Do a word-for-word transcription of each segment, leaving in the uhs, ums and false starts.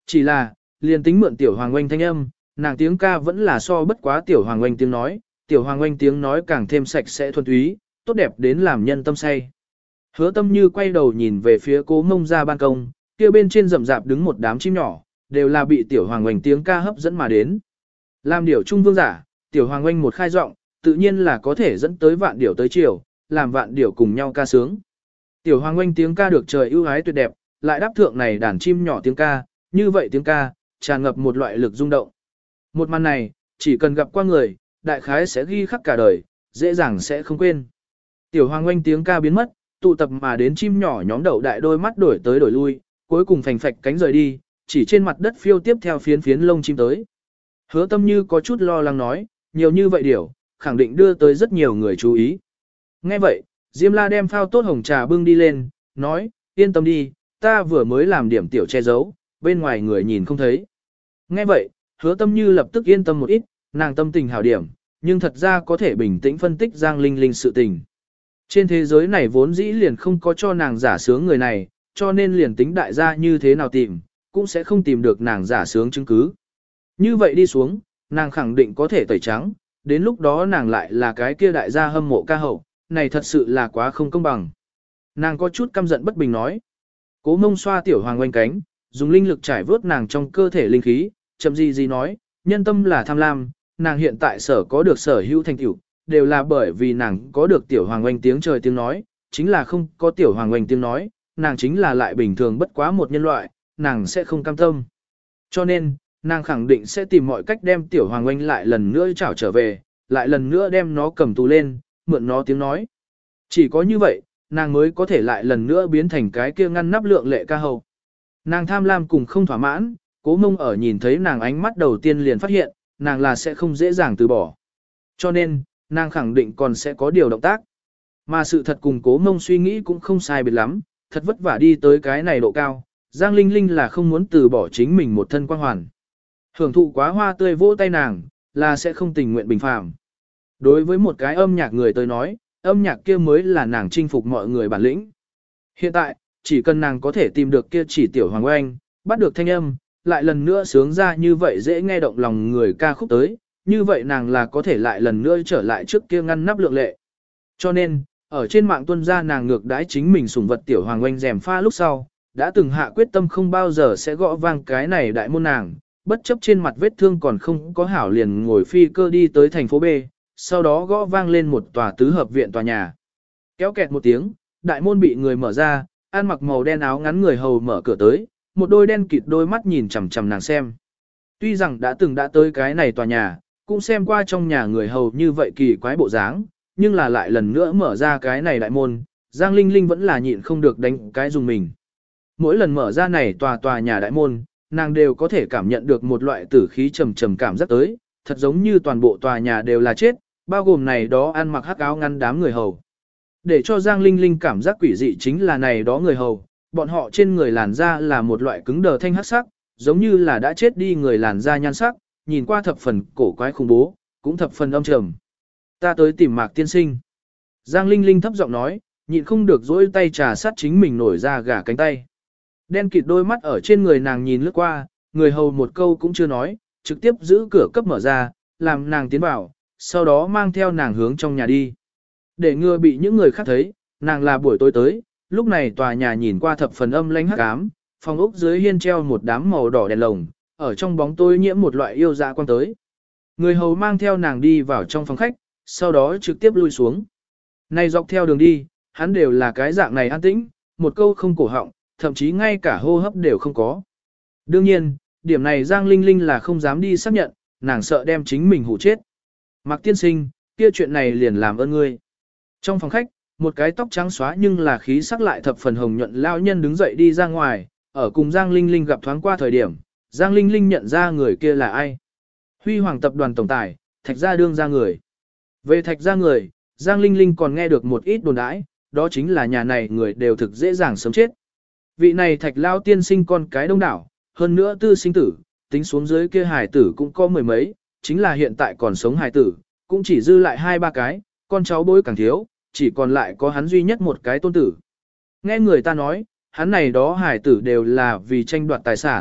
Chỉ là, liền tính mượn tiểu hoàng oanh thanh âm, nàng tiếng ca vẫn là so bất quá tiểu hoàng oanh tiếng nói, tiểu hoàng oanh tiếng nói càng thêm sạch sẽ thuần túy, tốt đẹp đến làm nhân tâm say. Hứa tâm như quay đầu nhìn về phía cố mông ra ban công, kia bên trên rậm rạp đứng một đám chim nhỏ, đều là bị tiểu hoàng oanh tiếng ca hấp dẫn mà đến. Làm điểu trung vương giả, tiểu hoàng oanh một khai giọng, tự nhiên là có thể dẫn tới vạn điểu tới chiều, làm vạn điểu cùng nhau ca sướng. Tiểu hoàng oanh tiếng ca được trời ưu ái tuyệt đẹp, lại đáp thượng này đàn chim nhỏ tiếng ca, như vậy tiếng ca, tràn ngập một loại lực rung động. Một màn này, chỉ cần gặp qua người, đại khái sẽ ghi khắc cả đời, dễ dàng sẽ không quên. Tiểu hoàng oanh tiếng ca biến mất, tụ tập mà đến chim nhỏ nhóm đậu đại đôi mắt đổi tới đổi lui, cuối cùng phành phạch cánh rời đi, chỉ trên mặt đất phiêu tiếp theo phiến phiến lông chim tới. Hứa tâm như có chút lo lắng nói, nhiều như vậy điều, khẳng định đưa tới rất nhiều người chú ý. Nghe vậy, Diêm La đem phao tốt hồng trà bưng đi lên, nói, yên tâm đi, ta vừa mới làm điểm tiểu che giấu, bên ngoài người nhìn không thấy. Nghe vậy, hứa tâm như lập tức yên tâm một ít, nàng tâm tình hảo điểm, nhưng thật ra có thể bình tĩnh phân tích Giang Linh Linh sự tình. Trên thế giới này vốn dĩ liền không có cho nàng giả sướng người này, cho nên liền tính đại gia như thế nào tìm, cũng sẽ không tìm được nàng giả sướng chứng cứ. Như vậy đi xuống, nàng khẳng định có thể tẩy trắng, đến lúc đó nàng lại là cái kia đại gia hâm mộ ca hậu, này thật sự là quá không công bằng. Nàng có chút căm giận bất bình nói. Cố mông xoa tiểu hoàng oanh cánh, dùng linh lực trải vớt nàng trong cơ thể linh khí, chậm gì gì nói, nhân tâm là tham lam, nàng hiện tại sở có được sở hữu thành tựu, đều là bởi vì nàng có được tiểu hoàng oanh tiếng trời tiếng nói, chính là không có tiểu hoàng oanh tiếng nói, nàng chính là lại bình thường bất quá một nhân loại, nàng sẽ không cam tâm. Cho nên, nàng khẳng định sẽ tìm mọi cách đem tiểu hoàng oanh lại lần nữa trảo trở về, lại lần nữa đem nó cầm tù lên, mượn nó tiếng nói. Chỉ có như vậy, nàng mới có thể lại lần nữa biến thành cái kia ngăn nắp lượng lệ ca hậu. Nàng tham lam cùng không thỏa mãn, cố mông ở nhìn thấy nàng ánh mắt đầu tiên liền phát hiện, nàng là sẽ không dễ dàng từ bỏ. Cho nên, nàng khẳng định còn sẽ có điều động tác. Mà sự thật cùng cố mông suy nghĩ cũng không sai biệt lắm, thật vất vả đi tới cái này độ cao, Giang Linh Linh là không muốn từ bỏ chính mình một thân quang hoàn. Hưởng thụ quá hoa tươi vỗ tay nàng, là sẽ không tình nguyện bình phàm. Đối với một cái âm nhạc người tới nói, âm nhạc kia mới là nàng chinh phục mọi người bản lĩnh. Hiện tại, chỉ cần nàng có thể tìm được kia chỉ tiểu hoàng oanh, bắt được thanh âm, lại lần nữa sướng ra như vậy dễ nghe động lòng người ca khúc tới, như vậy nàng là có thể lại lần nữa trở lại trước kia ngăn nắp lượng lệ. Cho nên, ở trên mạng tuân ra nàng ngược đãi chính mình sủng vật tiểu hoàng oanh rèm pha lúc sau, đã từng hạ quyết tâm không bao giờ sẽ gõ vang cái này đại môn nàng, bất chấp trên mặt vết thương còn không có hảo liền ngồi phi cơ đi tới thành phố B, sau đó gõ vang lên một tòa tứ hợp viện tòa nhà. Kéo kẹt một tiếng, đại môn bị người mở ra, ăn mặc màu đen áo ngắn người hầu mở cửa tới, một đôi đen kịt đôi mắt nhìn chằm chằm nàng xem. Tuy rằng đã từng đã tới cái này tòa nhà, cũng xem qua trong nhà người hầu như vậy kỳ quái bộ dáng, nhưng là lại lần nữa mở ra cái này đại môn, Giang Linh Linh vẫn là nhịn không được đánh cái dùng mình. Mỗi lần mở ra này tòa tòa nhà đại môn, nàng đều có thể cảm nhận được một loại tử khí trầm trầm cảm giác tới, thật giống như toàn bộ tòa nhà đều là chết, bao gồm này đó ăn mặc hắc áo ngăn đám người hầu. Để cho Giang Linh Linh cảm giác quỷ dị chính là này đó người hầu, bọn họ trên người làn da là một loại cứng đờ thanh hắc sắc, giống như là đã chết đi người làn da nhan sắc, nhìn qua thập phần cổ quái khủng bố, cũng thập phần âm trầm. Ta tới tìm Mạc tiên sinh. Giang Linh Linh thấp giọng nói, nhịn không được dỗi tay trà sát chính mình nổi ra gà cánh tay. Đen kịt đôi mắt ở trên người nàng nhìn lướt qua, người hầu một câu cũng chưa nói, trực tiếp giữ cửa cấp mở ra, làm nàng tiến vào, sau đó mang theo nàng hướng trong nhà đi. Để ngừa bị những người khác thấy, nàng là buổi tối tới, lúc này tòa nhà nhìn qua thập phần âm lãnh hắc ám, phòng ốc dưới hiên treo một đám màu đỏ đèn lồng, ở trong bóng tối nhiễm một loại yêu dã quang tới. Người hầu mang theo nàng đi vào trong phòng khách, sau đó trực tiếp lui xuống. Này dọc theo đường đi, hắn đều là cái dạng này an tĩnh, một câu không cổ họng, thậm chí ngay cả hô hấp đều không có. Đương nhiên, điểm này Giang Linh Linh là không dám đi xác nhận, nàng sợ đem chính mình hủ chết. Mạc tiên sinh, kia chuyện này liền làm ơn ngươi. Trong phòng khách, một cái tóc trắng xóa nhưng là khí sắc lại thập phần hồng nhuận lao nhân đứng dậy đi ra ngoài, ở cùng Giang Linh Linh gặp thoáng qua thời điểm, Giang Linh Linh nhận ra người kia là ai. Huy Hoàng tập đoàn tổng tài, Thạch Gia đương ra người. Về Thạch Gia người, Giang Linh Linh còn nghe được một ít đồn đãi, đó chính là nhà này người đều thực dễ dàng sớm chết. Vị này Thạch Lao tiên sinh con cái đông đảo, hơn nữa tư sinh tử, tính xuống dưới kia hài tử cũng có mười mấy, chính là hiện tại còn sống hài tử, cũng chỉ dư lại hai ba cái, con cháu bối càng thiếu, chỉ còn lại có hắn duy nhất một cái tôn tử. Nghe người ta nói, hắn này đó hài tử đều là vì tranh đoạt tài sản,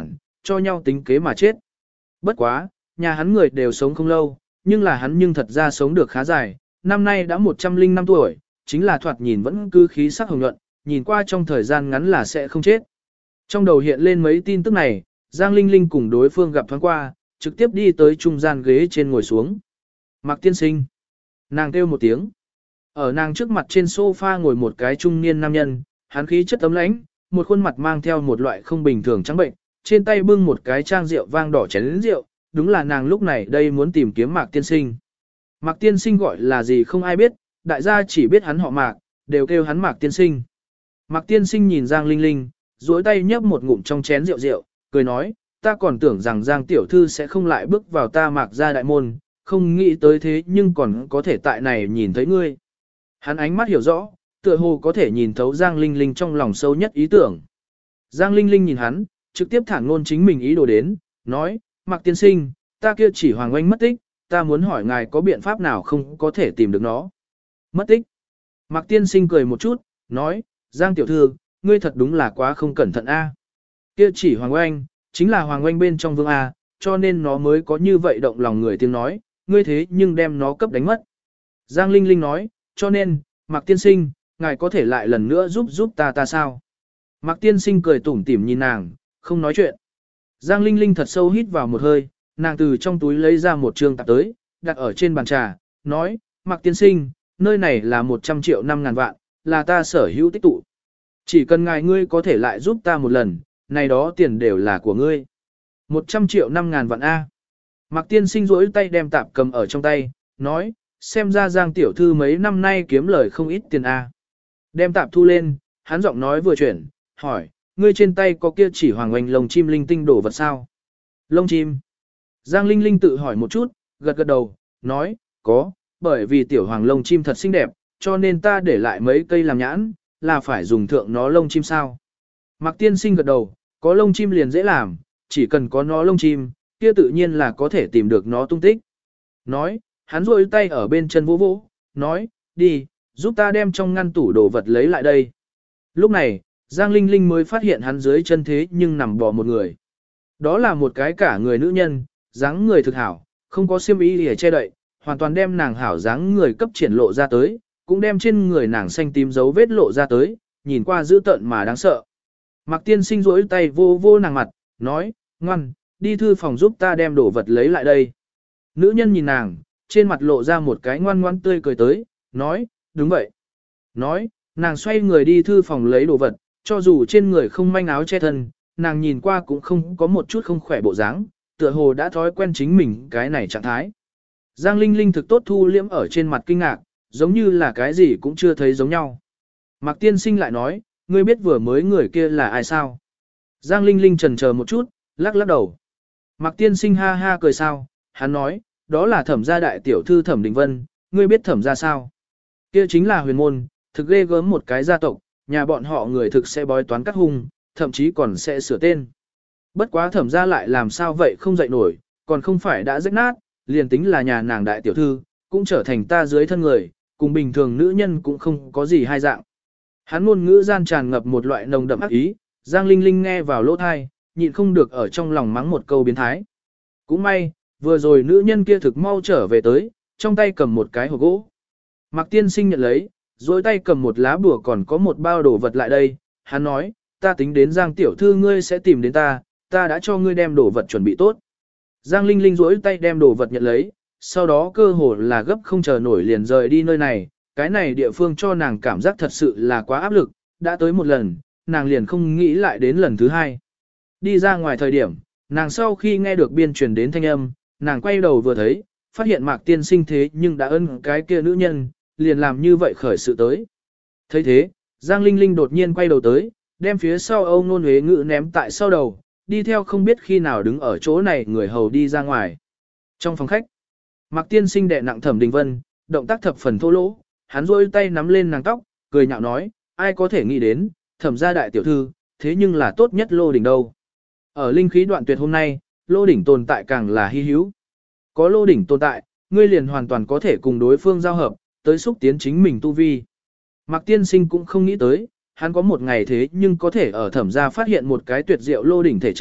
cho nhau tính kế mà chết. Bất quá, nhà hắn người đều sống không lâu, nhưng là hắn nhưng thật ra sống được khá dài, năm nay đã một trăm linh năm tuổi, chính là thoạt nhìn vẫn cứ khí sắc hồng nhuận, nhìn qua trong thời gian ngắn là sẽ không chết. Trong đầu hiện lên mấy tin tức này, Giang Linh Linh cùng đối phương gặp thoáng qua, trực tiếp đi tới trung gian ghế trên ngồi xuống. Mạc tiên sinh. Nàng kêu một tiếng. Ở nàng trước mặt trên sofa ngồi một cái trung niên nam nhân, hắn khí chất tấm lãnh, một khuôn mặt mang theo một loại không bình thường trắng bệnh, trên tay bưng một cái trang rượu vang đỏ chén rượu, đúng là nàng lúc này đây muốn tìm kiếm Mạc tiên sinh. Mạc tiên sinh gọi là gì không ai biết, đại gia chỉ biết hắn họ Mạc, đều kêu hắn Mạc tiên sinh. Mạc tiên sinh nhìn Giang Linh Linh, duỗi tay nhấp một ngụm trong chén rượu rượu, cười nói, ta còn tưởng rằng Giang tiểu thư sẽ không lại bước vào ta Mạc gia đại môn, không nghĩ tới thế nhưng còn có thể tại này nhìn thấy ngươi. Hắn ánh mắt hiểu rõ, tựa hồ có thể nhìn thấu Giang Linh Linh trong lòng sâu nhất ý tưởng. Giang Linh Linh nhìn hắn, trực tiếp thẳng ngôn chính mình ý đồ đến, nói, Mạc tiên sinh, ta kia chỉ Hoàng Oanh mất tích, ta muốn hỏi ngài có biện pháp nào không có thể tìm được nó. Mất tích. Mạc tiên sinh cười một chút, nói, Giang tiểu thư, ngươi thật đúng là quá không cẩn thận a. Kia chỉ Hoàng Oanh, chính là Hoàng Oanh bên trong vương A, cho nên nó mới có như vậy động lòng người tiếng nói, ngươi thế nhưng đem nó cấp đánh mất. Giang Linh Linh nói, cho nên, Mạc tiên sinh, ngài có thể lại lần nữa giúp giúp ta ta sao? Mạc tiên sinh cười tủm tỉm nhìn nàng, không nói chuyện. Giang Linh Linh thật sâu hít vào một hơi, nàng từ trong túi lấy ra một trương tạp tới, đặt ở trên bàn trà, nói, Mạc tiên sinh, nơi này là một trăm triệu năm ngàn vạn, là ta sở hữu tích tụ. Chỉ cần ngài ngươi có thể lại giúp ta một lần, này đó tiền đều là của ngươi. một trăm triệu năm ngàn vạn A. Mạc tiên sinh rỗi tay đem tạp cầm ở trong tay, nói, xem ra Giang tiểu thư mấy năm nay kiếm lời không ít tiền A. Đem tạp thu lên, hắn giọng nói vừa chuyển, hỏi, ngươi trên tay có kia chỉ hoàng oanh lông chim linh tinh đổ vật sao? Lông chim. Giang Linh Linh tự hỏi một chút, gật gật đầu, nói, có, bởi vì tiểu hoàng lông chim thật xinh đẹp, cho nên ta để lại mấy cây làm nhãn, là phải dùng thượng nó lông chim sao? Mạc tiên sinh gật đầu, có lông chim liền dễ làm, chỉ cần có nó lông chim, kia tự nhiên là có thể tìm được nó tung tích. Nói, hắn rôi tay ở bên chân vỗ vỗ, nói, đi, giúp ta đem trong ngăn tủ đồ vật lấy lại đây. Lúc này, Giang Linh Linh mới phát hiện hắn dưới chân thế nhưng nằm bò một người. Đó là một cái cả người nữ nhân, dáng người thực hảo, không có xiêm y để che đậy, hoàn toàn đem nàng hảo dáng người cấp triển lộ ra tới, cũng đem trên người nàng xanh tím dấu vết lộ ra tới, nhìn qua dữ tợn mà đáng sợ. Mạc tiên sinh rỗi tay vô vô nàng mặt, nói, ngoan, đi thư phòng giúp ta đem đồ vật lấy lại đây. Nữ nhân nhìn nàng, trên mặt lộ ra một cái ngoan ngoan tươi cười tới, nói, đúng vậy. Nói, nàng xoay người đi thư phòng lấy đồ vật, cho dù trên người không manh áo che thân, nàng nhìn qua cũng không có một chút không khỏe bộ dáng, tựa hồ đã thói quen chính mình cái này trạng thái. Giang Linh Linh thực tốt thu liễm ở trên mặt kinh ngạc, giống như là cái gì cũng chưa thấy giống nhau. Mạc tiên sinh lại nói, ngươi biết vừa mới người kia là ai sao? Giang Linh Linh chần chờ một chút, lắc lắc đầu. Mạc tiên sinh ha ha cười sao, hắn nói, đó là thẩm gia đại tiểu thư Thẩm Đình Vân, ngươi biết thẩm gia sao? Kia chính là huyền môn, thực ghê gớm một cái gia tộc, nhà bọn họ người thực sẽ bói toán cắt hung, thậm chí còn sẽ sửa tên. Bất quá thẩm gia lại làm sao vậy không dậy nổi, còn không phải đã rách nát, liền tính là nhà nàng đại tiểu thư, cũng trở thành ta dưới thân người, cùng bình thường nữ nhân cũng không có gì hai dạng. Hắn ngôn ngữ gian tràn ngập một loại nồng đậm ác ý, Giang Linh Linh nghe vào lỗ thai, nhịn không được ở trong lòng mắng một câu biến thái. Cũng may, vừa rồi nữ nhân kia thực mau trở về tới, trong tay cầm một cái hộp gỗ. Mạc tiên sinh nhận lấy, rồi tay cầm một lá bùa còn có một bao đồ vật lại đây, hắn nói, ta tính đến Giang tiểu thư ngươi sẽ tìm đến ta, ta đã cho ngươi đem đồ vật chuẩn bị tốt. Giang Linh Linh rỗi tay đem đồ vật nhận lấy, sau đó cơ hồ là gấp không chờ nổi liền rời đi nơi này, cái này địa phương cho nàng cảm giác thật sự là quá áp lực, đã tới một lần, nàng liền không nghĩ lại đến lần thứ hai. Đi ra ngoài thời điểm, nàng sau khi nghe được biên truyền đến thanh âm, nàng quay đầu vừa thấy, phát hiện Mạc tiên sinh thế nhưng đã ân cái kia nữ nhân, liền làm như vậy khởi sự tới. thấy thế, Giang Linh Linh đột nhiên quay đầu tới, đem phía sau Âu Nôn Huế Ngữ ném tại sau đầu, đi theo không biết khi nào đứng ở chỗ này người hầu đi ra ngoài. Trong phòng khách, Mạc tiên sinh đè nặng Thẩm Đình Vân, động tác thập phần thô lỗ, hắn rôi tay nắm lên nàng tóc, cười nhạo nói, ai có thể nghĩ đến, Thẩm gia đại tiểu thư, thế nhưng là tốt nhất Lô Đỉnh đâu. Ở linh khí đoạn tuyệt hôm nay, Lô Đỉnh tồn tại càng là hy hữu. Có Lô Đỉnh tồn tại, ngươi liền hoàn toàn có thể cùng đối phương giao hợp, tới xúc tiến chính mình tu vi. Mạc tiên sinh cũng không nghĩ tới, hắn có một ngày thế nhưng có thể ở Thẩm gia phát hiện một cái tuyệt diệu Lô Đỉnh thể chất,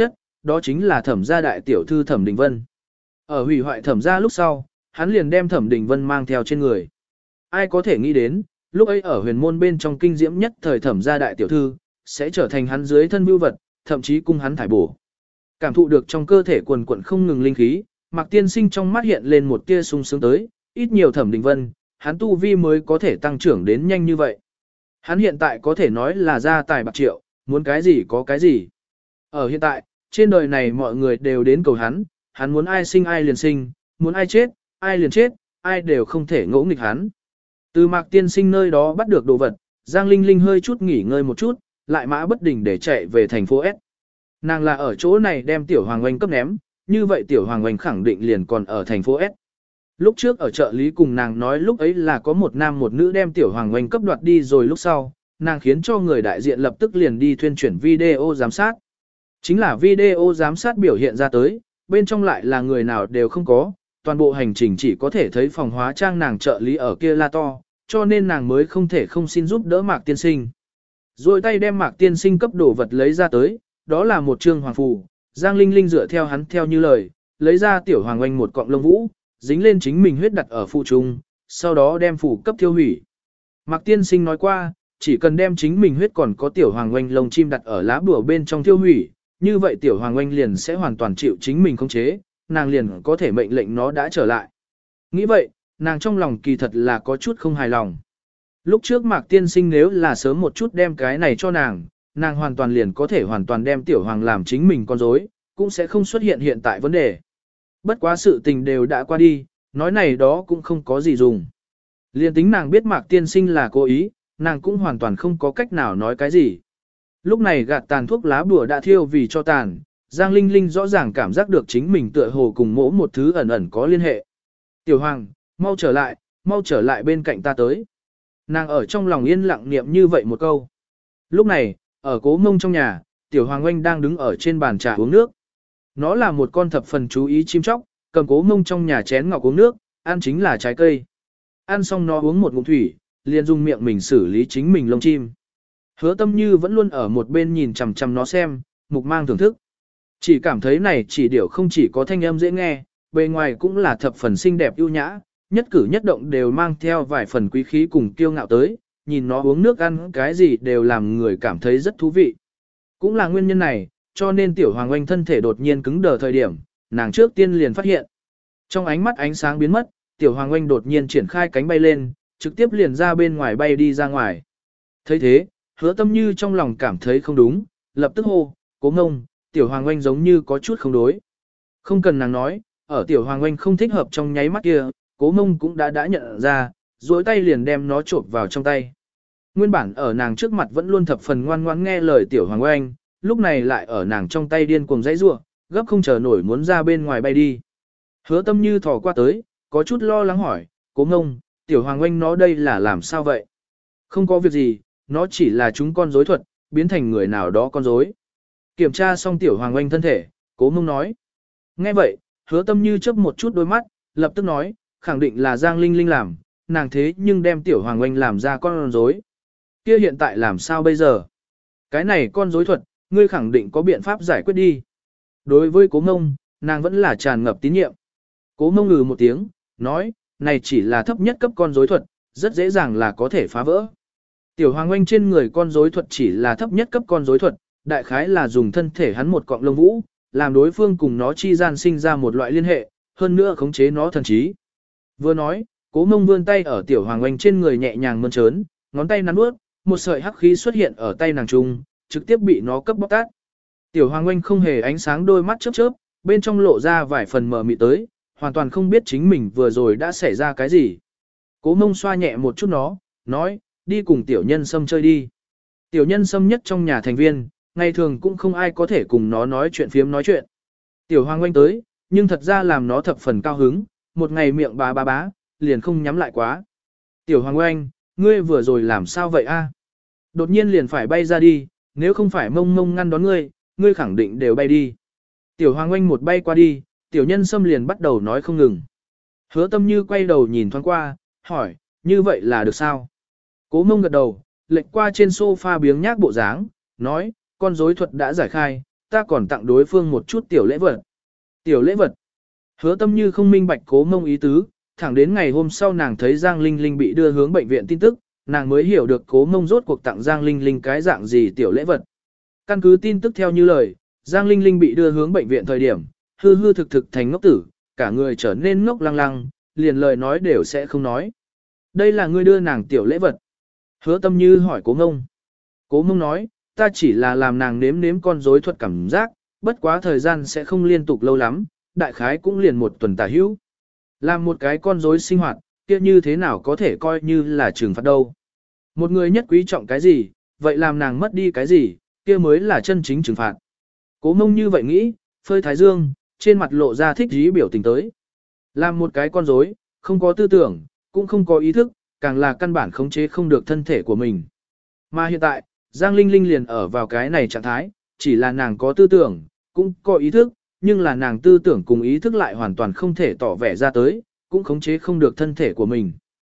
đó chính là thẩm gia đại tiểu thư Thẩm Đình Vân. Ở hủy hoại thẩm gia lúc sau, hắn liền đem Thẩm Đình Vân mang theo trên người. Ai có thể nghĩ đến, lúc ấy ở huyền môn bên trong kinh diễm nhất thời thẩm gia đại tiểu thư, sẽ trở thành hắn dưới thân bưu vật, thậm chí cung hắn thải bổ. Cảm thụ được trong cơ thể quần quận không ngừng linh khí, Mạc Tiên Sinh trong mắt hiện lên một tia sung sướng tới, ít nhiều Thẩm Đình Vân, hắn tu vi mới có thể tăng trưởng đến nhanh như vậy. Hắn hiện tại có thể nói là gia tài bạc triệu, muốn cái gì có cái gì. Ở hiện tại, trên đời này mọi người đều đến cầu hắn, hắn muốn ai sinh ai liền sinh, muốn ai chết, ai liền chết, ai đều không thể ngỗ nghịch hắn. Từ Mạc Tiên Sinh nơi đó bắt được đồ vật, Giang Linh Linh hơi chút nghỉ ngơi một chút, lại mã bất đình để chạy về thành phố S. Nàng là ở chỗ này đem Tiểu Hoàng Oanh cấp ném, như vậy Tiểu Hoàng Oanh khẳng định liền còn ở thành phố S. Lúc trước ở chợ lý cùng nàng nói lúc ấy là có một nam một nữ đem Tiểu Hoàng Oanh cấp đoạt đi rồi lúc sau, nàng khiến cho người đại diện lập tức liền đi tuyên truyền video giám sát. Chính là video giám sát biểu hiện ra tới, bên trong lại là người nào đều không có, toàn bộ hành trình chỉ có thể thấy phòng hóa trang nàng trợ lý ở kia la to, cho nên nàng mới không thể không xin giúp đỡ Mạc Tiên Sinh. Rồi tay đem Mạc Tiên Sinh cấp đồ vật lấy ra tới, đó là một trương hoàng phù, Giang Linh Linh dựa theo hắn theo như lời, lấy ra Tiểu Hoàng Oanh một cọng lông vũ, dính lên chính mình huyết đặt ở phù trung, sau đó đem phù cấp tiêu hủy. Mạc Tiên Sinh nói qua, chỉ cần đem chính mình huyết còn có Tiểu Hoàng Oanh lông chim đặt ở lá bùa bên trong tiêu hủy, như vậy Tiểu Hoàng Oanh liền sẽ hoàn toàn chịu chính mình khống chế, nàng liền có thể mệnh lệnh nó đã trở lại. Nghĩ vậy, nàng trong lòng kỳ thật là có chút không hài lòng. Lúc trước Mạc Tiên Sinh nếu là sớm một chút đem cái này cho nàng, nàng hoàn toàn liền có thể hoàn toàn đem Tiểu Hoàng làm chính mình con rối, cũng sẽ không xuất hiện hiện tại vấn đề. Bất quá sự tình đều đã qua đi, nói này đó cũng không có gì dùng. Liên tính nàng biết Mạc Tiên Sinh là cố ý, nàng cũng hoàn toàn không có cách nào nói cái gì. Lúc này gạt tàn thuốc lá bùa đã thiêu vì cho tàn, Giang Linh Linh rõ ràng cảm giác được chính mình tựa hồ cùng mỗi một thứ ẩn ẩn có liên hệ. Tiểu Hoàng, mau trở lại, mau trở lại bên cạnh ta tới. Nàng ở trong lòng yên lặng niệm như vậy một câu. Lúc này, ở Cố Mông trong nhà, Tiểu Hoàng Oanh đang đứng ở trên bàn trà uống nước. Nó là một con thập phần chú ý chim chóc, cầm Cố Mông trong nhà chén ngọc uống nước, ăn chính là trái cây. Ăn xong nó uống một ngụm thủy, liền dùng miệng mình xử lý chính mình lông chim. Hứa Tâm Như vẫn luôn ở một bên nhìn chằm chằm nó xem, mục mang thưởng thức. Chỉ cảm thấy này chỉ điểu không chỉ có thanh âm dễ nghe, bề ngoài cũng là thập phần xinh đẹp ưu nhã, nhất cử nhất động đều mang theo vài phần quý khí cùng kiêu ngạo tới, nhìn nó uống nước ăn cái gì đều làm người cảm thấy rất thú vị. Cũng là nguyên nhân này, cho nên Tiểu Hoàng Oanh thân thể đột nhiên cứng đờ thời điểm, nàng trước tiên liền phát hiện. Trong ánh mắt ánh sáng biến mất, Tiểu Hoàng Oanh đột nhiên triển khai cánh bay lên, trực tiếp liền ra bên ngoài bay đi ra ngoài. Thấy thế, Hứa Tâm Như trong lòng cảm thấy không đúng, lập tức hô, Cố Mông, Tiểu Hoàng Oanh giống như có chút không đối. Không cần nàng nói, ở Tiểu Hoàng Oanh không thích hợp trong nháy mắt kia, Cố Mông cũng đã đã nhận ra, duỗi tay liền đem nó trộn vào trong tay. Nguyên bản ở nàng trước mặt vẫn luôn thập phần ngoan ngoãn nghe lời Tiểu Hoàng Oanh, lúc này lại ở nàng trong tay điên cuồng dãy rủa, gấp không chờ nổi muốn ra bên ngoài bay đi. Hứa Tâm Như thò qua tới, có chút lo lắng hỏi, Cố Mông, Tiểu Hoàng Oanh nó đây là làm sao vậy? Không có việc gì, nó chỉ là chúng con rối thuật, biến thành người nào đó con rối. Kiểm tra xong Tiểu Hoàng Oanh thân thể, Cố Mông nói. Nghe vậy, Hứa Tâm Như chớp một chút đôi mắt, lập tức nói, khẳng định là Giang Linh Linh làm, nàng thế nhưng đem Tiểu Hoàng Oanh làm ra con rối. Kia hiện tại làm sao bây giờ? Cái này con rối thuật, ngươi khẳng định có biện pháp giải quyết đi. Đối với Cố Mông, nàng vẫn là tràn ngập tín nhiệm. Cố Mông ngừ một tiếng, nói, này chỉ là thấp nhất cấp con rối thuật, rất dễ dàng là có thể phá vỡ. Tiểu Hoàng Oanh trên người con rối thuật chỉ là thấp nhất cấp con rối thuật, đại khái là dùng thân thể hắn một cọng lông vũ, làm đối phương cùng nó chi gian sinh ra một loại liên hệ, hơn nữa khống chế nó thần trí. Vừa nói, Cố Mông vươn tay ở Tiểu Hoàng Oanh trên người nhẹ nhàng mơn trớn, ngón tay nắn bước, một sợi hắc khí xuất hiện ở tay nàng trung, trực tiếp bị nó cấp bóc tát. Tiểu Hoàng Oanh không hề ánh sáng đôi mắt chớp chớp, bên trong lộ ra vài phần mờ mịt tới, hoàn toàn không biết chính mình vừa rồi đã xảy ra cái gì. Cố Mông xoa nhẹ một chút nó, nói, đi cùng Tiểu Nhân Sâm chơi đi. Tiểu Nhân Sâm nhất trong nhà thành viên, ngày thường cũng không ai có thể cùng nó nói chuyện phiếm nói chuyện. Tiểu Hoàng Oanh tới, nhưng thật ra làm nó thập phần cao hứng, một ngày miệng bá bá bá, liền không nhắm lại quá. Tiểu Hoàng Oanh, ngươi vừa rồi làm sao vậy a? Đột nhiên liền phải bay ra đi, nếu không phải Mông Mông ngăn đón ngươi, ngươi khẳng định đều bay đi. Tiểu Hoàng Oanh một bay qua đi, Tiểu Nhân Sâm liền bắt đầu nói không ngừng. Hứa Tâm Như quay đầu nhìn thoáng qua, hỏi, như vậy là được sao? Cố Mông gật đầu, lệch qua trên sofa biếng nhác bộ dáng, nói, con rối thuật đã giải khai, ta còn tặng đối phương một chút tiểu lễ vật. Tiểu lễ vật. Hứa tâm như không minh bạch cố mông ý tứ, thẳng đến ngày hôm sau nàng thấy Giang Linh Linh bị đưa hướng bệnh viện tin tức, nàng mới hiểu được cố mông rốt cuộc tặng Giang Linh Linh cái dạng gì tiểu lễ vật. Căn cứ tin tức theo như lời, Giang Linh Linh bị đưa hướng bệnh viện thời điểm, hư hư thực thực thành ngốc tử, cả người trở nên ngốc lăng lăng, liền lời nói đều sẽ không nói. Đây là ngươi đưa nàng tiểu lễ vật. Hứa tâm như hỏi cố mông. Cố mông nói, ta chỉ là làm nàng nếm nếm con rối thuật cảm giác, bất quá thời gian sẽ không liên tục lâu lắm, đại khái cũng liền một tuần tả hữu. Làm một cái con rối sinh hoạt, kia như thế nào có thể coi như là trừng phạt đâu. Một người nhất quý trọng cái gì, vậy làm nàng mất đi cái gì, kia mới là chân chính trừng phạt. Cố mông như vậy nghĩ, phơi thái dương, trên mặt lộ ra thích dí biểu tình tới. Làm một cái con rối, không có tư tưởng, cũng không có ý thức, càng là căn bản khống chế không được thân thể của mình. Mà hiện tại, Giang Linh Linh liền ở vào cái này trạng thái, chỉ là nàng có tư tưởng, cũng có ý thức, nhưng là nàng tư tưởng cùng ý thức lại hoàn toàn không thể tỏ vẻ ra tới, cũng khống chế không được thân thể của mình.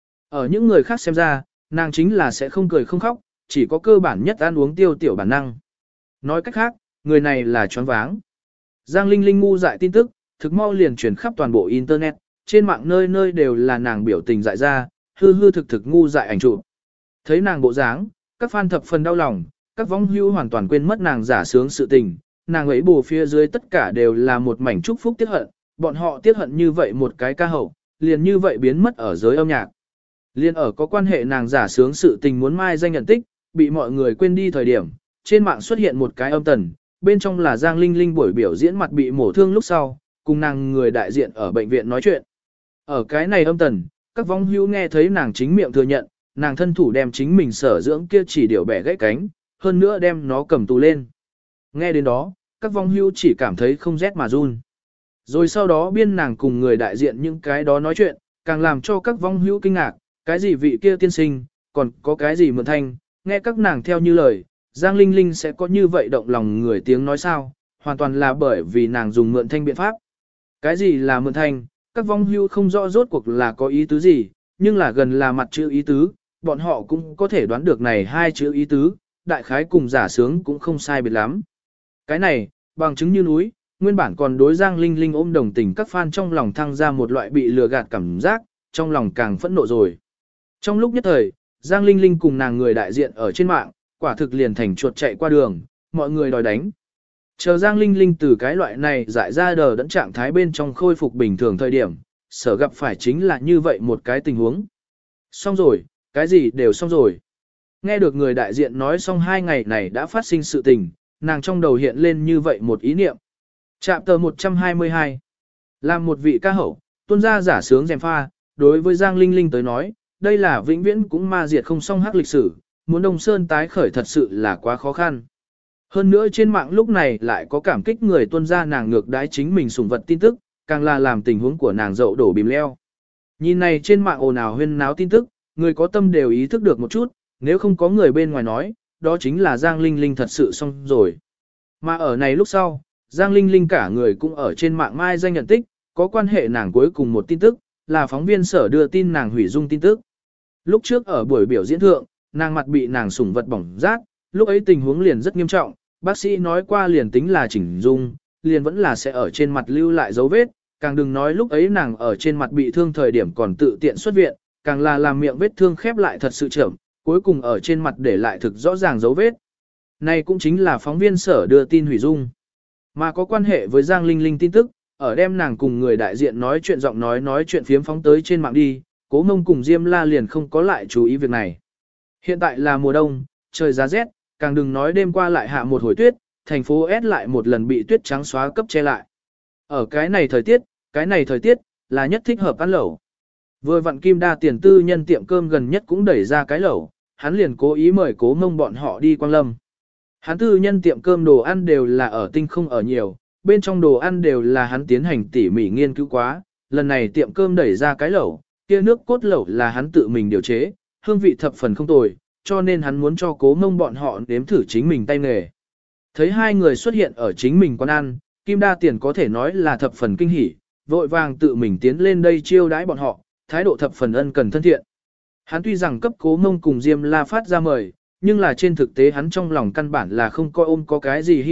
Ở những người khác xem ra, nàng chính là sẽ không cười không khóc, chỉ có cơ bản nhất ăn uống tiêu tiểu bản năng. Nói cách khác, người này là choáng váng. Giang Linh Linh ngu dại tin tức, thực mau liền truyền khắp toàn bộ Internet, trên mạng nơi nơi đều là nàng biểu tình dại ra, hư hư thực thực ngu dại ảnh chụp. Thấy nàng bộ dáng, các fan thập phần đau lòng, các vong hữu hoàn toàn quên mất nàng giả sướng sự tình, nàng ấy bù phía dưới tất cả đều là một mảnh chúc phúc tiếc hận, bọn họ tiếc hận như vậy một cái ca hậu, liền như vậy biến mất ở giới âm nhạc. Liên ở có quan hệ nàng giả sướng sự tình muốn mai danh nhận tích, bị mọi người quên đi thời điểm, trên mạng xuất hiện một cái âm tần, bên trong là Giang Linh Linh buổi biểu diễn mặt bị mổ thương lúc sau, cùng nàng người đại diện ở bệnh viện nói chuyện. Ở cái này âm tần, các vong hữu nghe thấy nàng chính miệng thừa nhận, nàng thân thủ đem chính mình sở dưỡng kia chỉ điều bẻ gãy cánh, hơn nữa đem nó cầm tù lên. Nghe đến đó, các vong hữu chỉ cảm thấy không rét mà run. Rồi sau đó biên nàng cùng người đại diện những cái đó nói chuyện, càng làm cho các vong hữu kinh ngạc, cái gì vị kia tiên sinh, còn có cái gì mượn thanh, nghe các nàng theo như lời, Giang Linh Linh sẽ có như vậy động lòng người tiếng nói sao, hoàn toàn là bởi vì nàng dùng mượn thanh biện pháp. Cái gì là mượn thanh, các vong hữu không rõ rốt cuộc là có ý tứ gì, nhưng là gần là mặt chữ ý tứ, bọn họ cũng có thể đoán được này hai chữ ý tứ, đại khái cùng giả sướng cũng không sai biệt lắm. Cái này, bằng chứng như núi, nguyên bản còn đối Giang Linh Linh ôm đồng tình các fan trong lòng thăng ra một loại bị lừa gạt cảm giác, trong lòng càng phẫn nộ rồi. Trong lúc nhất thời, Giang Linh Linh cùng nàng người đại diện ở trên mạng, quả thực liền thành chuột chạy qua đường, mọi người đòi đánh. Chờ Giang Linh Linh từ cái loại này dại ra đờ đẫn trạng thái bên trong khôi phục bình thường thời điểm, sở gặp phải chính là như vậy một cái tình huống. Xong rồi, cái gì đều xong rồi. Nghe được người đại diện nói xong hai ngày này đã phát sinh sự tình, nàng trong đầu hiện lên như vậy một ý niệm. Chapter tờ một trăm hai mươi hai. Làm một vị ca hậu, tuân gia giả sướng dèm pha, đối với Giang Linh Linh tới nói, đây là vĩnh viễn cũng ma diệt không xong hắc lịch sử, muốn Đông Sơn tái khởi thật sự là quá khó khăn. Hơn nữa trên mạng lúc này lại có cảm kích người tuân gia nàng ngược đái chính mình sủng vật tin tức, càng là làm tình huống của nàng dậu đổ bìm leo. Nhìn này trên mạng ồn ào huyên náo tin tức, người có tâm đều ý thức được một chút, nếu không có người bên ngoài nói, đó chính là Giang Linh Linh thật sự xong rồi. Mà ở này lúc sau, Giang Linh Linh cả người cũng ở trên mạng mai danh nhận tích, có quan hệ nàng cuối cùng một tin tức, là phóng viên sở đưa tin nàng hủy dung tin tức. Lúc trước ở buổi biểu diễn thượng, nàng mặt bị nàng sủng vật bỏng rát, lúc ấy tình huống liền rất nghiêm trọng, bác sĩ nói qua liền tính là chỉnh dung, liền vẫn là sẽ ở trên mặt lưu lại dấu vết, càng đừng nói lúc ấy nàng ở trên mặt bị thương thời điểm còn tự tiện xuất viện, càng là làm miệng vết thương khép lại thật sự chậm, cuối cùng ở trên mặt để lại thực rõ ràng dấu vết. Này cũng chính là phóng viên sở đưa tin hủy dung. Mà có quan hệ với Giang Linh Linh tin tức, ở đem nàng cùng người đại diện nói chuyện giọng nói nói chuyện phiếm phóng tới trên mạng đi, Cố Mông cùng Diêm La liền không có lại chú ý việc này. Hiện tại là mùa đông, trời giá rét, càng đừng nói đêm qua lại hạ một hồi tuyết, thành phố S lại một lần bị tuyết trắng xóa cấp che lại. Ở cái này thời tiết, cái này thời tiết, là nhất thích hợp ăn lẩu. Vừa vặn Kim Đa tiền tư nhân tiệm cơm gần nhất cũng đẩy ra cái lẩu, hắn liền cố ý mời Cố Mông bọn họ đi Quang Lâm. Hắn tư nhân tiệm cơm đồ ăn đều là ở tinh không ở nhiều, bên trong đồ ăn đều là hắn tiến hành tỉ mỉ nghiên cứu quá, lần này tiệm cơm đẩy ra cái lẩu, kia nước cốt lẩu là hắn tự mình điều chế, hương vị thập phần không tồi, cho nên hắn muốn cho Cố Mông bọn họ nếm thử chính mình tay nghề. Thấy hai người xuất hiện ở chính mình quán ăn, Kim Đa tiền có thể nói là thập phần kinh hỉ, vội vàng tự mình tiến lên đây chiêu đãi bọn họ, thái độ thập phần ân cần thân thiện. Hắn tuy rằng cấp Cố Mông cùng Diêm La phát ra mời, nhưng là trên thực tế hắn trong lòng căn bản là không coi ôm có cái gì hy vọng,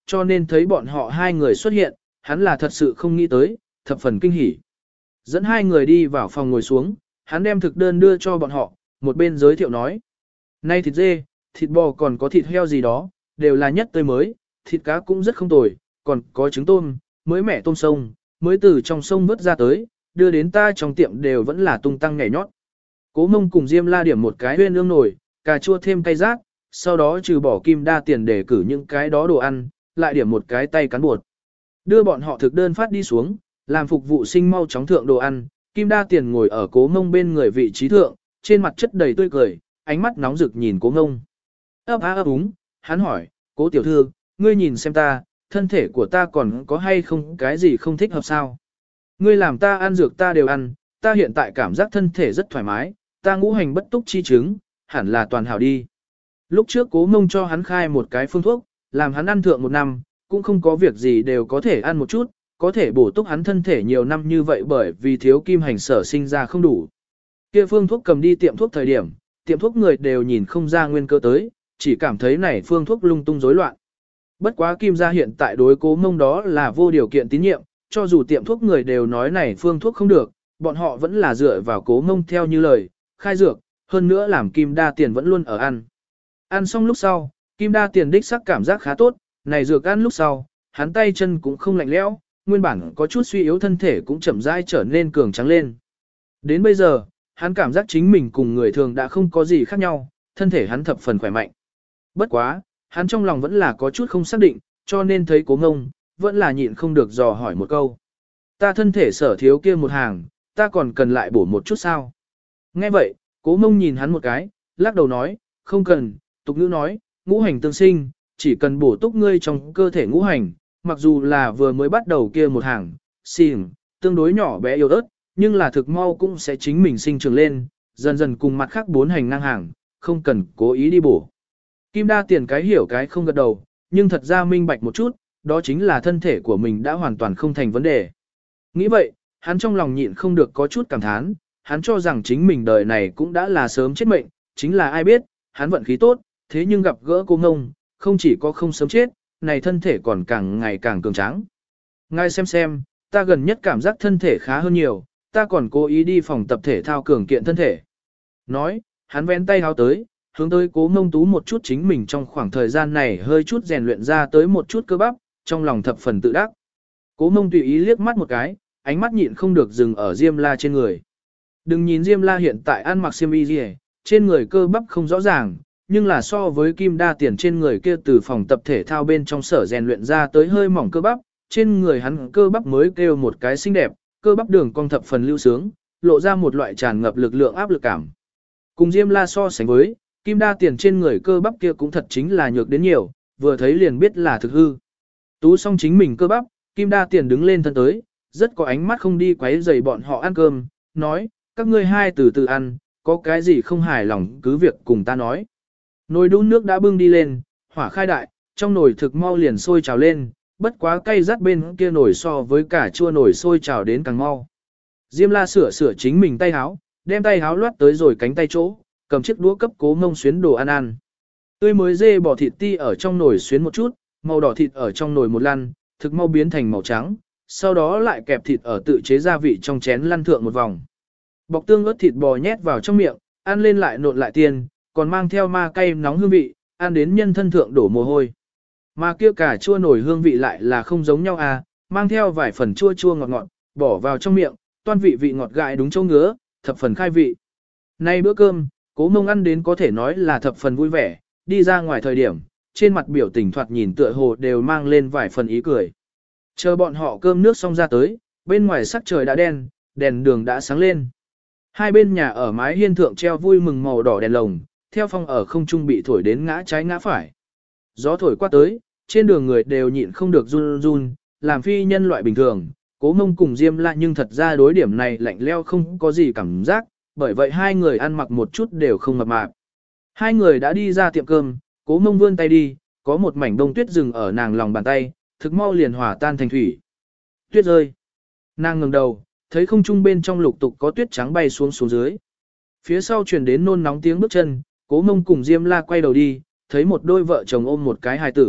cho nên thấy bọn họ hai người xuất hiện, hắn là thật sự không nghĩ tới, thập phần kinh hỉ. Dẫn hai người đi vào phòng ngồi xuống, hắn đem thực đơn đưa cho bọn họ, một bên giới thiệu nói. Nay thịt dê, thịt bò còn có thịt heo gì đó, đều là nhất tươi mới, thịt cá cũng rất không tồi, còn có trứng tôm, mới mẻ tôm sông, mới từ trong sông vớt ra tới, đưa đến ta trong tiệm đều vẫn là tung tăng nhảy nhót. Cố Mông cùng Diêm La điểm một cái huyên ương nổi, cà chua thêm cay rác, sau đó trừ bỏ kim đa tiền để cử những cái đó đồ ăn, lại điểm một cái tay cán bột. Đưa bọn họ thực đơn phát đi xuống, làm phục vụ sinh mau chóng thượng đồ ăn, kim đa tiền ngồi ở Cố Mông bên người vị trí thượng, trên mặt chất đầy tươi cười, ánh mắt nóng rực nhìn Cố Mông. Ấp á ấp úng, hắn hỏi, Cố tiểu thư, ngươi nhìn xem ta, thân thể của ta còn có hay không cái gì không thích hợp sao? Ngươi làm ta ăn dược ta đều ăn, ta hiện tại cảm giác thân thể rất thoải mái, ta ngũ hành bất túc chi chứng, hẳn là toàn hảo đi. Lúc trước Cố Mông cho hắn khai một cái phương thuốc, làm hắn ăn thượng một năm, cũng không có việc gì đều có thể ăn một chút, có thể bổ túc hắn thân thể nhiều năm như vậy bởi vì thiếu kim hành sở sinh ra không đủ. Kia phương thuốc cầm đi tiệm thuốc thời điểm, tiệm thuốc người đều nhìn không ra nguyên cơ tới, chỉ cảm thấy này phương thuốc lung tung rối loạn. Bất quá kim gia hiện tại đối Cố Mông đó là vô điều kiện tín nhiệm, cho dù tiệm thuốc người đều nói này phương thuốc không được, bọn họ vẫn là dựa vào Cố Mông theo như lời, khai dược, hơn nữa làm kim đa tiền vẫn luôn ở ăn. Ăn xong lúc sau, kim đa tiền đích sắc cảm giác khá tốt, này dược ăn lúc sau, hắn tay chân cũng không lạnh lẽo, nguyên bản có chút suy yếu thân thể cũng chậm rãi trở nên cường tráng lên. Đến bây giờ, hắn cảm giác chính mình cùng người thường đã không có gì khác nhau, thân thể hắn thập phần khỏe mạnh. Bất quá, hắn trong lòng vẫn là có chút không xác định, cho nên thấy Cố Mông, vẫn là nhịn không được dò hỏi một câu. Ta thân thể sở thiếu kia một hàng, ta còn cần lại bổ một chút sao? Nghe vậy, Cố Mông nhìn hắn một cái, lắc đầu nói, không cần, tục ngữ nói, ngũ hành tương sinh, chỉ cần bổ túc ngươi trong cơ thể ngũ hành, mặc dù là vừa mới bắt đầu kia một hàng, xìm, tương đối nhỏ bé yếu ớt, nhưng là thực mau cũng sẽ chính mình sinh trưởng lên, dần dần cùng mặt khác bốn hành ngang hàng, không cần cố ý đi bổ. Kim đa tiền cái hiểu cái không gật đầu, nhưng thật ra minh bạch một chút, đó chính là thân thể của mình đã hoàn toàn không thành vấn đề. Nghĩ vậy, hắn trong lòng nhịn không được có chút cảm thán, hắn cho rằng chính mình đời này cũng đã là sớm chết mệnh, chính là ai biết, hắn vận khí tốt, thế nhưng gặp gỡ Cô Ngông, không chỉ có không sớm chết, này thân thể còn càng ngày càng cường tráng. Ngay xem xem, ta gần nhất cảm giác thân thể khá hơn nhiều, ta còn cố ý đi phòng tập thể thao cường kiện thân thể. Nói, hắn vén tay háo tới, hướng tới Cố Ngông tú một chút chính mình trong khoảng thời gian này hơi chút rèn luyện ra tới một chút cơ bắp, trong lòng thập phần tự đắc. Cố Ngông tùy ý liếc mắt một cái, ánh mắt nhịn không được dừng ở Diêm La trên người. Đừng nhìn Diêm La hiện tại ăn mặc xiêm y gì, trên người cơ bắp không rõ ràng, nhưng là so với Kim Đa Tiền trên người kia từ phòng tập thể thao bên trong sở rèn luyện ra tới hơi mỏng cơ bắp, trên người hắn cơ bắp mới kêu một cái xinh đẹp, cơ bắp đường cong thập phần lưu sướng, lộ ra một loại tràn ngập lực lượng áp lực cảm. Cùng Diêm La so sánh với, Kim Đa Tiền trên người cơ bắp kia cũng thật chính là nhược đến nhiều, vừa thấy liền biết là thực hư. Tú xong chính mình cơ bắp, Kim Đa Tiền đứng lên thân tới, rất có ánh mắt không đi quấy rầy bọn họ ăn cơm, nói, các ngươi hai từ từ ăn, có cái gì không hài lòng cứ việc cùng ta nói. Nồi đun nước đã bưng đi lên, hỏa khai đại, trong nồi thực mau liền sôi trào lên, bất quá cay rắt bên kia nồi so với cả chua nồi sôi trào đến càng mau. Diêm La sửa sửa chính mình tay háo, đem tay háo loát tới rồi cánh tay chỗ, cầm chiếc đũa cấp Cố Ngông xuyến đồ ăn ăn. Tươi mới dê bò thịt ti ở trong nồi xuyến một chút, màu đỏ thịt ở trong nồi một lăn, thực mau biến thành màu trắng, sau đó lại kẹp thịt ở tự chế gia vị trong chén lăn thượng một vòng. Bọc tương ớt thịt bò nhét vào trong miệng, ăn lên lại nộn lại tiền, còn mang theo ma cay nóng hương vị, ăn đến nhân thân thượng đổ mồ hôi. Mà kia cả chua nổi hương vị lại là không giống nhau à, mang theo vài phần chua chua ngọt ngọt, bỏ vào trong miệng, toan vị vị ngọt gại đúng chỗ ngứa, thập phần khai vị. Nay bữa cơm, Cố Ngông ăn đến có thể nói là thập phần vui vẻ, đi ra ngoài thời điểm, trên mặt biểu tình thoạt nhìn tựa hồ đều mang lên vài phần ý cười. Chờ bọn họ cơm nước xong ra tới, bên ngoài sắc trời đã đen, đèn đường đã sáng lên. Hai bên nhà ở mái hiên thượng treo vui mừng màu đỏ đèn lồng, theo phong ở không trung bị thổi đến ngã trái ngã phải. Gió thổi qua tới, trên đường người đều nhịn không được run run, làm phi nhân loại bình thường, Cố Ngông cùng Diêm La nhưng thật ra đối điểm này lạnh leo không có gì cảm giác, bởi vậy hai người ăn mặc một chút đều không mập mạp. Hai người đã đi ra tiệm cơm, Cố Ngông vươn tay đi, có một mảnh đông tuyết rừng ở nàng lòng bàn tay, thực mau liền hòa tan thành thủy. Tuyết rơi. Nàng ngẩng đầu, thấy không trung bên trong lục tục có tuyết trắng bay xuống xuống dưới. Phía sau truyền đến nôn nóng tiếng bước chân, Cố Ngông cùng Diêm La quay đầu đi, thấy một đôi vợ chồng ôm một cái hài tử,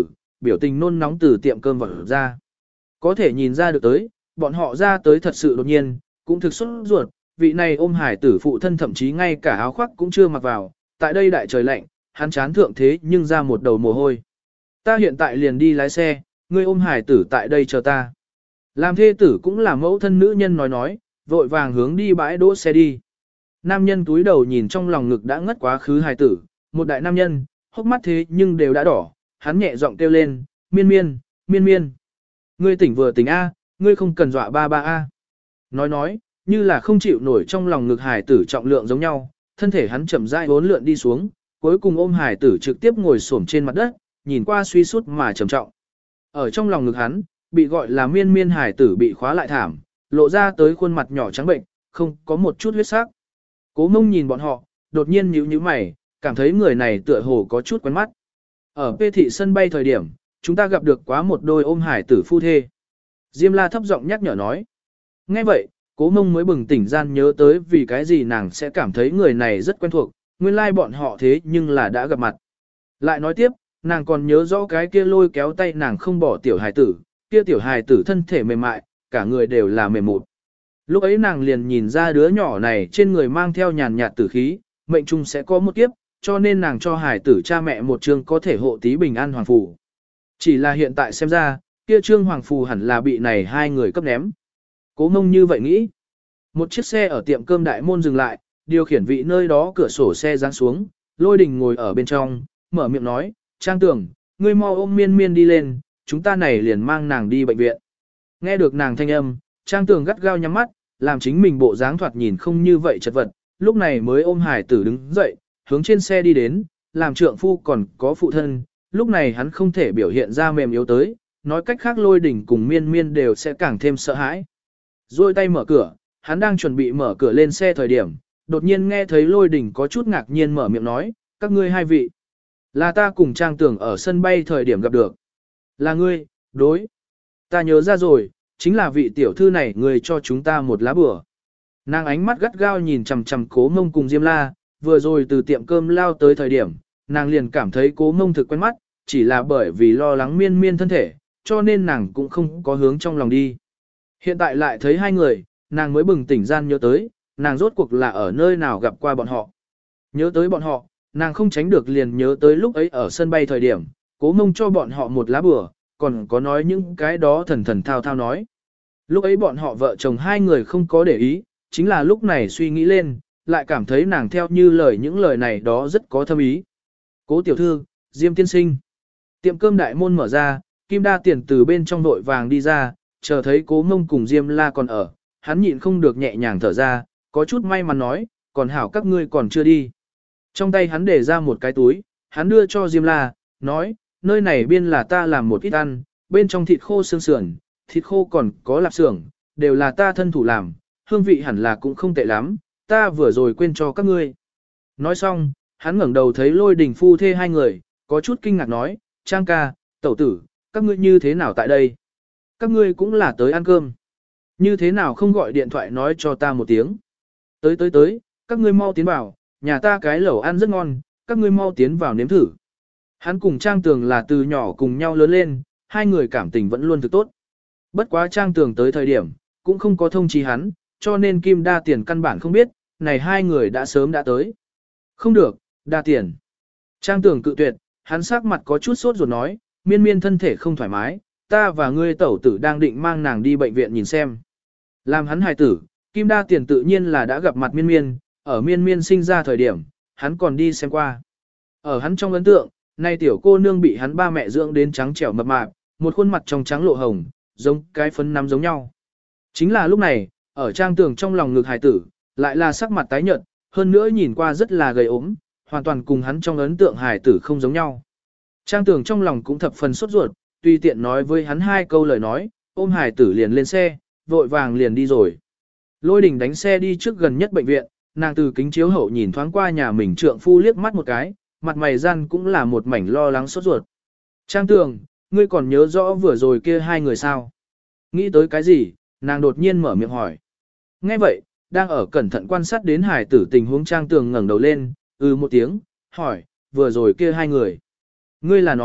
biểu tình nôn nóng từ tiệm cơm vào ra. Có thể nhìn ra được tới, bọn họ ra tới thật sự đột nhiên, cũng thực xuất ruột, vị này ôm hải tử phụ thân thậm chí ngay cả áo khoác cũng chưa mặc vào, tại đây đại trời lạnh, hắn chán thượng thế nhưng ra một đầu mồ hôi. Ta hiện tại liền đi lái xe, ngươi ôm hải tử tại đây chờ ta. Làm thê tử cũng là mẫu thân nữ nhân nói nói, vội vàng hướng đi bãi đỗ xe đi. Nam nhân túi đầu nhìn trong lòng ngực đã ngất quá khứ hải tử, một đại nam nhân, hốc mắt thế nhưng đều đã đỏ, hắn nhẹ giọng kêu lên, miên miên, miên miên. Ngươi tỉnh vừa tỉnh A, ngươi không cần dọa ba ba A. Nói nói, như là không chịu nổi trong lòng ngực hải tử trọng lượng giống nhau, thân thể hắn chậm rãi bốn lượn đi xuống, cuối cùng ôm hải tử trực tiếp ngồi xổm trên mặt đất, nhìn qua suy sút mà trầm trọng. Ở trong lòng ngực hắn, bị gọi là miên miên hải tử bị khóa lại thảm, lộ ra tới khuôn mặt nhỏ trắng bệnh, không có một chút huyết sắc. Cố Mông nhìn bọn họ, đột nhiên nhíu nhíu mày, cảm thấy người này tựa hồ có chút quen mắt. Ở P thị sân bay thời điểm, chúng ta gặp được quá một đôi ôm hải tử phu thê. Diêm La thấp giọng nhắc nhở nói. Nghe vậy, Cố Mông mới bừng tỉnh gian nhớ tới vì cái gì nàng sẽ cảm thấy người này rất quen thuộc, nguyên lai like bọn họ thế nhưng là đã gặp mặt. Lại nói tiếp, nàng còn nhớ rõ cái kia lôi kéo tay nàng không bỏ tiểu hài tử, kia tiểu hài tử thân thể mềm mại, cả người đều là mềm mụt. Lúc ấy nàng liền nhìn ra đứa nhỏ này trên người mang theo nhàn nhạt tử khí, mệnh trung sẽ có một kiếp, cho nên nàng cho hài tử cha mẹ một chương có thể hộ tí bình an hoàng phù. Chỉ là hiện tại xem ra, kia trương hoàng phù hẳn là bị này hai người cấp ném. Cố Mông như vậy nghĩ. Một chiếc xe ở tiệm cơm đại môn dừng lại, điều khiển vị nơi đó cửa sổ xe giáng xuống, Lôi Đình ngồi ở bên trong, mở miệng nói, Trang Tường, ngươi mau ôm miên miên đi lên, chúng ta này liền mang nàng đi bệnh viện. Nghe được nàng thanh âm, Trang Tường gắt gao nhắm mắt, làm chính mình bộ dáng thoạt nhìn không như vậy chật vật, lúc này mới ôm hải tử đứng dậy, hướng trên xe đi đến, làm trượng phu còn có phụ thân, lúc này hắn không thể biểu hiện ra mềm yếu tới, nói cách khác Lôi Đình cùng miên miên đều sẽ càng thêm sợ hãi. Rồi tay mở cửa, hắn đang chuẩn bị mở cửa lên xe thời điểm, đột nhiên nghe thấy Lôi Đình có chút ngạc nhiên mở miệng nói, các ngươi hai vị. Là ta cùng Trang Tường ở sân bay thời điểm gặp được. Là ngươi, đối. Ta nhớ ra rồi, chính là vị tiểu thư này người cho chúng ta một lá bửa. Nàng ánh mắt gắt gao nhìn chằm chằm Cố Mông cùng Diêm La, vừa rồi từ tiệm cơm lao tới thời điểm, nàng liền cảm thấy Cố Mông thực quen mắt, chỉ là bởi vì lo lắng miên miên thân thể, cho nên nàng cũng không có hướng trong lòng đi. Hiện tại lại thấy hai người, nàng mới bừng tỉnh gian nhớ tới, nàng rốt cuộc là ở nơi nào gặp qua bọn họ. Nhớ tới bọn họ, nàng không tránh được liền nhớ tới lúc ấy ở sân bay thời điểm, Cố Mông cho bọn họ một lá bửa, còn có nói những cái đó thần thần thao thao nói. Lúc ấy bọn họ vợ chồng hai người không có để ý, chính là lúc này suy nghĩ lên, lại cảm thấy nàng theo như lời những lời này đó rất có thâm ý. Cố tiểu thư, Diêm tiên sinh. Tiệm cơm đại môn mở ra, Kim Đa Tiền từ bên trong đội vàng đi ra, chờ thấy Cố Mông cùng Diêm La còn ở, hắn nhịn không được nhẹ nhàng thở ra, có chút may mắn nói, còn hảo các ngươi còn chưa đi. Trong tay hắn để ra một cái túi, hắn đưa cho Diêm La, nói, nơi này biên là ta làm một ít ăn, bên trong thịt khô xương sườn, thịt khô còn có lạp xưởng, đều là ta thân thủ làm, hương vị hẳn là cũng không tệ lắm, ta vừa rồi quên cho các ngươi. Nói xong, hắn ngẩng đầu thấy Lôi Đình phu thê hai người, có chút kinh ngạc nói, Trang ca, tẩu tử, các ngươi như thế nào tại đây? Các ngươi cũng là tới ăn cơm. Như thế nào không gọi điện thoại nói cho ta một tiếng? Tới tới tới, các ngươi mau tiến vào, nhà ta cái lẩu ăn rất ngon, các ngươi mau tiến vào nếm thử. Hắn cùng Trang Tường là từ nhỏ cùng nhau lớn lên, hai người cảm tình vẫn luôn thực tốt. Bất quá Trang Tường tới thời điểm, cũng không có thông chí hắn, cho nên Kim Đa Tiền căn bản không biết, này hai người đã sớm đã tới. Không được, Đa Tiền. Trang Tường cự tuyệt, hắn sắc mặt có chút sốt ruột nói, miên miên thân thể không thoải mái, ta và ngươi tẩu tử đang định mang nàng đi bệnh viện nhìn xem. Làm hắn hài tử, Kim Đa Tiền tự nhiên là đã gặp mặt miên miên, ở miên miên sinh ra thời điểm, hắn còn đi xem qua. Ở hắn trong ấn tượng, nay tiểu cô nương bị hắn ba mẹ dưỡng đến trắng trẻo mập mạp, một khuôn mặt trong trắng lộ hồng, giống cái phấn nắm giống nhau. Chính là lúc này, ở Trang Tường trong lòng ngực hài tử, lại là sắc mặt tái nhợt, hơn nữa nhìn qua rất là gầy ốm, hoàn toàn cùng hắn trong ấn tượng hài tử không giống nhau. Trang Tường trong lòng cũng thập phần sốt ruột, tùy tiện nói với hắn hai câu lời nói, ôm hài tử liền lên xe, vội vàng liền đi rồi. Lôi Đình đánh xe đi trước gần nhất bệnh viện, nàng từ kính chiếu hậu nhìn thoáng qua nhà mình trượng phu liếc mắt một cái, mặt mày gian cũng là một mảnh lo lắng sốt ruột. Trang Tường, ngươi còn nhớ rõ vừa rồi kia hai người sao? Nghĩ tới cái gì, nàng đột nhiên mở miệng hỏi. Nghe vậy, đang ở cẩn thận quan sát đến hải tử tình huống Trang Tường ngẩng đầu lên, ừ một tiếng, hỏi, vừa rồi kia hai người. Ngươi là nói,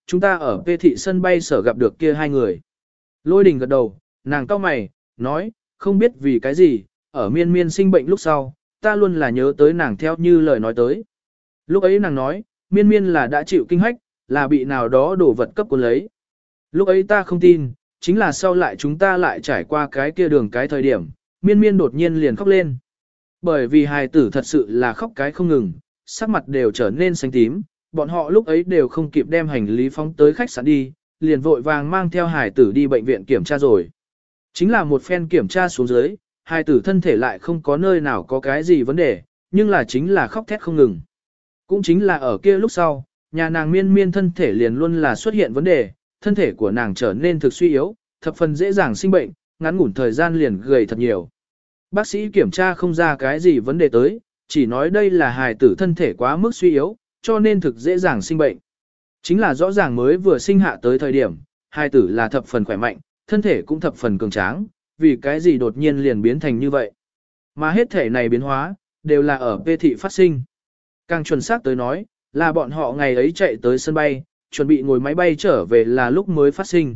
chúng ta ở P thị sân bay sở gặp được kia hai người. Lôi đình gật đầu, nàng cau mày, nói, không biết vì cái gì, ở miên miên sinh bệnh lúc sau, ta luôn là nhớ tới nàng theo như lời nói tới. Lúc ấy nàng nói, miên miên là đã chịu kinh hách, là bị nào đó đổ vật cấp cuốn lấy. Lúc ấy ta không tin, chính là sau lại chúng ta lại trải qua cái kia đường cái thời điểm, miên miên đột nhiên liền khóc lên. Bởi vì hài tử thật sự là khóc cái không ngừng, sắc mặt đều trở nên xanh tím, bọn họ lúc ấy đều không kịp đem hành lý phóng tới khách sạn đi, liền vội vàng mang theo hài tử đi bệnh viện kiểm tra rồi. Chính là một phen kiểm tra xuống dưới, hài tử thân thể lại không có nơi nào có cái gì vấn đề, nhưng là chính là khóc thét không ngừng. Cũng chính là ở kia lúc sau, nhà nàng miên miên thân thể liền luôn là xuất hiện vấn đề, thân thể của nàng trở nên thực suy yếu, thập phần dễ dàng sinh bệnh, ngắn ngủn thời gian liền gầy thật nhiều. Bác sĩ kiểm tra không ra cái gì vấn đề tới, chỉ nói đây là hài tử thân thể quá mức suy yếu, cho nên thực dễ dàng sinh bệnh. Chính là rõ ràng mới vừa sinh hạ tới thời điểm, hài tử là thập phần khỏe mạnh, thân thể cũng thập phần cường tráng, vì cái gì đột nhiên liền biến thành như vậy. Mà hết thể này biến hóa, đều là ở P thị phát sinh. Càng chuẩn xác tới nói, là bọn họ ngày ấy chạy tới sân bay, chuẩn bị ngồi máy bay trở về là lúc mới phát sinh.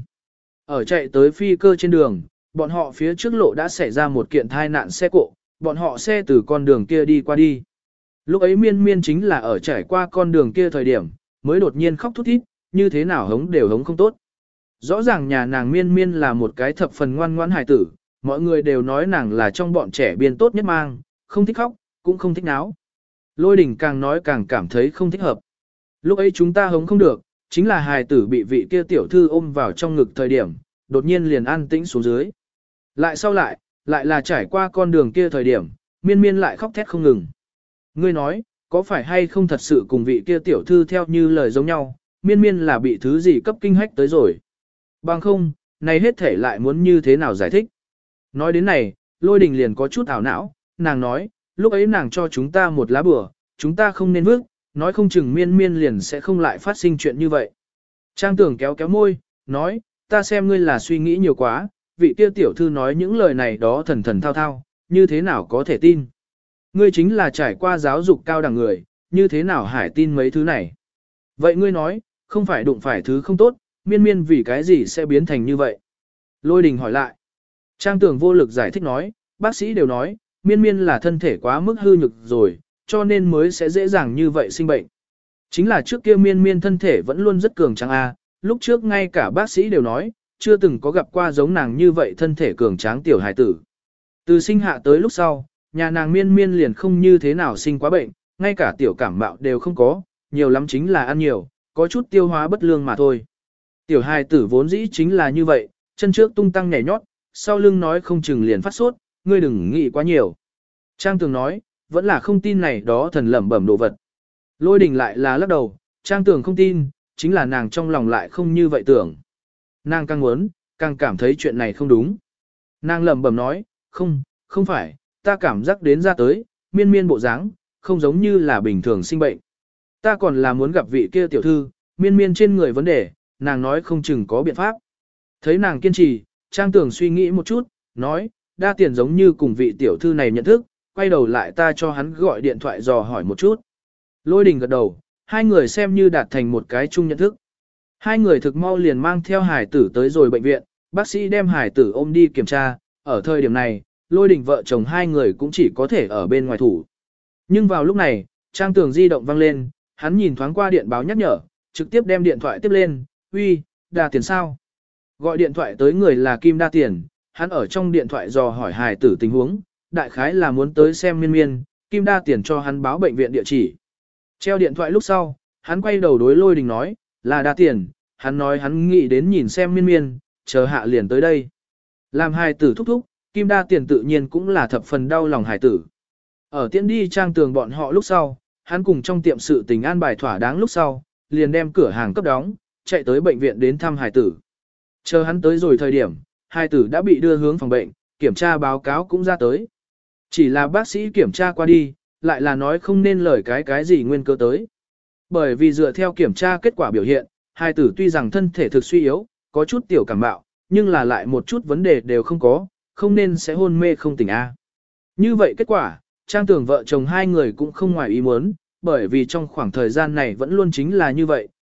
Ở chạy tới phi cơ trên đường, bọn họ phía trước lộ đã xảy ra một kiện thai nạn xe cộ, bọn họ xe từ con đường kia đi qua đi. Lúc ấy miên miên chính là ở trải qua con đường kia thời điểm, mới đột nhiên khóc thút thít, như thế nào hống đều hống không tốt. Rõ ràng nhà nàng miên miên là một cái thập phần ngoan ngoãn hài tử, mọi người đều nói nàng là trong bọn trẻ biên tốt nhất mang, không thích khóc, cũng không thích náo. Lôi đình càng nói càng cảm thấy không thích hợp. Lúc ấy chúng ta hống không được, chính là hài tử bị vị kia tiểu thư ôm vào trong ngực thời điểm, đột nhiên liền an tĩnh xuống dưới. Lại sau lại, lại là trải qua con đường kia thời điểm, miên miên lại khóc thét không ngừng. Ngươi nói, có phải hay không thật sự cùng vị kia tiểu thư theo như lời giống nhau, miên miên là bị thứ gì cấp kinh hách tới rồi. Bằng không, này hết thể lại muốn như thế nào giải thích. Nói đến này, lôi đình liền có chút ảo não, nàng nói, lúc ấy nàng cho chúng ta một lá bừa, chúng ta không nên vước, nói không chừng miên miên liền sẽ không lại phát sinh chuyện như vậy. Trang tưởng kéo kéo môi, nói, ta xem ngươi là suy nghĩ nhiều quá, vị kia tiểu thư nói những lời này đó thần thần thao thao, như thế nào có thể tin. Ngươi chính là trải qua giáo dục cao đẳng người, như thế nào hải tin mấy thứ này. Vậy ngươi nói, không phải đụng phải thứ không tốt, miên miên vì cái gì sẽ biến thành như vậy. Lôi đình hỏi lại. Trang tưởng vô lực giải thích nói, bác sĩ đều nói, miên miên là thân thể quá mức hư nhược rồi, cho nên mới sẽ dễ dàng như vậy sinh bệnh. Chính là trước kia miên miên thân thể vẫn luôn rất cường tráng a, lúc trước ngay cả bác sĩ đều nói, chưa từng có gặp qua giống nàng như vậy thân thể cường tráng tiểu hài tử. Từ sinh hạ tới lúc sau, nhà nàng miên miên liền không như thế nào sinh quá bệnh, ngay cả tiểu cảm mạo đều không có, nhiều lắm chính là ăn nhiều, có chút tiêu hóa bất lương mà thôi. Tiểu hài tử vốn dĩ chính là như vậy, chân trước tung tăng nhảy nhót, sau lưng nói không chừng liền phát sốt, ngươi đừng nghĩ quá nhiều. Trang Tường nói, vẫn là không tin này đó thần lẩm bẩm đồ vật. Lôi đình lại là lắc đầu, Trang Tường không tin, chính là nàng trong lòng lại không như vậy tưởng. Nàng càng muốn, càng cảm thấy chuyện này không đúng. Nàng lẩm bẩm nói, không, không phải, ta cảm giác đến ra tới, miên miên bộ dáng, không giống như là bình thường sinh bệnh. Ta còn là muốn gặp vị kia tiểu thư, miên miên trên người vấn đề, nàng nói không chừng có biện pháp. Thấy nàng kiên trì, Trang Tường suy nghĩ một chút, nói, đa tiền giống như cùng vị tiểu thư này nhận thức, quay đầu lại ta cho hắn gọi điện thoại dò hỏi một chút. Lôi đình gật đầu, hai người xem như đạt thành một cái chung nhận thức. Hai người thực mau liền mang theo hải tử tới rồi bệnh viện, bác sĩ đem hải tử ôm đi kiểm tra, ở thời điểm này, lôi đình vợ chồng hai người cũng chỉ có thể ở bên ngoài thủ. Nhưng vào lúc này, Trang Tường di động vang lên, hắn nhìn thoáng qua điện báo nhắc nhở, trực tiếp đem điện thoại tiếp lên, uy, đa tiền sao? Gọi điện thoại tới người là Kim Đa Tiền, hắn ở trong điện thoại dò hỏi hài tử tình huống, đại khái là muốn tới xem miên miên, Kim Đa Tiền cho hắn báo bệnh viện địa chỉ. Treo điện thoại lúc sau, hắn quay đầu đối lôi đình nói, là Đa Tiền, hắn nói hắn nghĩ đến nhìn xem miên miên, chờ hạ liền tới đây. Làm hài tử thúc thúc, Kim Đa Tiền tự nhiên cũng là thập phần đau lòng hài tử. Ở tiễn đi Trang Tường bọn họ lúc sau, hắn cùng trong tiệm sự tình an bài thỏa đáng lúc sau, liền đem cửa hàng cấp đóng, chạy tới bệnh viện đến thăm hài tử. Chờ hắn tới rồi thời điểm, hài tử đã bị đưa hướng phòng bệnh, kiểm tra báo cáo cũng ra tới. Chỉ là bác sĩ kiểm tra qua đi, lại là nói không nên lời cái cái gì nguyên cơ tới. Bởi vì dựa theo kiểm tra kết quả biểu hiện, hài tử tuy rằng thân thể thực suy yếu, có chút tiểu cảm bạo, nhưng là lại một chút vấn đề đều không có, không nên sẽ hôn mê không tỉnh A. Như vậy kết quả, Trang Tường vợ chồng hai người cũng không ngoài ý muốn, bởi vì trong khoảng thời gian này vẫn luôn chính là như vậy,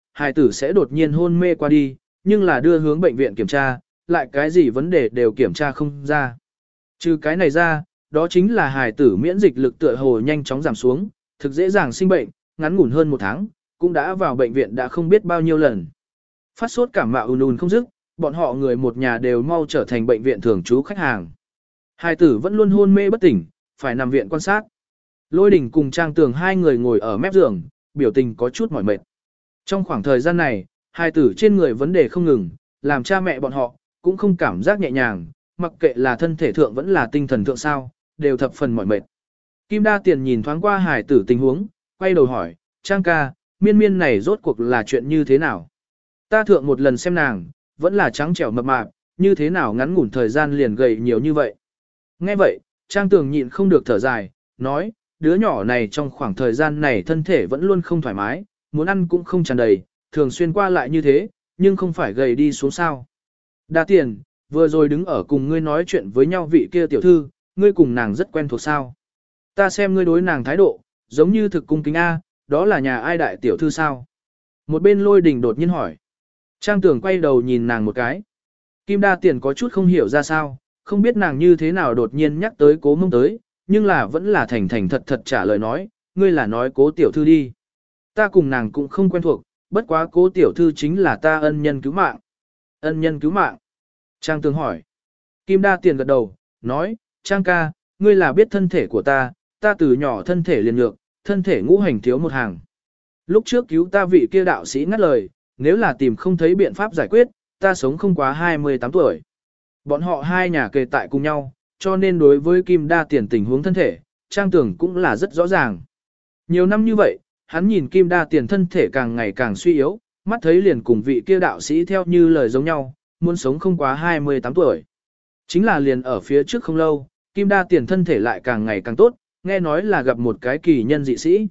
hài tử sẽ đột nhiên hôn mê qua đi, nhưng là đưa hướng bệnh viện kiểm tra, lại cái gì vấn đề đều kiểm tra không ra. Trừ cái này ra, đó chính là hài tử miễn dịch lực tựa hồ nhanh chóng giảm xuống, thực dễ dàng sinh bệnh, ngắn ngủn hơn một tháng, cũng đã vào bệnh viện đã không biết bao nhiêu lần. Phát sốt cảm mạo ùn ùn không dứt, bọn họ người một nhà đều mau trở thành bệnh viện thường trú khách hàng. Hài tử vẫn luôn hôn mê bất tỉnh, phải nằm viện quan sát. Lôi Đình cùng Trang Tường hai người ngồi ở mép giường, biểu tình có chút mỏi mệt. Trong khoảng thời gian này, hài tử trên người vấn đề không ngừng, làm cha mẹ bọn họ cũng không cảm giác nhẹ nhàng, mặc kệ là thân thể thượng vẫn là tinh thần thượng sao, đều thập phần mỏi mệt. Kim Đa Tiền nhìn thoáng qua hài tử tình huống, quay đầu hỏi, Trang ca, miên miên này rốt cuộc là chuyện như thế nào? Ta thượng một lần xem nàng, vẫn là trắng trẻo mập mạp, như thế nào ngắn ngủn thời gian liền gầy nhiều như vậy? Nghe vậy, Trang Tường nhịn không được thở dài, nói, đứa nhỏ này trong khoảng thời gian này thân thể vẫn luôn không thoải mái, muốn ăn cũng không tràn đầy, thường xuyên qua lại như thế, nhưng không phải gầy đi xuống sao. Đa Tiền, vừa rồi đứng ở cùng ngươi nói chuyện với nhau vị kia tiểu thư, ngươi cùng nàng rất quen thuộc sao. Ta xem ngươi đối nàng thái độ, giống như thực cung kính A, đó là nhà ai đại tiểu thư sao? Một bên Lôi Đình đột nhiên hỏi. Trang Tường quay đầu nhìn nàng một cái. Kim Đa Tiền có chút không hiểu ra sao, không biết nàng như thế nào đột nhiên nhắc tới Cố Mông tới, nhưng là vẫn là thành thành thật thật trả lời nói, ngươi là nói Cố tiểu thư đi. Ta cùng nàng cũng không quen thuộc, bất quá Cố tiểu thư chính là ta ân nhân cứu mạng. Ân nhân cứu mạng. Trang Tường hỏi. Kim Đa Tiền gật đầu, nói, Trang ca, ngươi là biết thân thể của ta, ta từ nhỏ thân thể liền nhược, thân thể ngũ hành thiếu một hàng. Lúc trước cứu ta vị kia đạo sĩ ngắt lời, nếu là tìm không thấy biện pháp giải quyết, ta sống không quá hai mươi tám tuổi. Bọn họ hai nhà kề tại cùng nhau, cho nên đối với Kim Đa Tiền tình huống thân thể, Trang Tường cũng là rất rõ ràng. Nhiều năm như vậy, hắn nhìn Kim Đa Tiền thân thể càng ngày càng suy yếu, mắt thấy liền cùng vị kia đạo sĩ theo như lời giống nhau, muốn sống không quá hai mươi tám tuổi. Chính là liền ở phía trước không lâu, Kim Đa Tiền thân thể lại càng ngày càng tốt, nghe nói là gặp một cái kỳ nhân dị sĩ.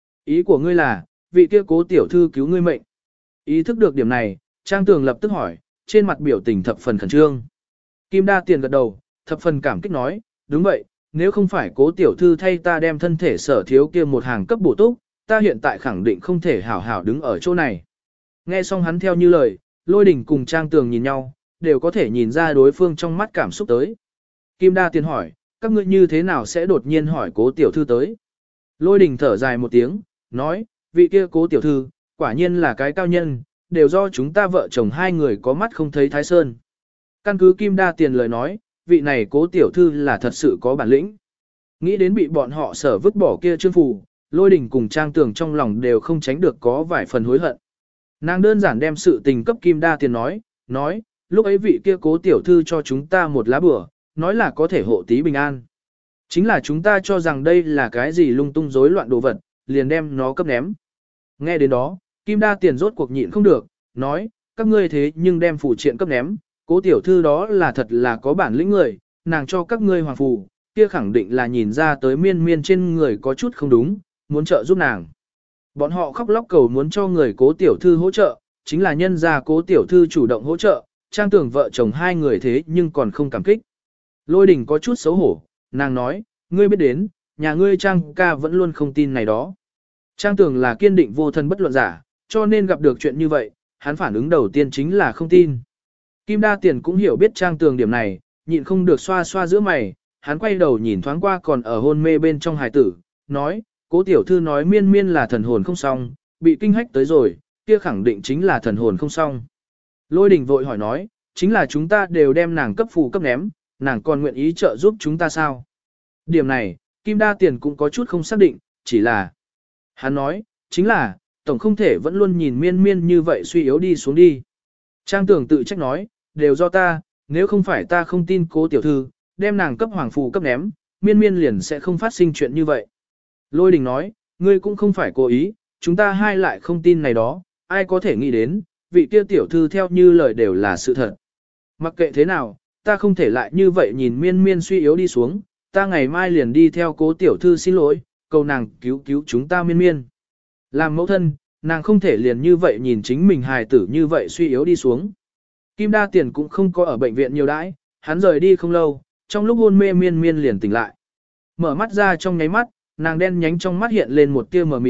Ý của ngươi là, vị kia Cố tiểu thư cứu ngươi mệnh. Ý thức được điểm này, Trang Tường lập tức hỏi, trên mặt biểu tình thập phần khẩn trương. Kim Đa Tiền gật đầu, thập phần cảm kích nói, đúng vậy, nếu không phải Cố tiểu thư thay ta đem thân thể sở thiếu kia một hàng cấp bổ túc, ta hiện tại khẳng định không thể hảo hảo đứng ở chỗ này. Nghe xong hắn theo như lời, Lôi Đình cùng Trang Tường nhìn nhau, đều có thể nhìn ra đối phương trong mắt cảm xúc tới. Kim Đa Tiền hỏi, các ngươi như thế nào sẽ đột nhiên hỏi Cố tiểu thư tới? Lôi Đình thở dài một tiếng, nói, vị kia Cố tiểu thư, quả nhiên là cái cao nhân, đều do chúng ta vợ chồng hai người có mắt không thấy Thái Sơn. Căn cứ Kim Đa Tiền lời nói, vị này Cố tiểu thư là thật sự có bản lĩnh. Nghĩ đến bị bọn họ sở vứt bỏ kia trương phù, Lôi Đình cùng Trang Tường trong lòng đều không tránh được có vài phần hối hận. Nàng đơn giản đem sự tình cấp Kim Đa Tiền nói, nói, lúc ấy vị kia Cố tiểu thư cho chúng ta một lá bửa, nói là có thể hộ tí bình an. Chính là chúng ta cho rằng đây là cái gì lung tung rối loạn đồ vật, liền đem nó cấp ném. Nghe đến đó, Kim Đa Tiền rốt cuộc nhịn không được, nói, các ngươi thế nhưng đem phù triện cấp ném, Cố tiểu thư đó là thật là có bản lĩnh người, nàng cho các ngươi hoàng phù, kia khẳng định là nhìn ra tới miên miên trên người có chút không đúng, muốn trợ giúp nàng. Bọn họ khóc lóc cầu muốn cho người Cố tiểu thư hỗ trợ, chính là nhân ra Cố tiểu thư chủ động hỗ trợ, Trang Tường vợ chồng hai người thế nhưng còn không cảm kích. Lôi Đình có chút xấu hổ, nàng nói, ngươi biết đến, nhà ngươi Trang ca vẫn luôn không tin này đó. Trang Tường là kiên định vô thân bất luận giả, cho nên gặp được chuyện như vậy, hắn phản ứng đầu tiên chính là không tin. Kim Đa Tiền cũng hiểu biết Trang Tường điểm này, nhịn không được xoa xoa giữa mày, hắn quay đầu nhìn thoáng qua còn ở hôn mê bên trong hài tử, nói, Cố tiểu thư nói miên miên là thần hồn không xong, bị kinh hách tới rồi, kia khẳng định chính là thần hồn không xong. Lôi Đình vội hỏi nói, chính là chúng ta đều đem nàng cấp phù cấp ném, nàng còn nguyện ý trợ giúp chúng ta sao? Điểm này, Kim Đa Tiền cũng có chút không xác định, chỉ là... Hắn nói, chính là, tổng không thể vẫn luôn nhìn miên miên như vậy suy yếu đi xuống đi. Trang Tường tự trách nói, đều do ta, nếu không phải ta không tin Cố tiểu thư, đem nàng cấp hoàng phù cấp ném, miên miên liền sẽ không phát sinh chuyện như vậy. Lôi Đình nói, ngươi cũng không phải cố ý, chúng ta hai lại không tin này đó, ai có thể nghĩ đến, vị kia tiểu thư theo như lời đều là sự thật. Mặc kệ thế nào, ta không thể lại như vậy nhìn miên miên suy yếu đi xuống, ta ngày mai liền đi theo Cố tiểu thư xin lỗi, cầu nàng cứu cứu chúng ta miên miên. Làm mẫu thân, nàng không thể liền như vậy nhìn chính mình hài tử như vậy suy yếu đi xuống. Kim Đa Tiền cũng không có ở bệnh viện nhiều đãi, hắn rời đi không lâu, trong lúc hôn mê miên miên liền tỉnh lại. Mở mắt ra trong nháy mắt, nàng đen nhánh trong mắt hiện lên một tia mờ mịt,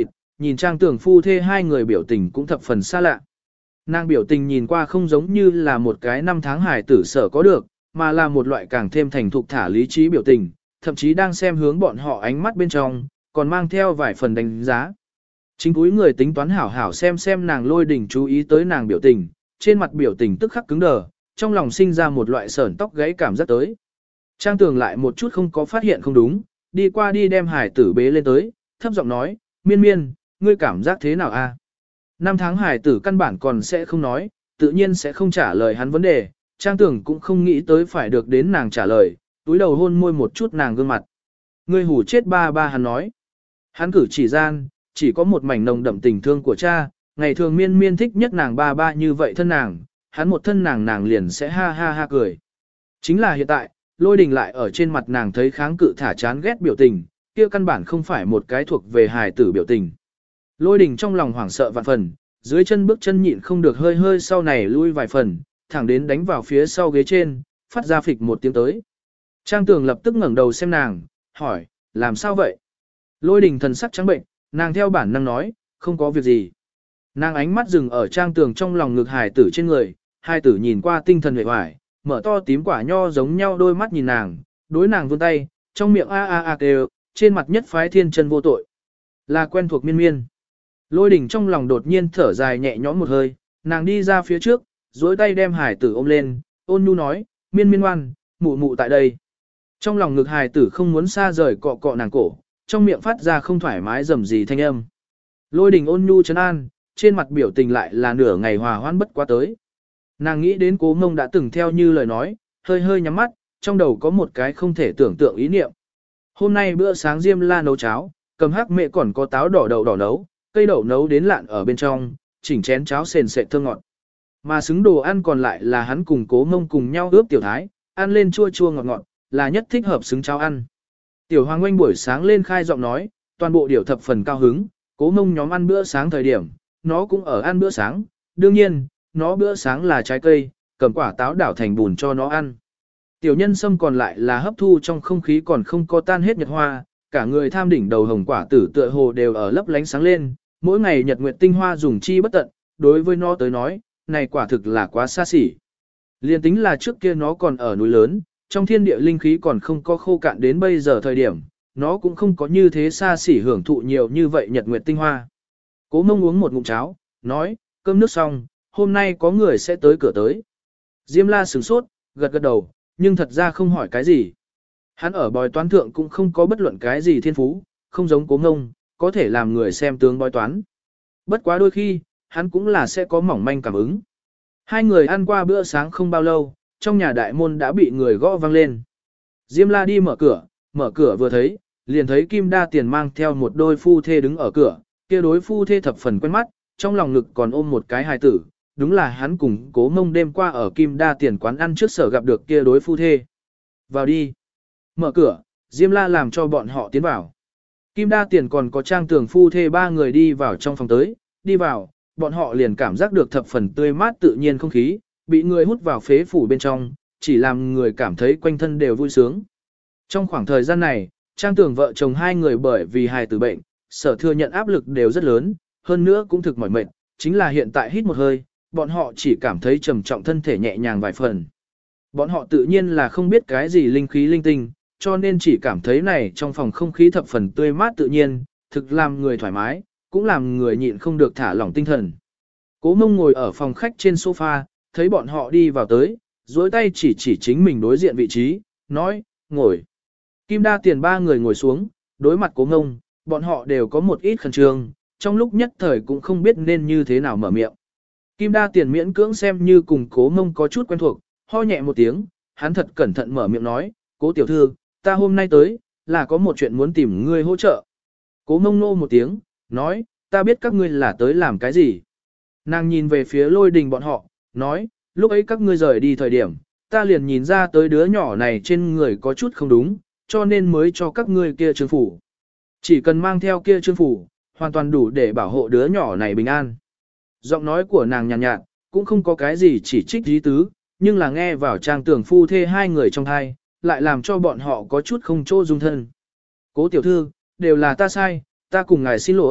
nhìn trang tưởng phu thê hai người biểu tình cũng thập phần xa lạ. Nàng biểu tình nhìn qua không giống như là một cái năm tháng hài tử sở có được, mà là một loại càng thêm thành thục thả lý trí biểu tình, thậm chí đang xem hướng bọn họ ánh mắt bên trong, còn mang theo vài phần đánh giá. Chính cúi người tính toán hảo hảo xem xem nàng Lôi Đình chú ý tới nàng biểu tình, trên mặt biểu tình tức khắc cứng đờ, trong lòng sinh ra một loại sởn tóc gáy cảm giác tới. Trang Tường lại một chút không có phát hiện không đúng, đi qua đi đem hải tử bế lên tới, thấp giọng nói, miên miên, ngươi cảm giác thế nào a? Năm tháng hải tử căn bản còn sẽ không nói, tự nhiên sẽ không trả lời hắn vấn đề, Trang Tường cũng không nghĩ tới phải được đến nàng trả lời, túi đầu hôn môi một chút nàng gương mặt. Ngươi hù chết ba ba hắn nói. Hắn cử chỉ gian, chỉ có một mảnh nồng đậm tình thương của cha, ngày thường miên miên thích nhất nàng ba ba như vậy thân nàng, hắn một thân nàng nàng liền sẽ ha ha ha cười. Chính là hiện tại, Lôi Đình lại ở trên mặt nàng thấy kháng cự thả chán ghét biểu tình, kia căn bản không phải một cái thuộc về hài tử biểu tình. Lôi Đình trong lòng hoảng sợ vạn phần, dưới chân bước chân nhịn không được hơi hơi sau này lui vài phần, thẳng đến đánh vào phía sau ghế trên, phát ra phịch một tiếng tới. Trang Tường lập tức ngẩng đầu xem nàng, hỏi, làm sao vậy? Lôi Đình thần sắc trắng bệnh, nàng theo bản năng nói, không có việc gì. Nàng ánh mắt dừng ở Trang Tường trong lòng ngực hài tử trên người, hài tử nhìn qua tinh thần vẻ vải, mở to tím quả nho giống nhau đôi mắt nhìn nàng, đối nàng vươn tay, trong miệng a a a kêu, trên mặt nhất phái thiên chân vô tội. Là quen thuộc miên miên. Lôi Đình trong lòng đột nhiên thở dài nhẹ nhõm một hơi, nàng đi ra phía trước, duỗi tay đem hài tử ôm lên, ôn nhu nói, miên miên ngoan, mụ mụ tại đây. Trong lòng ngực hài tử không muốn xa rời cọ cọ nàng cổ, trong miệng phát ra không thoải mái rầm gì thanh âm. Lôi Đình ôn nhu trấn an, trên mặt biểu tình lại là nửa ngày hòa hoãn bất quá tới. Nàng nghĩ đến Cố Mông đã từng theo như lời nói, hơi hơi nhắm mắt, trong đầu có một cái không thể tưởng tượng ý niệm. Hôm nay bữa sáng Diêm La nấu cháo, cầm hắc mẹ còn có táo đỏ đậu đỏ nấu, cây đậu nấu đến lạn ở bên trong, chỉnh chén cháo sền sệt thơm ngọt. Mà xứng đồ ăn còn lại là hắn cùng Cố Mông cùng nhau ướp tiểu thái, ăn lên chua chua ngọt ngọt, là nhất thích hợp xứng cháo ăn. Tiểu Hoàng Oanh buổi sáng lên khai giọng nói, toàn bộ điều thập phần cao hứng, Cố Mông nhóm ăn bữa sáng thời điểm, nó cũng ở ăn bữa sáng, đương nhiên, nó bữa sáng là trái cây, cầm quả táo đảo thành bùn cho nó ăn. Tiểu Nhân Sâm còn lại là hấp thu trong không khí còn không có tan hết nhật hoa, cả người tham đỉnh đầu hồng quả tử tựa hồ đều ở lấp lánh sáng lên, mỗi ngày nhật nguyệt tinh hoa dùng chi bất tận, đối với nó tới nói, này quả thực là quá xa xỉ. Liên tính là trước kia nó còn ở núi lớn, trong thiên địa linh khí còn không có khô cạn đến bây giờ thời điểm, nó cũng không có như thế xa xỉ hưởng thụ nhiều như vậy nhật nguyệt tinh hoa. Cố Mông uống một ngụm cháo, nói, cơm nước xong, hôm nay có người sẽ tới cửa tới. Diêm La sửng sốt, gật gật đầu, nhưng thật ra không hỏi cái gì. Hắn ở bói toán thượng cũng không có bất luận cái gì thiên phú, không giống Cố Mông, có thể làm người xem tướng bói toán. Bất quá đôi khi, hắn cũng là sẽ có mỏng manh cảm ứng. Hai người ăn qua bữa sáng không bao lâu, trong nhà đại môn đã bị người gõ vang lên. Diêm La đi mở cửa, mở cửa vừa thấy, liền thấy Kim Đa Tiền mang theo một đôi phu thê đứng ở cửa, kia đối phu thê thập phần quen mắt, trong lòng ngực còn ôm một cái hài tử, đúng là hắn cùng Cố Mông đêm qua ở Kim Đa Tiền quán ăn trước sở gặp được kia đối phu thê. Vào đi. Mở cửa, Diêm La làm cho bọn họ tiến vào. Kim Đa Tiền còn có Trang Tường phu thê ba người đi vào trong phòng tới, đi vào, bọn họ liền cảm giác được thập phần tươi mát tự nhiên không khí, bị người hút vào phế phủ bên trong, chỉ làm người cảm thấy quanh thân đều vui sướng. Trong khoảng thời gian này, Trang Tường vợ chồng hai người bởi vì hài tử bệnh, sở thừa nhận áp lực đều rất lớn, hơn nữa cũng thực mỏi mệt, chính là hiện tại hít một hơi, bọn họ chỉ cảm thấy trầm trọng thân thể nhẹ nhàng vài phần. Bọn họ tự nhiên là không biết cái gì linh khí linh tinh, cho nên chỉ cảm thấy này trong phòng không khí thập phần tươi mát tự nhiên, thực làm người thoải mái, cũng làm người nhịn không được thả lỏng tinh thần. Cố Mông ngồi ở phòng khách trên sofa, thấy bọn họ đi vào tới, duỗi tay chỉ chỉ chính mình đối diện vị trí, nói, ngồi. Kim Đa Tiền ba người ngồi xuống, đối mặt Cố Mông, bọn họ đều có một ít khẩn trương, trong lúc nhất thời cũng không biết nên như thế nào mở miệng. Kim Đa Tiền miễn cưỡng xem như cùng Cố Mông có chút quen thuộc, ho nhẹ một tiếng, hắn thật cẩn thận mở miệng nói, Cố tiểu thư, ta hôm nay tới, là có một chuyện muốn tìm ngươi hỗ trợ. Cố Mông nô một tiếng, nói, ta biết các ngươi là tới làm cái gì. Nàng nhìn về phía Lôi Đình bọn họ, nói, lúc ấy các ngươi rời đi thời điểm, ta liền nhìn ra tới đứa nhỏ này trên người có chút không đúng, cho nên mới cho các ngươi kia trương phủ. Chỉ cần mang theo kia trương phủ, hoàn toàn đủ để bảo hộ đứa nhỏ này bình an. Giọng nói của nàng nhàn nhạt, nhạt, cũng không có cái gì chỉ trích ý tứ, nhưng là nghe vào Trang Tường phu thê hai người trong hai, lại làm cho bọn họ có chút không chỗ dung thân. Cố tiểu thư, đều là ta sai, ta cùng ngài xin lỗi,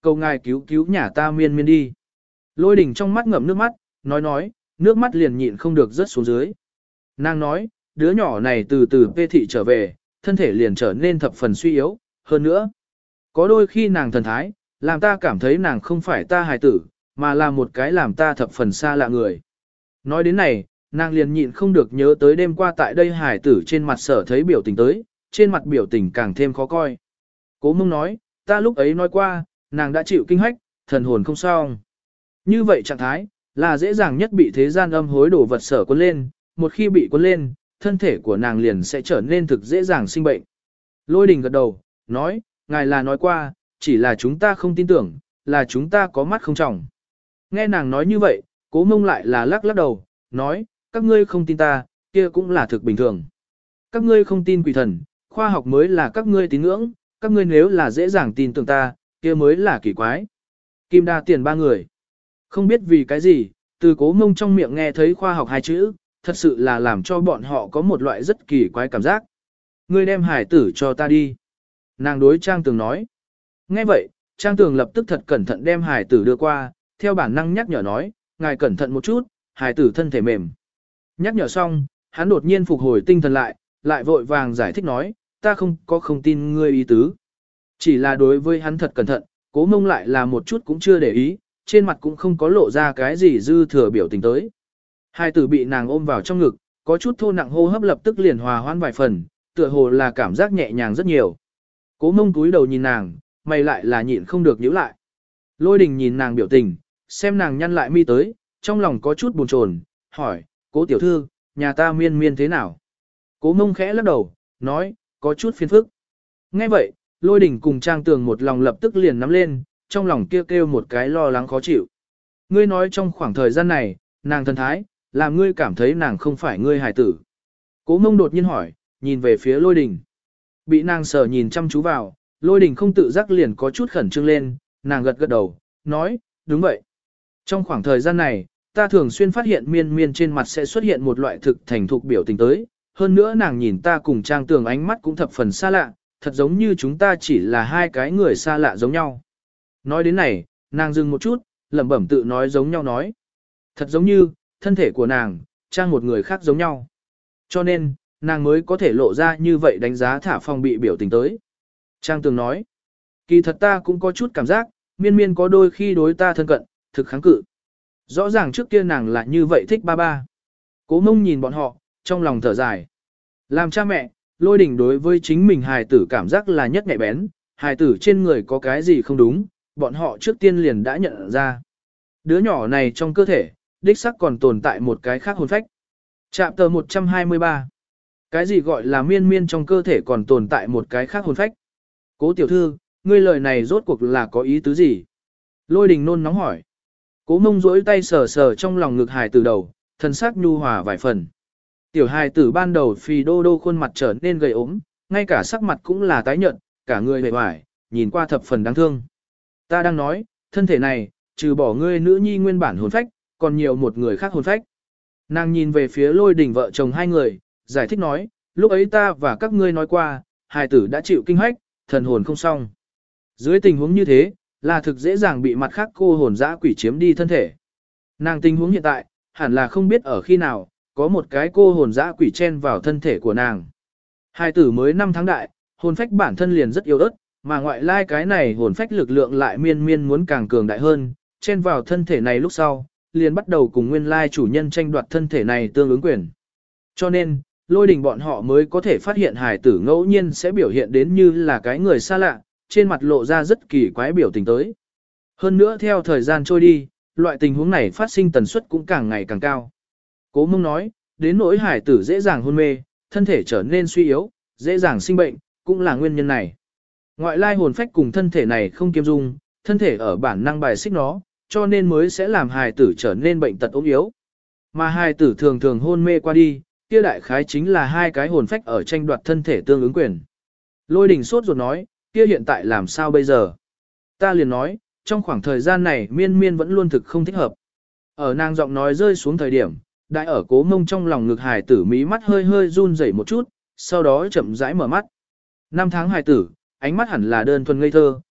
cầu ngài cứu cứu nhà ta miên miên đi. Lôi đình trong mắt ngậm nước mắt, nói nói, nước mắt liền nhịn không được rớt xuống dưới. Nàng nói, đứa nhỏ này từ từ P thị trở về, thân thể liền trở nên thập phần suy yếu, hơn nữa. Có đôi khi nàng thần thái, làm ta cảm thấy nàng không phải ta hài tử, mà là một cái làm ta thập phần xa lạ người. Nói đến này, nàng liền nhịn không được nhớ tới đêm qua tại đây hài tử trên mặt sở thấy biểu tình tới, trên mặt biểu tình càng thêm khó coi. Cố Mông nói, ta lúc ấy nói qua, nàng đã chịu kinh hách, thần hồn không sao. Như vậy trạng thái, là dễ dàng nhất bị thế gian âm hối đổ vật sở cuốn lên, một khi bị cuốn lên, thân thể của nàng liền sẽ trở nên thực dễ dàng sinh bệnh. Lôi đình gật đầu, nói, ngài là nói qua, chỉ là chúng ta không tin tưởng, là chúng ta có mắt không trọng. Nghe nàng nói như vậy, Cố Mông lại là lắc lắc đầu, nói, các ngươi không tin ta, kia cũng là thực bình thường. Các ngươi không tin quỷ thần, khoa học mới là các ngươi tín ngưỡng, các ngươi nếu là dễ dàng tin tưởng ta, kia mới là kỳ quái. Kim đa tiền ba người. Không biết vì cái gì, từ Cố Mông trong miệng nghe thấy khoa học hai chữ, thật sự là làm cho bọn họ có một loại rất kỳ quái cảm giác. Ngươi đem hải tử cho ta đi. Nàng đối Trang Tường nói. Nghe vậy, Trang Tường lập tức thật cẩn thận đem hải tử đưa qua, theo bản năng nhắc nhở nói, ngài cẩn thận một chút, hải tử thân thể mềm. Nhắc nhở xong, hắn đột nhiên phục hồi tinh thần lại, lại vội vàng giải thích nói, ta không có không tin ngươi ý tứ. Chỉ là đối với hắn thật cẩn thận, Cố Mông lại là một chút cũng chưa để ý, trên mặt cũng không có lộ ra cái gì dư thừa biểu tình tới. Hai tử bị nàng ôm vào trong ngực, có chút thô nặng hô hấp lập tức liền hòa hoãn vài phần, tựa hồ là cảm giác nhẹ nhàng rất nhiều. Cố Mông túi đầu nhìn nàng, mày lại là nhịn không được nhíu lại. Lôi đình nhìn nàng biểu tình, xem nàng nhăn lại mi tới, trong lòng có chút buồn chồn, hỏi, Cố tiểu thư, nhà ta miên miên thế nào? Cố Mông khẽ lắc đầu, nói, có chút phiền phức. Nghe vậy, Lôi đình cùng Trang Tường một lòng lập tức liền nắm lên, trong lòng kêu kêu một cái lo lắng khó chịu. Ngươi nói trong khoảng thời gian này, nàng thân thái, làm ngươi cảm thấy nàng không phải ngươi hài tử. Cố Mông đột nhiên hỏi, nhìn về phía Lôi đình. Bị nàng sờ nhìn chăm chú vào, Lôi đình không tự giác liền có chút khẩn trương lên, nàng gật gật đầu, nói, đúng vậy. Trong khoảng thời gian này, ta thường xuyên phát hiện miên miên trên mặt sẽ xuất hiện một loại thực thành thục biểu tình tới, hơn nữa nàng nhìn ta cùng Trang Tường ánh mắt cũng thập phần xa lạ, thật giống như chúng ta chỉ là hai cái người xa lạ giống nhau. Nói đến này, nàng dừng một chút, lẩm bẩm tự nói giống nhau nói. Thật giống như, thân thể của nàng, Trang một người khác giống nhau. Cho nên, nàng mới có thể lộ ra như vậy đánh giá thả phong bị biểu tình tới. Trang Tường nói, kỳ thật ta cũng có chút cảm giác, miên miên có đôi khi đối ta thân cận, thực kháng cự. Rõ ràng trước kia nàng là như vậy thích ba ba. Cố Mông nhìn bọn họ, trong lòng thở dài. Làm cha mẹ, Lôi đình đối với chính mình hài tử cảm giác là nhất nhạy bén, hài tử trên người có cái gì không đúng, bọn họ trước tiên liền đã nhận ra. Đứa nhỏ này trong cơ thể, đích xác còn tồn tại một cái khác hồn phách. Chapter tờ một trăm hai mươi ba. Cái gì gọi là miên miên trong cơ thể còn tồn tại một cái khác hồn phách? Cố tiểu thư, ngươi lời này rốt cuộc là có ý tứ gì? Lôi đình nôn nóng hỏi. Cố Mông rỗi tay sờ sờ trong lòng ngực hài tử đầu, thân xác nhu hòa vài phần. Tiểu hài tử ban đầu phì đô đô khuôn mặt trở nên gầy ốm, ngay cả sắc mặt cũng là tái nhợt, cả người vẻ vải, nhìn qua thập phần đáng thương. Ta đang nói, thân thể này, trừ bỏ ngươi nữ nhi nguyên bản hồn phách, còn nhiều một người khác hồn phách. Nàng nhìn về phía Lôi đình vợ chồng hai người, giải thích nói, lúc ấy ta và các ngươi nói qua, hài tử đã chịu kinh hách, thần hồn không xong. Dưới tình huống như thế, là thực dễ dàng bị mặt khác cô hồn dã quỷ chiếm đi thân thể. Nàng tình huống hiện tại, hẳn là không biết ở khi nào, có một cái cô hồn dã quỷ chen vào thân thể của nàng. Hài tử mới năm tháng đại, hồn phách bản thân liền rất yếu ớt, mà ngoại lai cái này hồn phách lực lượng lại miên miên muốn càng cường đại hơn, chen vào thân thể này lúc sau, liền bắt đầu cùng nguyên lai chủ nhân tranh đoạt thân thể này tương ứng quyền. Cho nên, Lôi đình bọn họ mới có thể phát hiện hài tử ngẫu nhiên sẽ biểu hiện đến như là cái người xa lạ, trên mặt lộ ra rất kỳ quái biểu tình tới. Hơn nữa theo thời gian trôi đi, loại tình huống này phát sinh tần suất cũng càng ngày càng cao. Cố Mông nói, đến nỗi hài tử dễ dàng hôn mê, thân thể trở nên suy yếu, dễ dàng sinh bệnh, cũng là nguyên nhân này. Ngoại lai hồn phách cùng thân thể này không kiêm dung, thân thể ở bản năng bài xích nó, cho nên mới sẽ làm hài tử trở nên bệnh tật ốm yếu. Mà hài tử thường thường hôn mê qua đi, kia đại khái chính là hai cái hồn phách ở tranh đoạt thân thể tương ứng quyền. Lôi đình sốt ruột nói, kia hiện tại làm sao bây giờ? Ta liền nói, trong khoảng thời gian này miên miên vẫn luôn thực không thích hợp. Ở nàng giọng nói rơi xuống thời điểm, đại ở Cố Mông trong lòng ngực hài tử mí mắt hơi hơi run rẩy một chút, sau đó chậm rãi mở mắt. Năm tháng hài tử, ánh mắt hẳn là đơn thuần ngây thơ,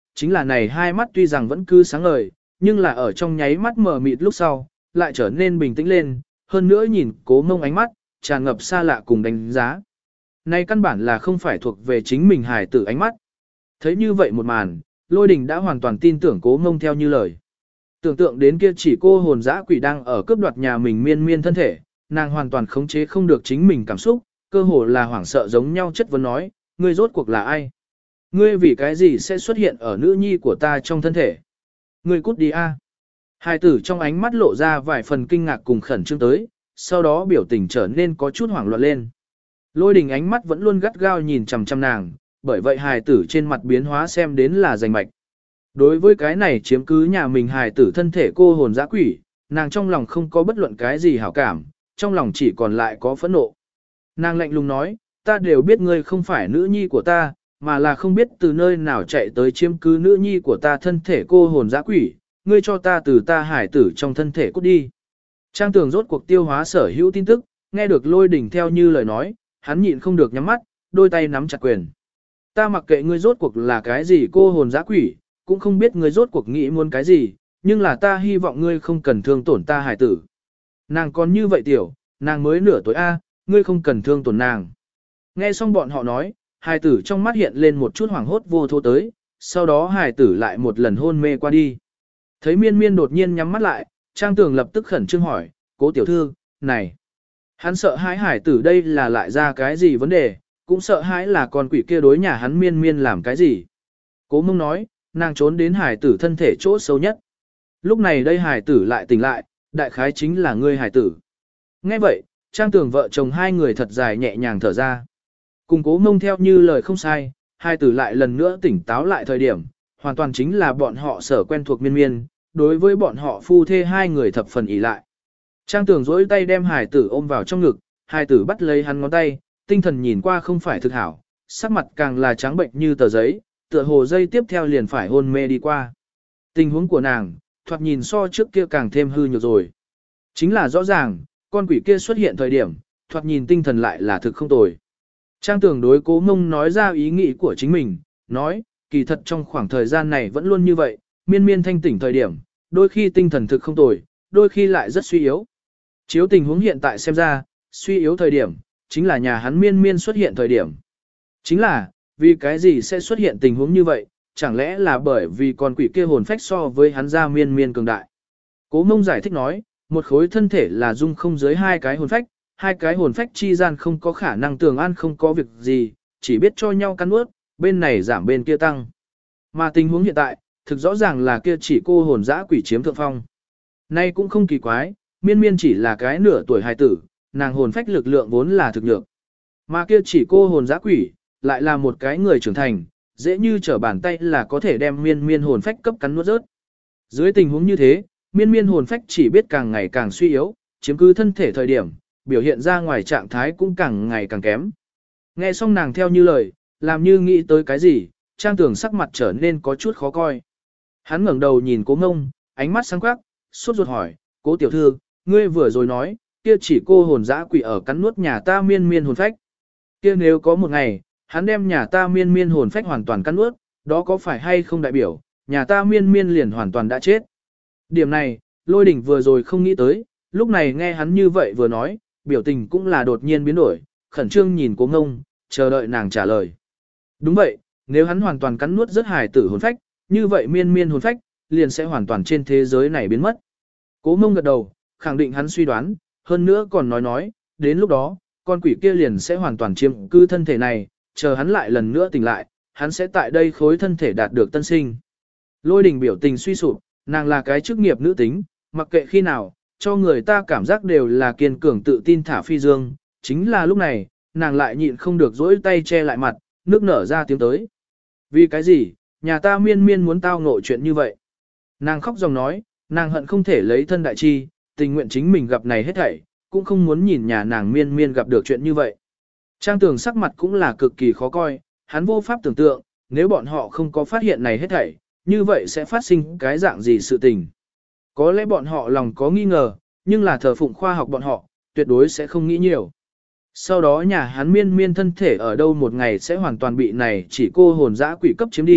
chính là này hai mắt tuy rằng vẫn cứ sáng ngời, nhưng là ở trong nháy mắt mở mịt lúc sau, lại trở nên bình tĩnh lên, hơn nữa nhìn cố mông ánh mắt, tràn ngập xa lạ cùng đánh giá. Này căn bản là không phải thuộc về chính mình hài tử ánh mắt. Thấy như vậy một màn, Lôi Đình đã hoàn toàn tin tưởng cố mông theo như lời. Tưởng tượng đến kia chỉ cô hồn dã quỷ đang ở cướp đoạt nhà mình miên miên thân thể, nàng hoàn toàn khống chế không được chính mình cảm xúc, cơ hồ là hoảng sợ giống nhau chất vấn nói, ngươi rốt cuộc là ai? Ngươi vì cái gì sẽ xuất hiện ở nữ nhi của ta trong thân thể? Ngươi cút đi a! Hai tử trong ánh mắt lộ ra vài phần kinh ngạc cùng khẩn trương tới, sau đó biểu tình trở nên có chút hoảng loạn lên. Lôi Đình ánh mắt vẫn luôn gắt gao nhìn chằm chằm nàng, bởi vậy hài tử trên mặt biến hóa xem đến là rành mạch. Đối với cái này chiếm cứ nhà mình hài tử thân thể cô hồn dã quỷ, nàng trong lòng không có bất luận cái gì hảo cảm, trong lòng chỉ còn lại có phẫn nộ. Nàng lạnh lùng nói, ta đều biết ngươi không phải nữ nhi của ta, mà là không biết từ nơi nào chạy tới chiếm cứ nữ nhi của ta thân thể cô hồn dã quỷ, ngươi cho ta từ ta hải tử trong thân thể cút đi. Trang Tường rốt cuộc tiêu hóa sở hữu tin tức, nghe được Lôi Đình theo như lời nói, hắn nhịn không được nhắm mắt, đôi tay nắm chặt quyền. Ta mặc kệ ngươi rốt cuộc là cái gì cô hồn dã quỷ, cũng không biết ngươi rốt cuộc nghĩ muốn cái gì, nhưng là ta hy vọng ngươi không cần thương tổn ta hải tử. Nàng còn như vậy tiểu, nàng mới nửa tuổi A, ngươi không cần thương tổn nàng. Nghe xong bọn họ nói, hải tử trong mắt hiện lên một chút hoảng hốt vô thô tới, sau đó hải tử lại một lần hôn mê qua đi. Thấy miên miên đột nhiên nhắm mắt lại, Trang Tường lập tức khẩn trương hỏi, cố tiểu thư, này. Hắn sợ hãi hải tử đây là lại ra cái gì vấn đề, cũng sợ hãi là con quỷ kia đối nhà hắn miên miên làm cái gì. Cố mông nói, nàng trốn đến hải tử thân thể chỗ sâu nhất. Lúc này đây hải tử lại tỉnh lại, đại khái chính là ngươi hải tử. Nghe vậy, Trang Tường vợ chồng hai người thật dài nhẹ nhàng thở ra. Cùng cố mông theo như lời không sai, hải tử lại lần nữa tỉnh táo lại thời điểm, hoàn toàn chính là bọn họ sở quen thuộc miên miên, đối với bọn họ phu thê hai người thập phần ỷ lại. Trang Tường dỗi tay đem hải tử ôm vào trong ngực, hải tử bắt lấy hắn ngón tay, tinh thần nhìn qua không phải thực hảo, sắc mặt càng là trắng bệnh như tờ giấy, tựa hồ dây tiếp theo liền phải hôn mê đi qua. Tình huống của nàng, thoạt nhìn so trước kia càng thêm hư nhược rồi. Chính là rõ ràng, con quỷ kia xuất hiện thời điểm, thoạt nhìn tinh thần lại là thực không tồi. Trang Tường đối cố mông nói ra ý nghĩ của chính mình, nói, kỳ thật trong khoảng thời gian này vẫn luôn như vậy, miên miên thanh tỉnh thời điểm, đôi khi tinh thần thực không tồi, đôi khi lại rất suy yếu. Chiếu tình huống hiện tại xem ra, suy yếu thời điểm, chính là nhà hắn miên miên xuất hiện thời điểm. Chính là, vì cái gì sẽ xuất hiện tình huống như vậy, chẳng lẽ là bởi vì con quỷ kia hồn phách so với hắn ra miên miên cường đại. Cố mông giải thích nói, một khối thân thể là dung không dưới hai cái hồn phách, hai cái hồn phách chi gian không có khả năng tường an không có việc gì, chỉ biết cho nhau cắn ướt, bên này giảm bên kia tăng. Mà tình huống hiện tại, thực rõ ràng là kia chỉ cô hồn dã quỷ chiếm thượng phong. Nay cũng không kỳ quái, miên miên chỉ là cái nửa tuổi hài tử, nàng hồn phách lực lượng vốn là thực nhược. Mà kia chỉ cô hồn dã quỷ, lại là một cái người trưởng thành, dễ như trở bàn tay là có thể đem miên miên hồn phách cấp cắn nuốt rớt. Dưới tình huống như thế, miên miên hồn phách chỉ biết càng ngày càng suy yếu, chiếm cứ thân thể thời điểm, biểu hiện ra ngoài trạng thái cũng càng ngày càng kém. Nghe xong nàng theo như lời, làm như nghĩ tới cái gì, Trang Tường sắc mặt trở nên có chút khó coi. Hắn ngẩng đầu nhìn Cố Ngông, ánh mắt sáng quắc, sốt ruột hỏi, Cố tiểu thư, ngươi vừa rồi nói, kia chỉ cô hồn dã quỷ ở cắn nuốt nhà ta miên miên hồn phách. Kia nếu có một ngày, hắn đem nhà ta miên miên hồn phách hoàn toàn cắn nuốt, đó có phải hay không đại biểu, nhà ta miên miên liền hoàn toàn đã chết. Điểm này, Lôi Đình vừa rồi không nghĩ tới, lúc này nghe hắn như vậy vừa nói, biểu tình cũng là đột nhiên biến đổi, khẩn trương nhìn Cố Ngông, chờ đợi nàng trả lời. Đúng vậy, nếu hắn hoàn toàn cắn nuốt rất hài tử hồn phách, như vậy miên miên hồn phách, liền sẽ hoàn toàn trên thế giới này biến mất. Cố Ngông gật đầu, khẳng định hắn suy đoán, hơn nữa còn nói nói, đến lúc đó, con quỷ kia liền sẽ hoàn toàn chiếm cư thân thể này, chờ hắn lại lần nữa tỉnh lại, hắn sẽ tại đây khối thân thể đạt được tân sinh. Lôi Đình biểu tình suy sụp, nàng là cái chức nghiệp nữ tính, mặc kệ khi nào, cho người ta cảm giác đều là kiên cường tự tin thả phi dương, chính là lúc này, nàng lại nhịn không được dỗi tay che lại mặt, nước nở ra tiếng tới. Vì cái gì, nhà ta miên miên muốn tao ngộ chuyện như vậy. Nàng khóc dòng nói, nàng hận không thể lấy thân đại chi, tình nguyện chính mình gặp này hết thảy, cũng không muốn nhìn nhà nàng miên miên gặp được chuyện như vậy. Trang Tường sắc mặt cũng là cực kỳ khó coi, hắn vô pháp tưởng tượng, nếu bọn họ không có phát hiện này hết thảy, như vậy sẽ phát sinh cái dạng gì sự tình. Có lẽ bọn họ lòng có nghi ngờ, nhưng là thờ phụng khoa học bọn họ, tuyệt đối sẽ không nghĩ nhiều. Sau đó nhà hắn miên miên thân thể ở đâu một ngày sẽ hoàn toàn bị này chỉ cô hồn dã quỷ cấp chiếm đi,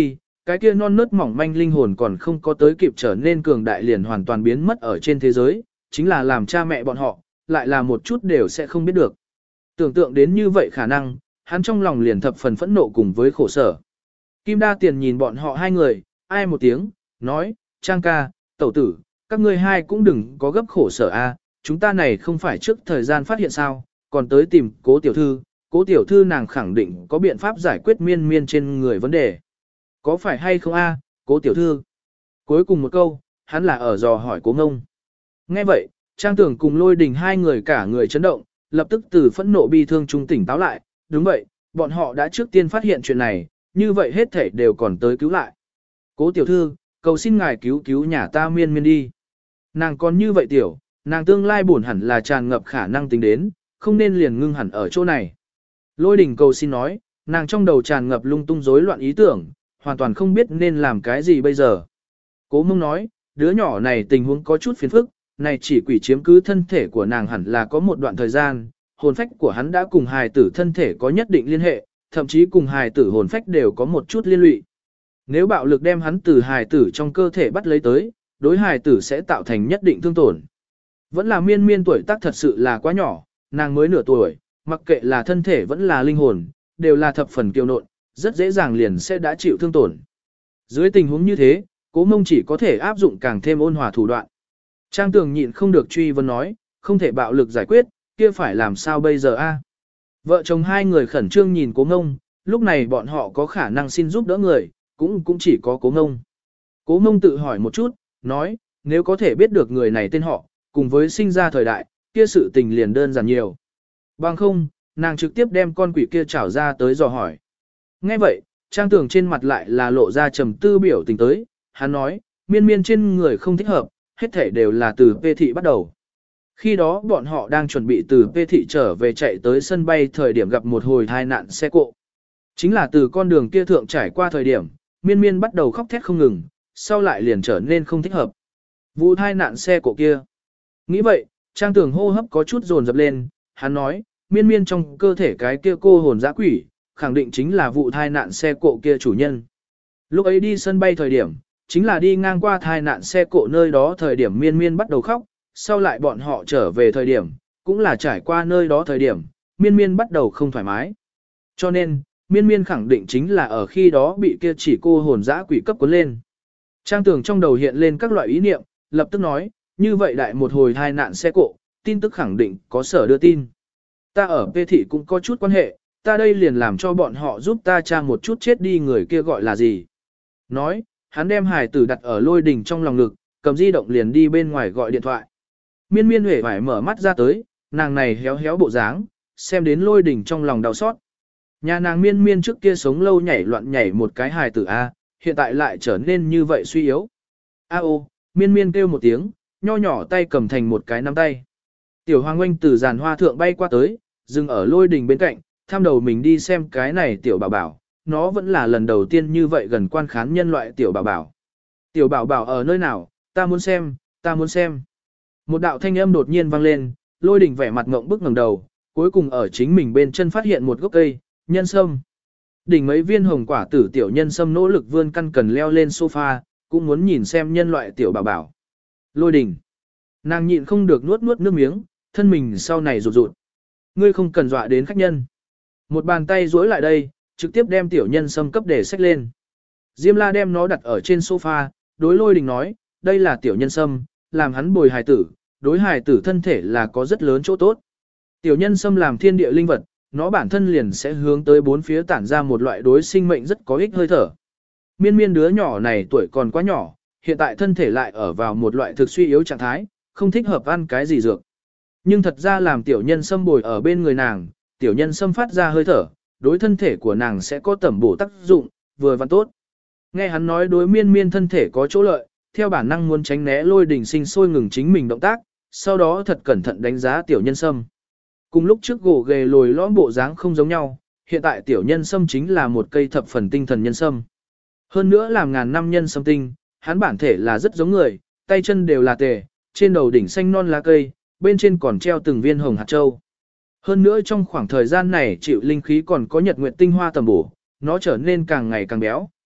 cái kia non nớt mỏng manh linh hồn còn không có tới kịp trở nên cường đại liền hoàn toàn biến mất ở trên thế giới, chính là làm cha mẹ bọn họ, lại là một chút đều sẽ không biết được. Tưởng tượng đến như vậy khả năng, hắn trong lòng liền thập phần phẫn nộ cùng với khổ sở. Kim Đa Tiền nhìn bọn họ hai người, ai một tiếng, nói, Trang ca, tẩu tử, các ngươi hai cũng đừng có gấp khổ sở a, chúng ta này không phải trước thời gian phát hiện sao, còn tới tìm cố tiểu thư, cố tiểu thư nàng khẳng định có biện pháp giải quyết miên miên trên người vấn đề. Có phải hay không a, cố tiểu thư? Cuối cùng một câu, hắn là ở dò hỏi cố ngông. Nghe vậy, Trang Tưởng cùng Lôi Đình hai người cả người chấn động, lập tức từ phẫn nộ bi thương trung tỉnh táo lại, đúng vậy, bọn họ đã trước tiên phát hiện chuyện này, như vậy hết thể đều còn tới cứu lại. Cố tiểu thư, cầu xin ngài cứu cứu nhà ta miên miên đi. Nàng còn như vậy tiểu, nàng tương lai buồn hẳn là tràn ngập khả năng tính đến, không nên liền ngưng hẳn ở chỗ này. Lôi Đình cầu xin nói, nàng trong đầu tràn ngập lung tung rối loạn ý tưởng, hoàn toàn không biết nên làm cái gì bây giờ. Cố Mông nói, đứa nhỏ này tình huống có chút phiền phức, này chỉ quỷ chiếm cứ thân thể của nàng hẳn là có một đoạn thời gian, hồn phách của hắn đã cùng hài tử thân thể có nhất định liên hệ, thậm chí cùng hài tử hồn phách đều có một chút liên lụy. Nếu bạo lực đem hắn từ hài tử trong cơ thể bắt lấy tới, đối hài tử sẽ tạo thành nhất định thương tổn. Vẫn là miên miên tuổi tác thật sự là quá nhỏ, nàng mới nửa tuổi, mặc kệ là thân thể vẫn là linh hồn, đều là thập phần kiêu nộn, rất dễ dàng liền sẽ đã chịu thương tổn. Dưới tình huống như thế, Cố Mông chỉ có thể áp dụng càng thêm ôn hòa thủ đoạn. Trang Tường nhịn không được truy vấn nói, không thể bạo lực giải quyết, kia phải làm sao bây giờ a? Vợ chồng hai người khẩn trương nhìn Cố Mông, lúc này bọn họ có khả năng xin giúp đỡ người, cũng cũng chỉ có Cố Mông. Cố Mông tự hỏi một chút, nói, nếu có thể biết được người này tên họ, cùng với sinh ra thời đại, kia sự tình liền đơn giản nhiều. Bằng không, nàng trực tiếp đem con quỷ kia trảo ra tới dò hỏi. Nghe vậy, Trang Tường trên mặt lại là lộ ra trầm tư biểu tình tới, hắn nói, miên miên trên người không thích hợp, hết thể đều là từ P thị bắt đầu. Khi đó bọn họ đang chuẩn bị từ P thị trở về chạy tới sân bay thời điểm gặp một hồi tai nạn xe cộ. Chính là từ con đường kia thượng trải qua thời điểm, miên miên bắt đầu khóc thét không ngừng, sau lại liền trở nên không thích hợp. Vụ tai nạn xe cộ kia. Nghĩ vậy, Trang Tường hô hấp có chút dồn dập lên, hắn nói, miên miên trong cơ thể cái kia cô hồn dã quỷ, khẳng định chính là vụ tai nạn xe cộ kia chủ nhân. Lúc ấy đi sân bay thời điểm, chính là đi ngang qua tai nạn xe cộ nơi đó thời điểm miên miên bắt đầu khóc, sau lại bọn họ trở về thời điểm, cũng là trải qua nơi đó thời điểm, miên miên bắt đầu không thoải mái. Cho nên, miên miên khẳng định chính là ở khi đó bị kia chỉ cô hồn dã quỷ cấp cuốn lên. Trang Tường trong đầu hiện lên các loại ý niệm, lập tức nói, như vậy đại một hồi tai nạn xe cộ, tin tức khẳng định có sở đưa tin. Ta ở P thị cũng có chút quan hệ, ta đây liền làm cho bọn họ giúp ta tra một chút chết đi người kia gọi là gì. Nói, hắn đem hài tử đặt ở Lôi Đình trong lòng ngực, cầm di động liền đi bên ngoài gọi điện thoại. Miên miên huệ phải mở mắt ra tới, nàng này héo héo bộ dáng, xem đến Lôi Đình trong lòng đau xót. Nhà nàng miên miên trước kia sống lâu nhảy loạn nhảy một cái hài tử A, hiện tại lại trở nên như vậy suy yếu. A ô, miên miên kêu một tiếng, nho nhỏ tay cầm thành một cái nắm tay. Tiểu Hoàng Oanh từ giàn hoa thượng bay qua tới, dừng ở Lôi Đình bên cạnh, tham đầu mình đi xem cái này tiểu bảo bảo, nó vẫn là lần đầu tiên như vậy gần quan khán nhân loại tiểu bảo bảo. Tiểu bảo bảo ở nơi nào, ta muốn xem, ta muốn xem. Một đạo thanh âm đột nhiên vang lên, Lôi Đình vẻ mặt ngộng bức ngẩng đầu, cuối cùng ở chính mình bên chân phát hiện một gốc cây, nhân sâm. Đỉnh mấy viên hồng quả tử tiểu nhân sâm nỗ lực vươn căn cần leo lên sofa, cũng muốn nhìn xem nhân loại tiểu bảo bảo. Lôi Đình. Nàng nhịn không được nuốt nuốt nước miếng, thân mình sau này rụt rụt. Ngươi không cần dọa đến khách nhân. Một bàn tay duỗi lại đây, trực tiếp đem tiểu nhân sâm cấp để xách lên. Diêm La đem nó đặt ở trên sofa, đối Lôi Đình nói, đây là tiểu nhân sâm, làm hắn bồi hài tử, đối hài tử thân thể là có rất lớn chỗ tốt. Tiểu nhân sâm làm thiên địa linh vật, nó bản thân liền sẽ hướng tới bốn phía tản ra một loại đối sinh mệnh rất có ích hơi thở. Miên miên đứa nhỏ này tuổi còn quá nhỏ, hiện tại thân thể lại ở vào một loại thực suy yếu trạng thái, không thích hợp ăn cái gì dược. Nhưng thật ra làm tiểu nhân sâm bồi ở bên người nàng, tiểu nhân sâm phát ra hơi thở, đối thân thể của nàng sẽ có tẩm bổ tác dụng, vừa và tốt. Nghe hắn nói đối miên miên thân thể có chỗ lợi, theo bản năng muốn tránh né Lôi Đình sinh sôi ngừng chính mình động tác, sau đó thật cẩn thận đánh giá tiểu nhân sâm. Cùng lúc trước gỗ ghề lồi lõm bộ dáng không giống nhau, hiện tại tiểu nhân sâm chính là một cây thập phần tinh thần nhân sâm. Hơn nữa làm ngàn năm nhân sâm tinh, hắn bản thể là rất giống người, tay chân đều là tề, trên đầu đỉnh xanh non lá cây, bên trên còn treo từng viên hồng hạt châu. Hơn nữa trong khoảng thời gian này chịu linh khí còn có nhật nguyệt tinh hoa tầm bổ, nó trở nên càng ngày càng béo,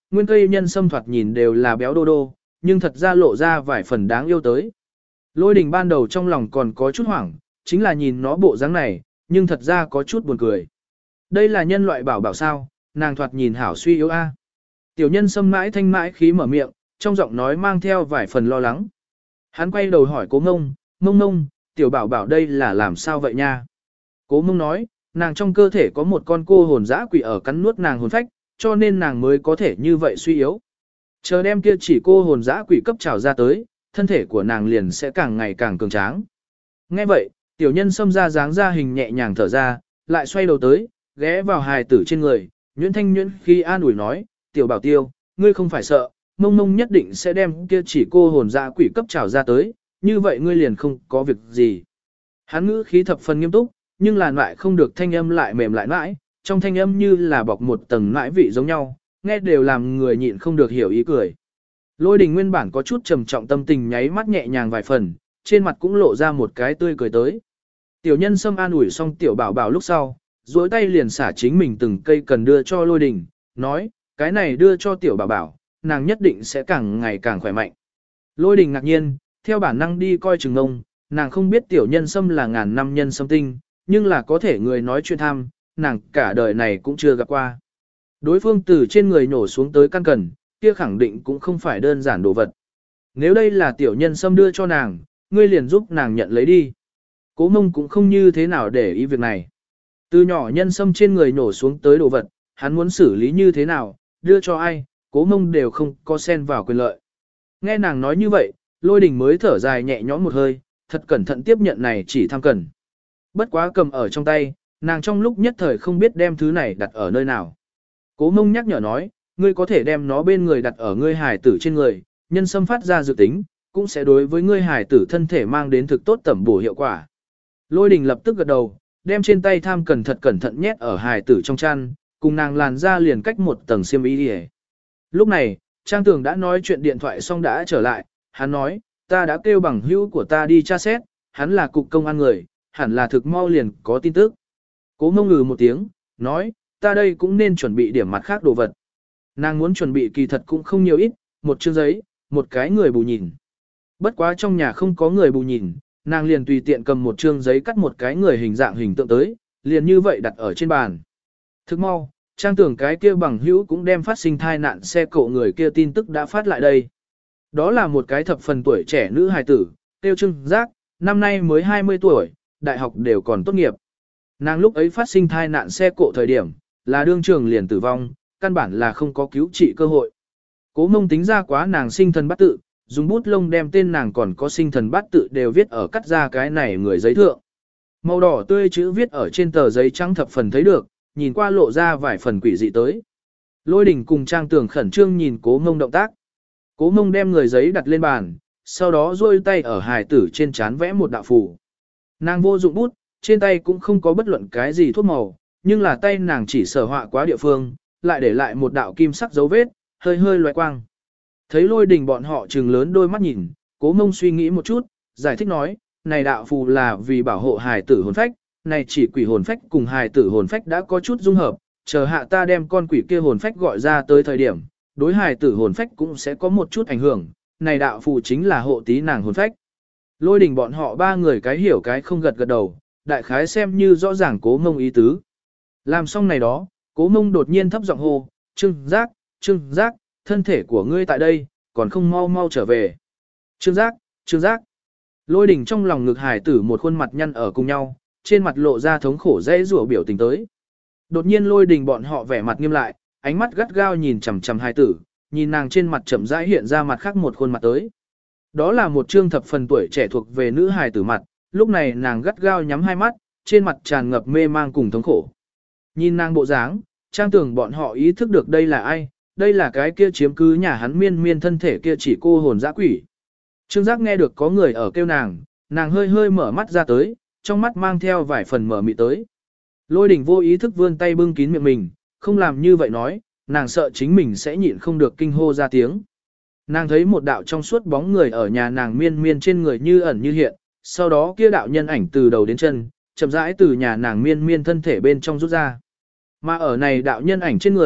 nguyên cây nhân sâm thoạt nhìn đều là béo đô đô, nhưng thật ra lộ ra vài phần đáng yêu tới. Lôi đình ban đầu trong lòng còn có chút hoảng, chính là nhìn nó bộ dáng này, nhưng thật ra có chút buồn cười. Đây là nhân loại bảo bảo sao, nàng thoạt nhìn hảo suy yếu a. Tiểu nhân sâm mãi thanh mãi khí mở miệng, trong giọng nói mang theo vài phần lo lắng. Hắn quay đầu hỏi cố ngông, ngông ngông, tiểu bảo bảo đây là làm sao vậy nha? Cố ngông nói, nàng trong cơ thể có một con cô hồn dã quỷ ở cắn nuốt nàng hồn phách, cho nên nàng mới có thể như vậy suy yếu. Chờ đem kia chỉ cô hồn dã quỷ cấp trào ra tới, thân thể của nàng liền sẽ càng ngày càng cường tráng. Nghe vậy, tiểu nhân xâm ra dáng ra hình nhẹ nhàng thở ra, lại xoay đầu tới, ghé vào hài tử trên người, nhuyễn thanh nhuyễn khi an ủi nói, tiểu bảo tiêu, ngươi không phải sợ, mông mông nhất định sẽ đem kia chỉ cô hồn dã quỷ cấp trào ra tới, như vậy ngươi liền không có việc gì. Hắn ngữ khí thập phần nghiêm túc, nhưng là lại không được thanh âm lại mềm lại mãi, trong thanh âm như là bọc một tầng mãi vị giống nhau, nghe đều làm người nhịn không được hiểu ý cười. Lôi đình nguyên bản có chút trầm trọng tâm tình nháy mắt nhẹ nhàng vài phần, trên mặt cũng lộ ra một cái tươi cười tới. Tiểu nhân xâm an ủi xong tiểu bảo bảo lúc sau, duỗi tay liền xả chính mình từng cây cần đưa cho lôi đình, nói, cái này đưa cho tiểu bảo bảo, nàng nhất định sẽ càng ngày càng khỏe mạnh. Lôi đình ngạc nhiên, theo bản năng đi coi chừng ông, nàng không biết tiểu nhân xâm là ngàn năm nhân xâm tinh, nhưng là có thể người nói chuyện tham, nàng cả đời này cũng chưa gặp qua. Đối phương từ trên người nổ xuống tới căn cần, kia khẳng định cũng không phải đơn giản đồ vật. Nếu đây là tiểu nhân xâm đưa cho nàng, ngươi liền giúp nàng nhận lấy đi. Cố mông cũng không như thế nào để ý việc này. Từ nhỏ nhân xâm trên người nổ xuống tới đồ vật, hắn muốn xử lý như thế nào, đưa cho ai, cố mông đều không có xen vào quyền lợi. Nghe nàng nói như vậy, lôi đình mới thở dài nhẹ nhõm một hơi, thật cẩn thận tiếp nhận này chỉ tham cần. Bất quá cầm ở trong tay, nàng trong lúc nhất thời không biết đem thứ này đặt ở nơi nào. Cố mông nhắc nhở nói, ngươi có thể đem nó bên người đặt ở ngươi hài tử trên người, nhân sâm phát ra dự tính, cũng sẽ đối với ngươi hài tử thân thể mang đến thực tốt tẩm bổ hiệu quả. Lôi đình lập tức gật đầu, đem trên tay tham cần thật cẩn thận nhét ở hài tử trong chăn, cùng nàng làn ra liền cách một tầng xiêm y đi. Lúc này, Trang Tường đã nói chuyện điện thoại xong đã trở lại, hắn nói, ta đã kêu bằng hữu của ta đi tra xét, hắn là cục công an người, hẳn là thực mau liền có tin tức. Cố mông ngừ một tiếng, nói, ta đây cũng nên chuẩn bị điểm mặt khác đồ vật. Nàng muốn chuẩn bị kỳ thật cũng không nhiều ít, một chương giấy, một cái người bù nhìn. Bất quá trong nhà không có người bù nhìn, nàng liền tùy tiện cầm một chương giấy cắt một cái người hình dạng hình tượng tới, liền như vậy đặt ở trên bàn. Thức mau, Trang Tưởng cái kia bằng hữu cũng đem phát sinh thai nạn xe cộ người kia tin tức đã phát lại đây. Đó là một cái thập phần tuổi trẻ nữ hài tử, tiêu Trưng Giác, năm nay mới hai mươi tuổi, đại học đều còn tốt nghiệp. Nàng lúc ấy phát sinh thai nạn xe cộ thời điểm, là đương trường liền tử vong, căn bản là không có cứu trị cơ hội. Cố mông tính ra quá nàng sinh thần bát tự, dùng bút lông đem tên nàng còn có sinh thần bát tự đều viết ở cắt ra cái này người giấy thượng. Màu đỏ tươi chữ viết ở trên tờ giấy trắng thập phần thấy được, nhìn qua lộ ra vài phần quỷ dị tới. Lôi đình cùng Trang Tường khẩn trương nhìn cố mông động tác. Cố mông đem người giấy đặt lên bàn, sau đó duỗi tay ở hài tử trên trán vẽ một đạo phù. Nàng vô dụng bút, trên tay cũng không có bất luận cái gì thuốc màu, nhưng là tay nàng chỉ sở họa quá địa phương, lại để lại một đạo kim sắc dấu vết, hơi hơi loé quang. Thấy lôi đình bọn họ trừng lớn đôi mắt nhìn, cố mông suy nghĩ một chút, giải thích nói, này đạo phù là vì bảo hộ hài tử hồn phách, này chỉ quỷ hồn phách cùng hài tử hồn phách đã có chút dung hợp, chờ hạ ta đem con quỷ kia hồn phách gọi ra tới thời điểm, đối hài tử hồn phách cũng sẽ có một chút ảnh hưởng, này đạo phù chính là hộ tí nàng hồn phách. Lôi đình bọn họ ba người cái hiểu cái không gật gật đầu, đại khái xem như rõ ràng cố mông ý tứ. Làm xong này đó, cố mông đột nhiên thấp giọng hô, Trưng Giác, Trưng Giác, thân thể của ngươi tại đây, còn không mau mau trở về. Trưng Giác, Trưng Giác. Lôi đình trong lòng ngực hài tử một khuôn mặt nhăn ở cùng nhau, trên mặt lộ ra thống khổ dễ rủa biểu tình tới. Đột nhiên lôi đình bọn họ vẻ mặt nghiêm lại, ánh mắt gắt gao nhìn chằm chằm hài tử, nhìn nàng trên mặt chậm rãi hiện ra mặt khác một khuôn mặt tới. Đó là một trương thập phần tuổi trẻ thuộc về nữ hài tử mặt, lúc này nàng gắt gao nhắm hai mắt, trên mặt tràn ngập mê mang cùng thống khổ. Nhìn nàng bộ dáng, Trang Tưởng bọn họ ý thức được đây là ai, đây là cái kia chiếm cứ nhà hắn miên miên thân thể kia chỉ cô hồn dã quỷ. Trương Giác nghe được có người ở kêu nàng, nàng hơi hơi mở mắt ra tới, trong mắt mang theo vài phần mở mị tới. Lôi đình vô ý thức vươn tay bưng kín miệng mình, không làm như vậy nói, nàng sợ chính mình sẽ nhịn không được kinh hô ra tiếng. Nàng thấy một đạo trong suốt bóng người ở nhà nàng miên miên trên người như ẩn như hiện, sau đó kia đạo nhân ảnh từ đầu đến chân, chậm rãi từ nhà nàng miên miên thân thể bên trong rút ra. Mà ở này đạo nhân ảnh trên người,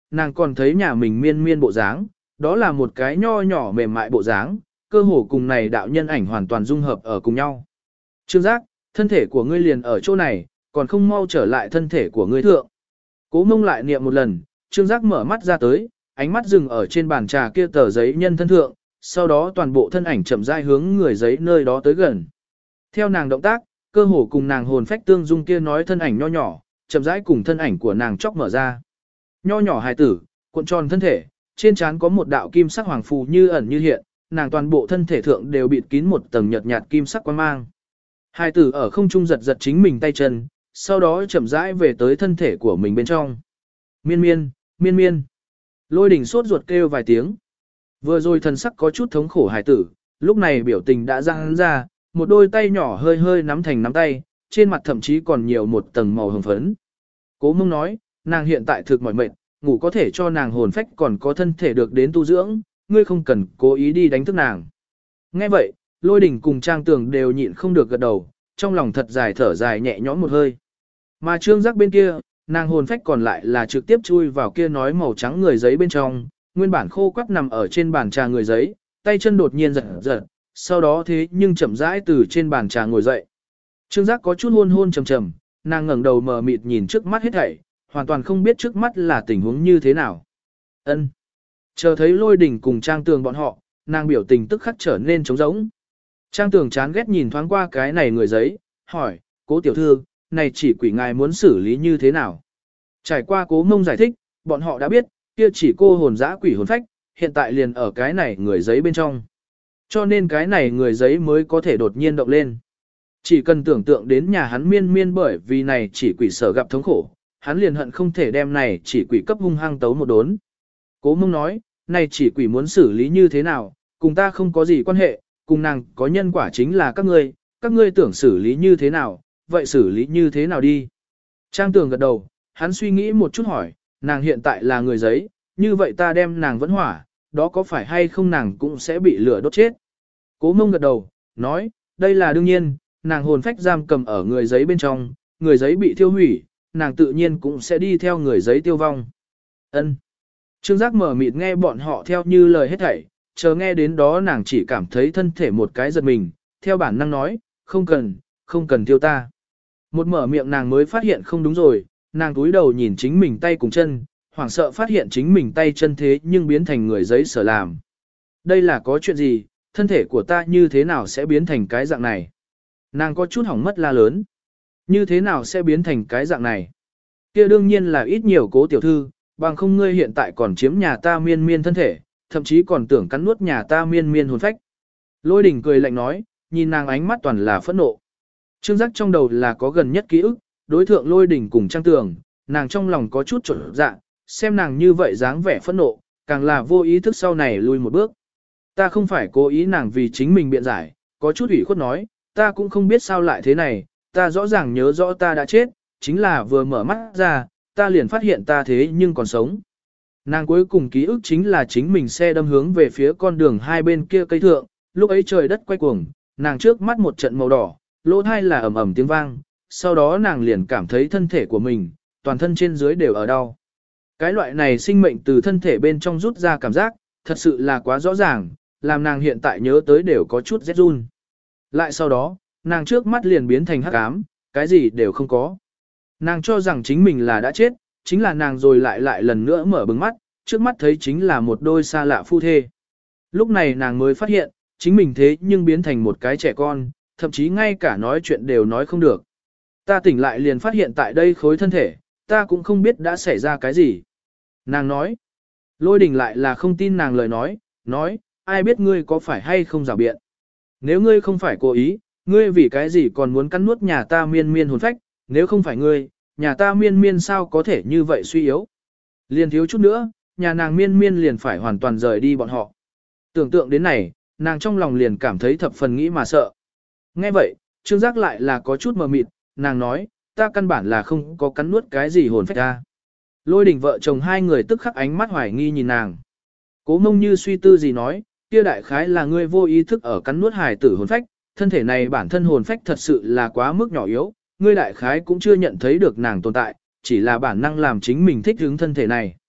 nàng còn thấy nhà mình miên miên bộ dáng, đó là một cái nho nhỏ mềm mại bộ dáng, cơ hồ cùng này đạo nhân ảnh hoàn toàn dung hợp ở cùng nhau. Trương Giác, thân thể của ngươi liền ở chỗ này, còn không mau trở lại thân thể của ngươi thượng. Cố Mông lại niệm một lần, Trương Giác mở mắt ra tới, ánh mắt dừng ở trên bàn trà kia tờ giấy nhân thân thượng, sau đó toàn bộ thân ảnh chậm rãi hướng người giấy nơi đó tới gần. Theo nàng động tác, cơ hồ cùng nàng hồn phách tương dung kia nói thân ảnh nho nhỏ, chậm rãi cùng thân ảnh của nàng chóc mở ra. Nho nhỏ hài tử, cuộn tròn thân thể, trên trán có một đạo kim sắc hoàng phù như ẩn như hiện, nàng toàn bộ thân thể thượng đều bịt kín một tầng nhợt nhạt kim sắc quang mang. Hài tử ở không trung giật giật chính mình tay chân, sau đó chậm rãi về tới thân thể của mình bên trong. Miên miên, miên miên. Lôi Đình sốt ruột kêu vài tiếng. Vừa rồi thần sắc có chút thống khổ hài tử, lúc này biểu tình đã giãn ra, một đôi tay nhỏ hơi hơi nắm thành nắm tay, trên mặt thậm chí còn nhiều một tầng màu hồng phấn. Cố Mông nói, nàng hiện tại thực mỏi mệt, ngủ có thể cho nàng hồn phách còn có thân thể được đến tu dưỡng, ngươi không cần cố ý đi đánh thức nàng. Nghe vậy, Lôi Đình cùng Trang Tường đều nhịn không được gật đầu, trong lòng thật dài thở dài nhẹ nhõm một hơi. Mà Trương Giác bên kia, nàng hồn phách còn lại là trực tiếp chui vào kia nói màu trắng người giấy bên trong, nguyên bản khô quắt nằm ở trên bàn trà người giấy, tay chân đột nhiên giật giật, sau đó thế nhưng chậm rãi từ trên bàn trà ngồi dậy. Trương Giác có chút hôn hôn trầm trầm, nàng ngẩng đầu mờ mịt nhìn trước mắt hết thảy, hoàn toàn không biết trước mắt là tình huống như thế nào. Ân. Chờ thấy Lôi Đình cùng Trang Tường bọn họ, nàng biểu tình tức khắc trở nên trống rỗng. Trang Tường chán ghét nhìn thoáng qua cái này người giấy, hỏi, Cố tiểu thư, này chỉ quỷ ngài muốn xử lý như thế nào? Trải qua Cố Mông giải thích, bọn họ đã biết, kia chỉ cô hồn dã quỷ hồn phách, hiện tại liền ở cái này người giấy bên trong. Cho nên cái này người giấy mới có thể đột nhiên động lên. Chỉ cần tưởng tượng đến nhà hắn miên miên bởi vì này chỉ quỷ sở gặp thống khổ, hắn liền hận không thể đem này chỉ quỷ cấp hung hăng tấu một đốn. Cố Mông nói, này chỉ quỷ muốn xử lý như thế nào, cùng ta không có gì quan hệ, cùng nàng có nhân quả chính là các ngươi, các ngươi tưởng xử lý như thế nào, vậy xử lý như thế nào đi. Trang Tường gật đầu, hắn suy nghĩ một chút hỏi, nàng hiện tại là người giấy, như vậy ta đem nàng vẫn hỏa, đó có phải hay không nàng cũng sẽ bị lửa đốt chết. Cố Mông gật đầu, nói, đây là đương nhiên, nàng hồn phách giam cầm ở người giấy bên trong, người giấy bị thiêu hủy, nàng tự nhiên cũng sẽ đi theo người giấy tiêu vong. Ân. Trương Giác mở mịt nghe bọn họ theo như lời hết thảy, chờ nghe đến đó nàng chỉ cảm thấy thân thể một cái giật mình, theo bản năng nói, không cần, không cần tiêu ta. Một mở miệng nàng mới phát hiện không đúng rồi, nàng túi đầu nhìn chính mình tay cùng chân, hoảng sợ phát hiện chính mình tay chân thế nhưng biến thành người giấy sở làm. Đây là có chuyện gì, thân thể của ta như thế nào sẽ biến thành cái dạng này? Nàng có chút hỏng mất la lớn. Như thế nào sẽ biến thành cái dạng này? Kia đương nhiên là ít nhiều Cố tiểu thư, bằng không ngươi hiện tại còn chiếm nhà ta miên miên thân thể, thậm chí còn tưởng cắn nuốt nhà ta miên miên hồn phách. Lôi Đình cười lạnh nói, nhìn nàng ánh mắt toàn là phẫn nộ. Trương Giác trong đầu là có gần nhất ký ức, đối thượng Lôi Đình cùng Trang Tường, nàng trong lòng có chút trộn dạ, xem nàng như vậy dáng vẻ phẫn nộ, càng là vô ý thức sau này lui một bước. Ta không phải cố ý nàng vì chính mình biện giải, có chút ủy khuất nói, ta cũng không biết sao lại thế này, ta rõ ràng nhớ rõ ta đã chết, chính là vừa mở mắt ra, ta liền phát hiện ta thế nhưng còn sống. Nàng cuối cùng ký ức chính là chính mình xe đâm hướng về phía con đường hai bên kia cây thượng, lúc ấy trời đất quay cuồng, nàng trước mắt một trận màu đỏ, lỗ thai là ầm ầm tiếng vang, sau đó nàng liền cảm thấy thân thể của mình, toàn thân trên dưới đều ở đau. Cái loại này sinh mệnh từ thân thể bên trong rút ra cảm giác, thật sự là quá rõ ràng, làm nàng hiện tại nhớ tới đều có chút rét run. Lại sau đó, nàng trước mắt liền biến thành hắc ám, cái gì đều không có. Nàng cho rằng chính mình là đã chết, chính là nàng rồi lại lại lần nữa mở bừng mắt, trước mắt thấy chính là một đôi xa lạ phu thê. Lúc này nàng mới phát hiện, chính mình thế nhưng biến thành một cái trẻ con, thậm chí ngay cả nói chuyện đều nói không được. Ta tỉnh lại liền phát hiện tại đây khối thân thể, ta cũng không biết đã xảy ra cái gì. Nàng nói, Lôi Đình lại là không tin nàng lời nói, nói, ai biết ngươi có phải hay không rào biện. Nếu ngươi không phải cố ý, ngươi vì cái gì còn muốn cắn nuốt nhà ta miên miên hồn phách, nếu không phải ngươi, nhà ta miên miên sao có thể như vậy suy yếu. Liền thiếu chút nữa, nhà nàng miên miên liền phải hoàn toàn rời đi bọn họ. Tưởng tượng đến này, nàng trong lòng liền cảm thấy thập phần nghĩ mà sợ. Nghe vậy, Trương Giác lại là có chút mờ mịt, nàng nói, ta căn bản là không có cắn nuốt cái gì hồn phách ta. Lôi Đình vợ chồng hai người tức khắc ánh mắt hoài nghi nhìn nàng. Cố Mông như suy tư gì nói, kia đại khái là ngươi vô ý thức ở cắn nuốt hài tử hồn phách, thân thể này bản thân hồn phách thật sự là quá mức nhỏ yếu, ngươi đại khái cũng chưa nhận thấy được nàng tồn tại, chỉ là bản năng làm chính mình thích hứng thân thể này.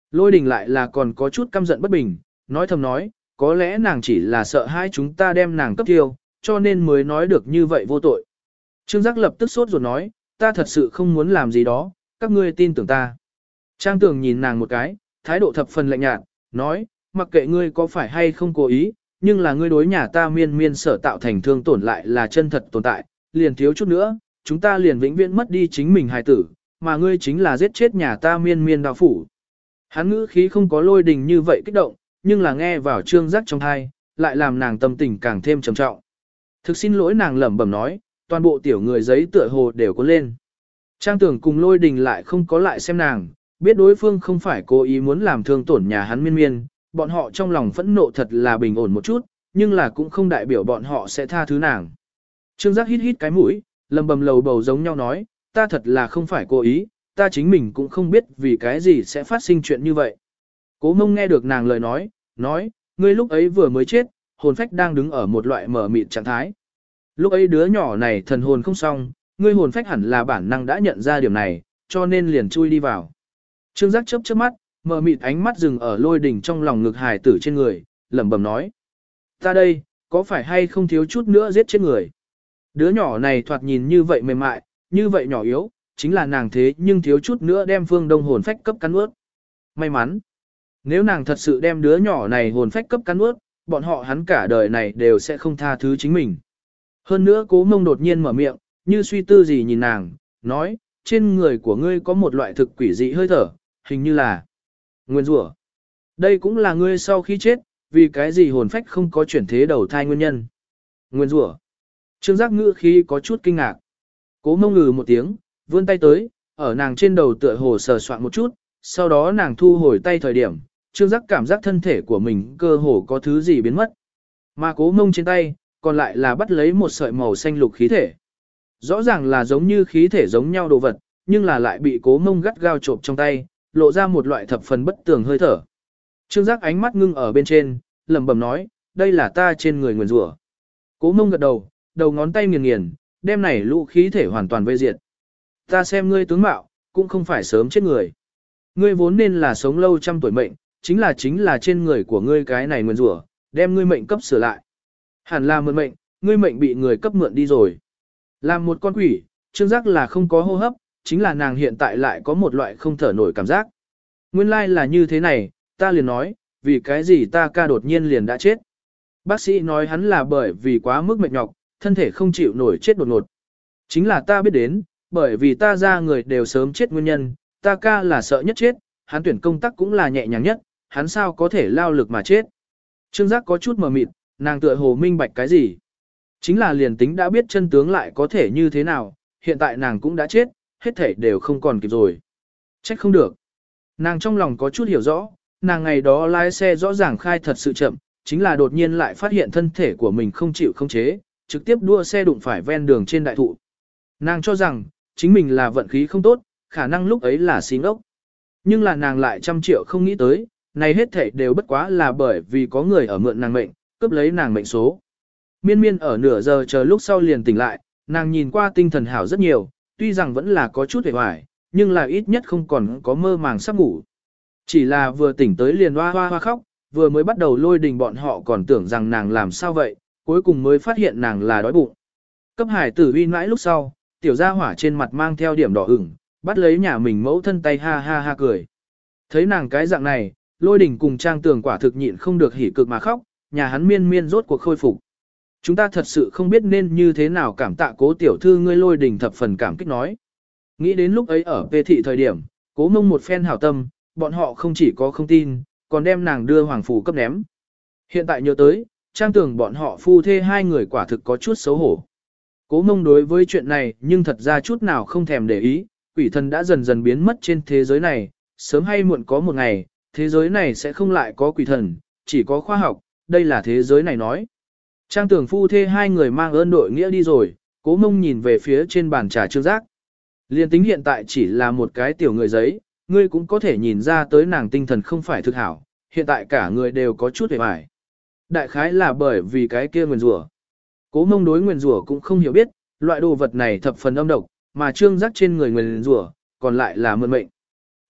Lôi đình lại là còn có chút căm giận bất bình, nói thầm nói, có lẽ nàng chỉ là sợ hai chúng ta đem nàng cấp tiêu, cho nên mới nói được như vậy vô tội. Trương Giác lập tức sốt ruột nói, ta thật sự không muốn làm gì đó, các ngươi tin tưởng ta. Trang Tường nhìn nàng một cái, thái độ thập phần lạnh nhạt, nói, mặc kệ ngươi có phải hay không cố ý, nhưng là ngươi đối nhà ta miên miên sở tạo thành thương tổn lại là chân thật tồn tại, liền thiếu chút nữa, chúng ta liền vĩnh viễn mất đi chính mình hài tử, mà ngươi chính là giết chết nhà ta miên miên đào phủ. Hắn ngữ khí không có Lôi Đình như vậy kích động, nhưng là nghe vào Trương Giác trong thai, lại làm nàng tâm tình càng thêm trầm trọng. Thực xin lỗi, nàng lẩm bẩm nói, toàn bộ tiểu người giấy tựa hồ đều có lên. Trang Tưởng cùng Lôi Đình lại không có lại xem nàng, biết đối phương không phải cố ý muốn làm thương tổn nhà hắn miên miên, bọn họ trong lòng phẫn nộ thật là bình ổn một chút, nhưng là cũng không đại biểu bọn họ sẽ tha thứ nàng. Trương Giác hít hít cái mũi, lầm bầm lầu bầu giống nhau nói, ta thật là không phải cố ý, ta chính mình cũng không biết vì cái gì sẽ phát sinh chuyện như vậy. Cố Mông nghe được nàng lời nói, nói, ngươi lúc ấy vừa mới chết, hồn phách đang đứng ở một loại mở mịt trạng thái. Lúc ấy đứa nhỏ này thần hồn không xong, ngươi hồn phách hẳn là bản năng đã nhận ra điểm này, cho nên liền chui đi vào. Trương Giác chớp chớp mắt, mở mịt ánh mắt dừng ở Lôi Đình trong lòng ngực hài tử trên người, lẩm bẩm nói. Ta đây, có phải hay không thiếu chút nữa giết chết người? Đứa nhỏ này thoạt nhìn như vậy mềm mại, như vậy nhỏ yếu, chính là nàng thế nhưng thiếu chút nữa đem Phương Đông hồn phách cấp cắn ướt. May mắn. Nếu nàng thật sự đem đứa nhỏ này hồn phách cấp cắn ướt, bọn họ hắn cả đời này đều sẽ không tha thứ chính mình. Hơn nữa Cố Mông đột nhiên mở miệng, như suy tư gì nhìn nàng, nói, trên người của ngươi có một loại thực quỷ dị hơi thở, hình như là nguyên rủa. Đây cũng là ngươi sau khi chết, vì cái gì hồn phách không có chuyển thế đầu thai nguyên nhân. Nguyên rủa. Trương Giác ngữ khí có chút kinh ngạc. Cố Mông ngừ một tiếng, vươn tay tới, ở nàng trên đầu tựa hồ sờ soạn một chút, sau đó nàng thu hồi tay thời điểm, Trương Giác cảm giác thân thể của mình cơ hồ có thứ gì biến mất. Mà Cố Mông trên tay, còn lại là bắt lấy một sợi màu xanh lục khí thể. Rõ ràng là giống như khí thể giống nhau đồ vật, nhưng là lại bị Cố Mông gắt gao trộm trong tay, lộ ra một loại thập phần bất tường hơi thở. Trương Giác ánh mắt ngưng ở bên trên, lẩm bẩm nói, đây là ta trên người nguyền rủa. Cố Mông gật đầu, đầu ngón tay nghiền nghiền, đem này lũ khí thể hoàn toàn vây diệt. Ta xem ngươi tướng mạo, cũng không phải sớm chết người. Ngươi vốn nên là sống lâu trăm tuổi mệnh, chính là chính là trên người của ngươi cái này nguyền rủa, đem ngươi mệnh cấp sửa lại. Hẳn là mượn mệnh, ngươi mệnh bị người cấp mượn đi rồi. Làm một con quỷ, Trương Giác là không có hô hấp, chính là nàng hiện tại lại có một loại không thở nổi cảm giác. Nguyên lai là như thế này, ta liền nói, vì cái gì ta ca đột nhiên liền đã chết. Bác sĩ nói hắn là bởi vì quá mức mệt nhọc, thân thể không chịu nổi chết đột ngột. Chính là ta biết đến, bởi vì ta ra người đều sớm chết nguyên nhân, ta ca là sợ nhất chết, hắn tuyển công tác cũng là nhẹ nhàng nhất, hắn sao có thể lao lực mà chết. Trương Giác có chút mờ mịt, nàng tựa hồ minh bạch cái gì. Chính là liền tính đã biết chân tướng lại có thể như thế nào, hiện tại nàng cũng đã chết, hết thể đều không còn kịp rồi. Trách không được. Nàng trong lòng có chút hiểu rõ, nàng ngày đó lái xe rõ ràng khai thật sự chậm, chính là đột nhiên lại phát hiện thân thể của mình không chịu khống chế, trực tiếp đua xe đụng phải ven đường trên đại thụ. Nàng cho rằng, chính mình là vận khí không tốt, khả năng lúc ấy là xí ngốc. Nhưng là nàng lại trăm triệu không nghĩ tới, này hết thể đều bất quá là bởi vì có người ở mượn nàng mệnh, cướp lấy nàng mệnh số. Miên miên ở nửa giờ chờ lúc sau liền tỉnh lại, nàng nhìn qua tinh thần hảo rất nhiều, tuy rằng vẫn là có chút hề hoài, nhưng là ít nhất không còn có mơ màng sắp ngủ. Chỉ là vừa tỉnh tới liền hoa hoa hoa khóc, vừa mới bắt đầu Lôi Đình bọn họ còn tưởng rằng nàng làm sao vậy, cuối cùng mới phát hiện nàng là đói bụng. Cấp hải tử uy mãi lúc sau, tiểu gia hỏa trên mặt mang theo điểm đỏ ửng, bắt lấy nhà mình mẫu thân tay ha ha ha cười. Thấy nàng cái dạng này, Lôi Đình cùng Trang Tường quả thực nhịn không được hỉ cực mà khóc, nhà hắn miên miên rốt cuộc khôi phục. Chúng ta thật sự không biết nên như thế nào cảm tạ Cố tiểu thư, ngươi Lôi Đình thập phần cảm kích nói. Nghĩ đến lúc ấy ở về thị thời điểm, Cố Mông một phen hảo tâm, bọn họ không chỉ có không tin, còn đem nàng đưa hoàng phủ cấp ném. Hiện tại nhớ tới, Trang Tường bọn họ phu thê hai người quả thực có chút xấu hổ. Cố Mông đối với chuyện này nhưng thật ra chút nào không thèm để ý, quỷ thần đã dần dần biến mất trên thế giới này, sớm hay muộn có một ngày, thế giới này sẽ không lại có quỷ thần, chỉ có khoa học, đây là thế giới này nói. Trang Tường phu thê hai người mang ơn đội nghĩa đi rồi, Cố Mông nhìn về phía trên bàn trà Trương Giác. Liên tính hiện tại chỉ là một cái tiểu người giấy, ngươi cũng có thể nhìn ra tới nàng tinh thần không phải thực hảo, hiện tại cả người đều có chút hề bại. Đại khái là bởi vì cái kia nguyền rủa. Cố Mông đối nguyền rủa cũng không hiểu biết, loại đồ vật này thập phần âm độc, mà Trương Giác trên người nguyền rủa, còn lại là mượn mệnh.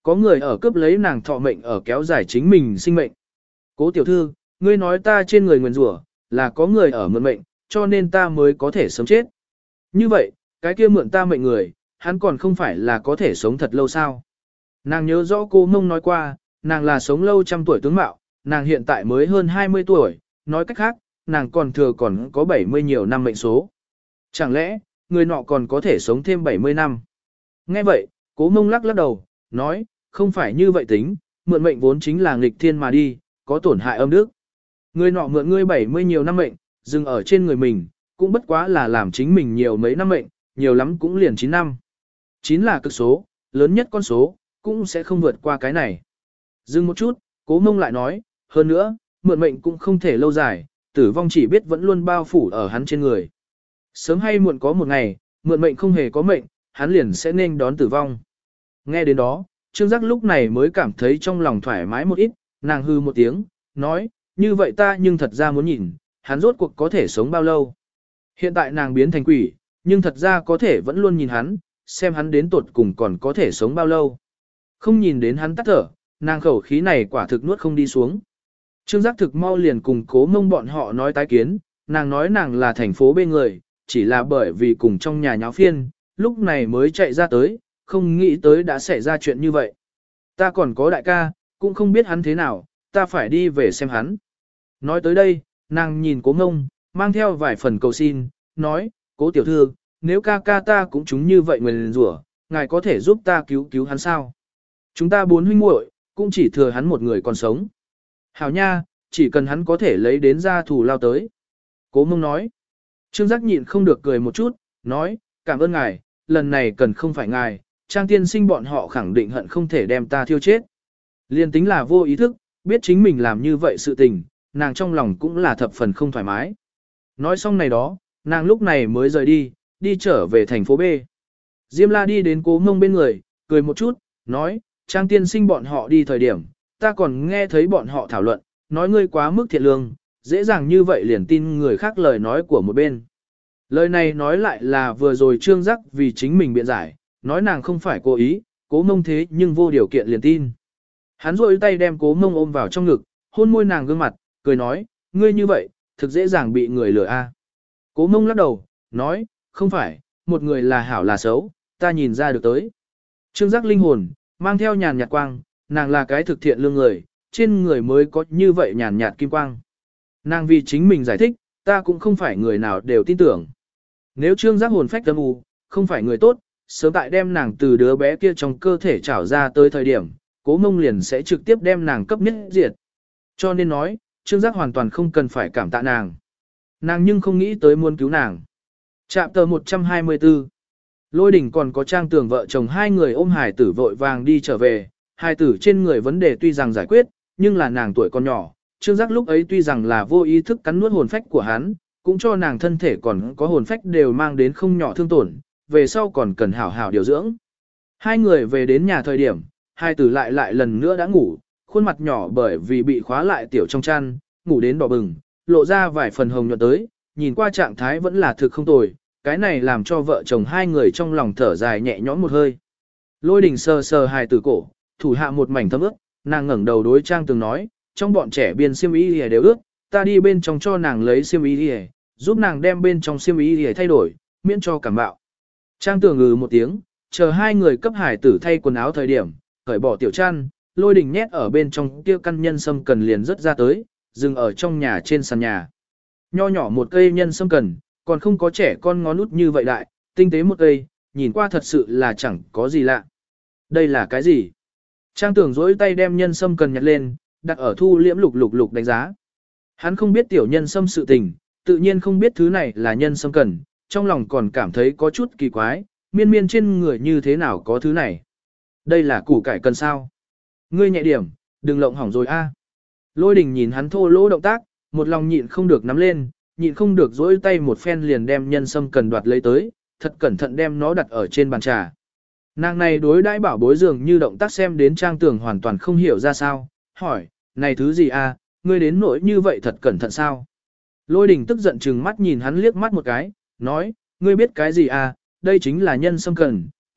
Có người ở cướp lấy nàng thọ mệnh ở kéo dài chính mình sinh mệnh. Cố tiểu thư, ngươi nói ta trên người nguyền rủa là có người ở mượn mệnh, cho nên ta mới có thể sớm chết. Như vậy, cái kia mượn ta mệnh người, hắn còn không phải là có thể sống thật lâu sao? Nàng nhớ rõ cô Mông nói qua, nàng là sống lâu trăm tuổi tướng mạo, nàng hiện tại mới hơn hai mươi tuổi, nói cách khác, nàng còn thừa còn có bảy mươi nhiều năm mệnh số. Chẳng lẽ, người nọ còn có thể sống thêm bảy mươi năm? Nghe vậy, Cố Mông lắc lắc đầu, nói, không phải như vậy tính, mượn mệnh vốn chính là nghịch thiên mà đi, có tổn hại âm đức. Người nọ mượn ngươi bảy mươi nhiều năm mệnh, dừng ở trên người mình, cũng bất quá là làm chính mình nhiều mấy năm mệnh, nhiều lắm cũng liền chín năm. chín là cực số, lớn nhất con số, cũng sẽ không vượt qua cái này. Dừng một chút, Cố Mông lại nói, hơn nữa, mượn mệnh cũng không thể lâu dài, tử vong chỉ biết vẫn luôn bao phủ ở hắn trên người. Sớm hay muộn có một ngày, mượn mệnh không hề có mệnh, hắn liền sẽ nên đón tử vong. Nghe đến đó, Trương Giác lúc này mới cảm thấy trong lòng thoải mái một ít, nàng hư một tiếng, nói, như vậy ta nhưng thật ra muốn nhìn, hắn rốt cuộc có thể sống bao lâu. Hiện tại nàng biến thành quỷ, nhưng thật ra có thể vẫn luôn nhìn hắn, xem hắn đến tột cùng còn có thể sống bao lâu. Không nhìn đến hắn tắt thở, nàng khẩu khí này quả thực nuốt không đi xuống. Trương Giác thực mau liền cùng Cố Mông bọn họ nói tái kiến, nàng nói nàng là thành phố bên người, chỉ là bởi vì cùng trong nhà nháo phiên, lúc này mới chạy ra tới, không nghĩ tới đã xảy ra chuyện như vậy. Ta còn có đại ca, cũng không biết hắn thế nào, ta phải đi về xem hắn. Nói tới đây, nàng nhìn Cố Mông, mang theo vài phần cầu xin, nói, Cố tiểu thư, nếu ca ca ta cũng chúng như vậy nguyền rủa, ngài có thể giúp ta cứu cứu hắn sao? Chúng ta bốn huynh muội cũng chỉ thừa hắn một người còn sống. Hảo nha, chỉ cần hắn có thể lấy đến ra thù lao tới. Cố Mông nói. Trương Giác nhịn không được cười một chút, nói, cảm ơn ngài, lần này cần không phải ngài, Trang tiên sinh bọn họ khẳng định hận không thể đem ta thiêu chết. Liên tính là vô ý thức, biết chính mình làm như vậy sự tình, nàng trong lòng cũng là thập phần không thoải mái. Nói xong này đó, nàng lúc này mới rời đi, đi trở về thành phố B. Diêm La đi đến Cố Mông bên người, cười một chút, nói, Trang tiên sinh bọn họ đi thời điểm, ta còn nghe thấy bọn họ thảo luận, nói ngươi quá mức thiện lương, dễ dàng như vậy liền tin người khác lời nói của một bên. Lời này nói lại là vừa rồi Trương Giác vì chính mình biện giải, nói nàng không phải cố ý, Cố Mông thế nhưng vô điều kiện liền tin. Hắn rôi tay đem Cố Mông ôm vào trong ngực, hôn môi nàng gương mặt, cười nói, ngươi như vậy, thực dễ dàng bị người lừa a. Cố Mông lắc đầu, nói, không phải, một người là hảo là xấu, ta nhìn ra được tới. Trương Giác linh hồn, mang theo nhàn nhạt quang, nàng là cái thực thiện lương người, trên người mới có như vậy nhàn nhạt kim quang. Nàng vì chính mình giải thích, ta cũng không phải người nào đều tin tưởng. Nếu Trương Giác hồn phách âm u, không phải người tốt, sớm tại đem nàng từ đứa bé kia trong cơ thể trảo ra tới thời điểm, Cố Mông liền sẽ trực tiếp đem nàng cấp nhất diệt. Cho nên nói, Trương Giác hoàn toàn không cần phải cảm tạ nàng. Nàng nhưng không nghĩ tới muốn cứu nàng. Chapter tờ một trăm hai mươi tư. Lôi Đình còn có Trang Tường vợ chồng hai người ôm hài tử vội vàng đi trở về, hài tử trên người vấn đề tuy rằng giải quyết, nhưng là nàng tuổi còn nhỏ, Trương Giác lúc ấy tuy rằng là vô ý thức cắn nuốt hồn phách của hắn, cũng cho nàng thân thể còn có hồn phách đều mang đến không nhỏ thương tổn, về sau còn cần hảo hảo điều dưỡng. Hai người về đến nhà thời điểm, hai tử lại lại lần nữa đã ngủ, khuôn mặt nhỏ bởi vì bị khóa lại tiểu trong chăn, ngủ đến đỏ bừng, lộ ra vài phần hồng nhuận tới, nhìn qua trạng thái vẫn là thực không tồi, cái này làm cho vợ chồng hai người trong lòng thở dài nhẹ nhõm một hơi. Lôi Đình sờ sờ hài tử cổ, thủ hạ một mảnh thấm ướt, nàng ngẩng đầu đối Trang Tường nói, trong bọn trẻ biên xiêm y liề đều ướt, ta đi bên trong cho nàng lấy xiêm y liề, giúp nàng đem bên trong xiêm y liề thay đổi, miễn cho cảm bạo. Trang Tường ngừ một tiếng, chờ hai người cấp hải tử thay quần áo thời điểm, cởi bỏ tiểu chăn, Lôi Đình nhét ở bên trong kia căn nhân sâm cần liền rất ra tới, dừng ở trong nhà trên sàn nhà. Nho nhỏ một cây nhân sâm cần, còn không có trẻ con ngón út như vậy đại, tinh tế một cây, nhìn qua thật sự là chẳng có gì lạ. Đây là cái gì? Trang Tường dỗi tay đem nhân sâm cần nhặt lên, đặt ở thu liễm lục lục lục đánh giá. Hắn không biết tiểu nhân sâm sự tình, tự nhiên không biết thứ này là nhân sâm cần, trong lòng còn cảm thấy có chút kỳ quái, miên miên trên người như thế nào có thứ này. Đây là củ cải cần sao? Ngươi nhẹ điểm, đừng lộng hỏng rồi a. Lôi Đình nhìn hắn thô lỗ động tác, một lòng nhịn không được nắm lên, nhịn không được dỗi tay một phen liền đem nhân sâm cần đoạt lấy tới, thật cẩn thận đem nó đặt ở trên bàn trà. Nàng này đối đãi bảo bối dường như động tác xem đến Trang Tường hoàn toàn không hiểu ra sao, hỏi, này thứ gì a, ngươi đến nỗi như vậy thật cẩn thận sao? Lôi Đình tức giận chừng mắt nhìn hắn liếc mắt một cái, nói, ngươi biết cái gì a, đây chính là nhân sâm cần,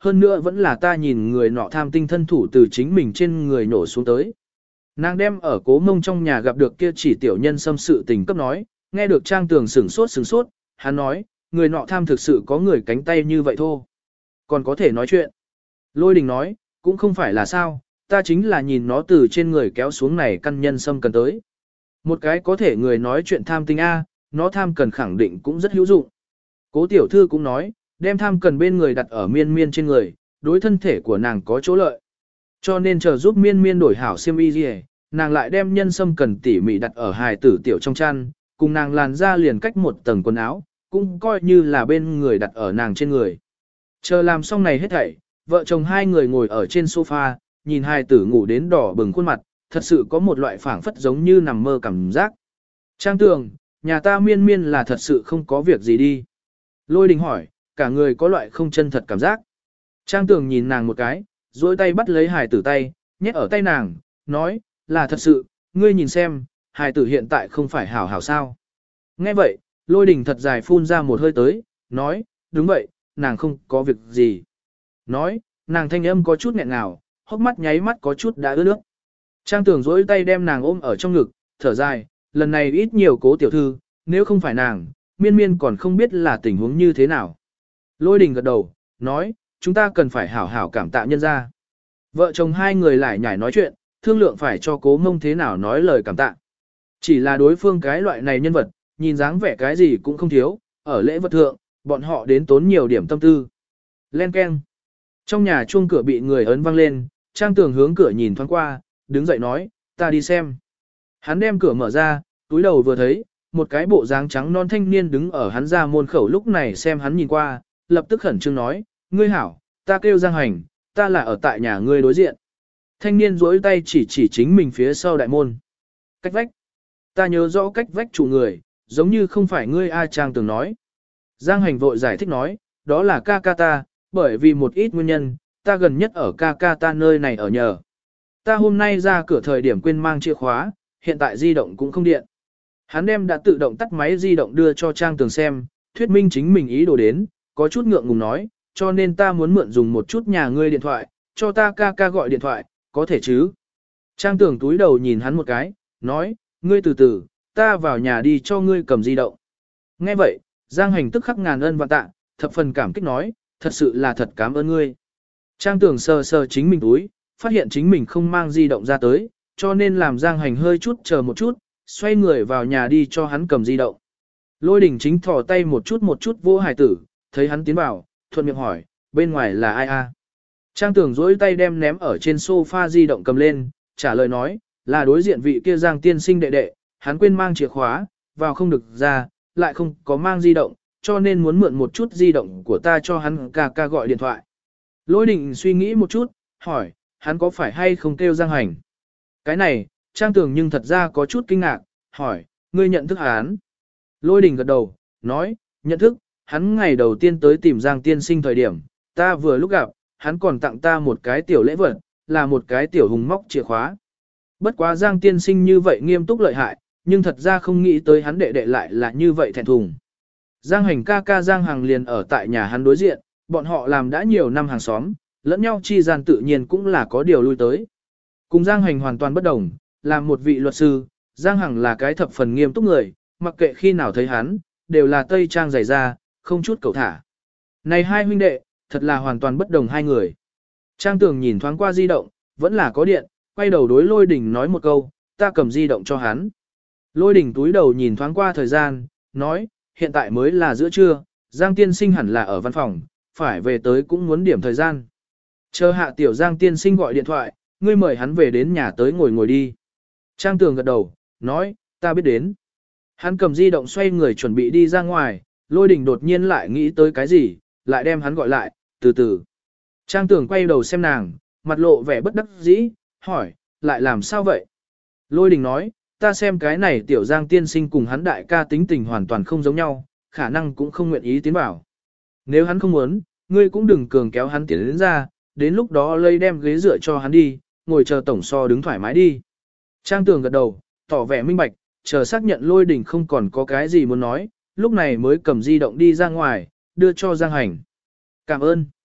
hơn nữa vẫn là ta nhìn người nọ tham tinh thân thủ từ chính mình trên người nổ xuống tới. Nàng đem ở Cố Mông trong nhà gặp được kia chỉ tiểu nhân xâm sự tình cấp nói, nghe được Trang Tường sửng sốt sửng sốt, hắn nói, người nọ tham thực sự có người cánh tay như vậy thôi. Còn có thể nói chuyện. Lôi Đình nói, cũng không phải là sao, ta chính là nhìn nó từ trên người kéo xuống này căn nhân xâm cần tới. Một cái có thể người nói chuyện tham tinh A, nó tham cần khẳng định cũng rất hữu dụng. Cố tiểu thư cũng nói, đem tham cần bên người đặt ở miên miên trên người, đối thân thể của nàng có chỗ lợi. Cho nên chờ giúp miên miên đổi hảo xiêm y gì, nàng lại đem nhân sâm cần tỉ mỉ đặt ở hài tử tiểu trong chăn, cùng nàng làn ra liền cách một tầng quần áo, cũng coi như là bên người đặt ở nàng trên người. Chờ làm xong này hết thảy, vợ chồng hai người ngồi ở trên sofa, nhìn hài tử ngủ đến đỏ bừng khuôn mặt, thật sự có một loại phảng phất giống như nằm mơ cảm giác. Trang Tường, nhà ta miên miên là thật sự không có việc gì đi. Lôi Đình hỏi, cả người có loại không chân thật cảm giác. Trang Tường nhìn nàng một cái, duỗi tay bắt lấy hài tử tay, nhét ở tay nàng, nói, là thật sự, ngươi nhìn xem, hài tử hiện tại không phải hảo hảo sao. Nghe vậy, Lôi Đình thật dài phun ra một hơi tới, nói, đúng vậy, nàng không có việc gì. Nói, nàng thanh âm có chút nghẹn ngào, hốc mắt nháy mắt có chút đã ướt nước. Trang Tường duỗi tay đem nàng ôm ở trong ngực, thở dài, lần này ít nhiều Cố tiểu thư, nếu không phải nàng, miên miên còn không biết là tình huống như thế nào. Lôi Đình gật đầu, nói, chúng ta cần phải hảo hảo cảm tạ nhân ra. Vợ chồng hai người lại nhảy nói chuyện, thương lượng phải cho Cố Mông thế nào nói lời cảm tạ. Chỉ là đối phương cái loại này nhân vật, nhìn dáng vẻ cái gì cũng không thiếu, ở lễ vật thượng, bọn họ đến tốn nhiều điểm tâm tư. Len keng. Trong nhà chuông cửa bị người ấn vang lên, Trang Tường hướng cửa nhìn thoáng qua, đứng dậy nói, ta đi xem. Hắn đem cửa mở ra, túi đầu vừa thấy, một cái bộ dáng trắng non thanh niên đứng ở hắn ra môn khẩu lúc này xem hắn nhìn qua, lập tức khẩn trương nói, ngươi hảo, ta kêu Giang Hành, ta là ở tại nhà ngươi đối diện. Thanh niên duỗi tay chỉ chỉ chính mình phía sau đại môn. Cách vách. Ta nhớ rõ cách vách chủ người, giống như không phải ngươi A Trang Tường nói. Giang Hành vội giải thích nói, đó là ca ca ta, bởi vì một ít nguyên nhân, ta gần nhất ở ca ca ta nơi này ở nhờ. Ta hôm nay ra cửa thời điểm quên mang chìa khóa, hiện tại di động cũng không điện. Hắn đem đã tự động tắt máy di động đưa cho Trang Tường xem, thuyết minh chính mình ý đồ đến, có chút ngượng ngùng nói, cho nên ta muốn mượn dùng một chút nhà ngươi điện thoại, cho ta ca ca gọi điện thoại, có thể chứ? Trang Tường túi đầu nhìn hắn một cái, nói, ngươi từ từ, ta vào nhà đi cho ngươi cầm di động. Nghe vậy, Giang Hành tức khắc ngàn ân vạn tạ, thập phần cảm kích nói, thật sự là thật cảm ơn ngươi. Trang Tường sờ sờ chính mình túi, phát hiện chính mình không mang di động ra tới, cho nên làm Giang Hành hơi chút chờ một chút, xoay người vào nhà đi cho hắn cầm di động. Lôi Đình chính thò tay một chút một chút vô hài tử, thấy hắn tiến vào, thuận miệng hỏi, bên ngoài là ai a? Trang Tường dỗi tay đem ném ở trên sofa di động cầm lên, trả lời nói, là đối diện vị kia Giang tiên sinh đệ đệ, hắn quên mang chìa khóa, vào không được ra, lại không có mang di động, cho nên muốn mượn một chút di động của ta cho hắn ca ca gọi điện thoại. Lôi Đình suy nghĩ một chút, hỏi, hắn có phải hay không kêu Giang Hành? Cái này, Trang Tường nhưng thật ra có chút kinh ngạc, hỏi, ngươi nhận thức hắn? Lôi Đình gật đầu, nói, nhận thức, hắn ngày đầu tiên tới tìm Giang tiên sinh thời điểm, ta vừa lúc gặp, hắn còn tặng ta một cái tiểu lễ vật, là một cái tiểu hùng móc chìa khóa. Bất quá Giang tiên sinh như vậy nghiêm túc lợi hại, nhưng thật ra không nghĩ tới hắn đệ đệ lại là như vậy thẹn thùng. Giang Hành ca ca Giang Hằng liền ở tại nhà hắn đối diện, bọn họ làm đã nhiều năm hàng xóm, lẫn nhau chi gian tự nhiên cũng là có điều lui tới. Cùng Giang Hành hoàn toàn bất đồng, làm một vị luật sư, Giang Hằng là cái thập phần nghiêm túc người, mặc kệ khi nào thấy hắn, đều là tây trang dày ra, không chút cầu thả. Này hai huynh đệ, thật là hoàn toàn bất đồng hai người. Trang Tường nhìn thoáng qua di động, vẫn là có điện, quay đầu đối Lôi Đình nói một câu, ta cầm di động cho hắn. Lôi Đình túi đầu nhìn thoáng qua thời gian, nói, hiện tại mới là giữa trưa, Giang tiên sinh hẳn là ở văn phòng, phải về tới cũng muốn điểm thời gian. Chờ hạ tiểu Giang tiên sinh gọi điện thoại, ngươi mời hắn về đến nhà tới ngồi ngồi đi. Trang Tường gật đầu, nói, ta biết đến. Hắn cầm di động xoay người chuẩn bị đi ra ngoài, Lôi Đình đột nhiên lại nghĩ tới cái gì, lại đem hắn gọi lại, từ từ. Trang Tường quay đầu xem nàng, mặt lộ vẻ bất đắc dĩ, hỏi, lại làm sao vậy? Lôi Đình nói, ta xem cái này tiểu Giang tiên sinh cùng hắn đại ca tính tình hoàn toàn không giống nhau, khả năng cũng không nguyện ý tiến vào. Nếu hắn không muốn, ngươi cũng đừng cường kéo hắn tiến đến ra, đến lúc đó lây đem ghế dựa cho hắn đi, ngồi chờ tổng so đứng thoải mái đi. Trang Tường gật đầu, tỏ vẻ minh bạch, chờ xác nhận Lôi Đình không còn có cái gì muốn nói, lúc này mới cầm di động đi ra ngoài, đưa cho Giang Hành. Cảm ơn.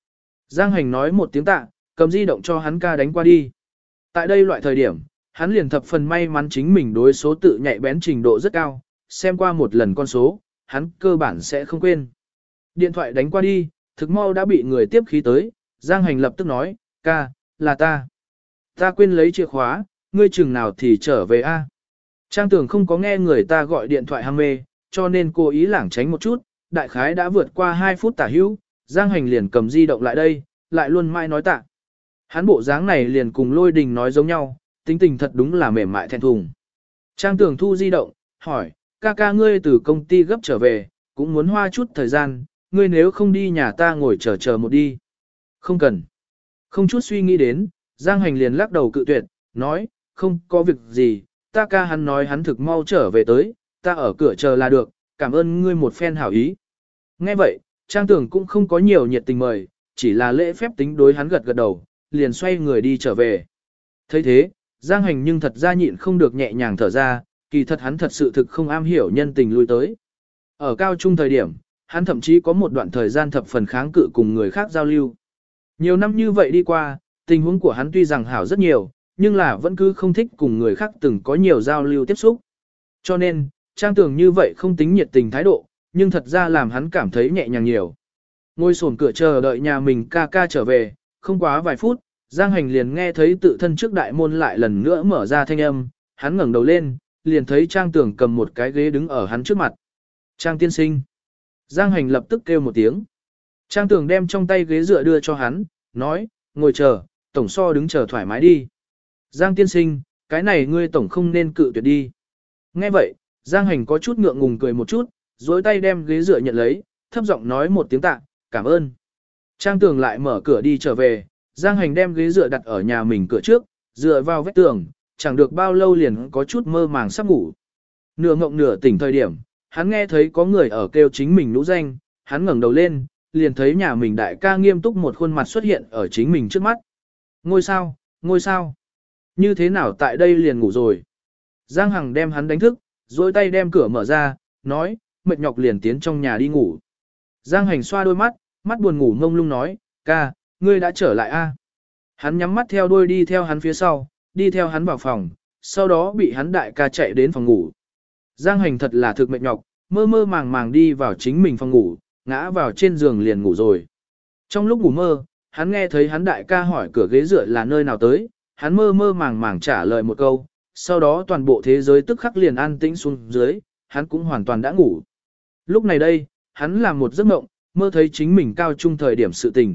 Giang Hành nói một tiếng tạ, cầm di động cho hắn ca đánh qua đi. Tại đây loại thời điểm, hắn liền thập phần may mắn chính mình đối số tự nhạy bén trình độ rất cao, xem qua một lần con số, hắn cơ bản sẽ không quên. Điện thoại đánh qua đi, thực mau đã bị người tiếp khí tới, Giang Hành lập tức nói, ca, là ta. Ta quên lấy chìa khóa, ngươi chừng nào thì trở về a. Trang Tưởng không có nghe người ta gọi điện thoại ham mê, cho nên cố ý lảng tránh một chút, đại khái đã vượt qua hai phút tả hữu, Giang Hành liền cầm di động lại đây, lại luôn mãi nói tạ. Hắn bộ dáng này liền cùng Lôi Đình nói giống nhau, tính tình thật đúng là mềm mại thẹn thùng. Trang Tưởng thu di động, hỏi, ca ca ngươi từ công ty gấp trở về, cũng muốn hoa chút thời gian, ngươi nếu không đi nhà ta ngồi chờ chờ một đi. Không cần. Không chút suy nghĩ đến, Giang Hành liền lắc đầu cự tuyệt, nói, không có việc gì, ta ca hắn nói hắn thực mau trở về tới, ta ở cửa chờ là được, cảm ơn ngươi một phen hảo ý. Nghe vậy, Trang Tưởng cũng không có nhiều nhiệt tình mời, chỉ là lễ phép tính đối hắn gật gật đầu, liền xoay người đi trở về. thấy thế, Giang Hành nhưng thật ra nhịn không được nhẹ nhàng thở ra, kỳ thật hắn thật sự thực không am hiểu nhân tình lui tới. Ở cao trung thời điểm, hắn thậm chí có một đoạn thời gian thập phần kháng cự cùng người khác giao lưu. Nhiều năm như vậy đi qua, tình huống của hắn tuy rằng hảo rất nhiều, nhưng là vẫn cứ không thích cùng người khác từng có nhiều giao lưu tiếp xúc. Cho nên, Trang Tưởng như vậy không tính nhiệt tình thái độ, nhưng thật ra làm hắn cảm thấy nhẹ nhàng nhiều. Ngồi xổm cửa chờ đợi nhà mình ca ca trở về, không quá vài phút, Giang Hành liền nghe thấy tự thân trước đại môn lại lần nữa mở ra thanh âm, hắn ngẩng đầu lên, liền thấy Trang Tưởng cầm một cái ghế đứng ở hắn trước mặt. Trang tiên sinh. Giang Hành lập tức kêu một tiếng. Trang Tưởng đem trong tay ghế dựa đưa cho hắn, nói, ngồi chờ, tổng so đứng chờ thoải mái đi. Giang tiên sinh, cái này ngươi tổng không nên cự tuyệt đi. Nghe vậy, Giang Hành có chút ngượng ngùng cười một chút, dối tay đem ghế dựa nhận lấy, thấp giọng nói một tiếng tạ, cảm ơn. Trang Tưởng lại mở cửa đi trở về, Giang Hành đem ghế dựa đặt ở nhà mình cửa trước, dựa vào vách tường, chẳng được bao lâu liền có chút mơ màng sắp ngủ. Nửa ngộng nửa tỉnh thời điểm, hắn nghe thấy có người ở kêu chính mình nhũ danh, hắn ngẩng đầu lên, liền thấy nhà mình đại ca nghiêm túc một khuôn mặt xuất hiện ở chính mình trước mắt. Ngôi sao, ngôi sao, như thế nào tại đây liền ngủ rồi. Giang Hằng đem hắn đánh thức, dối tay đem cửa mở ra, nói, mệt nhọc liền tiến trong nhà đi ngủ. Giang Hành xoa đôi mắt, mắt buồn ngủ ngông lung nói, ca, ngươi đã trở lại a? Hắn nhắm mắt theo đuôi đi theo hắn phía sau, đi theo hắn vào phòng, sau đó bị hắn đại ca chạy đến phòng ngủ. Giang Hành thật là thực mệt nhọc, mơ mơ màng màng đi vào chính mình phòng ngủ, ngã vào trên giường liền ngủ rồi. Trong lúc ngủ mơ, hắn nghe thấy hắn đại ca hỏi cửa ghế dựa là nơi nào tới, hắn mơ mơ màng màng trả lời một câu, sau đó toàn bộ thế giới tức khắc liền an tĩnh xuống dưới, hắn cũng hoàn toàn đã ngủ. Lúc này đây, hắn làm một giấc mộng, mơ thấy chính mình cao trung thời điểm sự tình.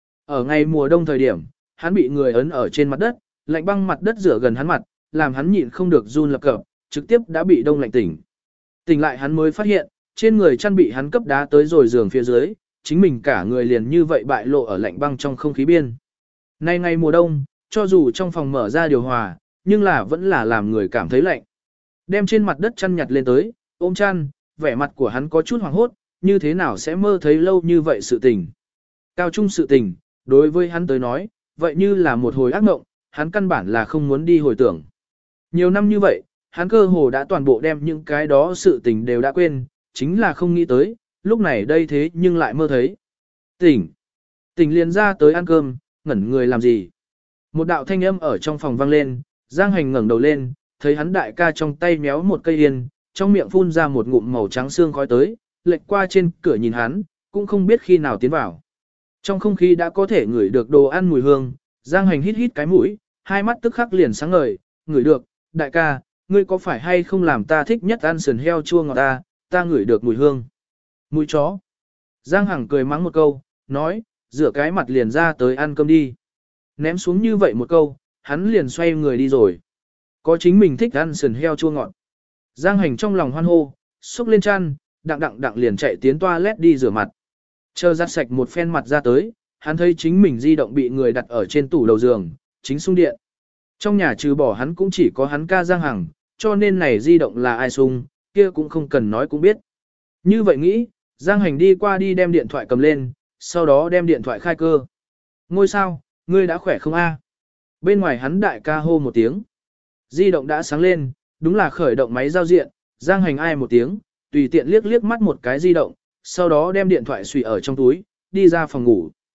Ở ngày mùa đông thời điểm, hắn bị người ấn ở trên mặt đất, lạnh băng mặt đất rửa gần hắn mặt, làm hắn nhịn không được run lập cập, trực tiếp đã bị đông lạnh tỉnh. Tỉnh lại hắn mới phát hiện, trên người chăn bị hắn cấp đá tới rồi giường phía dưới, chính mình cả người liền như vậy bại lộ ở lạnh băng trong không khí biên. Nay ngày mùa đông, cho dù trong phòng mở ra điều hòa, nhưng là vẫn là làm người cảm thấy lạnh. Đem trên mặt đất chăn nhặt lên tới, ôm chăn, vẻ mặt của hắn có chút hoảng hốt, như thế nào sẽ mơ thấy lâu như vậy sự tình. Cao trung sự tình, đối với hắn tới nói, vậy như là một hồi ác mộng, hắn căn bản là không muốn đi hồi tưởng. Nhiều năm như vậy, hắn cơ hồ đã toàn bộ đem những cái đó sự tình đều đã quên, chính là không nghĩ tới, lúc này đây thế nhưng lại mơ thấy. Tỉnh! Tỉnh liền ra tới ăn cơm, ngẩn người làm gì? Một đạo thanh âm ở trong phòng vang lên, Giang Hành ngẩng đầu lên, thấy hắn đại ca trong tay méo một cây yên, trong miệng phun ra một ngụm màu trắng xương khói tới, lệch qua trên cửa nhìn hắn, cũng không biết khi nào tiến vào. Trong không khí đã có thể ngửi được đồ ăn mùi hương, Giang Hành hít hít cái mũi, hai mắt tức khắc liền sáng ngời, ngửi được, đại ca, ngươi có phải hay không làm ta thích nhất ăn sườn heo chua ngọt ta, ta ngửi được mùi hương. Mùi chó. Giang Hằng cười mắng một câu, nói, rửa cái mặt liền ra tới ăn cơm đi. Ném xuống như vậy một câu, hắn liền xoay người đi rồi. Có chính mình thích ăn sườn heo chua ngọt. Giang Hành trong lòng hoan hô, xúc lên chăn, đặng đặng đặng liền chạy tiến toilet đi rửa mặt. Chờ giặt sạch một phen mặt ra tới, hắn thấy chính mình di động bị người đặt ở trên tủ đầu giường, chính sung điện. Trong nhà trừ bỏ hắn cũng chỉ có hắn ca Giang Hằng, cho nên này di động là ai sung, kia cũng không cần nói cũng biết. Như vậy nghĩ, Giang Hành đi qua đi đem điện thoại cầm lên, sau đó đem điện thoại khai cơ. Ngôi sao, ngươi đã khỏe không a? Bên ngoài hắn đại ca hô một tiếng. Di động đã sáng lên, đúng là khởi động máy giao diện, Giang Hành ai một tiếng, tùy tiện liếc liếc mắt một cái di động, sau đó đem điện thoại xùy ở trong túi, đi ra phòng ngủ.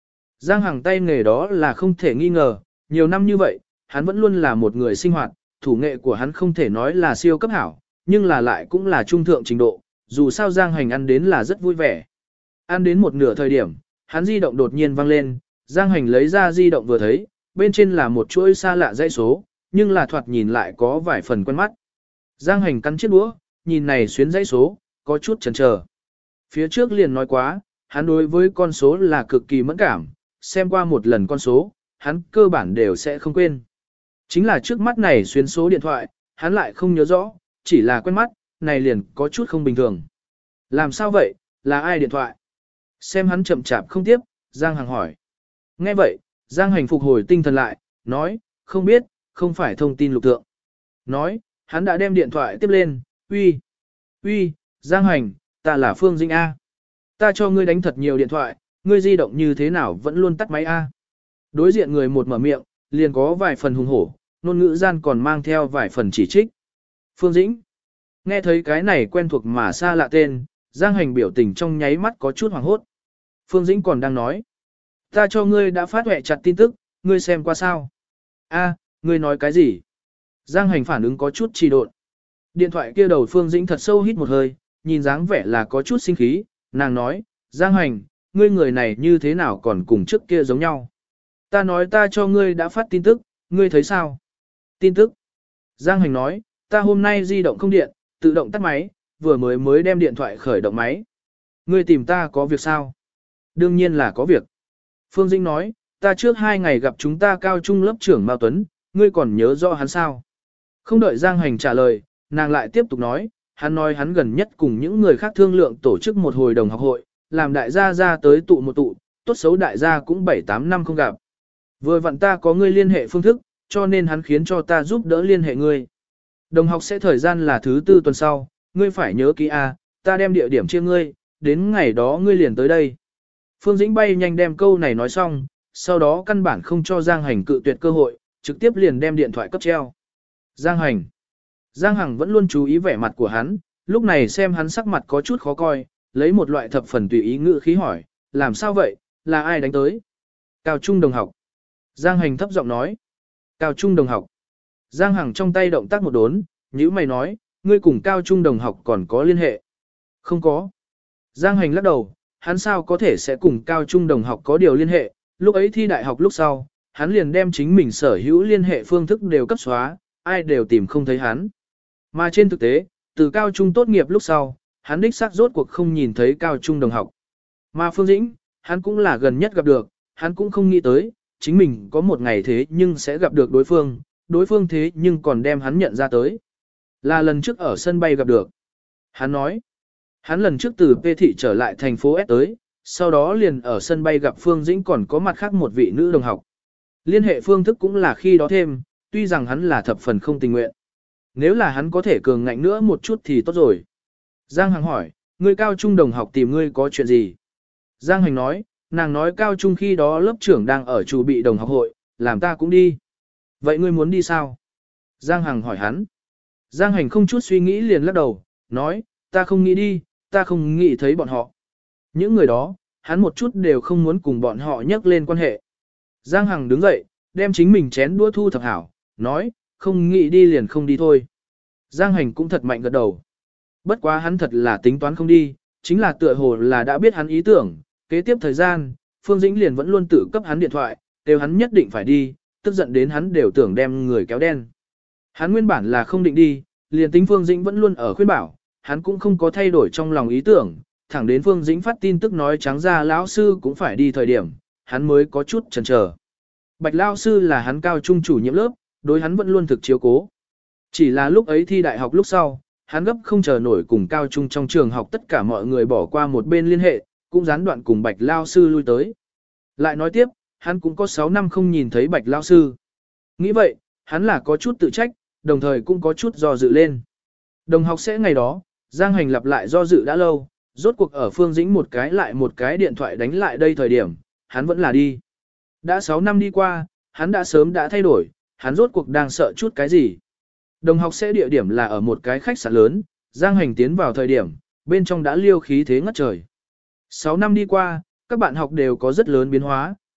Giang Hằng tay nghề đó là không thể nghi ngờ, nhiều năm như vậy, hắn vẫn luôn là một người sinh hoạt, thủ nghệ của hắn không thể nói là siêu cấp hảo, nhưng là lại cũng là trung thượng trình độ, dù sao Giang Hành ăn đến là rất vui vẻ. Ăn đến một nửa thời điểm, hắn di động đột nhiên vang lên, Giang Hành lấy ra di động vừa thấy, bên trên là một chuỗi xa lạ dãy số, nhưng là thoạt nhìn lại có vài phần quen mắt. Giang Hành cắn chiếc đũa, nhìn này xuyến dãy số, có chút chần chờ. Phía trước liền nói quá, hắn đối với con số là cực kỳ mẫn cảm, xem qua một lần con số, hắn cơ bản đều sẽ không quên. Chính là trước mắt này xuyến số điện thoại, hắn lại không nhớ rõ, chỉ là quen mắt, này liền có chút không bình thường. Làm sao vậy, là ai điện thoại? Xem hắn chậm chạp không tiếp, Giang Hằng hỏi. Nghe vậy, Giang Hành phục hồi tinh thần lại, nói, không biết, không phải thông tin lục tượng. Nói, hắn đã đem điện thoại tiếp lên, uy, uy, Giang Hành, ta là Phương Dĩnh A. Ta cho ngươi đánh thật nhiều điện thoại, ngươi di động như thế nào vẫn luôn tắt máy A. Đối diện người một mở miệng, liền có vài phần hùng hổ, ngôn ngữ gian còn mang theo vài phần chỉ trích. Phương Dĩnh. Nghe thấy cái này quen thuộc mà xa lạ tên, Giang Hành biểu tình trong nháy mắt có chút hoảng hốt. Phương Dĩnh còn đang nói. Ta cho ngươi đã phát huệ chặt tin tức, ngươi xem qua sao? A, ngươi nói cái gì? Giang Hành phản ứng có chút trì độn. Điện thoại kia đầu Phương Dĩnh thật sâu hít một hơi, nhìn dáng vẻ là có chút sinh khí, nàng nói, Giang Hành, ngươi người này như thế nào còn cùng trước kia giống nhau? Ta nói ta cho ngươi đã phát tin tức, ngươi thấy sao? Tin tức. Giang Hành nói, ta hôm nay di động không điện, tự động tắt máy, vừa mới mới đem điện thoại khởi động máy. Ngươi tìm ta có việc sao? Đương nhiên là có việc. Phương Dĩnh nói, ta trước hai ngày gặp chúng ta cao trung lớp trưởng Mao Tuấn, ngươi còn nhớ rõ hắn sao? Không đợi Giang Hành trả lời, nàng lại tiếp tục nói, hắn nói hắn gần nhất cùng những người khác thương lượng tổ chức một hồi đồng học hội, làm đại gia ra tới tụ một tụ, tốt xấu đại gia cũng bảy tám năm không gặp. Vừa vặn ta có ngươi liên hệ phương thức, cho nên hắn khiến cho ta giúp đỡ liên hệ ngươi. Đồng học sẽ thời gian là thứ tư tuần sau, ngươi phải nhớ kỹ A, ta đem địa điểm chia ngươi, đến ngày đó ngươi liền tới đây. Phương Dĩnh bay nhanh đem câu này nói xong, sau đó căn bản không cho Giang Hành cự tuyệt cơ hội, trực tiếp liền đem điện thoại cấp treo. Giang Hành. Giang Hằng vẫn luôn chú ý vẻ mặt của hắn, lúc này xem hắn sắc mặt có chút khó coi, lấy một loại thập phần tùy ý ngữ khí hỏi, làm sao vậy, là ai đánh tới? Cao trung đồng học. Giang Hành thấp giọng nói. Cao trung đồng học. Giang Hằng trong tay động tác một đốn, nhữ mày nói, ngươi cùng cao trung đồng học còn có liên hệ? Không có. Giang Hành lắc đầu, hắn sao có thể sẽ cùng cao trung đồng học có điều liên hệ, lúc ấy thi đại học lúc sau, hắn liền đem chính mình sở hữu liên hệ phương thức đều cấp xóa, ai đều tìm không thấy hắn. Mà trên thực tế, từ cao trung tốt nghiệp lúc sau, hắn đích xác rốt cuộc không nhìn thấy cao trung đồng học. Mà Phương Dĩnh, hắn cũng là gần nhất gặp được, hắn cũng không nghĩ tới, chính mình có một ngày thế nhưng sẽ gặp được đối phương, đối phương thế nhưng còn đem hắn nhận ra tới. Là lần trước ở sân bay gặp được. Hắn nói, hắn lần trước từ P thị trở lại thành phố S tới, sau đó liền ở sân bay gặp Phương Dĩnh còn có mặt khác một vị nữ đồng học. Liên hệ phương thức cũng là khi đó thêm, tuy rằng hắn là thập phần không tình nguyện. Nếu là hắn có thể cường ngạnh nữa một chút thì tốt rồi. Giang Hằng hỏi, ngươi cao trung đồng học tìm ngươi có chuyện gì? Giang Hành nói, nàng nói cao trung khi đó lớp trưởng đang ở chủ bị đồng học hội, làm ta cũng đi. Vậy ngươi muốn đi sao? Giang Hằng hỏi hắn. Giang Hành không chút suy nghĩ liền lắc đầu, nói, ta không nghĩ đi, ta không nghĩ thấy bọn họ. Những người đó, hắn một chút đều không muốn cùng bọn họ nhắc lên quan hệ. Giang Hằng đứng dậy, đem chính mình chén đũa thu thập hảo, nói, không nghĩ đi liền không đi thôi. Giang Hành cũng thật mạnh gật đầu. Bất quá hắn thật là tính toán không đi, chính là tựa hồ là đã biết hắn ý tưởng, kế tiếp thời gian, Phương Dĩnh liền vẫn luôn tự cấp hắn điện thoại, đều hắn nhất định phải đi, tức giận đến hắn đều tưởng đem người kéo đen. Hắn nguyên bản là không định đi, liền tính Phương Dĩnh vẫn luôn ở khuyên bảo, hắn cũng không có thay đổi trong lòng ý tưởng, thẳng đến Phương Dĩnh phát tin tức nói trắng ra lão sư cũng phải đi thời điểm, hắn mới có chút chần chờ. Bạch lão sư là hắn cao trung chủ nhiệm lớp, đối hắn vẫn luôn thực chiếu cố. Chỉ là lúc ấy thi đại học lúc sau, hắn gấp không chờ nổi cùng cao trung trong trường học tất cả mọi người bỏ qua một bên liên hệ, cũng gián đoạn cùng Bạch lão sư lui tới. Lại nói tiếp, hắn cũng có sáu năm không nhìn thấy Bạch lão sư. Nghĩ vậy, hắn là có chút tự trách, đồng thời cũng có chút do dự lên. Đồng học sẽ ngày đó, Giang Hành lặp lại do dự đã lâu, rốt cuộc ở Phương Dĩnh một cái lại một cái điện thoại đánh lại đây thời điểm, hắn vẫn là đi. Đã sáu năm đi qua, hắn đã sớm đã thay đổi, hắn rốt cuộc đang sợ chút cái gì. Đồng học sẽ địa điểm là ở một cái khách sạn lớn, Giang Hành tiến vào thời điểm, bên trong đã liêu khí thế ngất trời. sáu năm đi qua, các bạn học đều có rất lớn biến hóa,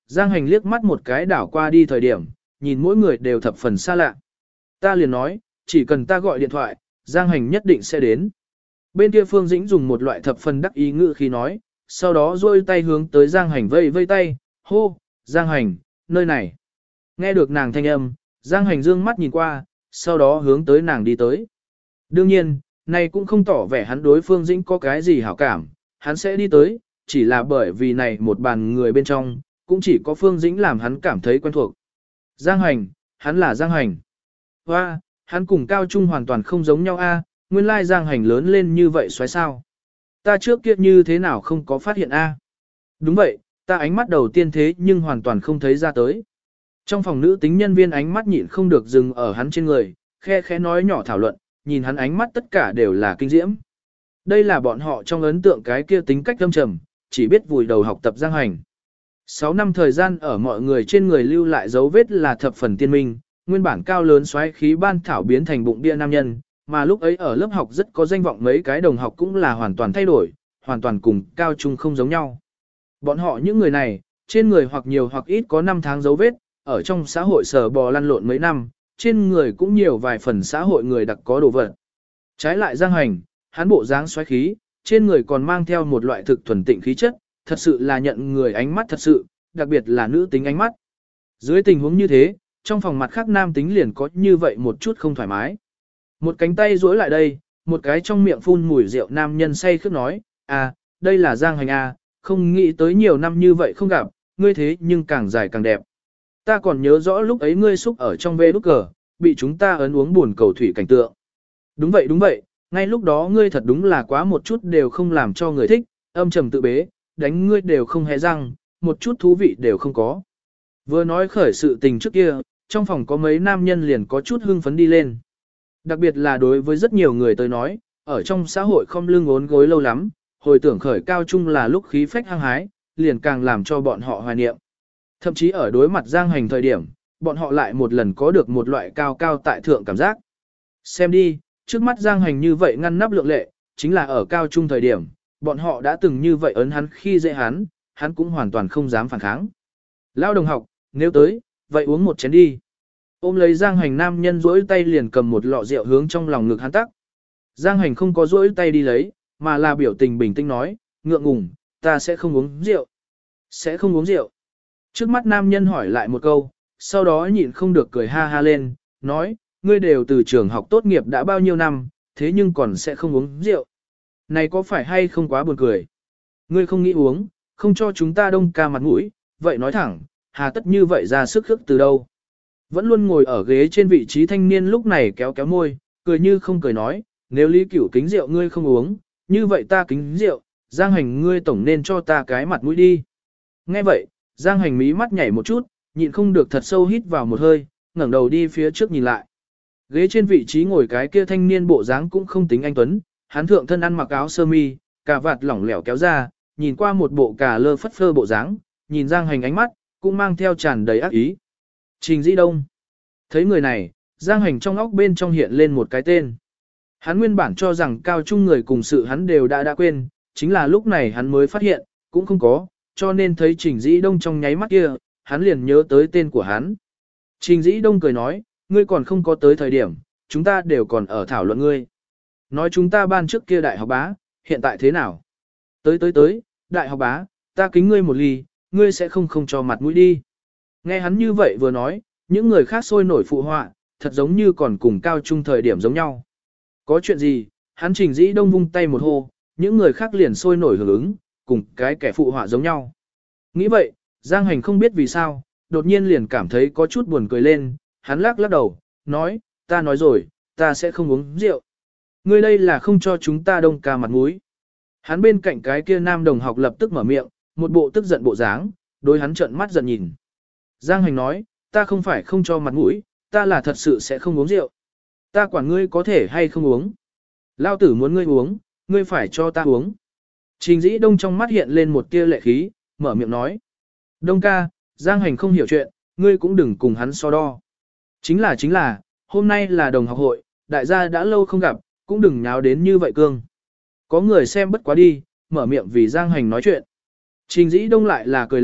Giang Hành liếc mắt một cái đảo qua đi thời điểm, nhìn mỗi người đều thập phần xa lạ. Ta liền nói, chỉ cần ta gọi điện thoại, Giang Hành nhất định sẽ đến. Bên kia Phương Dĩnh dùng một loại thập phần đắc ý ngữ khi nói, sau đó duỗi tay hướng tới Giang Hành vây vây tay, hô, Giang Hành, nơi này. Nghe được nàng thanh âm, Giang Hành dương mắt nhìn qua, sau đó hướng tới nàng đi tới. Đương nhiên, này cũng không tỏ vẻ hắn đối Phương Dĩnh có cái gì hảo cảm, hắn sẽ đi tới, chỉ là bởi vì này một bàn người bên trong, cũng chỉ có Phương Dĩnh làm hắn cảm thấy quen thuộc. Giang Hành, hắn là Giang Hành. Hoa, hắn cùng Cao Trung hoàn toàn không giống nhau a, nguyên lai Giang Hành lớn lên như vậy xoáy sao. Ta trước kia như thế nào không có phát hiện a? Đúng vậy, ta ánh mắt đầu tiên thế nhưng hoàn toàn không thấy ra tới. Trong phòng nữ tính nhân viên ánh mắt nhịn không được dừng ở hắn trên người, khe khẽ nói nhỏ thảo luận, nhìn hắn ánh mắt tất cả đều là kinh diễm. Đây là bọn họ trong ấn tượng cái kia tính cách âm trầm, chỉ biết vùi đầu học tập Giang Hành. Sáu năm thời gian ở mọi người trên người lưu lại dấu vết là thập phần tiên minh, nguyên bản cao lớn xoáy khí ban thảo biến thành bụng bia nam nhân, mà lúc ấy ở lớp học rất có danh vọng mấy cái đồng học cũng là hoàn toàn thay đổi, hoàn toàn cùng Cao Trung không giống nhau. Bọn họ những người này, trên người hoặc nhiều hoặc ít có năm tháng dấu vết, ở trong xã hội sờ bò lăn lộn mấy năm, trên người cũng nhiều vài phần xã hội người đặc có đồ vật. Trái lại Giang Hành, hắn bộ dáng xoáy khí, trên người còn mang theo một loại thực thuần tịnh khí chất, thật sự là nhận người ánh mắt thật sự, đặc biệt là nữ tính ánh mắt. Dưới tình huống như thế, trong phòng mặt khác nam tính liền có như vậy một chút không thoải mái. Một cánh tay duỗi lại đây, một cái trong miệng phun mùi rượu nam nhân say khướt nói, à, đây là Giang Hành à, không nghĩ tới nhiều năm như vậy không gặp, ngươi thế nhưng càng dài càng đẹp. Ta còn nhớ rõ lúc ấy ngươi xúc ở trong vê đúc cờ, bị chúng ta ấn uống buồn cầu thủy cảnh tượng. Đúng vậy đúng vậy, ngay lúc đó ngươi thật đúng là quá một chút đều không làm cho người thích, âm trầm tự bế, đánh ngươi đều không hề răng, một chút thú vị đều không có. Vừa nói khởi sự tình trước kia, trong phòng có mấy nam nhân liền có chút hưng phấn đi lên. Đặc biệt là đối với rất nhiều người tới nói, ở trong xã hội không lưng ốn gối lâu lắm, hồi tưởng khởi Cao Trung là lúc khí phách hăng hái, liền càng làm cho bọn họ hoài niệm. Thậm chí ở đối mặt Giang Hành thời điểm, bọn họ lại một lần có được một loại cao cao tại thượng cảm giác. Xem đi, trước mắt Giang Hành như vậy ngăn nắp lượng lệ, chính là ở Cao Trung thời điểm, bọn họ đã từng như vậy ấn hắn khi dễ hắn, hắn cũng hoàn toàn không dám phản kháng. Lao đồng học, nếu tới, vậy uống một chén đi. Ôm lấy Giang Hành nam nhân duỗi tay liền cầm một lọ rượu hướng trong lòng ngực hắn tắc. Giang Hành không có duỗi tay đi lấy, mà là biểu tình bình tĩnh nói, ngượng ngùng, ta sẽ không uống rượu. Sẽ không uống rượu. Trước mắt nam nhân hỏi lại một câu, sau đó nhịn không được cười ha ha lên, nói, ngươi đều từ trường học tốt nghiệp đã bao nhiêu năm, thế nhưng còn sẽ không uống rượu. Này có phải hay không quá buồn cười? Ngươi không nghĩ uống, không cho chúng ta đông ca mặt mũi, vậy nói thẳng, hà tất như vậy ra sức khước từ đâu? Vẫn luôn ngồi ở ghế trên vị trí thanh niên lúc này kéo kéo môi, cười như không cười nói, nếu Lý Cửu kính rượu ngươi không uống, như vậy ta kính rượu, Giang Hành ngươi tổng nên cho ta cái mặt mũi đi. Nghe vậy, Giang Hành mí mắt nhảy một chút, nhịn không được thật sâu hít vào một hơi, ngẩng đầu đi phía trước nhìn lại. Ghế trên vị trí ngồi cái kia thanh niên bộ dáng cũng không tính anh tuấn, hắn thượng thân ăn mặc áo sơ mi, cà vạt lỏng lẻo kéo ra, nhìn qua một bộ cà lơ phất phơ bộ dáng, nhìn Giang Hành ánh mắt, cũng mang theo tràn đầy ác ý. Trình Dĩ Đông. Thấy người này, Giang Hành trong óc bên trong hiện lên một cái tên. Hắn nguyên bản cho rằng Cao Trung người cùng sự hắn đều đã đã quên, chính là lúc này hắn mới phát hiện, cũng không có, cho nên thấy Trình Dĩ Đông trong nháy mắt kia, hắn liền nhớ tới tên của hắn. Trình Dĩ Đông cười nói, ngươi còn không có tới thời điểm, chúng ta đều còn ở thảo luận ngươi. Nói chúng ta ban trước kia đại học bá, hiện tại thế nào? Tới tới tới, đại học bá, ta kính ngươi một ly, ngươi sẽ không không cho mặt mũi đi. Nghe hắn như vậy vừa nói, những người khác sôi nổi phụ họa, thật giống như còn cùng Cao Trung thời điểm giống nhau. Có chuyện gì, hắn Trình Dĩ Đông vung tay một hô, những người khác liền sôi nổi hưởng ứng, cùng cái kẻ phụ họa giống nhau. Nghĩ vậy, Giang Hành không biết vì sao, đột nhiên liền cảm thấy có chút buồn cười lên, hắn lắc lắc đầu, nói, ta nói rồi, ta sẽ không uống rượu. Ngươi đây là không cho chúng ta đông ca mặt mũi. Hắn bên cạnh cái kia nam đồng học lập tức mở miệng, một bộ tức giận bộ dáng, đối hắn trợn mắt giận nhìn. Giang Hành nói, ta không phải không cho mặt mũi, ta là thật sự sẽ không uống rượu. Ta quản ngươi có thể hay không uống. Lao tử muốn ngươi uống, ngươi phải cho ta uống. Trình Dĩ Đông trong mắt hiện lên một tia lệ khí, mở miệng nói. Đông ca, Giang Hành không hiểu chuyện, ngươi cũng đừng cùng hắn so đo. Chính là chính là, hôm nay là đồng học hội, đại gia đã lâu không gặp, cũng đừng nháo đến như vậy cương. Có người xem bất quá đi, mở miệng vì Giang Hành nói chuyện. Trình Dĩ Đông lại là cười lạnh,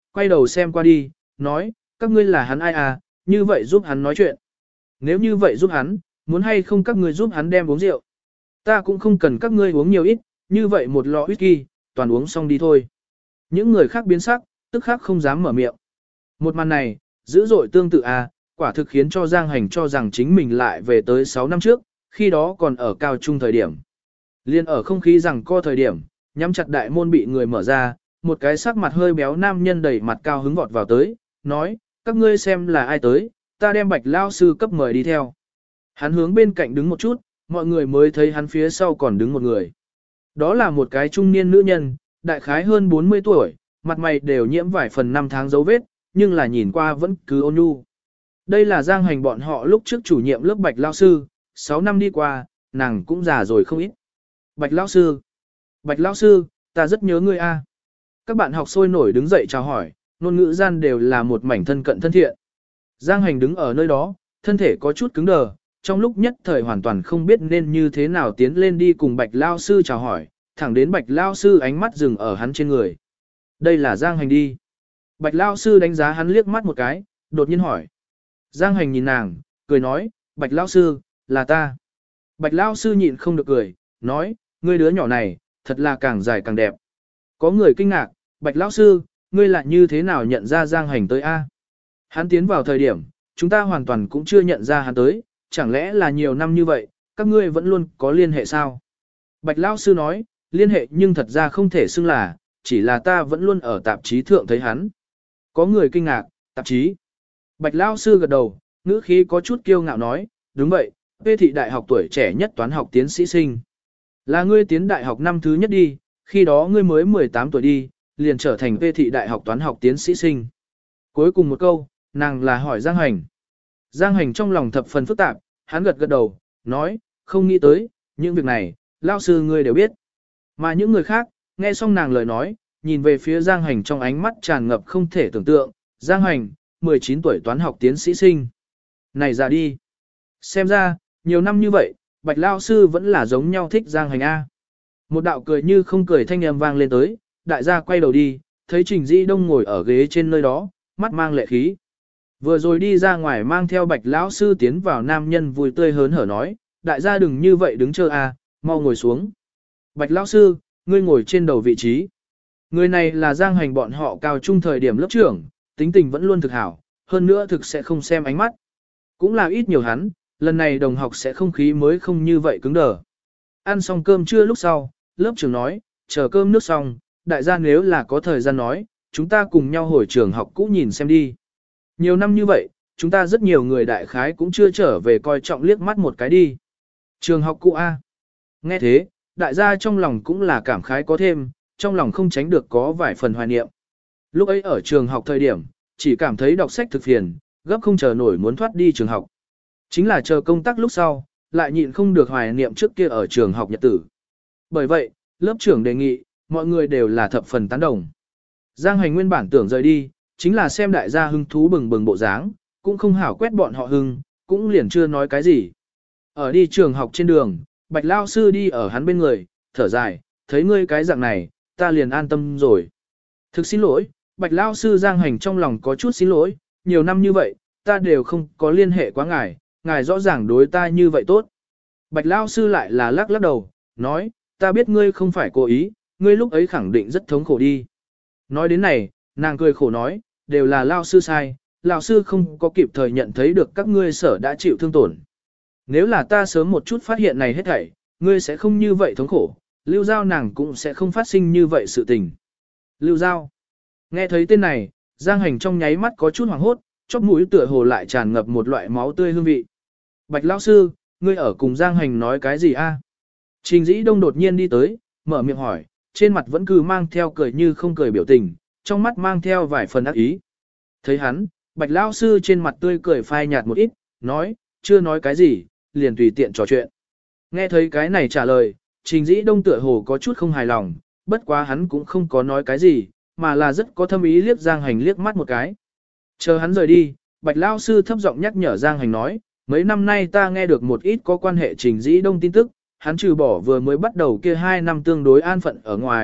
quay đầu xem qua đi, nói, các ngươi là hắn ai à, như vậy giúp hắn nói chuyện. Nếu như vậy giúp hắn, muốn hay không các ngươi giúp hắn đem uống rượu. Ta cũng không cần các ngươi uống nhiều ít, như vậy một lọ whisky, toàn uống xong đi thôi. Những người khác biến sắc, tức khắc không dám mở miệng. Một màn này, dữ dội tương tự à, quả thực khiến cho Giang Hành cho rằng chính mình lại về tới sáu năm trước, khi đó còn ở cao trung thời điểm. Liên ở không khí rằng co thời điểm, nhắm chặt đại môn bị người mở ra, một cái sắc mặt hơi béo nam nhân đẩy mặt cao hứng vọt vào tới, nói, các ngươi xem là ai tới, ta đem Bạch lao sư cấp mời đi theo. Hắn hướng bên cạnh đứng một chút, mọi người mới thấy hắn phía sau còn đứng một người. Đó là một cái trung niên nữ nhân, đại khái hơn bốn mươi tuổi, mặt mày đều nhiễm vài phần năm tháng dấu vết, nhưng là nhìn qua vẫn cứ ôn nhu. Đây là Giang Hành bọn họ lúc trước chủ nhiệm lớp Bạch lao sư, sáu năm đi qua, nàng cũng già rồi không ít. Bạch lao sư, Bạch lao sư, ta rất nhớ ngươi a. Các bạn học sôi nổi đứng dậy chào hỏi, ngôn ngữ gian đều là một mảnh thân cận thân thiện. Giang Hành đứng ở nơi đó, thân thể có chút cứng đờ, trong lúc nhất thời hoàn toàn không biết nên như thế nào tiến lên đi cùng Bạch lao sư chào hỏi, thẳng đến Bạch lao sư ánh mắt dừng ở hắn trên người. Đây là Giang Hành đi. Bạch lao sư đánh giá hắn liếc mắt một cái, đột nhiên hỏi. Giang Hành nhìn nàng, cười nói, Bạch lao sư, là ta. Bạch lao sư nhịn không được cười, nói, ngươi đứa nhỏ này, thật là càng dài càng đẹp. Có người kinh ngạc, Bạch lão sư, ngươi lại như thế nào nhận ra Giang Hành tới a? Hắn tiến vào thời điểm, chúng ta hoàn toàn cũng chưa nhận ra hắn tới, chẳng lẽ là nhiều năm như vậy, các ngươi vẫn luôn có liên hệ sao? Bạch lão sư nói, liên hệ nhưng thật ra không thể xưng là, chỉ là ta vẫn luôn ở tạp chí thượng thấy hắn. Có người kinh ngạc, tạp chí. Bạch lão sư gật đầu, ngữ khí có chút kiêu ngạo nói, đúng vậy, P thị đại học tuổi trẻ nhất toán học tiến sĩ sinh. Là ngươi tiến đại học năm thứ nhất đi, khi đó ngươi mới mười tám tuổi đi, liền trở thành P thị đại học toán học tiến sĩ sinh. Cuối cùng một câu, nàng là hỏi Giang Hành. Giang Hành trong lòng thập phần phức tạp, hắn gật gật đầu, nói, không nghĩ tới, những việc này, lao sư ngươi đều biết. Mà những người khác, nghe xong nàng lời nói, nhìn về phía Giang Hành trong ánh mắt tràn ngập không thể tưởng tượng, Giang Hành, mười chín tuổi toán học tiến sĩ sinh. Này ra đi. Xem ra, nhiều năm như vậy, Bạch lao sư vẫn là giống nhau thích Giang Hành A. Một đạo cười như không cười thanh âm vang lên tới, đại gia quay đầu đi, thấy Trình Dĩ Đông ngồi ở ghế trên nơi đó, mắt mang lệ khí. Vừa rồi đi ra ngoài mang theo Bạch lão sư tiến vào nam nhân vui tươi hớn hở nói, đại gia đừng như vậy đứng chờ a, mau ngồi xuống. Bạch lão sư, ngươi ngồi trên đầu vị trí. Người này là Giang Hành bọn họ cao trung thời điểm lớp trưởng, tính tình vẫn luôn thực hảo, hơn nữa thực sẽ không xem ánh mắt. Cũng là ít nhiều hắn, lần này đồng học sẽ không khí mới không như vậy cứng đờ. Ăn xong cơm trưa lúc sau, lớp trưởng nói, chờ cơm nước xong, đại gia nếu là có thời gian nói, chúng ta cùng nhau hồi trường học cũ nhìn xem đi. Nhiều năm như vậy, chúng ta rất nhiều người đại khái cũng chưa trở về coi trọng liếc mắt một cái đi. Trường học cũ A. Nghe thế, đại gia trong lòng cũng là cảm khái có thêm, trong lòng không tránh được có vài phần hoài niệm. Lúc ấy ở trường học thời điểm, chỉ cảm thấy đọc sách thực phiền, gấp không chờ nổi muốn thoát đi trường học. Chính là chờ công tác lúc sau, lại nhịn không được hoài niệm trước kia ở trường học nhật tử. Bởi vậy, lớp trưởng đề nghị, mọi người đều là thập phần tán đồng. Giang Hành nguyên bản tưởng rời đi, chính là xem đại gia hưng thú bừng bừng bộ dáng, cũng không hảo quét bọn họ hưng, cũng liền chưa nói cái gì. Ở đi trường học trên đường, Bạch lao sư đi ở hắn bên người, thở dài, thấy ngươi cái dạng này, ta liền an tâm rồi. Thực xin lỗi, Bạch lao sư Giang Hành trong lòng có chút xin lỗi, nhiều năm như vậy, ta đều không có liên hệ quá ngài, ngài rõ ràng đối ta như vậy tốt. Bạch lao sư lại là lắc lắc đầu, nói, ta biết ngươi không phải cố ý, ngươi lúc ấy khẳng định rất thống khổ đi. Nói đến này, nàng cười khổ nói, đều là lao sư sai, lao sư không có kịp thời nhận thấy được các ngươi sở đã chịu thương tổn. Nếu là ta sớm một chút phát hiện này hết thảy, ngươi sẽ không như vậy thống khổ, Lưu Giao nàng cũng sẽ không phát sinh như vậy sự tình. Lưu Giao. Nghe thấy tên này, Giang Hành trong nháy mắt có chút hoảng hốt, chóp mũi tựa hồ lại tràn ngập một loại máu tươi hương vị. Bạch lão sư, ngươi ở cùng Giang Hành nói cái gì a? Trình Dĩ Đông đột nhiên đi tới, mở miệng hỏi, trên mặt vẫn cứ mang theo cười như không cười biểu tình, trong mắt mang theo vài phần ác ý. Thấy hắn, Bạch lão sư trên mặt tươi cười phai nhạt một ít, nói, chưa nói cái gì, liền tùy tiện trò chuyện. Nghe thấy cái này trả lời, Trình Dĩ Đông tựa hồ có chút không hài lòng, bất quá hắn cũng không có nói cái gì, mà là rất có thâm ý liếc Giang Hành liếc mắt một cái. Chờ hắn rời đi, Bạch lão sư thấp giọng nhắc nhở Giang Hành nói, mấy năm nay ta nghe được một ít có quan hệ Trình Dĩ Đông tin tức, hắn trừ bỏ vừa mới bắt đầu kia hai năm tương đối an phận ở ngoài,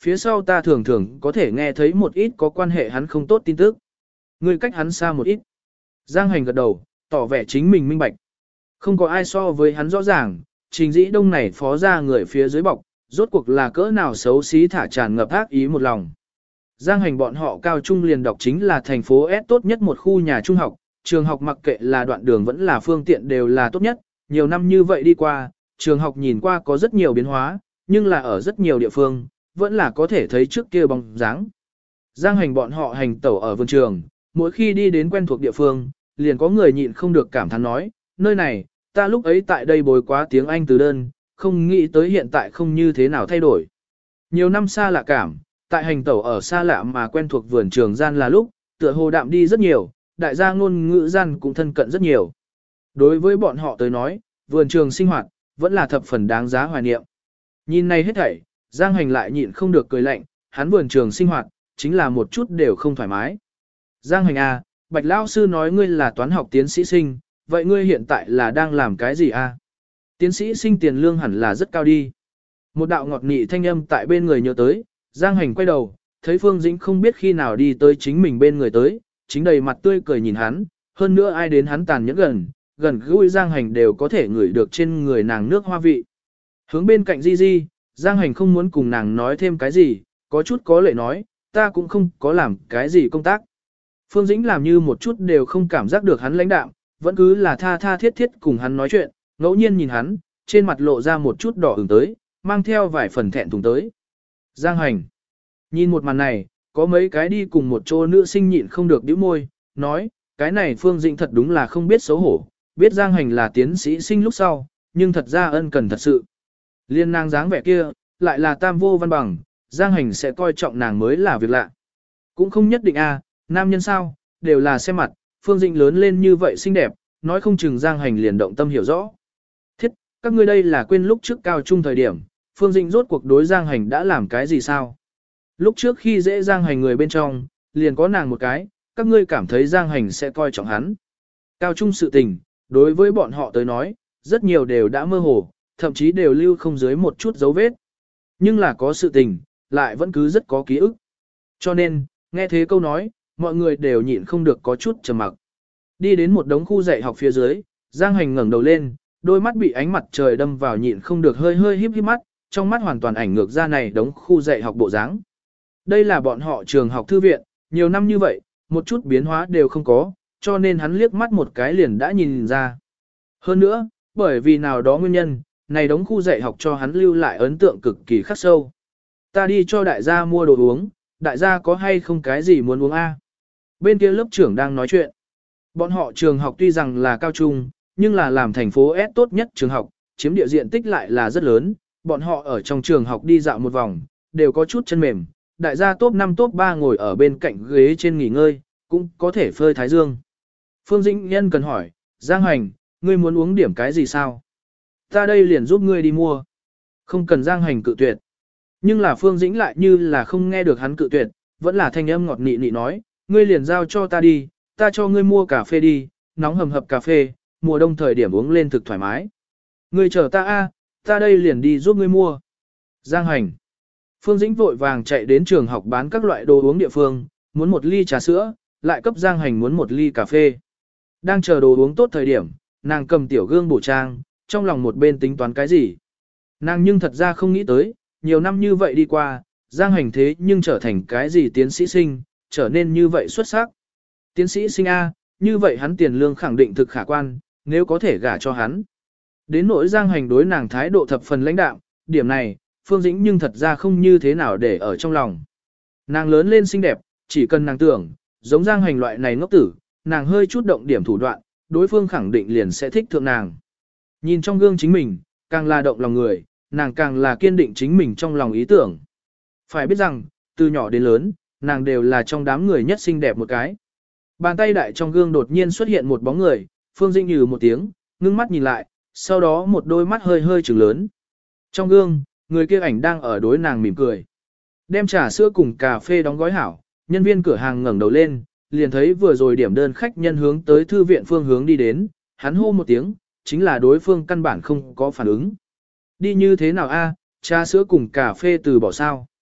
phía sau ta thường thường có thể nghe thấy một ít có quan hệ hắn không tốt tin tức. Ngươi cách hắn xa một ít. Giang Hành gật đầu, tỏ vẻ chính mình minh bạch. Không có ai so với hắn rõ ràng, Trình Dĩ Đông này phó ra người phía dưới bọc, rốt cuộc là cỡ nào xấu xí thả tràn ngập ác ý một lòng. Giang Hành bọn họ cao trung liền đọc chính là thành phố S tốt nhất một khu nhà trung học, trường học mặc kệ là đoạn đường vẫn là phương tiện đều là tốt nhất, nhiều năm như vậy đi qua, trường học nhìn qua có rất nhiều biến hóa, nhưng là ở rất nhiều địa phương, vẫn là có thể thấy trước kia bóng dáng. Giang Hành bọn họ hành tẩu ở vườn trường, mỗi khi đi đến quen thuộc địa phương, liền có người nhịn không được cảm thán nói, nơi này, ta lúc ấy tại đây bồi quá tiếng Anh từ đơn, không nghĩ tới hiện tại không như thế nào thay đổi. Nhiều năm xa lạ cảm, tại hành tẩu ở xa lạ mà quen thuộc vườn trường gian là lúc, tựa hồ đạm đi rất nhiều, đại gia ngôn ngữ gian cũng thân cận rất nhiều. Đối với bọn họ tới nói, vườn trường sinh hoạt, vẫn là thập phần đáng giá hoài niệm. Nhìn này hết thảy, Giang Hành lại nhịn không được cười lạnh, hắn vườn trường sinh hoạt, chính là một chút đều không thoải mái. Giang Hành à, Bạch Lao Sư nói ngươi là toán học tiến sĩ sinh, vậy ngươi hiện tại là đang làm cái gì à? Tiến sĩ sinh tiền lương hẳn là rất cao đi. Một đạo ngọt nị thanh âm tại bên người nhớ tới, Giang Hành quay đầu, thấy Phương Dĩnh không biết khi nào đi tới chính mình bên người tới, chính đầy mặt tươi cười nhìn hắn, hơn nữa ai đến hắn tàn nhẫn gần, gần gũi Giang Hành đều có thể ngửi được trên người nàng nước hoa vị. Hướng bên cạnh Di Di, Giang Hành không muốn cùng nàng nói thêm cái gì, có chút có lệ nói, ta cũng không có làm cái gì công tác. Phương Dĩnh làm như một chút đều không cảm giác được hắn lãnh đạm, vẫn cứ là tha tha thiết thiết cùng hắn nói chuyện, ngẫu nhiên nhìn hắn, trên mặt lộ ra một chút đỏ ửng tới, mang theo vài phần thẹn thùng tới. Giang Hành. Nhìn một màn này, có mấy cái đi cùng một chỗ nữ sinh nhịn không được bĩu môi, nói, cái này Phương Dĩnh thật đúng là không biết xấu hổ, biết Giang Hành là tiến sĩ sinh lúc sau, nhưng thật ra ân cần thật sự. Liên nàng dáng vẻ kia, lại là tam vô văn bằng, Giang Hành sẽ coi trọng nàng mới là việc lạ. Cũng không nhất định à, nam nhân sao, đều là xem mặt, Phương Dĩnh lớn lên như vậy xinh đẹp, nói không chừng Giang Hành liền động tâm hiểu rõ. Thiết, các ngươi đây là quên lúc trước cao trung thời điểm, Phương Dĩnh rốt cuộc đối Giang Hành đã làm cái gì sao? Lúc trước khi dễ Giang Hành người bên trong, liền có nàng một cái, các ngươi cảm thấy Giang Hành sẽ coi trọng hắn. Cao trung sự tình, đối với bọn họ tới nói, rất nhiều đều đã mơ hồ, thậm chí đều lưu không dưới một chút dấu vết. Nhưng là có sự tình, lại vẫn cứ rất có ký ức. Cho nên, nghe thế câu nói, mọi người đều nhịn không được có chút trầm mặc. Đi đến một đống khu dạy học phía dưới, Giang Hành ngẩng đầu lên, đôi mắt bị ánh mặt trời đâm vào nhịn không được hơi hơi híp híp mắt, trong mắt hoàn toàn ảnh ngược ra này đống khu dạy học bộ dáng. Đây là bọn họ trường học thư viện, nhiều năm như vậy, một chút biến hóa đều không có, cho nên hắn liếc mắt một cái liền đã nhìn ra. Hơn nữa, bởi vì nào đó nguyên nhân, này đống khu dạy học cho hắn lưu lại ấn tượng cực kỳ khắc sâu. Ta đi cho đại gia mua đồ uống, đại gia có hay không cái gì muốn uống a? Bên kia lớp trưởng đang nói chuyện. Bọn họ trường học tuy rằng là cao trung, nhưng là làm thành phố S tốt nhất trường học, chiếm địa diện tích lại là rất lớn, bọn họ ở trong trường học đi dạo một vòng, đều có chút chân mềm, đại gia top năm top ba ngồi ở bên cạnh ghế trên nghỉ ngơi, cũng có thể phơi thái dương. Phương Dĩnh Nhân cần hỏi, Giang Hành, ngươi muốn uống điểm cái gì sao? Ta đây liền giúp ngươi đi mua. Không cần Giang Hành cự tuyệt. Nhưng là Phương Dĩnh lại như là không nghe được hắn cự tuyệt, vẫn là thanh âm ngọt nị nị nói, ngươi liền giao cho ta đi, ta cho ngươi mua cà phê đi, nóng hầm hập cà phê, mùa đông thời điểm uống lên thực thoải mái. Ngươi chờ ta a, ta đây liền đi giúp ngươi mua. Giang Hành. Phương Dĩnh vội vàng chạy đến trường học bán các loại đồ uống địa phương, muốn một ly trà sữa, lại cấp Giang Hành muốn một ly cà phê. Đang chờ đồ uống tốt thời điểm, nàng cầm tiểu gương bổ trang, trong lòng một bên tính toán cái gì. Nàng nhưng thật ra không nghĩ tới, nhiều năm như vậy đi qua, Giang Hành thế nhưng trở thành cái gì tiến sĩ sinh, trở nên như vậy xuất sắc. Tiến sĩ sinh A, như vậy hắn tiền lương khẳng định thực khả quan, nếu có thể gả cho hắn. Đến nỗi Giang Hành đối nàng thái độ thập phần lãnh đạm, điểm này, Phương Dĩnh nhưng thật ra không như thế nào để ở trong lòng. Nàng lớn lên xinh đẹp, chỉ cần nàng tưởng, giống Giang Hành loại này ngốc tử, nàng hơi chút động điểm thủ đoạn, đối phương khẳng định liền sẽ thích thượng nàng. Nhìn trong gương chính mình, càng là động lòng người, nàng càng là kiên định chính mình trong lòng ý tưởng. Phải biết rằng, từ nhỏ đến lớn, nàng đều là trong đám người nhất xinh đẹp một cái. Bàn tay đại trong gương đột nhiên xuất hiện một bóng người, Phương Dĩnh nhừ một tiếng, ngưng mắt nhìn lại, sau đó một đôi mắt hơi hơi trừng lớn. Trong gương, người kia ảnh đang ở đối nàng mỉm cười. Đem trà sữa cùng cà phê đóng gói hảo, nhân viên cửa hàng ngẩng đầu lên, liền thấy vừa rồi điểm đơn khách nhân hướng tới thư viện phương hướng đi đến, hắn hô một tiếng, chính là đối phương căn bản không có phản ứng. Đi như thế nào a, trà sữa cùng cà phê từ bỏ sao?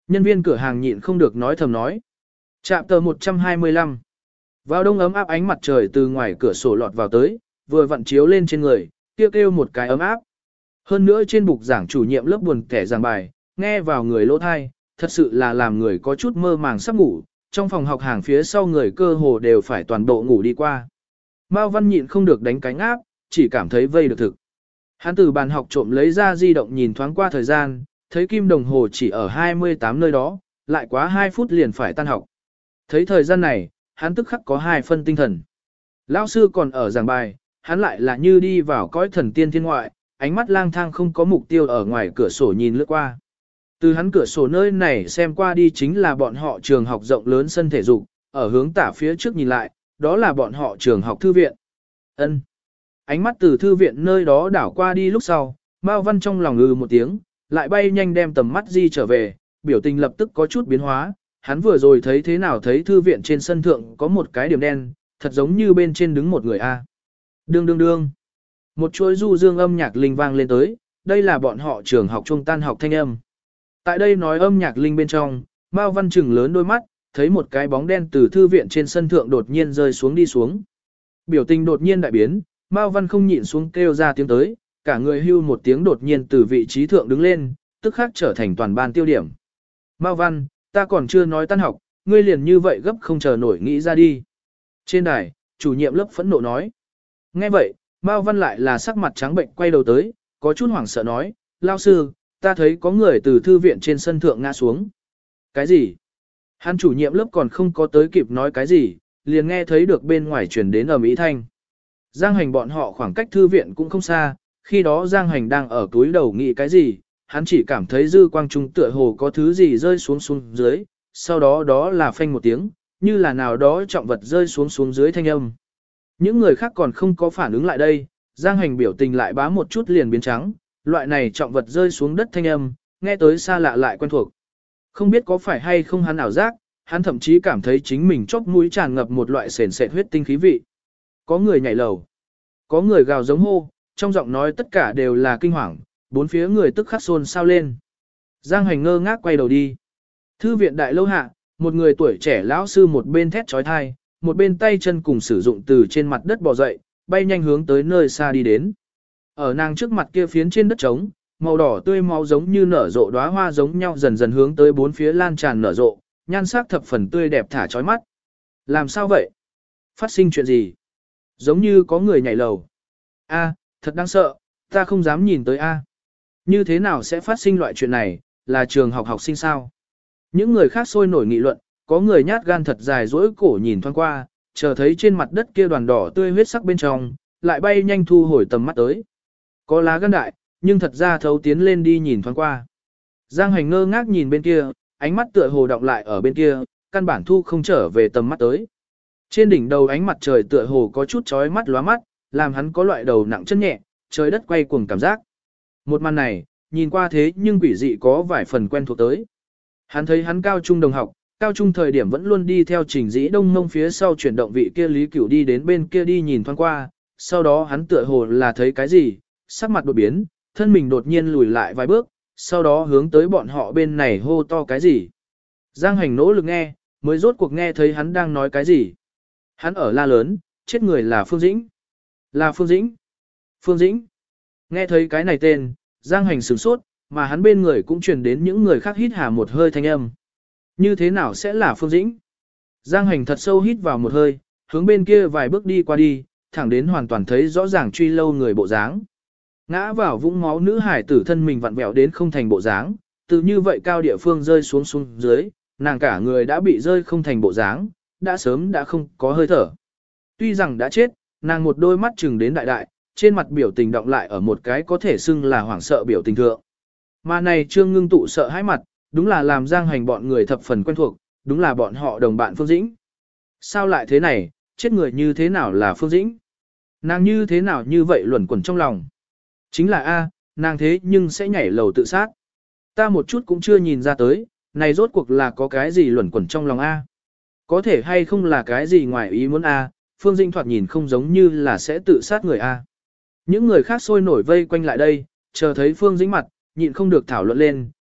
Nhân viên cửa hàng nhịn không được nói thầm nói. Trạm tờ một trăm hai mươi lăm. Vào đông ấm áp ánh mặt trời từ ngoài cửa sổ lọt vào tới, vừa vặn chiếu lên trên người, kêu kêu một cái ấm áp. Hơn nữa trên bục giảng chủ nhiệm lớp buồn kẻ giảng bài, nghe vào người lỗ thai, thật sự là làm người có chút mơ màng sắp ngủ, trong phòng học hàng phía sau người cơ hồ đều phải toàn bộ ngủ đi qua. Mao Văn nhịn không được đánh cánh áp, chỉ cảm thấy vây được thực. Hắn từ bàn học trộm lấy ra di động nhìn thoáng qua thời gian, thấy kim đồng hồ chỉ ở hai mươi tám nơi đó, lại quá hai phút liền phải tan học. Thấy thời gian này, hắn tức khắc có hai phân tinh thần. Lão sư còn ở giảng bài, hắn lại là như đi vào cõi thần tiên thiên ngoại, ánh mắt lang thang không có mục tiêu ở ngoài cửa sổ nhìn lướt qua. Từ hắn cửa sổ nơi này xem qua đi chính là bọn họ trường học rộng lớn sân thể dục, ở hướng tả phía trước nhìn lại, đó là bọn họ trường học thư viện. Ân. Ánh mắt từ thư viện nơi đó đảo qua đi lúc sau, Mao Văn trong lòng ngừ một tiếng, lại bay nhanh đem tầm mắt di trở về, biểu tình lập tức có chút biến hóa, hắn vừa rồi thấy thế nào thấy thư viện trên sân thượng có một cái điểm đen, thật giống như bên trên đứng một người a. Đương đương đương. Một chuỗi du dương âm nhạc linh vang lên tới, đây là bọn họ trường học trung tan học thanh âm. Tại đây nói âm nhạc linh bên trong, Mao Văn trừng lớn đôi mắt, thấy một cái bóng đen từ thư viện trên sân thượng đột nhiên rơi xuống đi xuống. Biểu tình đột nhiên đại biến, Mao Văn không nhịn xuống kêu ra tiếng tới, cả người hưu một tiếng đột nhiên từ vị trí thượng đứng lên, tức khắc trở thành toàn ban tiêu điểm. Mao Văn, ta còn chưa nói tan học, ngươi liền như vậy gấp không chờ nổi nghĩ ra đi. Trên đài, chủ nhiệm lớp phẫn nộ nói. Nghe vậy, Mao Văn lại là sắc mặt trắng bệnh quay đầu tới, có chút hoảng sợ nói, lao sư, ta thấy có người từ thư viện trên sân thượng ngã xuống. Cái gì? Hắn chủ nhiệm lớp còn không có tới kịp nói cái gì, liền nghe thấy được bên ngoài truyền đến ầm ĩ thanh. Giang Hành bọn họ khoảng cách thư viện cũng không xa, khi đó Giang Hành đang ở túi đầu nghĩ cái gì, hắn chỉ cảm thấy dư quang trung tựa hồ có thứ gì rơi xuống xuống dưới, sau đó đó là phanh một tiếng, như là nào đó trọng vật rơi xuống xuống dưới thanh âm. Những người khác còn không có phản ứng lại đây, Giang Hành biểu tình lại bá một chút liền biến trắng, loại này trọng vật rơi xuống đất thanh âm, nghe tới xa lạ lại quen thuộc. Không biết có phải hay không hắn ảo giác, hắn thậm chí cảm thấy chính mình chóp mũi tràn ngập một loại sền sệt huyết tinh khí vị. Có người nhảy lầu, có người gào giống hô, trong giọng nói tất cả đều là kinh hoàng, bốn phía người tức khắc xôn xao lên. Giang Hành ngơ ngác quay đầu đi. Thư viện đại lâu hạ, một người tuổi trẻ lão sư một bên thét trói thai, một bên tay chân cùng sử dụng từ trên mặt đất bò dậy, bay nhanh hướng tới nơi xa đi đến. Ở nàng trước mặt kia phiến trên đất trống, màu đỏ tươi máu giống như nở rộ đóa hoa giống nhau dần dần hướng tới bốn phía lan tràn nở rộ, nhan sắc thập phần tươi đẹp thả chói mắt. Làm sao vậy? Phát sinh chuyện gì? Giống như có người nhảy lầu. A, thật đáng sợ, ta không dám nhìn tới A. Như thế nào sẽ phát sinh loại chuyện này, là trường học học sinh sao? Những người khác sôi nổi nghị luận, có người nhát gan thật dài dỗi cổ nhìn thoáng qua, chờ thấy trên mặt đất kia đoàn đỏ tươi huyết sắc bên trong, lại bay nhanh thu hồi tầm mắt tới. Có lá gan đại, nhưng thật ra thấu tiến lên đi nhìn thoáng qua. Giang Hành ngơ ngác nhìn bên kia, ánh mắt tựa hồ động lại ở bên kia, căn bản thu không trở về tầm mắt tới. Trên đỉnh đầu ánh mặt trời tựa hồ có chút chói mắt lóa mắt, làm hắn có loại đầu nặng chân nhẹ, trời đất quay cuồng cảm giác. Một màn này, nhìn qua thế nhưng quỷ dị có vài phần quen thuộc tới. Hắn thấy hắn cao trung đồng học, cao trung thời điểm vẫn luôn đi theo Trình Dĩ Đông mông phía sau chuyển động vị kia Lý Cửu đi đến bên kia đi nhìn thoáng qua, sau đó hắn tựa hồ là thấy cái gì, sắc mặt đột biến, thân mình đột nhiên lùi lại vài bước, sau đó hướng tới bọn họ bên này hô to cái gì. Giang Hành nỗ lực nghe, mới rốt cuộc nghe thấy hắn đang nói cái gì. Hắn ở la lớn, chết người là Phương Dĩnh. Là Phương Dĩnh. Phương Dĩnh. Nghe thấy cái này tên, Giang Hành sửng sốt, mà hắn bên người cũng truyền đến những người khác hít hà một hơi thanh âm. Như thế nào sẽ là Phương Dĩnh? Giang Hành thật sâu hít vào một hơi, hướng bên kia vài bước đi qua đi, thẳng đến hoàn toàn thấy rõ ràng truy lâu người bộ dáng. Ngã vào vũng máu nữ hải tử thân mình vặn vẹo đến không thành bộ dáng, từ như vậy cao địa phương rơi xuống xuống dưới, nàng cả người đã bị rơi không thành bộ dáng, đã sớm đã không có hơi thở. Tuy rằng đã chết, nàng một đôi mắt chừng đến đại đại, trên mặt biểu tình động lại ở một cái có thể xưng là hoảng sợ biểu tình thượng. Mà này Trương Ngưng Tụ sợ hãi mặt, đúng là làm Giang Hành bọn người thập phần quen thuộc, đúng là bọn họ đồng bạn Phương Dĩnh. Sao lại thế này, chết người như thế nào là Phương Dĩnh? Nàng như thế nào như vậy luẩn quẩn trong lòng? Chính là A, nàng thế nhưng sẽ nhảy lầu tự sát. Ta một chút cũng chưa nhìn ra tới, này rốt cuộc là có cái gì luẩn quẩn trong lòng A. Có thể hay không là cái gì ngoài ý muốn A, Phương Dĩnh thoạt nhìn không giống như là sẽ tự sát người A. Những người khác sôi nổi vây quanh lại đây, chờ thấy Phương Dĩnh mặt, nhịn không được thảo luận lên,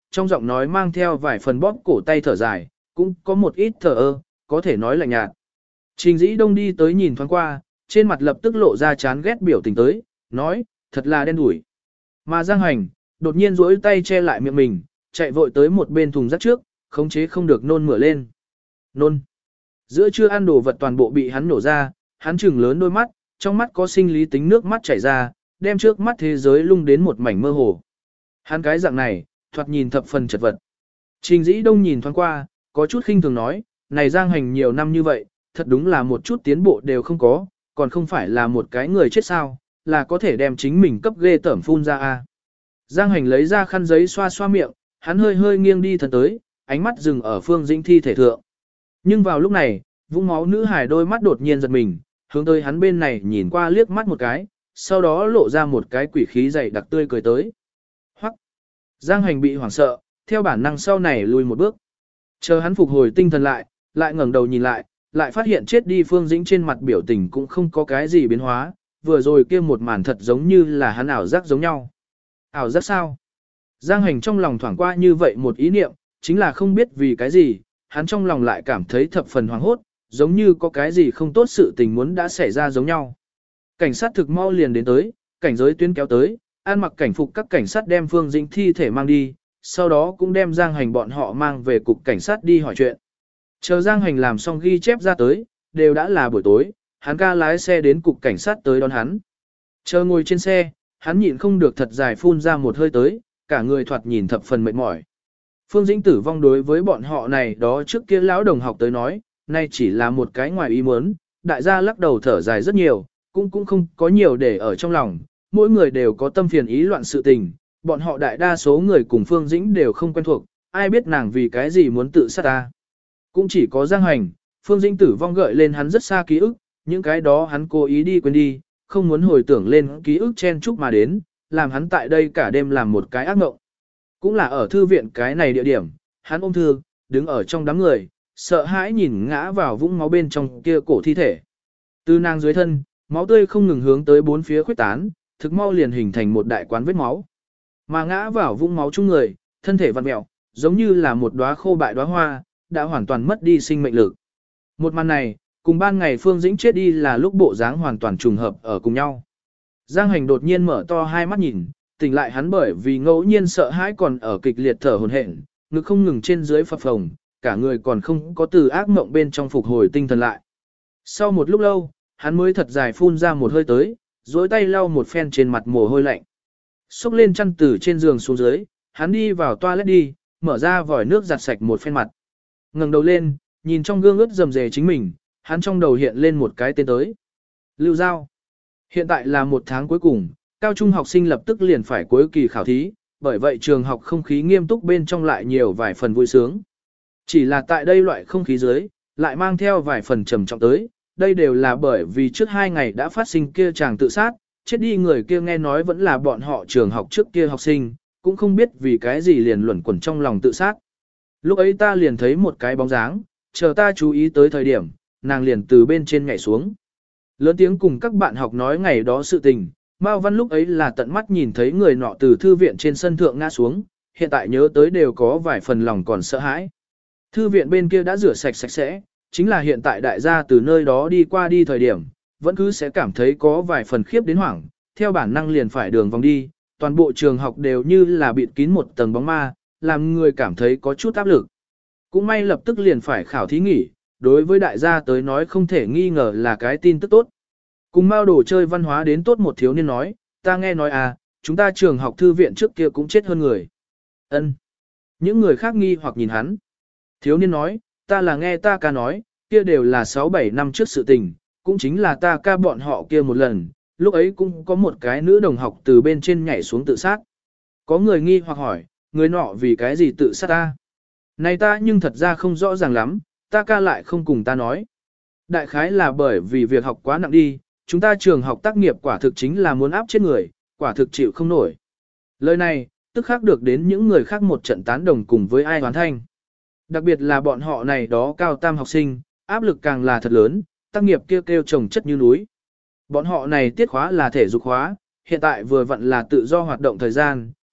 trong giọng nói mang theo vài phần bóp cổ tay thở dài, cũng có một ít thở ơ, có thể nói lạnh nhạt. Trình Dĩ Đông đi tới nhìn thoáng qua, trên mặt lập tức lộ ra chán ghét biểu tình tới, nói, thật là đen đủi. Mà Giang Hành, đột nhiên duỗi tay che lại miệng mình, chạy vội tới một bên thùng rác trước, khống chế không được nôn mửa lên. Nôn. Giữa trưa ăn đồ vật toàn bộ bị hắn nổ ra, hắn trừng lớn đôi mắt, trong mắt có sinh lý tính nước mắt chảy ra, đem trước mắt thế giới lung đến một mảnh mơ hồ. Hắn cái dạng này, thoạt nhìn thập phần chật vật. Trình Dĩ Đông nhìn thoáng qua, có chút khinh thường nói, này Giang Hành nhiều năm như vậy, thật đúng là một chút tiến bộ đều không có, còn không phải là một cái người chết sao, là có thể đem chính mình cấp ghê tởm phun ra a. Giang Hành lấy ra khăn giấy xoa xoa miệng, hắn hơi hơi nghiêng đi thân tới, ánh mắt dừng ở Phương Dĩnh thi thể thượng. Nhưng vào lúc này, vũng máu nữ hài đôi mắt đột nhiên giật mình, hướng tới hắn bên này nhìn qua liếc mắt một cái, sau đó lộ ra một cái quỷ khí dày đặc tươi cười tới. Hoắc! Giang Hành bị hoảng sợ, theo bản năng sau này lùi một bước. Chờ hắn phục hồi tinh thần lại, lại ngẩng đầu nhìn lại, lại phát hiện chết đi Phương Dĩnh trên mặt biểu tình cũng không có cái gì biến hóa, vừa rồi kia một màn thật giống như là hắn ảo giác giống nhau. Ảo giác sao? Giang Hành trong lòng thoảng qua như vậy một ý niệm, chính là không biết vì cái gì, hắn trong lòng lại cảm thấy thập phần hoảng hốt, giống như có cái gì không tốt sự tình muốn đã xảy ra giống nhau. Cảnh sát thực mau liền đến tới, cảnh giới tuyến kéo tới, an mặc cảnh phục các cảnh sát đem Phương Dĩnh thi thể mang đi, sau đó cũng đem Giang Hành bọn họ mang về cục cảnh sát đi hỏi chuyện. Chờ Giang Hành làm xong ghi chép ra tới, đều đã là buổi tối, hắn ca lái xe đến cục cảnh sát tới đón hắn. Chờ ngồi trên xe, hắn nhịn không được thật dài phun ra một hơi tới, cả người thoạt nhìn thập phần mệt mỏi. Phương Dĩnh tử vong đối với bọn họ này đó trước kia lão đồng học tới nói, nay chỉ là một cái ngoài ý muốn, đại gia lắc đầu thở dài rất nhiều, cũng cũng không có nhiều để ở trong lòng, mỗi người đều có tâm phiền ý loạn sự tình, bọn họ đại đa số người cùng Phương Dĩnh đều không quen thuộc, ai biết nàng vì cái gì muốn tự sát ta. Cũng chỉ có Giang Hành, Phương Dĩnh tử vong gợi lên hắn rất xa ký ức, những cái đó hắn cố ý đi quên đi, không muốn hồi tưởng lên ký ức chen chúc mà đến, làm hắn tại đây cả đêm làm một cái ác mộng. Cũng là ở thư viện cái này địa điểm, hắn ôm thư, đứng ở trong đám người, sợ hãi nhìn ngã vào vũng máu bên trong kia cổ thi thể. Từ nàng dưới thân, máu tươi không ngừng hướng tới bốn phía khuếch tán, thực mau liền hình thành một đại quán vết máu. Mà ngã vào vũng máu chung người, thân thể vặn mẹo, giống như là một đóa khô bại đóa hoa, đã hoàn toàn mất đi sinh mệnh lực. Một màn này, cùng ban ngày Phương Dĩnh chết đi là lúc bộ dáng hoàn toàn trùng hợp ở cùng nhau. Giang Hành đột nhiên mở to hai mắt nhìn, tỉnh lại hắn bởi vì ngẫu nhiên sợ hãi còn ở kịch liệt thở hổn hển, ngực không ngừng trên dưới phập phồng, cả người còn không có từ ác mộng bên trong phục hồi tinh thần lại. Sau một lúc lâu, hắn mới thật dài phun ra một hơi tới, duỗi tay lau một phen trên mặt mồ hôi lạnh. Xúc lên chăn từ trên giường xuống dưới, hắn đi vào toilet đi, mở ra vòi nước giặt sạch một phen mặt. Ngẩng đầu lên, nhìn trong gương ướt rầm rề chính mình, hắn trong đầu hiện lên một cái tên tới. Lưu Giao. Hiện tại là một tháng cuối cùng, cao trung học sinh lập tức liền phải cuối kỳ khảo thí, bởi vậy trường học không khí nghiêm túc bên trong lại nhiều vài phần vui sướng. Chỉ là tại đây loại không khí dưới, lại mang theo vài phần trầm trọng tới, đây đều là bởi vì trước hai ngày đã phát sinh kia chàng tự sát, chết đi người kia nghe nói vẫn là bọn họ trường học trước kia học sinh, cũng không biết vì cái gì liền luẩn quẩn trong lòng tự sát. Lúc ấy ta liền thấy một cái bóng dáng, chờ ta chú ý tới thời điểm, nàng liền từ bên trên nhảy xuống. Lớn tiếng cùng các bạn học nói ngày đó sự tình, Mao Văn lúc ấy là tận mắt nhìn thấy người nọ từ thư viện trên sân thượng ngã xuống, hiện tại nhớ tới đều có vài phần lòng còn sợ hãi. Thư viện bên kia đã rửa sạch sạch sẽ, chính là hiện tại đại gia từ nơi đó đi qua đi thời điểm, vẫn cứ sẽ cảm thấy có vài phần khiếp đến hoảng, theo bản năng liền phải đường vòng đi, toàn bộ trường học đều như là bịt kín một tầng bóng ma, làm người cảm thấy có chút áp lực. Cũng may lập tức liền phải khảo thí nghỉ, đối với đại gia tới nói không thể nghi ngờ là cái tin tức tốt. Cùng Mao đồ chơi văn hóa đến tốt một thiếu niên nói, ta nghe nói à, chúng ta trường học thư viện trước kia cũng chết hơn người. Ân. Những người khác nghi hoặc nhìn hắn. Thiếu niên nói, ta là nghe ta ca nói, kia đều là sáu bảy năm trước sự tình, cũng chính là ta ca bọn họ kia một lần, lúc ấy cũng có một cái nữ đồng học từ bên trên nhảy xuống tự sát. Có người nghi hoặc hỏi, người nọ vì cái gì tự sát ta? Này ta nhưng thật ra không rõ ràng lắm, ta ca lại không cùng ta nói. Đại khái là bởi vì việc học quá nặng đi, chúng ta trường học tác nghiệp quả thực chính là muốn áp chết người, quả thực chịu không nổi. Lời này, tức khắc được đến những người khác một trận tán đồng cùng với ai hoàn thanh. Đặc biệt là bọn họ này đó cao tam học sinh, áp lực càng là thật lớn, tác nghiệp kêu kêu chồng chất như núi. Bọn họ này tiết khóa là thể dục khóa, hiện tại vừa vặn là tự do hoạt động thời gian,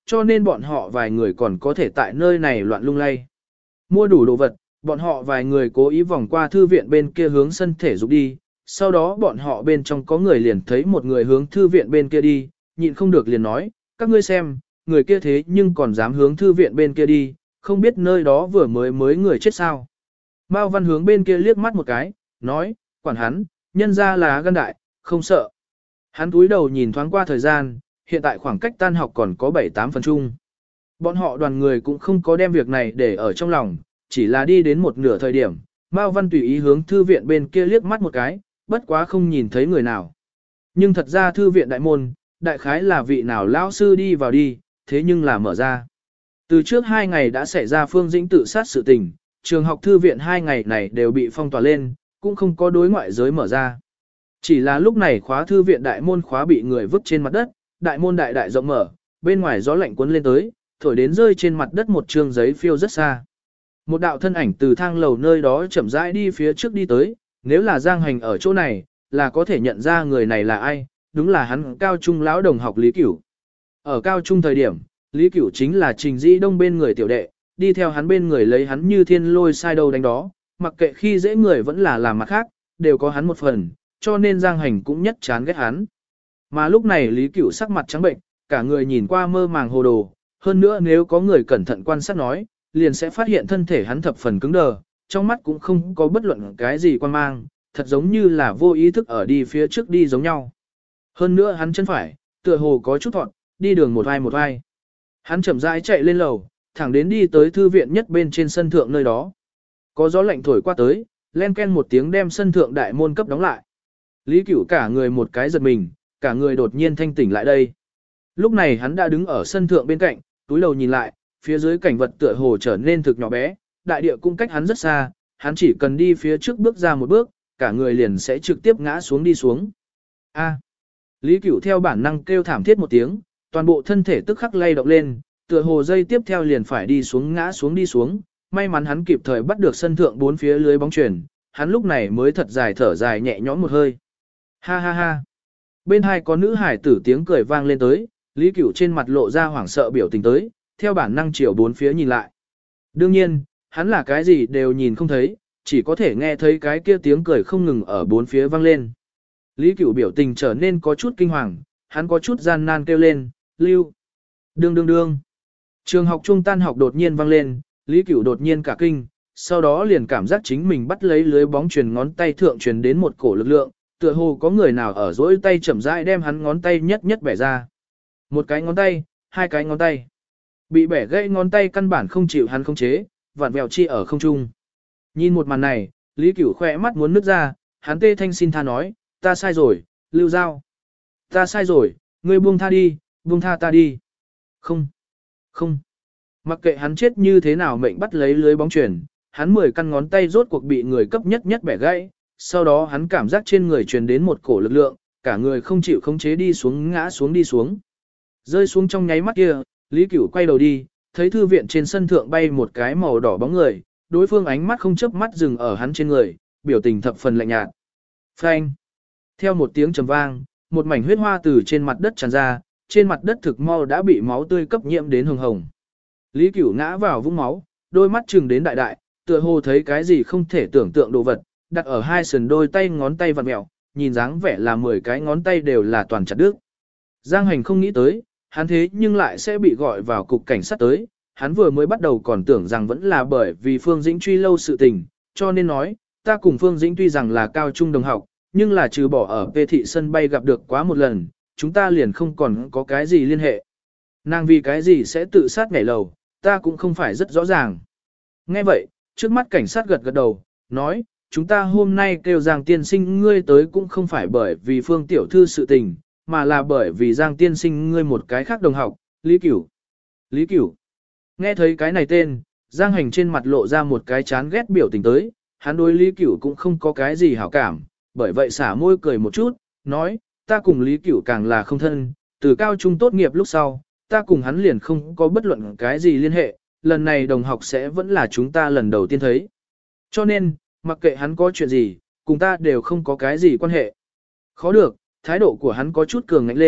cho nên bọn họ vài người còn có thể tại nơi này loạn lung lay. Mua đủ đồ vật, bọn họ vài người cố ý vòng qua thư viện bên kia hướng sân thể dục đi, sau đó bọn họ bên trong có người liền thấy một người hướng thư viện bên kia đi, nhịn không được liền nói, các ngươi xem, người kia thế nhưng còn dám hướng thư viện bên kia đi, không biết nơi đó vừa mới mới người chết sao. Mao Văn hướng bên kia liếc mắt một cái, nói, quản hắn, nhân ra là gan đại, không sợ. Hắn túi đầu nhìn thoáng qua thời gian, hiện tại khoảng cách tan học còn có bảy tám phần chung. Bọn họ đoàn người cũng không có đem việc này để ở trong lòng, chỉ là đi đến một nửa thời điểm, Mao Văn tùy ý hướng thư viện bên kia liếc mắt một cái, bất quá không nhìn thấy người nào. Nhưng thật ra thư viện đại môn, đại khái là vị nào lão sư đi vào đi, thế nhưng là mở ra. Từ trước hai ngày đã xảy ra Phương Dĩnh tự sát sự tình, trường học thư viện hai ngày này đều bị phong tỏa lên, cũng không có đối ngoại giới mở ra. Chỉ là lúc này khóa thư viện đại môn khóa bị người vứt trên mặt đất, đại môn đại đại rộng mở, bên ngoài gió lạnh cuốn lên tới, thổi đến rơi trên mặt đất một trương giấy phiêu rất xa. Một đạo thân ảnh từ thang lầu nơi đó chậm rãi đi phía trước đi tới, nếu là Giang Hành ở chỗ này, là có thể nhận ra người này là ai, đúng là hắn cao trung lão đồng học Lý Cửu. Ở cao trung thời điểm, Lý Cửu chính là Trình Dĩ Đông bên người tiểu đệ, đi theo hắn bên người lấy hắn như thiên lôi sai đầu đánh đó, mặc kệ khi dễ người vẫn là làm mặt khác, đều có hắn một phần, cho nên Giang Hành cũng nhất chán ghét hắn. Mà lúc này Lý Cửu sắc mặt trắng bệnh, cả người nhìn qua mơ màng hồ đồ, hơn nữa nếu có người cẩn thận quan sát nói, liền sẽ phát hiện thân thể hắn thập phần cứng đờ, trong mắt cũng không có bất luận cái gì quan mang, thật giống như là vô ý thức ở đi phía trước đi giống nhau. Hơn nữa hắn chân phải, tựa hồ có chút thọn, đi đường một vai một vai. Hắn chậm rãi chạy lên lầu, thẳng đến đi tới thư viện nhất bên trên sân thượng nơi đó. Có gió lạnh thổi qua tới, len ken một tiếng đem sân thượng đại môn cấp đóng lại. Lý Cửu cả người một cái giật mình, cả người đột nhiên thanh tỉnh lại đây. Lúc này hắn đã đứng ở sân thượng bên cạnh, túi đầu nhìn lại, phía dưới cảnh vật tựa hồ trở nên thực nhỏ bé, đại địa cũng cách hắn rất xa, hắn chỉ cần đi phía trước bước ra một bước, cả người liền sẽ trực tiếp ngã xuống đi xuống. A. Lý Cửu theo bản năng kêu thảm thiết một tiếng, toàn bộ thân thể tức khắc lay động lên, tựa hồ dây tiếp theo liền phải đi xuống ngã xuống đi xuống, may mắn hắn kịp thời bắt được sân thượng bốn phía lưới bóng chuyền, hắn lúc này mới thật dài thở dài nhẹ nhõm một hơi. Ha ha ha. Bên hai có nữ hải tử tiếng cười vang lên tới, Lý Cửu trên mặt lộ ra hoảng sợ biểu tình tới, theo bản năng chiều bốn phía nhìn lại. Đương nhiên, hắn là cái gì đều nhìn không thấy, chỉ có thể nghe thấy cái kia tiếng cười không ngừng ở bốn phía vang lên. Lý Cửu biểu tình trở nên có chút kinh hoàng, hắn có chút gian nan kêu lên, lưu. Đương đương đương. Trường học trung tan học đột nhiên vang lên, Lý Cửu đột nhiên cả kinh, sau đó liền cảm giác chính mình bắt lấy lưới bóng chuyền ngón tay thượng truyền đến một cổ lực lượng, tựa hồ có người nào ở dỗi tay chậm rãi đem hắn ngón tay nhất nhất bẻ ra. Một cái ngón tay, hai cái ngón tay. Bị bẻ gãy ngón tay căn bản không chịu hắn khống chế, vặn vẹo chi ở không trung. Nhìn một màn này, Lý Cửu khỏe mắt muốn nứt ra, hắn tê thanh xin tha nói, ta sai rồi, Lưu Giao. Ta sai rồi, ngươi buông tha đi, buông tha ta đi. Không, không. Mặc kệ hắn chết như thế nào mệnh bắt lấy lưới bóng chuyền, hắn mười căn ngón tay rốt cuộc bị người cấp nhất nhất bẻ gãy, sau đó hắn cảm giác trên người truyền đến một cổ lực lượng, cả người không chịu khống chế đi xuống ngã xuống đi xuống. Rơi xuống trong nháy mắt kia, Lý Cửu quay đầu đi, thấy thư viện trên sân thượng bay một cái màu đỏ bóng người, đối phương ánh mắt không chớp mắt dừng ở hắn trên người, biểu tình thập phần lạnh nhạt. Phanh! Theo một tiếng trầm vang, một mảnh huyết hoa từ trên mặt đất tràn ra, trên mặt đất thực mau đã bị máu tươi cấp nhiễm đến hồng hồng. Lý Cửu ngã vào vũng máu, đôi mắt trừng đến đại đại, tựa hồ thấy cái gì không thể tưởng tượng đồ vật, đặt ở hai sườn đôi tay ngón tay vặn mẹo, nhìn dáng vẻ là mười cái ngón tay đều là toàn chặt đứt. Giang Hành không nghĩ tới, hắn thế nhưng lại sẽ bị gọi vào cục cảnh sát tới, hắn vừa mới bắt đầu còn tưởng rằng vẫn là bởi vì Phương Dĩnh truy lâu sự tình, cho nên nói, ta cùng Phương Dĩnh tuy rằng là cao trung đồng học, nhưng là trừ bỏ ở P thị sân bay gặp được quá một lần, chúng ta liền không còn có cái gì liên hệ. Nàng vì cái gì sẽ tự sát nhảy lầu, ta cũng không phải rất rõ ràng. Nghe vậy, trước mắt cảnh sát gật gật đầu, nói, chúng ta hôm nay kêu Giang tiên sinh ngươi tới cũng không phải bởi vì Phương tiểu thư sự tình, mà là bởi vì Giang tiên sinh ngươi một cái khác đồng học, Lý Cửu. Lý Cửu. Nghe thấy cái này tên, Giang Hành trên mặt lộ ra một cái chán ghét biểu tình tới, hắn đối Lý Cửu cũng không có cái gì hảo cảm, bởi vậy xả môi cười một chút, nói, ta cùng Lý Cửu càng là không thân, từ cao trung tốt nghiệp lúc sau, ta cùng hắn liền không có bất luận cái gì liên hệ, lần này đồng học sẽ vẫn là chúng ta lần đầu tiên thấy. Cho nên, mặc kệ hắn có chuyện gì, cùng ta đều không có cái gì quan hệ. Khó được, thái độ của hắn có chút cường ngạnh lên,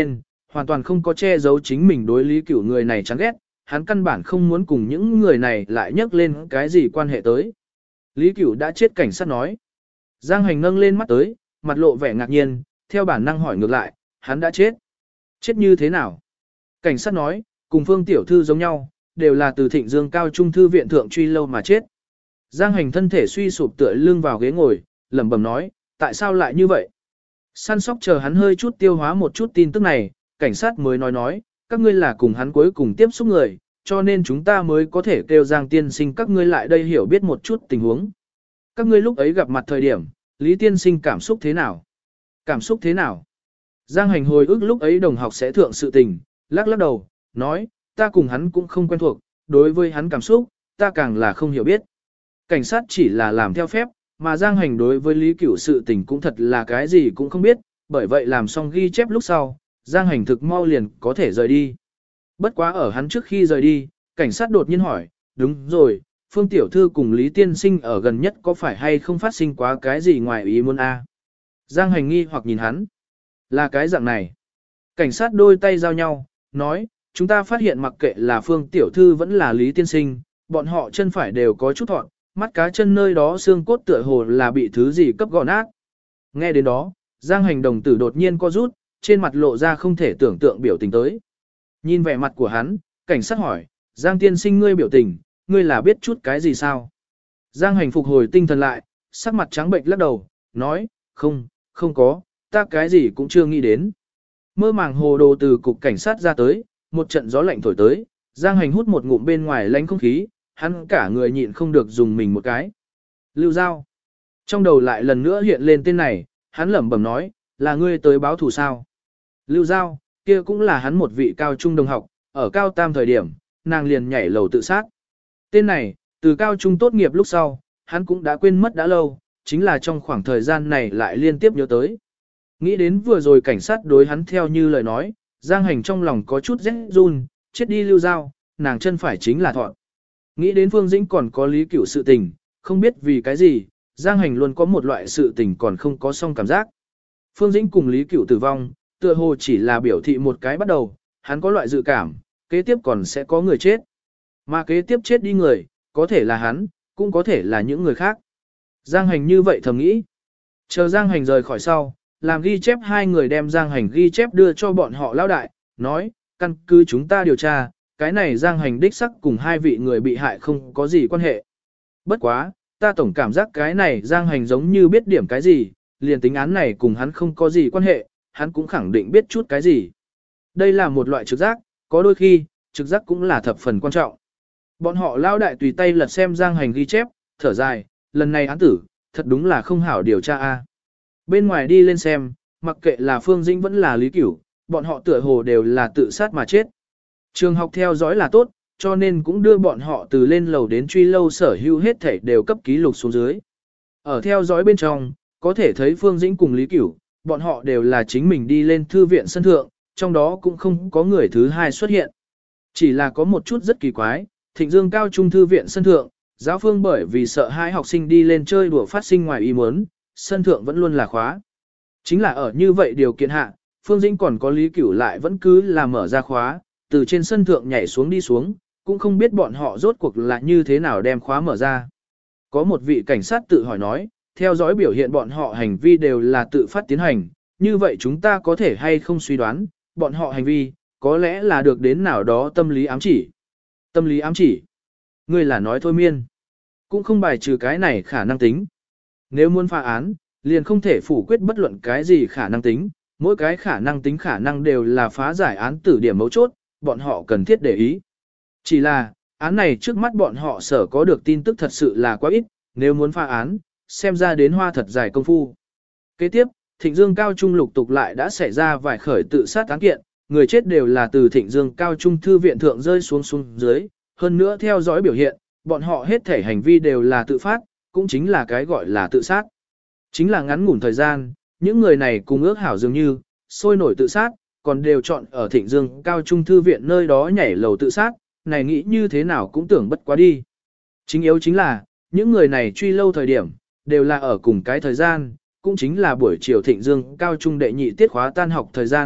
hoàn toàn không có che giấu chính mình đối Lý Cửu người này chán ghét, hắn căn bản không muốn cùng những người này lại nhắc lên cái gì quan hệ tới. Lý Cửu đã chết, cảnh sát nói. Giang Hành nâng lên mắt tới, mặt lộ vẻ ngạc nhiên, theo bản năng hỏi ngược lại, hắn đã chết. Chết như thế nào? Cảnh sát nói, cùng Phương tiểu thư giống nhau, đều là từ Thịnh Dương Cao Trung thư viện thượng truy lâu mà chết. Giang Hành thân thể suy sụp tựa lưng vào ghế ngồi, lẩm bẩm nói, tại sao lại như vậy? Săn sóc chờ hắn hơi chút tiêu hóa một chút tin tức này, cảnh sát mới nói nói, các ngươi là cùng hắn cuối cùng tiếp xúc người, cho nên chúng ta mới có thể kêu Giang tiên sinh các ngươi lại đây hiểu biết một chút tình huống. Các ngươi lúc ấy gặp mặt thời điểm, Lý tiên sinh cảm xúc thế nào? Cảm xúc thế nào? Giang Hành hồi ức lúc ấy đồng học sẽ thượng sự tình, lắc lắc đầu, nói, ta cùng hắn cũng không quen thuộc, đối với hắn cảm xúc, ta càng là không hiểu biết. Cảnh sát chỉ là làm theo phép, mà Giang Hành đối với Lý Cửu sự tình cũng thật là cái gì cũng không biết, bởi vậy làm xong ghi chép lúc sau, Giang Hành thực mau liền có thể rời đi. Bất quá ở hắn trước khi rời đi, cảnh sát đột nhiên hỏi, đúng rồi, Phương Tiểu Thư cùng Lý Tiên Sinh ở gần nhất có phải hay không phát sinh quá cái gì ngoài ý muốn a? Giang Hành nghi hoặc nhìn hắn, là cái dạng này. Cảnh sát đôi tay giao nhau, nói, chúng ta phát hiện mặc kệ là Phương Tiểu Thư vẫn là Lý Tiên Sinh, bọn họ chân phải đều có chút thọn, mắt cá chân nơi đó xương cốt tựa hồ là bị thứ gì cấp gọn nát. Nghe đến đó, Giang Hành đồng tử đột nhiên co rút, trên mặt lộ ra không thể tưởng tượng biểu tình tới. Nhìn vẻ mặt của hắn, cảnh sát hỏi, Giang tiên sinh ngươi biểu tình, ngươi là biết chút cái gì sao? Giang Hành phục hồi tinh thần lại, sắc mặt trắng bệnh lắc đầu, nói, không, không có, ta cái gì cũng chưa nghĩ đến. Mơ màng hồ đồ từ cục cảnh sát ra tới, một trận gió lạnh thổi tới, Giang Hành hút một ngụm bên ngoài lánh không khí, hắn cả người nhịn không được dùng mình một cái. Lưu Giao. Trong đầu lại lần nữa hiện lên tên này, hắn lẩm bẩm nói, là ngươi tới báo thù sao? Lưu Giao, kia cũng là hắn một vị cao trung đồng học, ở cao tam thời điểm, nàng liền nhảy lầu tự sát. Tên này, từ cao trung tốt nghiệp lúc sau, hắn cũng đã quên mất đã lâu, chính là trong khoảng thời gian này lại liên tiếp nhớ tới. Nghĩ đến vừa rồi cảnh sát đối hắn theo như lời nói, Giang Hành trong lòng có chút rét run, chết đi Lưu Giao, nàng chân phải chính là thọn. Nghĩ đến Phương Dĩnh còn có Lý Cửu sự tình, không biết vì cái gì, Giang Hành luôn có một loại sự tình còn không có xong cảm giác. Phương Dĩnh cùng Lý Cửu tử vong, tựa hồ chỉ là biểu thị một cái bắt đầu, hắn có loại dự cảm, kế tiếp còn sẽ có người chết. Mà kế tiếp chết đi người, có thể là hắn, cũng có thể là những người khác. Giang Hành như vậy thầm nghĩ. Chờ Giang Hành rời khỏi sau, làm ghi chép hai người đem Giang Hành ghi chép đưa cho bọn họ lão đại, nói, căn cứ chúng ta điều tra, cái này Giang Hành đích sắc cùng hai vị người bị hại không có gì quan hệ. Bất quá, ta tổng cảm giác cái này Giang Hành giống như biết điểm cái gì, liền tính án này cùng hắn không có gì quan hệ, hắn cũng khẳng định biết chút cái gì. Đây là một loại trực giác, có đôi khi, trực giác cũng là thập phần quan trọng. Bọn họ lao đại tùy tay lật xem Giang Hành ghi chép, thở dài, lần này án tử, thật đúng là không hảo điều tra a. Bên ngoài đi lên xem, mặc kệ là Phương Dĩnh vẫn là Lý Cửu, bọn họ tựa hồ đều là tự sát mà chết. Trường học theo dõi là tốt, cho nên cũng đưa bọn họ từ lên lầu đến truy lâu sở hữu hết thảy đều cấp ký lục xuống dưới. Ở theo dõi bên trong, có thể thấy Phương Dĩnh cùng Lý Cửu, bọn họ đều là chính mình đi lên thư viện sân thượng, trong đó cũng không có người thứ hai xuất hiện. Chỉ là có một chút rất kỳ quái, Thịnh Dương Cao Trung thư viện sân thượng, giáo phương bởi vì sợ hai học sinh đi lên chơi đùa phát sinh ngoài ý muốn, sân thượng vẫn luôn là khóa. Chính là ở như vậy điều kiện hạ, Phương Dĩnh còn có Lý Cửu lại vẫn cứ là mở ra khóa, từ trên sân thượng nhảy xuống đi xuống, cũng không biết bọn họ rốt cuộc là như thế nào đem khóa mở ra. Có một vị cảnh sát tự hỏi nói, theo dõi biểu hiện bọn họ hành vi đều là tự phát tiến hành, như vậy chúng ta có thể hay không suy đoán, bọn họ hành vi, có lẽ là được đến nào đó tâm lý ám chỉ. Tâm lý ám chỉ? Ngươi là nói thôi miên. Cũng không bài trừ cái này khả năng tính. Nếu muốn phá án, liền không thể phủ quyết bất luận cái gì khả năng tính, mỗi cái khả năng tính khả năng đều là phá giải án tử điểm mấu chốt, bọn họ cần thiết để ý. Chỉ là, án này trước mắt bọn họ sở có được tin tức thật sự là quá ít, nếu muốn phá án, xem ra đến hoa thật dài công phu. Kế tiếp, Thịnh Dương Cao Trung lục tục lại đã xảy ra vài khởi tự sát án kiện, người chết đều là từ Thịnh Dương Cao Trung thư viện thượng rơi xuống xuống dưới, hơn nữa theo dõi biểu hiện, bọn họ hết thể hành vi đều là tự phát, cũng chính là cái gọi là tự sát. Chính là ngắn ngủn thời gian, những người này cùng ước hảo dường như, sôi nổi tự sát, còn đều chọn ở Thịnh Dương Cao Trung thư viện nơi đó nhảy lầu tự sát, này nghĩ như thế nào cũng tưởng bất quá đi. Chính yếu chính là, những người này truy lâu thời điểm, đều là ở cùng cái thời gian, cũng chính là buổi chiều Thịnh Dương Cao Trung đệ nhị tiết khóa tan học thời gian,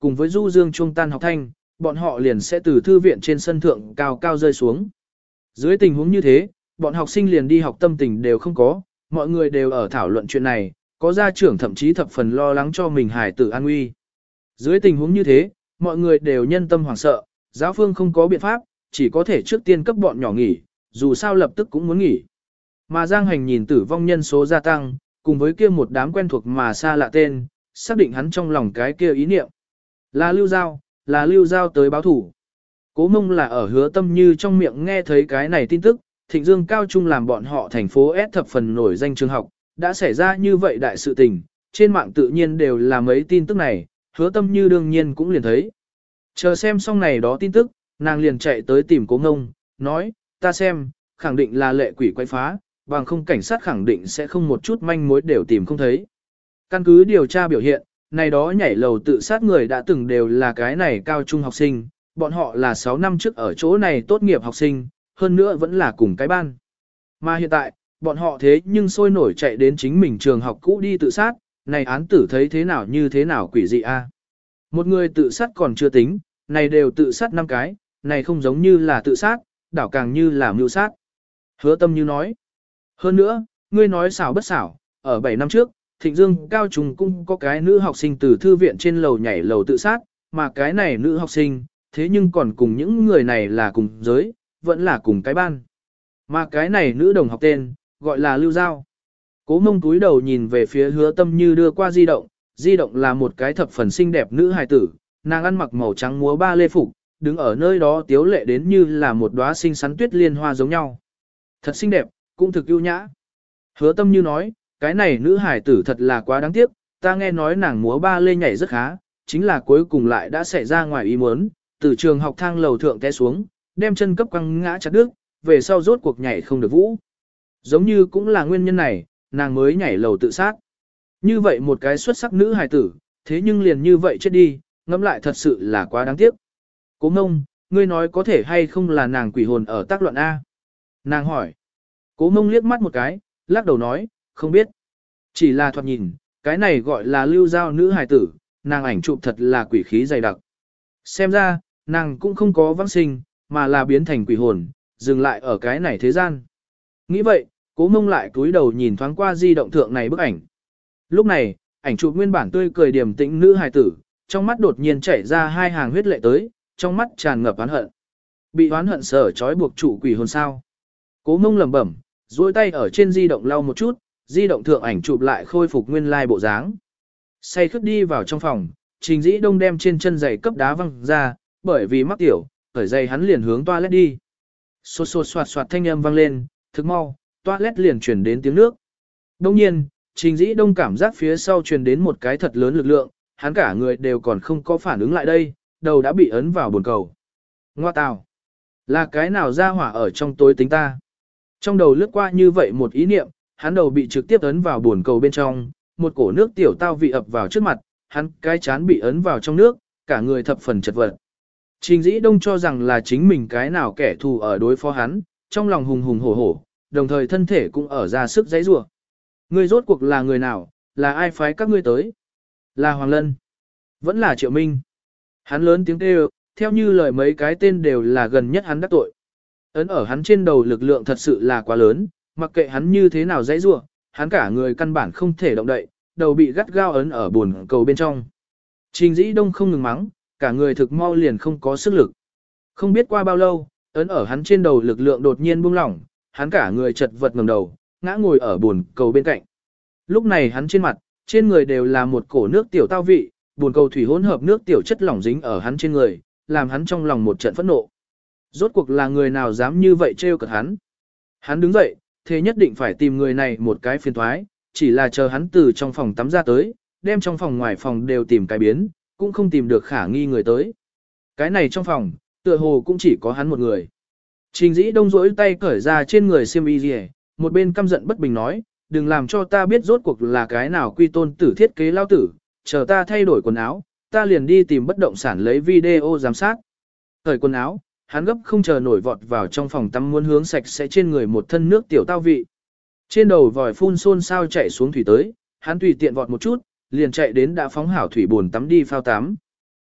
cùng với du dương trung tan học thanh, bọn họ liền sẽ từ thư viện trên sân thượng cao cao rơi xuống. Dưới tình huống như thế, bọn học sinh liền đi học tâm tình đều không có, mọi người đều ở thảo luận chuyện này, có gia trưởng thậm chí thập phần lo lắng cho mình hài tử an nguy. Dưới tình huống như thế, mọi người đều nhân tâm hoảng sợ, giáo phương không có biện pháp, chỉ có thể trước tiên cấp bọn nhỏ nghỉ, dù sao lập tức cũng muốn nghỉ. Mà Giang Hành nhìn tử vong nhân số gia tăng, cùng với kia một đám quen thuộc mà xa lạ tên, xác định hắn trong lòng cái kia ý niệm. Là Lưu Giao, là Lưu Giao tới báo thủ. Cố Mông là ở Hứa Tâm Như trong miệng nghe thấy cái này tin tức, Thịnh Dương Cao Trung làm bọn họ thành phố S thập phần nổi danh trường học, đã xảy ra như vậy đại sự tình, trên mạng tự nhiên đều là mấy tin tức này, Hứa Tâm Như đương nhiên cũng liền thấy. Chờ xem xong này đó tin tức, nàng liền chạy tới tìm Cố Ngông, nói, ta xem, khẳng định là lệ quỷ quay phá, bằng không cảnh sát khẳng định sẽ không một chút manh mối đều tìm không thấy. Căn cứ điều tra biểu hiện, này đó nhảy lầu tự sát người đã từng đều là cái này cao trung học sinh, bọn họ là sáu năm trước ở chỗ này tốt nghiệp học sinh, hơn nữa vẫn là cùng cái ban. Mà hiện tại, bọn họ thế nhưng sôi nổi chạy đến chính mình trường học cũ đi tự sát, này án tử thấy thế nào như thế nào quỷ dị a. Một người tự sát còn chưa tính, này đều tự sát năm cái, này không giống như là tự sát, đảo càng như là mưu sát. Hứa Tâm Như nói. Hơn nữa, ngươi nói xảo bất xảo, ở bảy năm trước, Thịnh Dương Cao Trung cũng có cái nữ học sinh từ thư viện trên lầu nhảy lầu tự sát, mà cái này nữ học sinh, thế nhưng còn cùng những người này là cùng giới, vẫn là cùng cái ban. Mà cái này nữ đồng học tên, gọi là Lưu Giao. Cố Mông túi đầu nhìn về phía Hứa Tâm Như đưa qua di động, di động là một cái thập phần xinh đẹp nữ hài tử, nàng ăn mặc màu trắng múa ba lê phục, đứng ở nơi đó tiếu lệ đến như là một đóa xinh xắn tuyết liên hoa giống nhau. Thật xinh đẹp, cũng thực ưu nhã. Hứa Tâm Như nói, cái này nữ hài tử thật là quá đáng tiếc, ta nghe nói nàng múa ba lê nhảy rất khá, chính là cuối cùng lại đã xảy ra ngoài ý muốn, từ trường học thang lầu thượng té xuống, đem chân cấp quăng ngã chặt đứt, về sau rốt cuộc nhảy không được vũ. Giống như cũng là nguyên nhân này, nàng mới nhảy lầu tự sát. Như vậy một cái xuất sắc nữ hài tử, thế nhưng liền như vậy chết đi, ngẫm lại thật sự là quá đáng tiếc. Cố Mông, ngươi nói có thể hay không là nàng quỷ hồn ở tác loạn A? Nàng hỏi. Cố Mông liếc mắt một cái, lắc đầu nói, không biết. Chỉ là thoạt nhìn, cái này gọi là Lưu Giao nữ hài tử, nàng ảnh chụp thật là quỷ khí dày đặc. Xem ra, nàng cũng không có vãng sinh, mà là biến thành quỷ hồn, dừng lại ở cái này thế gian. Nghĩ vậy, Cố Mông lại cúi đầu nhìn thoáng qua di động thượng này bức ảnh. Lúc này, ảnh chụp nguyên bản tươi cười điềm tĩnh nữ hài tử, trong mắt đột nhiên chảy ra hai hàng huyết lệ tới, trong mắt tràn ngập oán hận. Bị oán hận sở trói buộc chủ quỷ hồn sao? Cố Mông lẩm bẩm, duỗi tay ở trên di động lau một chút, di động thượng ảnh chụp lại khôi phục nguyên lai bộ dáng. Say khướt đi vào trong phòng, Trình Dĩ Đông đem trên chân giày cấp đá văng ra, bởi vì mắc tiểu, khởi giày hắn liền hướng toilet đi. Xô xô xoạt xoạt thanh âm vang lên, thực mau, toilet liền chuyển đến tiếng nước. Đông nhiên, Trình Dĩ Đông cảm giác phía sau truyền đến một cái thật lớn lực lượng, hắn cả người đều còn không có phản ứng lại đây, đầu đã bị ấn vào bồn cầu. Ngoa tào, là cái nào ra hỏa ở trong tối tính ta. Trong đầu lướt qua như vậy một ý niệm, hắn đầu bị trực tiếp ấn vào bồn cầu bên trong, một cổ nước tiểu tao vị ập vào trước mặt, hắn cái chán bị ấn vào trong nước, cả người thập phần chật vật. Trình Dĩ Đông cho rằng là chính mình cái nào kẻ thù ở đối phó hắn, trong lòng hùng hùng hổ hổ, đồng thời thân thể cũng ở ra sức giãy giụa. Ngươi rốt cuộc là người nào, là ai phái các ngươi tới? Là Hoàng Lân, vẫn là Triệu Minh. Hắn lớn tiếng kêu, theo như lời mấy cái tên đều là gần nhất hắn đắc tội. Ấn ở hắn trên đầu lực lượng thật sự là quá lớn, mặc kệ hắn như thế nào giãy giụa, hắn cả người căn bản không thể động đậy, đầu bị gắt gao ấn ở bồn cầu bên trong. Trình Dĩ Đông không ngừng mắng, cả người thực mau liền không có sức lực. Không biết qua bao lâu, ấn ở hắn trên đầu lực lượng đột nhiên buông lỏng, hắn cả người chật vật ngẩng đầu, ngã ngồi ở bồn cầu bên cạnh. Lúc này hắn trên mặt, trên người đều là một cổ nước tiểu tao vị, bồn cầu thủy hỗn hợp nước tiểu chất lỏng dính ở hắn trên người, làm hắn trong lòng một trận phẫn nộ. Rốt cuộc là người nào dám như vậy trêu cợt hắn? Hắn đứng dậy, thế nhất định phải tìm người này một cái phiền toái, chỉ là chờ hắn từ trong phòng tắm ra tới, đem trong phòng ngoài phòng đều tìm cái biến, cũng không tìm được khả nghi người tới. Cái này trong phòng, tựa hồ cũng chỉ có hắn một người. Trình Dĩ Đông rỗi tay cởi ra trên người xiêm y rìa, một bên căm giận bất bình nói, đừng làm cho ta biết rốt cuộc là cái nào quy tôn tử thiết kế lao tử, chờ ta thay đổi quần áo, ta liền đi tìm bất động sản lấy video giám sát. Cởi quần áo, hắn gấp không chờ nổi vọt vào trong phòng tắm muốn hướng sạch sẽ trên người một thân nước tiểu tao vị. Trên đầu vòi phun xôn sao chạy xuống thủy tới, hắn tùy tiện vọt một chút, liền chạy đến đã phóng hảo thủy buồn tắm đi phao tắm.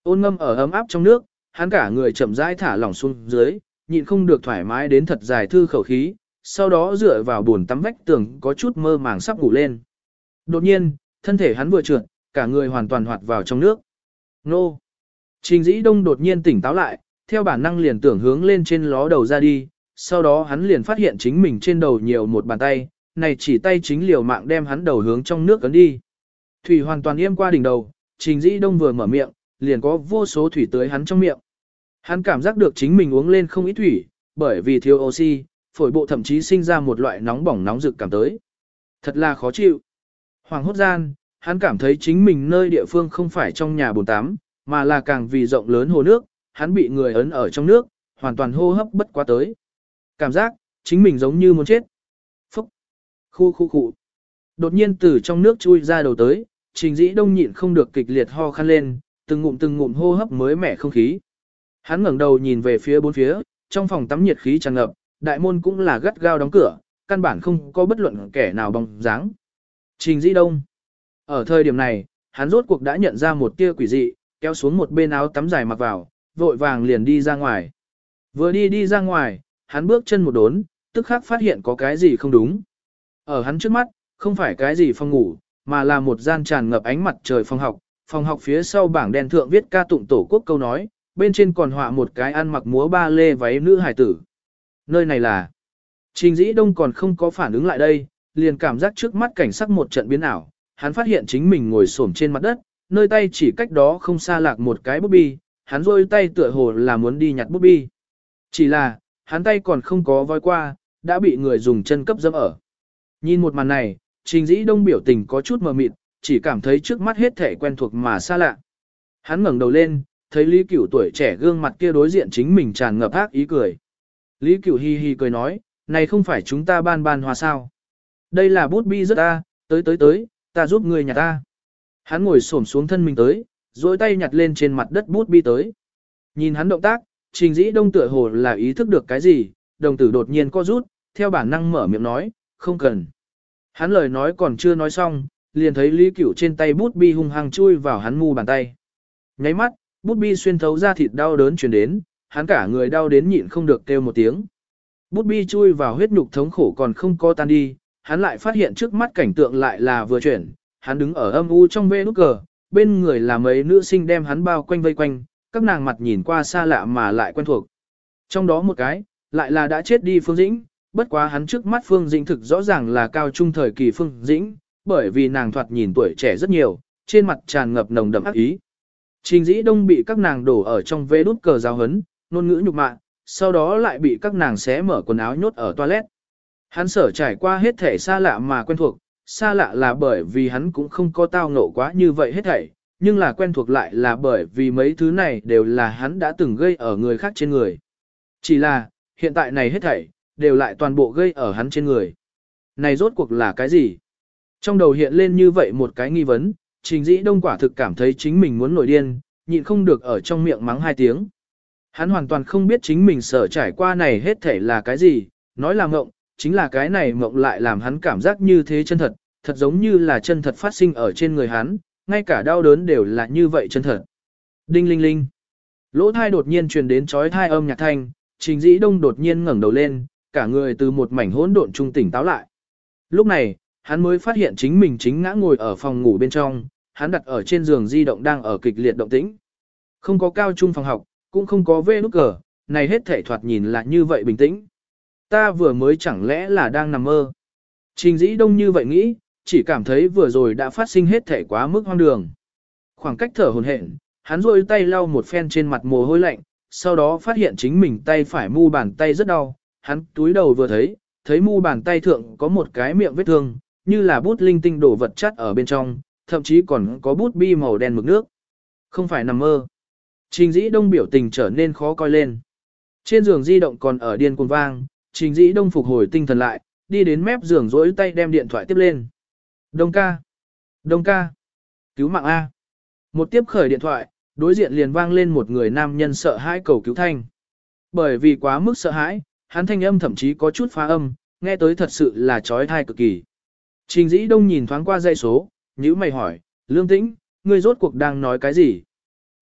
ôn ngâm ở ấm áp trong nước, hắn cả người chậm rãi thả lỏng xuống dưới, nhịn không được thoải mái đến thật dài thư khẩu khí, sau đó dựa vào bồn tắm vách tường có chút mơ màng sắp ngủ lên. Đột nhiên, thân thể hắn vừa trượt, cả người hoàn toàn hoạt vào trong nước. Nô! Trình Dĩ Đông đột nhiên tỉnh táo lại, theo bản năng liền tưởng hướng lên trên ló đầu ra đi, sau đó hắn liền phát hiện chính mình trên đầu nhiều một bàn tay, này chỉ tay chính liều mạng đem hắn đầu hướng trong nước cấn đi. Thủy hoàn toàn yêm qua đỉnh đầu, Trình Dĩ Đông vừa mở miệng, liền có vô số thủy tới hắn trong miệng. Hắn cảm giác được chính mình uống lên không ít thủy, bởi vì thiếu oxy, phổi bộ thậm chí sinh ra một loại nóng bỏng nóng rực cảm tới. Thật là khó chịu. Hoàng hốt gian, hắn cảm thấy chính mình nơi địa phương không phải trong nhà bồn tắm, mà là càng vì rộng lớn hồ nước, hắn bị người ấn ở trong nước, hoàn toàn hô hấp bất quá tới. Cảm giác, chính mình giống như muốn chết. Phúc! Khu khu khu! Đột nhiên từ trong nước chui ra đầu tới, Trình Dĩ Đông nhịn không được kịch liệt ho khăn lên, từng ngụm từng ngụm hô hấp mới mẻ không khí. Hắn ngẩng đầu nhìn về phía bốn phía, trong phòng tắm nhiệt khí tràn ngập, đại môn cũng là gắt gao đóng cửa, căn bản không có bất luận kẻ nào bóng dáng. Trình Dĩ Đông. Ở thời điểm này, hắn rốt cuộc đã nhận ra một tia quỷ dị, kéo xuống một bên áo tắm dài mặc vào, vội vàng liền đi ra ngoài. Vừa đi đi ra ngoài, hắn bước chân một đốn, tức khắc phát hiện có cái gì không đúng. Ở hắn trước mắt, không phải cái gì phòng ngủ, mà là một gian tràn ngập ánh mặt trời phòng học. Phòng học phía sau bảng đèn thượng viết ca tụng tổ quốc câu nói, bên trên còn họa một cái ăn mặc múa ba lê váy nữ hải tử. Nơi này là... Trình Dĩ Đông còn không có phản ứng lại đây, liền cảm giác trước mắt cảnh sắc một trận biến ảo. Hắn phát hiện chính mình ngồi xổm trên mặt đất, nơi tay chỉ cách đó không xa lạc một cái bút bi, hắn rôi tay tựa hồ là muốn đi nhặt bút bi. Chỉ là, hắn tay còn không có voi qua, đã bị người dùng chân cấp dẫm ở. Nhìn một màn này, Trình Dĩ Đông biểu tình có chút mờ mịt, chỉ cảm thấy trước mắt hết thể quen thuộc mà xa lạ. Hắn ngẩng đầu lên, thấy Lý Cửu tuổi trẻ gương mặt kia đối diện chính mình tràn ngập ác ý cười. Lý Cửu hi hi cười nói, này không phải chúng ta ban ban hòa sao. Đây là bút bi rất ta, tới tới tới, ta giúp người nhặt ta. Hắn ngồi xổm xuống thân mình tới, duỗi tay nhặt lên trên mặt đất bút bi tới. Nhìn hắn động tác, Trình Dĩ Đông tựa hồ là ý thức được cái gì, đồng tử đột nhiên co rút, theo bản năng mở miệng nói, không cần. Hắn lời nói còn chưa nói xong, liền thấy Lý Cửu trên tay bút bi hung hăng chui vào hắn mu bàn tay. Nháy mắt, bút bi xuyên thấu ra thịt đau đớn truyền đến, hắn cả người đau đến nhịn không được kêu một tiếng. Bút bi chui vào huyết nhục thống khổ còn không co tan đi, hắn lại phát hiện trước mắt cảnh tượng lại là vừa chuyển, hắn đứng ở âm u trong bê nút cờ, bên người là mấy nữ sinh đem hắn bao quanh vây quanh, các nàng mặt nhìn qua xa lạ mà lại quen thuộc. Trong đó một cái, lại là đã chết đi Phương Dĩnh, bất quá hắn trước mắt Phương Dĩnh thực rõ ràng là cao trung thời kỳ Phương Dĩnh, bởi vì nàng thoạt nhìn tuổi trẻ rất nhiều, trên mặt tràn ngập nồng đậm ác ý. Trình Dĩ Đông bị các nàng đổ ở trong vê đút cờ giáo hấn, ngôn ngữ nhục mạ, sau đó lại bị các nàng xé mở quần áo nhốt ở toilet. Hắn sở trải qua hết thể xa lạ mà quen thuộc, xa lạ là bởi vì hắn cũng không có tao ngộ quá như vậy hết thảy, nhưng là quen thuộc lại là bởi vì mấy thứ này đều là hắn đã từng gây ở người khác trên người. Chỉ là, hiện tại này hết thảy, đều lại toàn bộ gây ở hắn trên người. Này rốt cuộc là cái gì? Trong đầu hiện lên như vậy một cái nghi vấn, Trình Dĩ Đông quả thực cảm thấy chính mình muốn nổi điên, nhịn không được ở trong miệng mắng hai tiếng. Hắn hoàn toàn không biết chính mình sở trải qua này hết thảy là cái gì, nói là mộng, chính là cái này mộng lại làm hắn cảm giác như thế chân thật, thật giống như là chân thật phát sinh ở trên người hắn, ngay cả đau đớn đều là như vậy chân thật. Đinh linh linh. Lỗ thai đột nhiên truyền đến chói thai âm nhạc thanh, Trình Dĩ Đông đột nhiên ngẩng đầu lên, cả người từ một mảnh hỗn độn trung tỉnh táo lại. Lúc này, hắn mới phát hiện chính mình chính ngã ngồi ở phòng ngủ bên trong, hắn đặt ở trên giường di động đang ở kịch liệt động tĩnh. Không có cao trung phòng học, cũng không có vê nút cờ, này hết thể thoạt nhìn là như vậy bình tĩnh. Ta vừa mới chẳng lẽ là đang nằm mơ. Trình Dĩ Đông như vậy nghĩ, chỉ cảm thấy vừa rồi đã phát sinh hết thể quá mức hoang đường. Khoảng cách thở hồn hển, hắn rôi tay lau một phen trên mặt mồ hôi lạnh, sau đó phát hiện chính mình tay phải mu bàn tay rất đau, hắn túi đầu vừa thấy, thấy mu bàn tay thượng có một cái miệng vết thương, như là bút linh tinh đổ vật chất ở bên trong, thậm chí còn có bút bi màu đen mực nước. Không phải nằm mơ. Trình Dĩ Đông biểu tình trở nên khó coi lên. Trên giường di động còn ở điên cuồng vang, Trình Dĩ Đông phục hồi tinh thần lại, đi đến mép giường rỗi tay đem điện thoại tiếp lên. Đông ca. Đông ca. Cứu mạng A. Một tiếp khởi điện thoại, đối diện liền vang lên một người nam nhân sợ hãi cầu cứu thanh. Bởi vì quá mức sợ hãi, hắn thanh âm thậm chí có chút phá âm, nghe tới thật sự là trói thai cực kỳ. Trình Dĩ Đông nhìn thoáng qua dãy số, nhíu mày hỏi, Lương Tĩnh, ngươi rốt cuộc đang nói cái gì?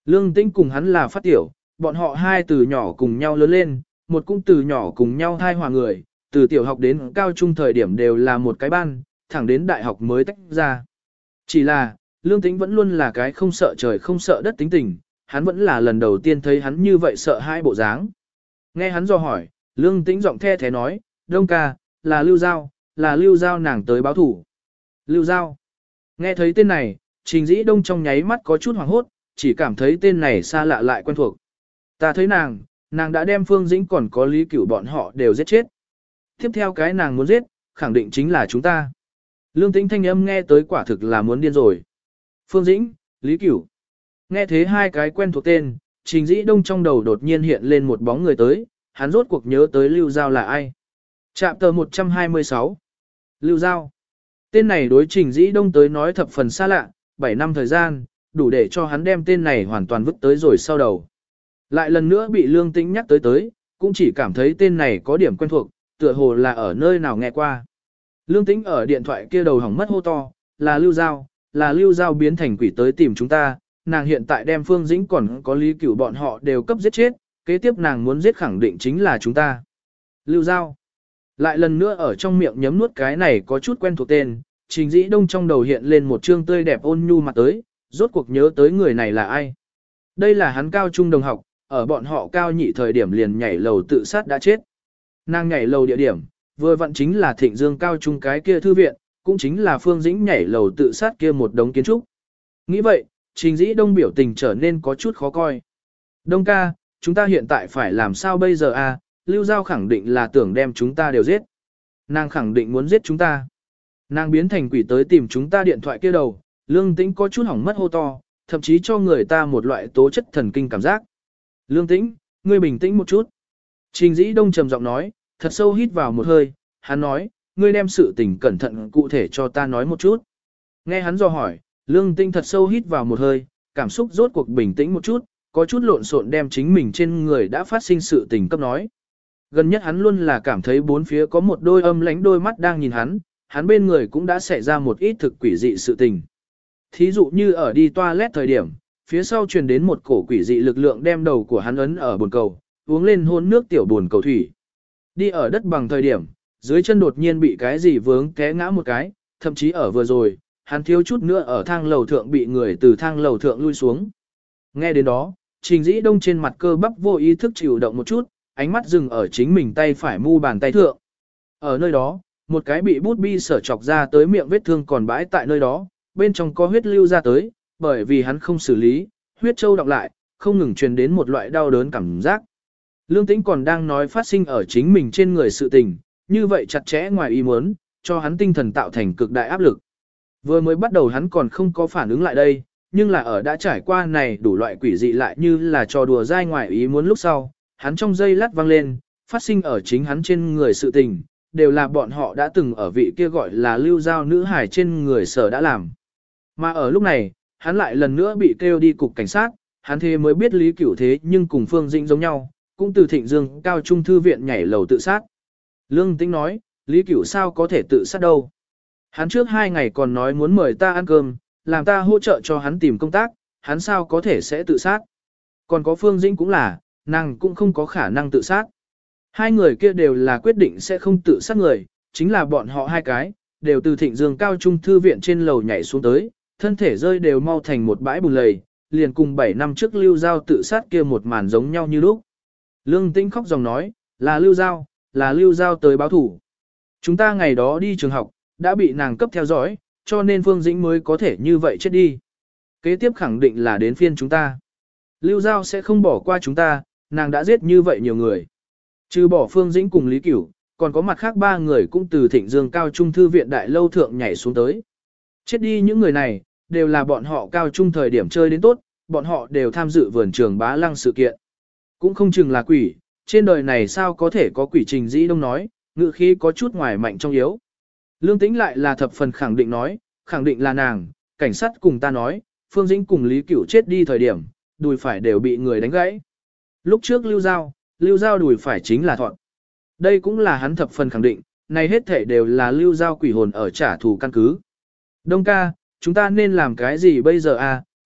Lương Tĩnh cùng hắn là phát tiểu, bọn họ hai từ nhỏ cùng nhau lớn lên, một cũng từ nhỏ cùng nhau thai hòa người, từ tiểu học đến cao trung thời điểm đều là một cái ban, thẳng đến đại học mới tách ra. Chỉ là, Lương Tĩnh vẫn luôn là cái không sợ trời không sợ đất tính tình, hắn vẫn là lần đầu tiên thấy hắn như vậy sợ hai bộ dáng. Nghe hắn dò hỏi, Lương Tĩnh giọng the thế nói, Đông ca, là Lưu Giao, là Lưu Giao nàng tới báo thủ. Lưu Giao. Nghe thấy tên này, Trình Dĩ Đông trong nháy mắt có chút hoảng hốt, chỉ cảm thấy tên này xa lạ lại quen thuộc. Ta thấy nàng, nàng đã đem Phương Dĩnh còn có Lý Cửu bọn họ đều giết chết. Tiếp theo cái nàng muốn giết, khẳng định chính là chúng ta. Lương Tĩnh thanh âm nghe tới quả thực là muốn điên rồi. Phương Dĩnh, Lý Cửu. Nghe thế hai cái quen thuộc tên, Trình Dĩ Đông trong đầu đột nhiên hiện lên một bóng người tới, hắn rốt cuộc nhớ tới Lưu Giao là ai. Chapter tờ một trăm hai mươi sáu. Lưu Giao. Tên này đối Trình Dĩ Đông tới nói thập phần xa lạ, bảy năm thời gian, đủ để cho hắn đem tên này hoàn toàn vứt tới rồi sau đầu. Lại lần nữa bị Lương Tĩnh nhắc tới tới, cũng chỉ cảm thấy tên này có điểm quen thuộc, tựa hồ là ở nơi nào nghe qua. Lương Tĩnh ở điện thoại kia đầu hỏng mất hô to, là Lưu Giao, là Lưu Giao biến thành quỷ tới tìm chúng ta, nàng hiện tại đem Phương Dĩnh còn có Lý Cửu bọn họ đều cấp giết chết, kế tiếp nàng muốn giết khẳng định chính là chúng ta. Lưu Giao. Lại lần nữa ở trong miệng nhấm nuốt cái này có chút quen thuộc tên, Trình Dĩ Đông trong đầu hiện lên một trương tươi đẹp ôn nhu mặt tới, rốt cuộc nhớ tới người này là ai. Đây là hắn cao trung đồng học, ở bọn họ cao nhị thời điểm liền nhảy lầu tự sát đã chết. Nàng nhảy lầu địa điểm, vừa vặn chính là Thịnh Dương cao trung cái kia thư viện, cũng chính là Phương Dĩnh nhảy lầu tự sát kia một đống kiến trúc. Nghĩ vậy, Trình Dĩ Đông biểu tình trở nên có chút khó coi. Đông ca, chúng ta hiện tại phải làm sao bây giờ a? Lưu Giao khẳng định là tưởng đem chúng ta đều giết. Nàng khẳng định muốn giết chúng ta. Nàng biến thành quỷ tới tìm chúng ta điện thoại kia đầu, Lương Tĩnh có chút hỏng mất hô to, thậm chí cho người ta một loại tố chất thần kinh cảm giác. Lương Tĩnh, ngươi bình tĩnh một chút. Trình Dĩ Đông trầm giọng nói, thật sâu hít vào một hơi, hắn nói, ngươi đem sự tình cẩn thận cụ thể cho ta nói một chút. Nghe hắn dò hỏi, Lương Tĩnh thật sâu hít vào một hơi, cảm xúc rốt cuộc bình tĩnh một chút, có chút lộn xộn đem chính mình trên người đã phát sinh sự tình cấp nói. Gần nhất hắn luôn là cảm thấy bốn phía có một đôi âm lánh đôi mắt đang nhìn hắn, hắn bên người cũng đã xảy ra một ít thực quỷ dị sự tình. Thí dụ như ở đi toilet thời điểm, phía sau truyền đến một cổ quỷ dị lực lượng đem đầu của hắn ấn ở bồn cầu, uống lên hôn nước tiểu bồn cầu thủy. Đi ở đất bằng thời điểm, dưới chân đột nhiên bị cái gì vướng té ngã một cái, thậm chí ở vừa rồi, hắn thiếu chút nữa ở thang lầu thượng bị người từ thang lầu thượng lui xuống. Nghe đến đó, Trình Dĩ Đông trên mặt cơ bắp vô ý thức chịu động một chút, ánh mắt dừng ở chính mình tay phải mu bàn tay thượng. Ở nơi đó, một cái bị bút bi sở chọc ra tới miệng vết thương còn bãi tại nơi đó, bên trong có huyết lưu ra tới, bởi vì hắn không xử lý, huyết châu đọng lại, không ngừng truyền đến một loại đau đớn cảm giác. Lương Tĩnh còn đang nói phát sinh ở chính mình trên người sự tình, như vậy chặt chẽ ngoài ý muốn, cho hắn tinh thần tạo thành cực đại áp lực. Vừa mới bắt đầu hắn còn không có phản ứng lại đây, nhưng là ở đã trải qua này đủ loại quỷ dị lại như là trò đùa dai ngoài ý muốn lúc sau, hắn trong giây lát vang lên, phát sinh ở chính hắn trên người sự tình, đều là bọn họ đã từng ở vị kia gọi là Lưu Giao nữ hải trên người sở đã làm. Mà ở lúc này, hắn lại lần nữa bị kêu đi cục cảnh sát, hắn thế mới biết Lý Cửu thế nhưng cùng Phương Dĩnh giống nhau, cũng từ Thịnh Dương cao trung thư viện nhảy lầu tự sát. Lương Tĩnh nói, Lý Cửu sao có thể tự sát đâu. Hắn trước hai ngày còn nói muốn mời ta ăn cơm, làm ta hỗ trợ cho hắn tìm công tác, hắn sao có thể sẽ tự sát. Còn có Phương Dĩnh cũng là, nàng cũng không có khả năng tự sát. Hai người kia đều là quyết định sẽ không tự sát người, chính là bọn họ hai cái, đều từ Thịnh Dương cao trung thư viện trên lầu nhảy xuống tới, thân thể rơi đều mau thành một bãi bùn lầy, liền cùng bảy năm trước Lưu Giao tự sát kia một màn giống nhau như lúc. Lương Tĩnh khóc dòng nói, là Lưu Giao, là Lưu Giao tới báo thủ. Chúng ta ngày đó đi trường học, đã bị nàng cấp theo dõi, cho nên Phương Dĩnh mới có thể như vậy chết đi. Kế tiếp khẳng định là đến phiên chúng ta. Lưu Giao sẽ không bỏ qua chúng ta, nàng đã giết như vậy nhiều người. Trừ bỏ Phương Dĩnh cùng Lý Cửu, còn có mặt khác ba người cũng từ Thịnh Dương cao trung thư viện đại lâu thượng nhảy xuống tới. Chết đi những người này, đều là bọn họ cao trung thời điểm chơi đến tốt, bọn họ đều tham dự vườn trường bá lăng sự kiện. Cũng không chừng là quỷ, trên đời này sao có thể có quỷ. Trình Dĩ Đông nói, ngữ khí có chút ngoài mạnh trong yếu. Lương Tĩnh lại là thập phần khẳng định nói, khẳng định là nàng, cảnh sát cùng ta nói, Phương Dĩnh cùng Lý Cửu chết đi thời điểm, đùi phải đều bị người đánh gãy. Lúc trước Lưu Giao, Lưu Giao đùi phải chính là Thọn. Đây cũng là hắn thập phần khẳng định, này hết thể đều là Lưu Giao quỷ hồn ở trả thù căn cứ. Đông ca, chúng ta nên làm cái gì bây giờ à,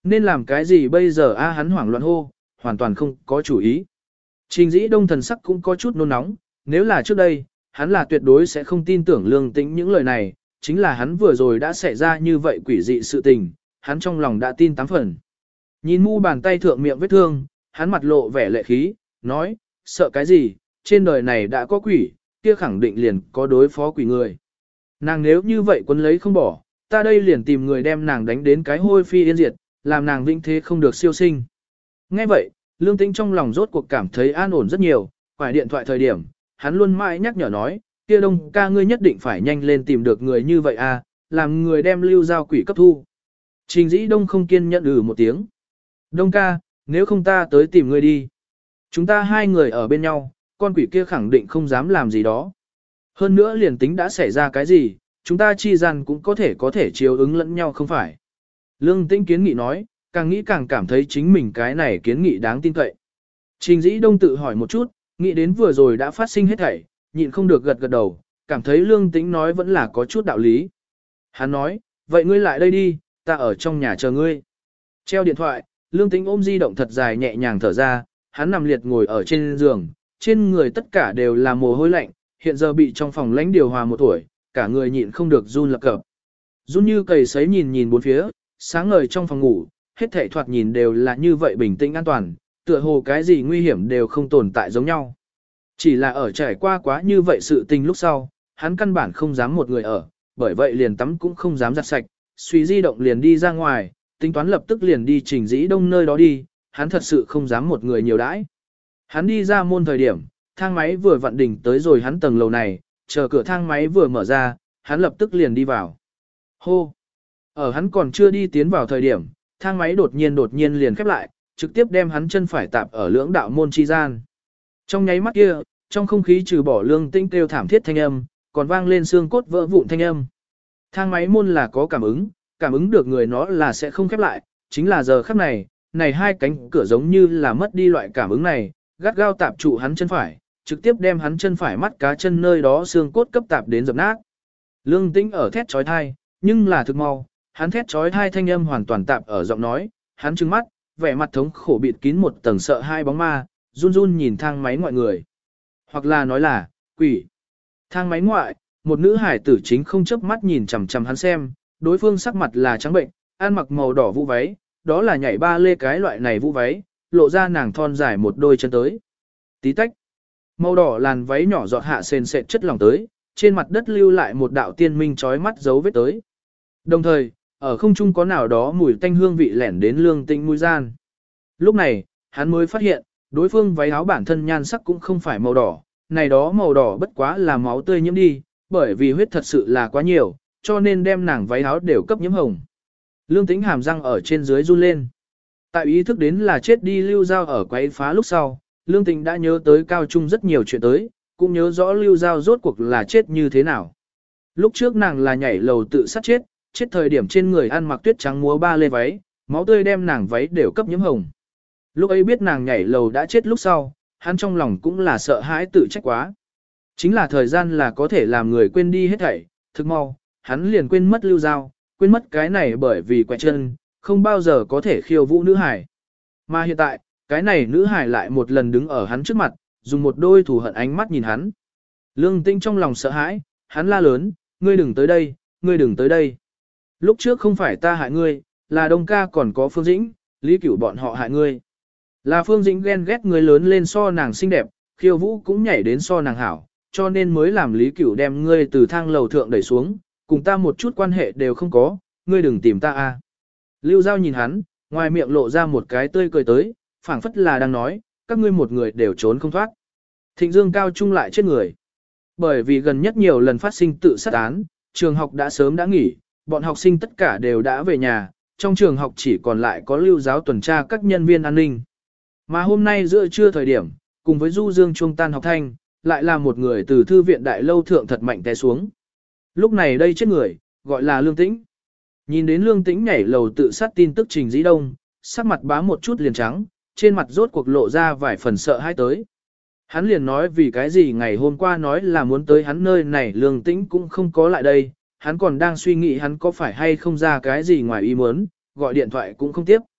Nên làm cái gì bây giờ a hắn hoảng loạn hô, hoàn toàn không có chủ ý. Trình dĩ đông thần sắc cũng có chút nôn nóng, nếu là trước đây, hắn là tuyệt đối sẽ không tin tưởng Lương Tĩnh những lời này, chính là hắn vừa rồi đã xảy ra như vậy quỷ dị sự tình, hắn trong lòng đã tin tám phần. Nhìn mu bàn tay thượng miệng vết thương, hắn mặt lộ vẻ lệ khí, nói, sợ cái gì, trên đời này đã có quỷ, kia khẳng định liền có đối phó quỷ người. Nàng nếu như vậy quân lấy không bỏ, ta đây liền tìm người đem nàng đánh đến cái hôi phi yên diệt, làm nàng vĩnh thế không được siêu sinh. Nghe vậy, Lương Tĩnh trong lòng rốt cuộc cảm thấy an ổn rất nhiều, quải điện thoại thời điểm, hắn luôn mãi nhắc nhở nói, kia Đông ca ngươi nhất định phải nhanh lên tìm được người như vậy à, làm người đem lưu giao quỷ cấp thu. Trình dĩ Đông không kiên nhẫn ừ một tiếng. Đông ca, nếu không ta tới tìm ngươi đi. Chúng ta hai người ở bên nhau, con quỷ kia khẳng định không dám làm gì đó. Hơn nữa liền tính đã xảy ra cái gì, chúng ta chi gian cũng có thể có thể chiếu ứng lẫn nhau không phải. Lương Tĩnh kiến nghị nói, càng nghĩ càng cảm thấy chính mình cái này kiến nghị đáng tin cậy. Trình dĩ Đông tự hỏi một chút, nghĩ đến vừa rồi đã phát sinh hết thảy, nhịn không được gật gật đầu, cảm thấy Lương Tĩnh nói vẫn là có chút đạo lý. Hắn nói, vậy ngươi lại đây đi, ta ở trong nhà chờ ngươi. Treo điện thoại, Lương Tĩnh ôm di động thật dài nhẹ nhàng thở ra, hắn nằm liệt ngồi ở trên giường, trên người tất cả đều là mồ hôi lạnh, hiện giờ bị trong phòng lãnh điều hòa một tuổi, cả người nhịn không được run lập cập. Run như cầy sấy nhìn nhìn bốn phía, sáng ngời trong phòng ngủ, hết thảy thoạt nhìn đều là như vậy bình tĩnh an toàn, tựa hồ cái gì nguy hiểm đều không tồn tại giống nhau. Chỉ là ở trải qua quá như vậy sự tình lúc sau, hắn căn bản không dám một người ở, bởi vậy liền tắm cũng không dám giặt sạch, suy di động liền đi ra ngoài, tính toán lập tức liền đi Trình Dĩ Đông nơi đó đi, hắn thật sự không dám một người nhiều đãi. Hắn đi ra môn thời điểm, thang máy vừa vặn đỉnh tới rồi hắn tầng lầu này, chờ cửa thang máy vừa mở ra, hắn lập tức liền đi vào. Hô! Ở hắn còn chưa đi tiến vào thời điểm, thang máy đột nhiên đột nhiên liền khép lại, trực tiếp đem hắn chân phải tạp ở lưỡng đạo môn chi gian. Trong nháy mắt kia, trong không khí trừ bỏ Lương Tĩnh kêu thảm thiết thanh âm, còn vang lên xương cốt vỡ vụn thanh âm. Thang máy môn là có cảm ứng, cảm ứng được người nó là sẽ không khép lại, chính là giờ khắc này, này hai cánh cửa giống như là mất đi loại cảm ứng này, gắt gao tạp trụ hắn chân phải, trực tiếp đem hắn chân phải mắt cá chân nơi đó xương cốt cấp tạp đến dập nát. Lương Tĩnh ở thét chói tai, nhưng là thực mau, hắn thét chói tai thanh âm hoàn toàn tạp ở giọng nói, hắn trừng mắt, vẻ mặt thống khổ bịt kín một tầng sợ hai bóng ma, run run nhìn thang máy ngoại người. Hoặc là nói là, quỷ. Thang máy ngoại, một nữ hải tử chính không chớp mắt nhìn chằm chằm hắn xem, đối phương sắc mặt là trắng bệnh, ăn mặc màu đỏ vũ váy, đó là nhảy ba lê cái loại này vũ váy, lộ ra nàng thon dài một đôi chân tới. Tí tách. Màu đỏ làn váy nhỏ giọt hạ sền sệt chất lỏng tới, trên mặt đất lưu lại một đạo tiên minh chói mắt dấu vết tới. Đồng thời, ở không trung có nào đó mùi tanh hương vị lẻn đến Lương Tĩnh mũi gian. Lúc này, hắn mới phát hiện, đối phương váy áo bản thân nhan sắc cũng không phải màu đỏ, này đó màu đỏ bất quá là máu tươi nhiễm đi, bởi vì huyết thật sự là quá nhiều, cho nên đem nàng váy áo đều cấp nhiễm hồng. Lương Tĩnh hàm răng ở trên dưới run lên. Tại ý thức đến là chết đi Lưu Giao ở quấy phá lúc sau, Lương Tĩnh đã nhớ tới cao trung rất nhiều chuyện tới, cũng nhớ rõ Lưu Giao rốt cuộc là chết như thế nào. Lúc trước nàng là nhảy lầu tự sát chết, chết thời điểm trên người ăn mặc tuyết trắng múa ba lê váy, máu tươi đem nàng váy đều cấp nhiễm hồng. Lúc ấy biết nàng nhảy lầu đã chết lúc sau, hắn trong lòng cũng là sợ hãi tự trách quá. Chính là thời gian là có thể làm người quên đi hết thảy, thực mau, hắn liền quên mất Lưu Giao, quên mất cái này bởi vì quẹt chân, không bao giờ có thể khiêu vũ nữ hải. Mà hiện tại, cái này nữ hải lại một lần đứng ở hắn trước mặt, dùng một đôi thù hận ánh mắt nhìn hắn. Lương Tĩnh trong lòng sợ hãi, hắn la lớn, ngươi đừng tới đây, ngươi đừng tới đây. Lúc trước không phải ta hại ngươi, là Đông ca còn có Phương Dĩnh, Lý Cửu bọn họ hại ngươi. Là Phương Dĩnh ghen ghét ngươi lớn lên so nàng xinh đẹp, khiêu vũ cũng nhảy đến so nàng hảo, cho nên mới làm Lý Cửu đem ngươi từ thang lầu thượng đẩy xuống, cùng ta một chút quan hệ đều không có, ngươi đừng tìm ta a. Lưu Giao nhìn hắn, ngoài miệng lộ ra một cái tươi cười tới, phảng phất là đang nói, các ngươi một người đều trốn không thoát. Thịnh Dương cao trung lại chết người. Bởi vì gần nhất nhiều lần phát sinh tự sát án, trường học đã sớm đã nghỉ, bọn học sinh tất cả đều đã về nhà, trong trường học chỉ còn lại có Lưu Giáo tuần tra các nhân viên an ninh. Mà hôm nay giữa trưa thời điểm, cùng với du dương chuông tan học thanh, lại là một người từ thư viện đại lâu thượng thật mạnh té xuống. Lúc này đây chết người, gọi là Lương Tĩnh. Nhìn đến Lương Tĩnh nhảy lầu tự sát tin tức Trình Dĩ Đông, sắc mặt bá một chút liền trắng, trên mặt rốt cuộc lộ ra vài phần sợ hãi tới. Hắn liền nói vì cái gì ngày hôm qua nói là muốn tới hắn nơi này Lương Tĩnh cũng không có lại đây, hắn còn đang suy nghĩ hắn có phải hay không ra cái gì ngoài ý muốn, gọi điện thoại cũng không tiếp.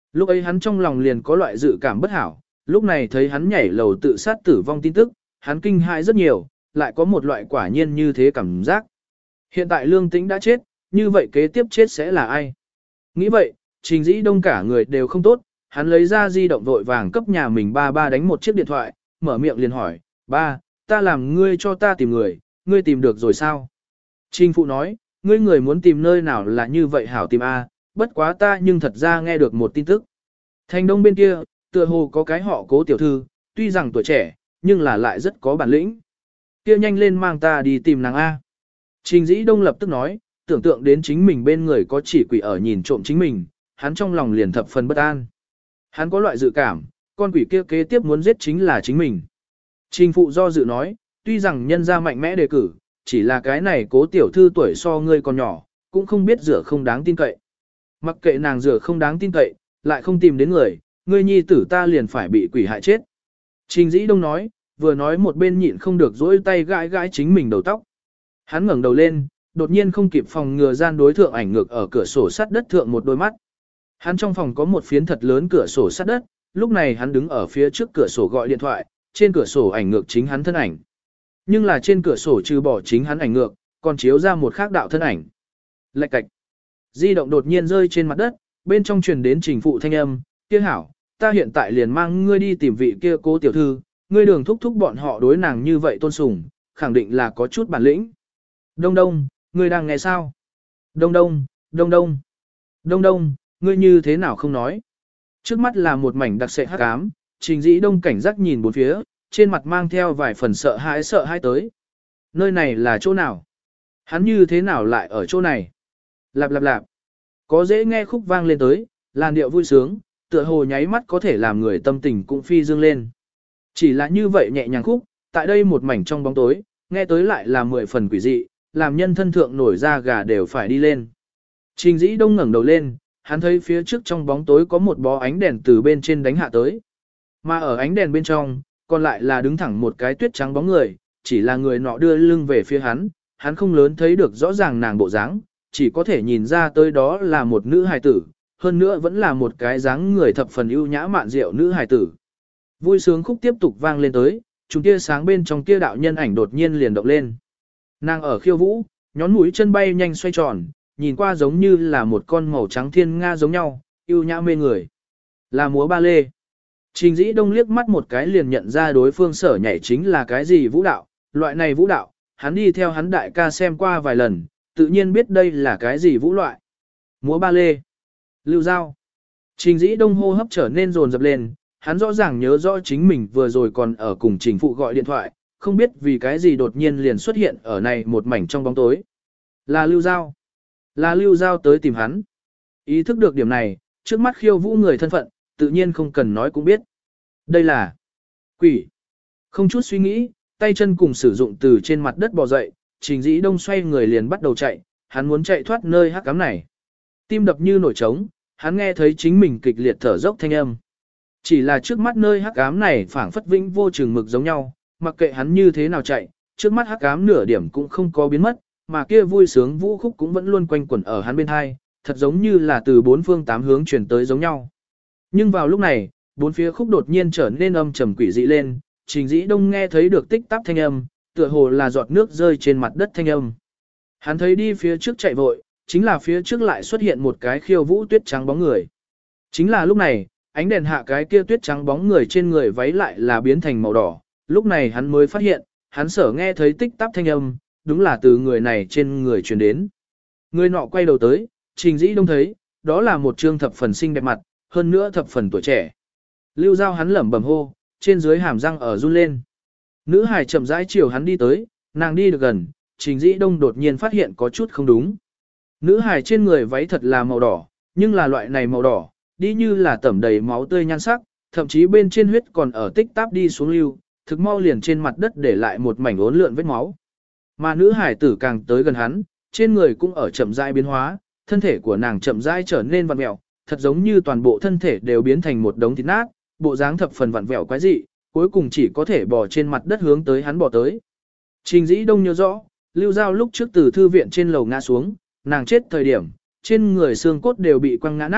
Lúc ấy hắn trong lòng liền có loại dự cảm bất hảo, lúc này thấy hắn nhảy lầu tự sát tử vong tin tức, hắn kinh hãi rất nhiều, lại có một loại quả nhiên như thế cảm giác. Hiện tại Lương Tĩnh đã chết, như vậy kế tiếp chết sẽ là ai? Nghĩ vậy, Trình Dĩ Đông cả người đều không tốt, hắn lấy ra di động vội vàng cấp nhà mình ba ba đánh một chiếc điện thoại, mở miệng liền hỏi, ba, ta làm ngươi cho ta tìm người, ngươi tìm được rồi sao? Trình Phụ nói, ngươi người muốn tìm nơi nào là như vậy hảo tìm a, bất quá ta nhưng thật ra nghe được một tin tức. Thành Đông bên kia, tựa hồ có cái họ Cố tiểu thư, tuy rằng tuổi trẻ, nhưng là lại rất có bản lĩnh. Kia nhanh lên mang ta đi tìm nàng A. Trình Dĩ Đông lập tức nói, tưởng tượng đến chính mình bên người có chỉ quỷ ở nhìn trộm chính mình, hắn trong lòng liền thập phần bất an. Hắn có loại dự cảm, con quỷ kia kế tiếp muốn giết chính là chính mình. Trình Phụ do dự nói, tuy rằng nhân gia mạnh mẽ đề cử, chỉ là cái này Cố tiểu thư tuổi so ngươi còn nhỏ, cũng không biết rửa không đáng tin cậy. Mặc kệ nàng rửa không đáng tin cậy, lại không tìm đến người, ngươi nhi tử ta liền phải bị quỷ hại chết. Trình Dĩ Đông nói, vừa nói một bên nhịn không được dỗi tay gãi gãi chính mình đầu tóc. Hắn ngẩng đầu lên, đột nhiên không kịp phòng ngừa gian đối thượng ảnh ngược ở cửa sổ sắt đất thượng một đôi mắt. Hắn trong phòng có một phiến thật lớn cửa sổ sắt đất, lúc này hắn đứng ở phía trước cửa sổ gọi điện thoại, trên cửa sổ ảnh ngược chính hắn thân ảnh. Nhưng là trên cửa sổ trừ bỏ chính hắn ảnh ngược, còn chiếu ra một khác đạo thân ảnh. Lạch cạch. Di động đột nhiên rơi trên mặt đất, bên trong truyền đến Trình Phụ thanh âm, kia hảo, ta hiện tại liền mang ngươi đi tìm vị kia Cố tiểu thư, ngươi đường thúc thúc bọn họ đối nàng như vậy tôn sùng, khẳng định là có chút bản lĩnh. Đông đông, ngươi đang nghe sao? Đông đông, đông đông, đông đông, ngươi như thế nào không nói? Trước mắt là một mảnh đặc sệ hắc ám, Trình Dĩ Đông cảnh giác nhìn bốn phía, trên mặt mang theo vài phần sợ hãi sợ hãi tới. Nơi này là chỗ nào? Hắn như thế nào lại ở chỗ này? Lạp lạp lạp. Có dễ nghe khúc vang lên tới, làn điệu vui sướng, tựa hồ nháy mắt có thể làm người tâm tình cũng phi dương lên. Chỉ là như vậy nhẹ nhàng khúc, tại đây một mảnh trong bóng tối, nghe tới lại là mười phần quỷ dị, làm nhân thân thượng nổi da gà đều phải đi lên. Trình Dĩ Đông ngẩng đầu lên, hắn thấy phía trước trong bóng tối có một bó ánh đèn từ bên trên đánh hạ tới. Mà ở ánh đèn bên trong, còn lại là đứng thẳng một cái tuyết trắng bóng người, chỉ là người nọ đưa lưng về phía hắn, hắn không lớn thấy được rõ ràng nàng bộ dáng, chỉ có thể nhìn ra tới đó là một nữ hài tử, hơn nữa vẫn là một cái dáng người thập phần ưu nhã mạn diệu nữ hài tử. Vui sướng khúc tiếp tục vang lên tới, chúng tia sáng bên trong kia đạo nhân ảnh đột nhiên liền động lên. Nàng ở khiêu vũ, nhón mũi chân bay nhanh xoay tròn, nhìn qua giống như là một con màu trắng thiên nga giống nhau, ưu nhã mê người. Là múa ba lê. Trình Dĩ Đông liếc mắt một cái liền nhận ra đối phương sở nhảy chính là cái gì vũ đạo, loại này vũ đạo, hắn đi theo hắn đại ca xem qua vài lần, tự nhiên biết đây là cái gì vũ loại. Múa ba lê. Lưu Giao. Trình Dĩ Đông hô hấp trở nên rồn rập lên, hắn rõ ràng nhớ rõ chính mình vừa rồi còn ở cùng Trình Phụ gọi điện thoại, không biết vì cái gì đột nhiên liền xuất hiện ở này một mảnh trong bóng tối. Là Lưu Giao. Là Lưu Giao tới tìm hắn. Ý thức được điểm này, trước mắt khiêu vũ người thân phận, tự nhiên không cần nói cũng biết. Đây là quỷ. Không chút suy nghĩ, tay chân cùng sử dụng từ trên mặt đất bò dậy, Trình Dĩ Đông xoay người liền bắt đầu chạy, hắn muốn chạy thoát nơi hắc ám này. Tim đập như nổi trống, hắn nghe thấy chính mình kịch liệt thở dốc thanh âm. Chỉ là trước mắt nơi hắc ám này phảng phất vĩnh vô chừng mực giống nhau, mặc kệ hắn như thế nào chạy, trước mắt hắc ám nửa điểm cũng không có biến mất, mà kia vui sướng vũ khúc cũng vẫn luôn quanh quẩn ở hắn bên hai, thật giống như là từ bốn phương tám hướng truyền tới giống nhau. Nhưng vào lúc này, bốn phía khúc đột nhiên trở nên âm trầm quỷ dị lên, Trình Dĩ Đông nghe thấy được tích tắc thanh âm, tựa hồ là giọt nước rơi trên mặt đất thanh âm. Hắn thấy đi phía trước chạy vội, chính là phía trước lại xuất hiện một cái khiêu vũ tuyết trắng bóng người. Chính là lúc này, ánh đèn hạ cái kia tuyết trắng bóng người trên người váy lại là biến thành màu đỏ, lúc này hắn mới phát hiện, hắn sở nghe thấy tích tắc thanh âm, đúng là từ người này trên người truyền đến. Người nọ quay đầu tới, Trình Dĩ Đông thấy, đó là một trương thập phần xinh đẹp mặt, hơn nữa thập phần tuổi trẻ. Lưu Giao hắn lẩm bẩm hô, trên dưới hàm răng ở run lên. Nữ hài chậm rãi chiều hắn đi tới, nàng đi được gần, Trình Dĩ Đông đột nhiên phát hiện có chút không đúng. Nữ hài trên người váy thật là màu đỏ, nhưng là loại này màu đỏ, đi như là tẩm đầy máu tươi nhan sắc, thậm chí bên trên huyết còn ở tích táp đi xuống lưu, thực mau liền trên mặt đất để lại một mảnh ốn lượn vết máu. Mà nữ hải tử càng tới gần hắn, trên người cũng ở chậm rãi biến hóa, thân thể của nàng chậm rãi trở nên vặn vẹo, thật giống như toàn bộ thân thể đều biến thành một đống thịt nát, bộ dáng thập phần vặn vẹo quái dị, cuối cùng chỉ có thể bò trên mặt đất hướng tới hắn bò tới. Trình Dĩ Đông nhớ rõ, Lưu Giao lúc trước từ thư viện trên lầu ngã xuống, nàng chết thời điểm, trên người xương cốt đều bị quăng ngã nát,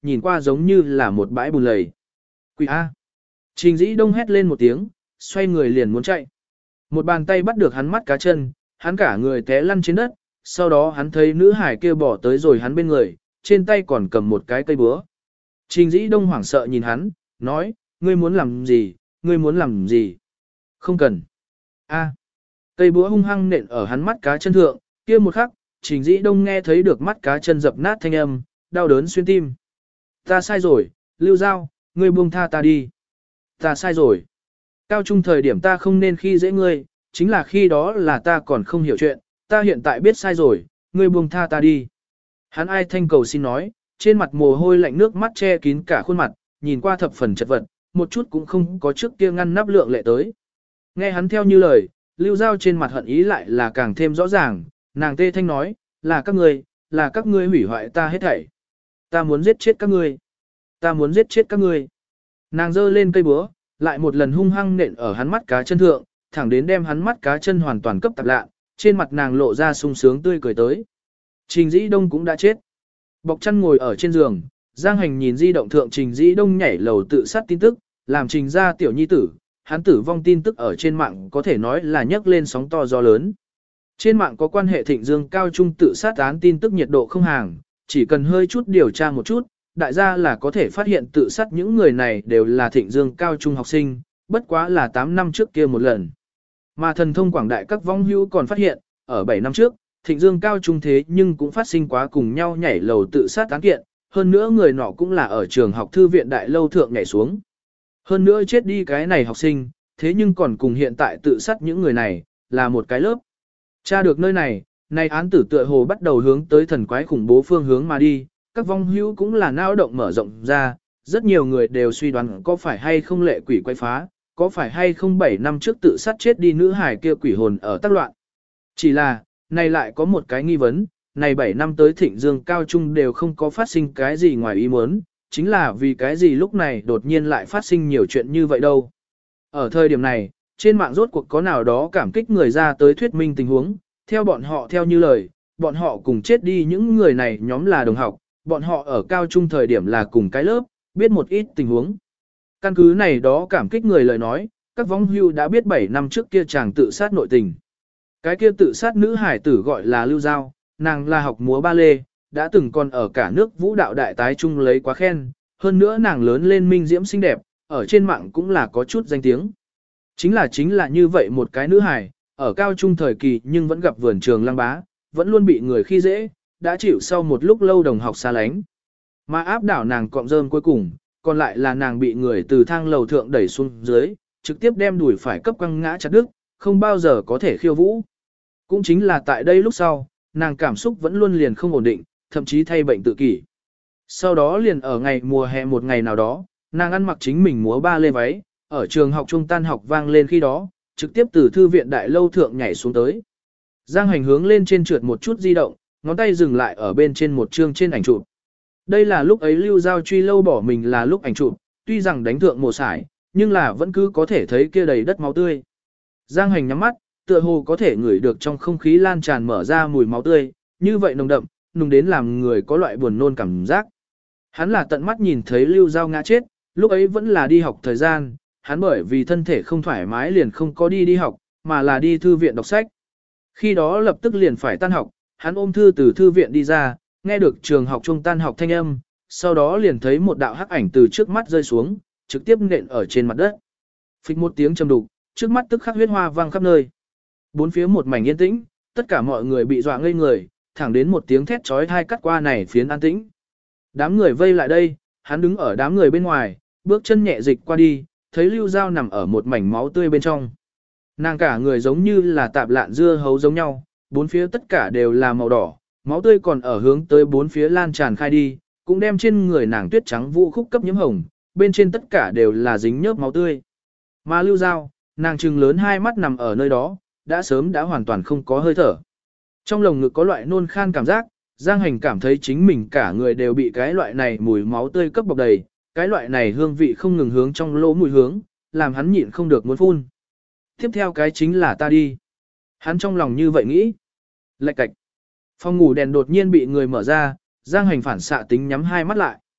nhìn qua giống như là một bãi bùn lầy. Quỷ A. Trình Dĩ Đông hét lên một tiếng, xoay người liền muốn chạy. Một bàn tay bắt được hắn mắt cá chân, hắn cả người té lăn trên đất, sau đó hắn thấy nữ hải kia bỏ tới rồi hắn bên người, trên tay còn cầm một cái cây búa. Trình Dĩ Đông hoảng sợ nhìn hắn, nói, ngươi muốn làm gì, ngươi muốn làm gì? Không cần. A. Cây búa hung hăng nện ở hắn mắt cá chân thượng, kia một khắc, Trình Dĩ Đông nghe thấy được mắt cá chân dập nát thanh âm, đau đớn xuyên tim. Ta sai rồi, Lưu Giao, ngươi buông tha ta đi. Ta sai rồi. Cao trung thời điểm ta không nên khi dễ ngươi, chính là khi đó là ta còn không hiểu chuyện, ta hiện tại biết sai rồi, ngươi buông tha ta đi. Hắn ai thanh cầu xin nói, trên mặt mồ hôi lạnh nước mắt che kín cả khuôn mặt, nhìn qua thập phần chật vật, một chút cũng không có trước kia ngăn nắp lượng lệ tới. Nghe hắn theo như lời, Lưu Giao trên mặt hận ý lại là càng thêm rõ ràng, nàng tê thanh nói, là các ngươi, là các ngươi hủy hoại ta hết thảy. Ta muốn giết chết các ngươi. Ta muốn giết chết các ngươi. Nàng giơ lên cây búa, lại một lần hung hăng nện ở hắn mắt cá chân thượng, thẳng đến đem hắn mắt cá chân hoàn toàn cấp tạp lạ, trên mặt nàng lộ ra sung sướng tươi cười tới. Trình Dĩ Đông cũng đã chết. Bọc chăn ngồi ở trên giường, Giang Hành nhìn di động thượng Trình Dĩ Đông nhảy lầu tự sát tin tức, làm Trình ra tiểu nhi tử, hắn tử vong tin tức ở trên mạng có thể nói là nhấc lên sóng to gió lớn. Trên mạng có quan hệ Thịnh Dương cao trung tự sát án tin tức nhiệt độ không hàng, chỉ cần hơi chút điều tra một chút, đại gia là có thể phát hiện tự sát những người này đều là Thịnh Dương cao trung học sinh, bất quá là tám năm trước kia một lần. Mà thần thông quảng đại các vong hữu còn phát hiện, ở bảy năm trước, Thịnh Dương cao trung thế nhưng cũng phát sinh quá cùng nhau nhảy lầu tự sát án kiện, hơn nữa người nọ cũng là ở trường học thư viện đại lâu thượng nhảy xuống. Hơn nữa chết đi cái này học sinh, thế nhưng còn cùng hiện tại tự sát những người này, là một cái lớp. Tra được nơi này, này án tử tựa hồ bắt đầu hướng tới thần quái khủng bố phương hướng mà đi, các vong hữu cũng là nao động mở rộng ra, rất nhiều người đều suy đoán có phải hay không lệ quỷ quay phá, có phải hay không bảy năm trước tự sát chết đi nữ hài kia quỷ hồn ở tác loạn. Chỉ là, này lại có một cái nghi vấn, này bảy năm tới Thịnh Dương cao trung đều không có phát sinh cái gì ngoài ý muốn, chính là vì cái gì lúc này đột nhiên lại phát sinh nhiều chuyện như vậy đâu. Ở thời điểm này, trên mạng rốt cuộc có nào đó cảm kích người ra tới thuyết minh tình huống, theo bọn họ theo như lời, bọn họ cùng chết đi những người này nhóm là đồng học, bọn họ ở cao trung thời điểm là cùng cái lớp, biết một ít tình huống. Căn cứ này đó cảm kích người lời nói, các vong hưu đã biết bảy năm trước kia chàng tự sát nội tình. Cái kia tự sát nữ hải tử gọi là Lưu Giao, nàng là học múa ba lê, đã từng còn ở cả nước vũ đạo đại tái trung lấy quá khen, hơn nữa nàng lớn lên minh diễm xinh đẹp, ở trên mạng cũng là có chút danh tiếng. Chính là chính là như vậy một cái nữ hải, ở cao trung thời kỳ nhưng vẫn gặp vườn trường lăng bá, vẫn luôn bị người khi dễ, đã chịu sau một lúc lâu đồng học xa lánh. Mà áp đảo nàng cọng rơm cuối cùng, còn lại là nàng bị người từ thang lầu thượng đẩy xuống dưới, trực tiếp đem đuổi phải cấp quăng ngã chặt đứt, không bao giờ có thể khiêu vũ. Cũng chính là tại đây lúc sau, nàng cảm xúc vẫn luôn liền không ổn định, thậm chí thay bệnh tự kỷ. Sau đó liền ở ngày mùa hè một ngày nào đó, nàng ăn mặc chính mình múa ba lê váy, ở trường học trung tan học vang lên khi đó, trực tiếp từ thư viện đại lâu thượng nhảy xuống tới. Giang Hành hướng lên trên trượt một chút di động, ngón tay dừng lại ở bên trên một chương trên ảnh chụp. Đây là lúc ấy Lưu Giao truy lâu bỏ mình là lúc ảnh chụp, tuy rằng đánh thượng mồ sải, nhưng là vẫn cứ có thể thấy kia đầy đất máu tươi. Giang Hành nhắm mắt, tựa hồ có thể ngửi được trong không khí lan tràn mở ra mùi máu tươi, như vậy nồng đậm, nùng đến làm người có loại buồn nôn cảm giác. Hắn là tận mắt nhìn thấy Lưu Giao ngã chết, lúc ấy vẫn là đi học thời gian, hắn bởi vì thân thể không thoải mái liền không có đi đi học, mà là đi thư viện đọc sách. Khi đó lập tức liền phải tan học, hắn ôm thư từ thư viện đi ra, nghe được trường học trung tan học thanh âm, sau đó liền thấy một đạo hắc ảnh từ trước mắt rơi xuống, trực tiếp nện ở trên mặt đất. Phịch một tiếng trầm đục, trước mắt tức khắc huyết hoa vang khắp nơi. Bốn phía một mảnh yên tĩnh, tất cả mọi người bị dọa ngây người, thẳng đến một tiếng thét chói tai cắt qua này phiến an tĩnh. Đám người vây lại đây, hắn đứng ở đám người bên ngoài, bước chân nhẹ dịch qua đi, thấy Lưu Giao nằm ở một mảnh máu tươi bên trong. Nàng cả người giống như là tạp lạn dưa hấu giống nhau, bốn phía tất cả đều là màu đỏ, máu tươi còn ở hướng tới bốn phía lan tràn khai đi, cũng đem trên người nàng tuyết trắng vũ khúc cấp nhiễm hồng, bên trên tất cả đều là dính nhớp máu tươi. Mà Lưu Giao, nàng trừng lớn hai mắt nằm ở nơi đó, đã sớm đã hoàn toàn không có hơi thở. Trong lồng ngực có loại nôn khan cảm giác, Giang Hành cảm thấy chính mình cả người đều bị cái loại này mùi máu tươi cấp bọc đầy, cái loại này hương vị không ngừng hướng trong lỗ mũi hướng, làm hắn nhịn không được muốn phun. Tiếp theo cái chính là ta đi. Hắn trong lòng như vậy nghĩ. Lạch cạch. Phòng ngủ đèn đột nhiên bị người mở ra, Giang Hành phản xạ tính nhắm hai mắt lại.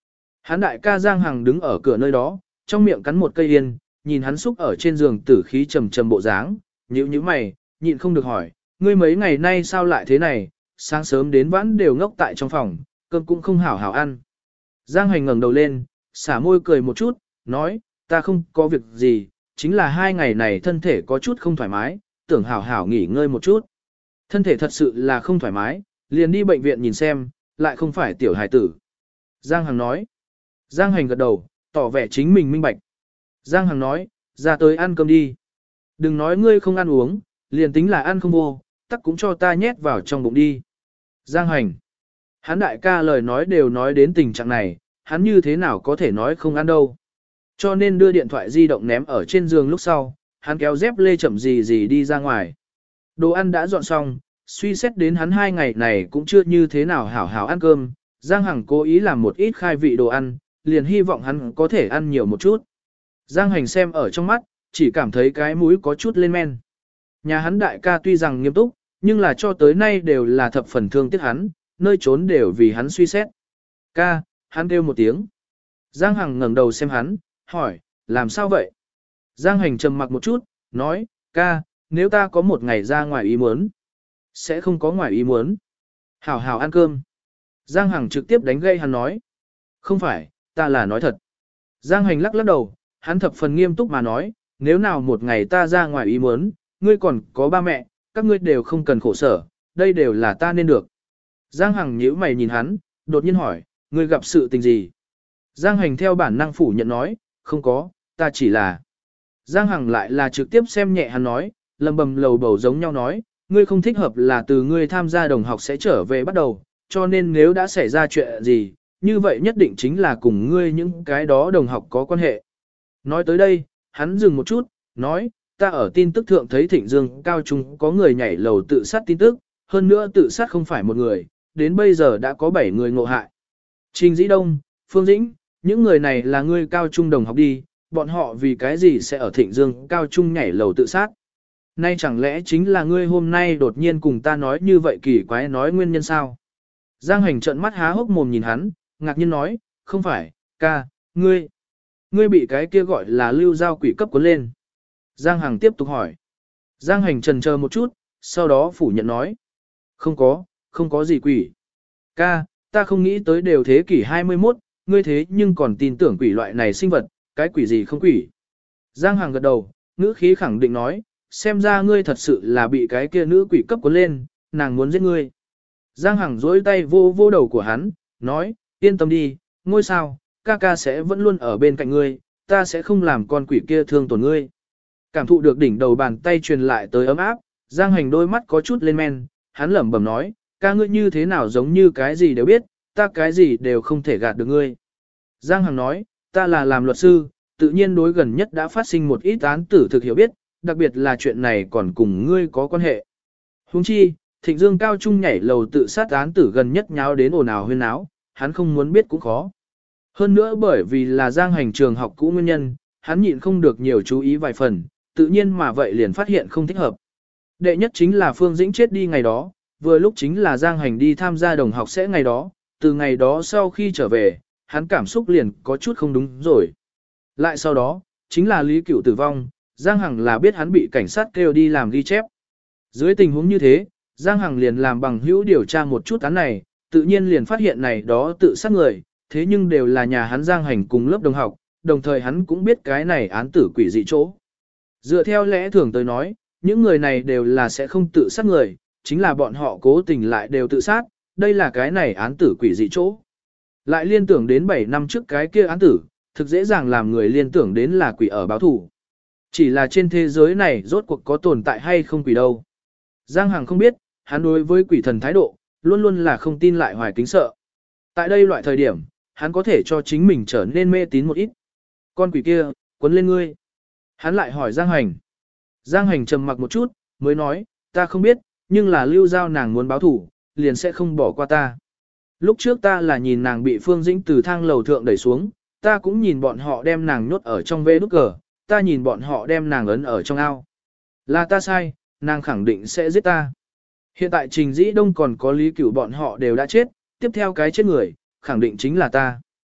Hắn đại ca Giang Hằng đứng ở cửa nơi đó, trong miệng cắn một cây yên, nhìn hắn xúc ở trên giường tử khí trầm trầm bộ dáng, nhíu nhíu mày, nhịn không được hỏi, ngươi mấy ngày nay sao lại thế này, sáng sớm đến vãn đều ngốc tại trong phòng, cơm cũng không hảo hảo ăn. Giang Hành ngẩng đầu lên, xả môi cười một chút, nói, ta không có việc gì, chính là hai ngày này thân thể có chút không thoải mái, tưởng hảo hảo nghỉ ngơi một chút. Thân thể thật sự là không thoải mái, liền đi bệnh viện nhìn xem, lại không phải tiểu hài tử. Giang Hằng nói. Giang Hành gật đầu, tỏ vẻ chính mình minh bạch. Giang Hằng nói, ra tới ăn cơm đi. Đừng nói ngươi không ăn uống, liền tính là ăn không vô, tắc cũng cho ta nhét vào trong bụng đi. Giang Hành. Hắn đại ca lời nói đều nói đến tình trạng này, hắn như thế nào có thể nói không ăn đâu. Cho nên đưa điện thoại di động ném ở trên giường lúc sau, hắn kéo dép lê chậm gì gì đi ra ngoài. Đồ ăn đã dọn xong, suy xét đến hắn hai ngày này cũng chưa như thế nào hảo hảo ăn cơm, Giang Hằng cố ý làm một ít khai vị đồ ăn, liền hy vọng hắn có thể ăn nhiều một chút. Giang Hành xem ở trong mắt, chỉ cảm thấy cái mũi có chút lên men. Nhà hắn đại ca tuy rằng nghiêm túc, nhưng là cho tới nay đều là thập phần thương tiếc hắn, nơi trốn đều vì hắn suy xét. Ca, hắn kêu một tiếng. Giang Hằng ngẩng đầu xem hắn, hỏi, làm sao vậy? Giang Hành trầm mặc một chút, nói, ca, nếu ta có một ngày ra ngoài ý muốn, sẽ không có ngoài ý muốn. Hảo hảo ăn cơm. Giang Hằng trực tiếp đánh gây hắn nói, không phải, ta là nói thật. Giang Hành lắc lắc đầu, hắn thập phần nghiêm túc mà nói, nếu nào một ngày ta ra ngoài ý muốn, ngươi còn có ba mẹ, các ngươi đều không cần khổ sở, đây đều là ta nên được. Giang Hằng nhíu mày nhìn hắn, đột nhiên hỏi, ngươi gặp sự tình gì? Giang Hành theo bản năng phủ nhận nói, không có, ta chỉ là. Giang Hằng lại là trực tiếp xem nhẹ hắn nói, lầm bầm lầu bầu giống nhau nói, ngươi không thích hợp là từ ngươi tham gia đồng học sẽ trở về bắt đầu, cho nên nếu đã xảy ra chuyện gì, như vậy nhất định chính là cùng ngươi những cái đó đồng học có quan hệ. Nói tới đây, hắn dừng một chút, nói, ta ở tin tức thượng thấy Thịnh Dương cao trung có người nhảy lầu tự sát tin tức, hơn nữa tự sát không phải một người, đến bây giờ đã có bảy người ngộ hại. Trình Dĩ Đông, Phương Dĩnh, những người này là ngươi cao trung đồng học đi, bọn họ vì cái gì sẽ ở Thịnh Dương cao trung nhảy lầu tự sát? Nay chẳng lẽ chính là ngươi hôm nay đột nhiên cùng ta nói như vậy kỳ quái nói nguyên nhân sao? Giang Hành trợn mắt há hốc mồm nhìn hắn, ngạc nhiên nói, không phải, ca, ngươi, ngươi bị cái kia gọi là lưu giao quỷ cấp cuốn lên. Giang Hằng tiếp tục hỏi. Giang Hành trần chờ một chút, sau đó phủ nhận nói, không có, không có gì quỷ. Ca, ta không nghĩ tới đều thế kỷ hai mươi mốt, ngươi thế nhưng còn tin tưởng quỷ loại này sinh vật, cái quỷ gì không quỷ. Giang Hằng gật đầu, ngữ khí khẳng định nói, xem ra ngươi thật sự là bị cái kia nữ quỷ cấp cuốn lên, nàng muốn giết ngươi. Giang Hằng dối tay vô vô đầu của hắn, nói, yên tâm đi, ngôi sao, ca ca sẽ vẫn luôn ở bên cạnh ngươi, ta sẽ không làm con quỷ kia thương tổn ngươi. Cảm thụ được đỉnh đầu bàn tay truyền lại tới ấm áp, Giang Hành đôi mắt có chút lên men, hắn lẩm bẩm nói, ca ngươi như thế nào giống như cái gì đều biết, ta cái gì đều không thể gạt được ngươi. Giang Hằng nói, ta là làm luật sư, tự nhiên đối gần nhất đã phát sinh một ít án tử thực hiểu biết, đặc biệt là chuyện này còn cùng ngươi có quan hệ. Huống chi, Thịnh Dương cao trung nhảy lầu tự sát án tử gần nhất nháo đến ồn ào huyên náo, hắn không muốn biết cũng khó. Hơn nữa bởi vì là Giang Hành trường học cũ nguyên nhân, hắn nhịn không được nhiều chú ý vài phần, tự nhiên mà vậy liền phát hiện không thích hợp. Đệ nhất chính là Phương Dĩnh chết đi ngày đó, vừa lúc chính là Giang Hành đi tham gia đồng học sẽ ngày đó, từ ngày đó sau khi trở về, hắn cảm xúc liền có chút không đúng rồi. Lại sau đó, chính là Lý Cửu tử vong, Giang Hằng là biết hắn bị cảnh sát kêu đi làm ghi chép. Dưới tình huống như thế, Giang Hằng liền làm bằng hữu điều tra một chút án này, tự nhiên liền phát hiện này đó tự sát người, thế nhưng đều là nhà hắn Giang Hành cùng lớp đồng học, đồng thời hắn cũng biết cái này án tử quỷ dị chỗ. Dựa theo lẽ thường tới nói, những người này đều là sẽ không tự sát người, chính là bọn họ cố tình lại đều tự sát, đây là cái này án tử quỷ dị chỗ. Lại liên tưởng đến bảy năm trước cái kia án tử, thực dễ dàng làm người liên tưởng đến là quỷ ở báo thủ. Chỉ là trên thế giới này rốt cuộc có tồn tại hay không quỷ đâu. Giang Hằng không biết, hắn đối với quỷ thần thái độ, luôn luôn là không tin lại hoài kính sợ. Tại đây loại thời điểm, hắn có thể cho chính mình trở nên mê tín một ít. Con quỷ kia, quấn lên ngươi. Hắn lại hỏi Giang Hành. Giang Hành trầm mặc một chút, mới nói, ta không biết, nhưng là lưu giao nàng muốn báo thủ, liền sẽ không bỏ qua ta. Lúc trước ta là nhìn nàng bị Phương Dĩnh từ thang lầu thượng đẩy xuống, ta cũng nhìn bọn họ đem nàng nhốt ở trong vê nút cờ, ta nhìn bọn họ đem nàng ấn ở trong ao. Là ta sai, nàng khẳng định sẽ giết ta. Hiện tại Trình Dĩ Đông còn có Lý Cửu bọn họ đều đã chết, tiếp theo cái chết người, khẳng định chính là ta.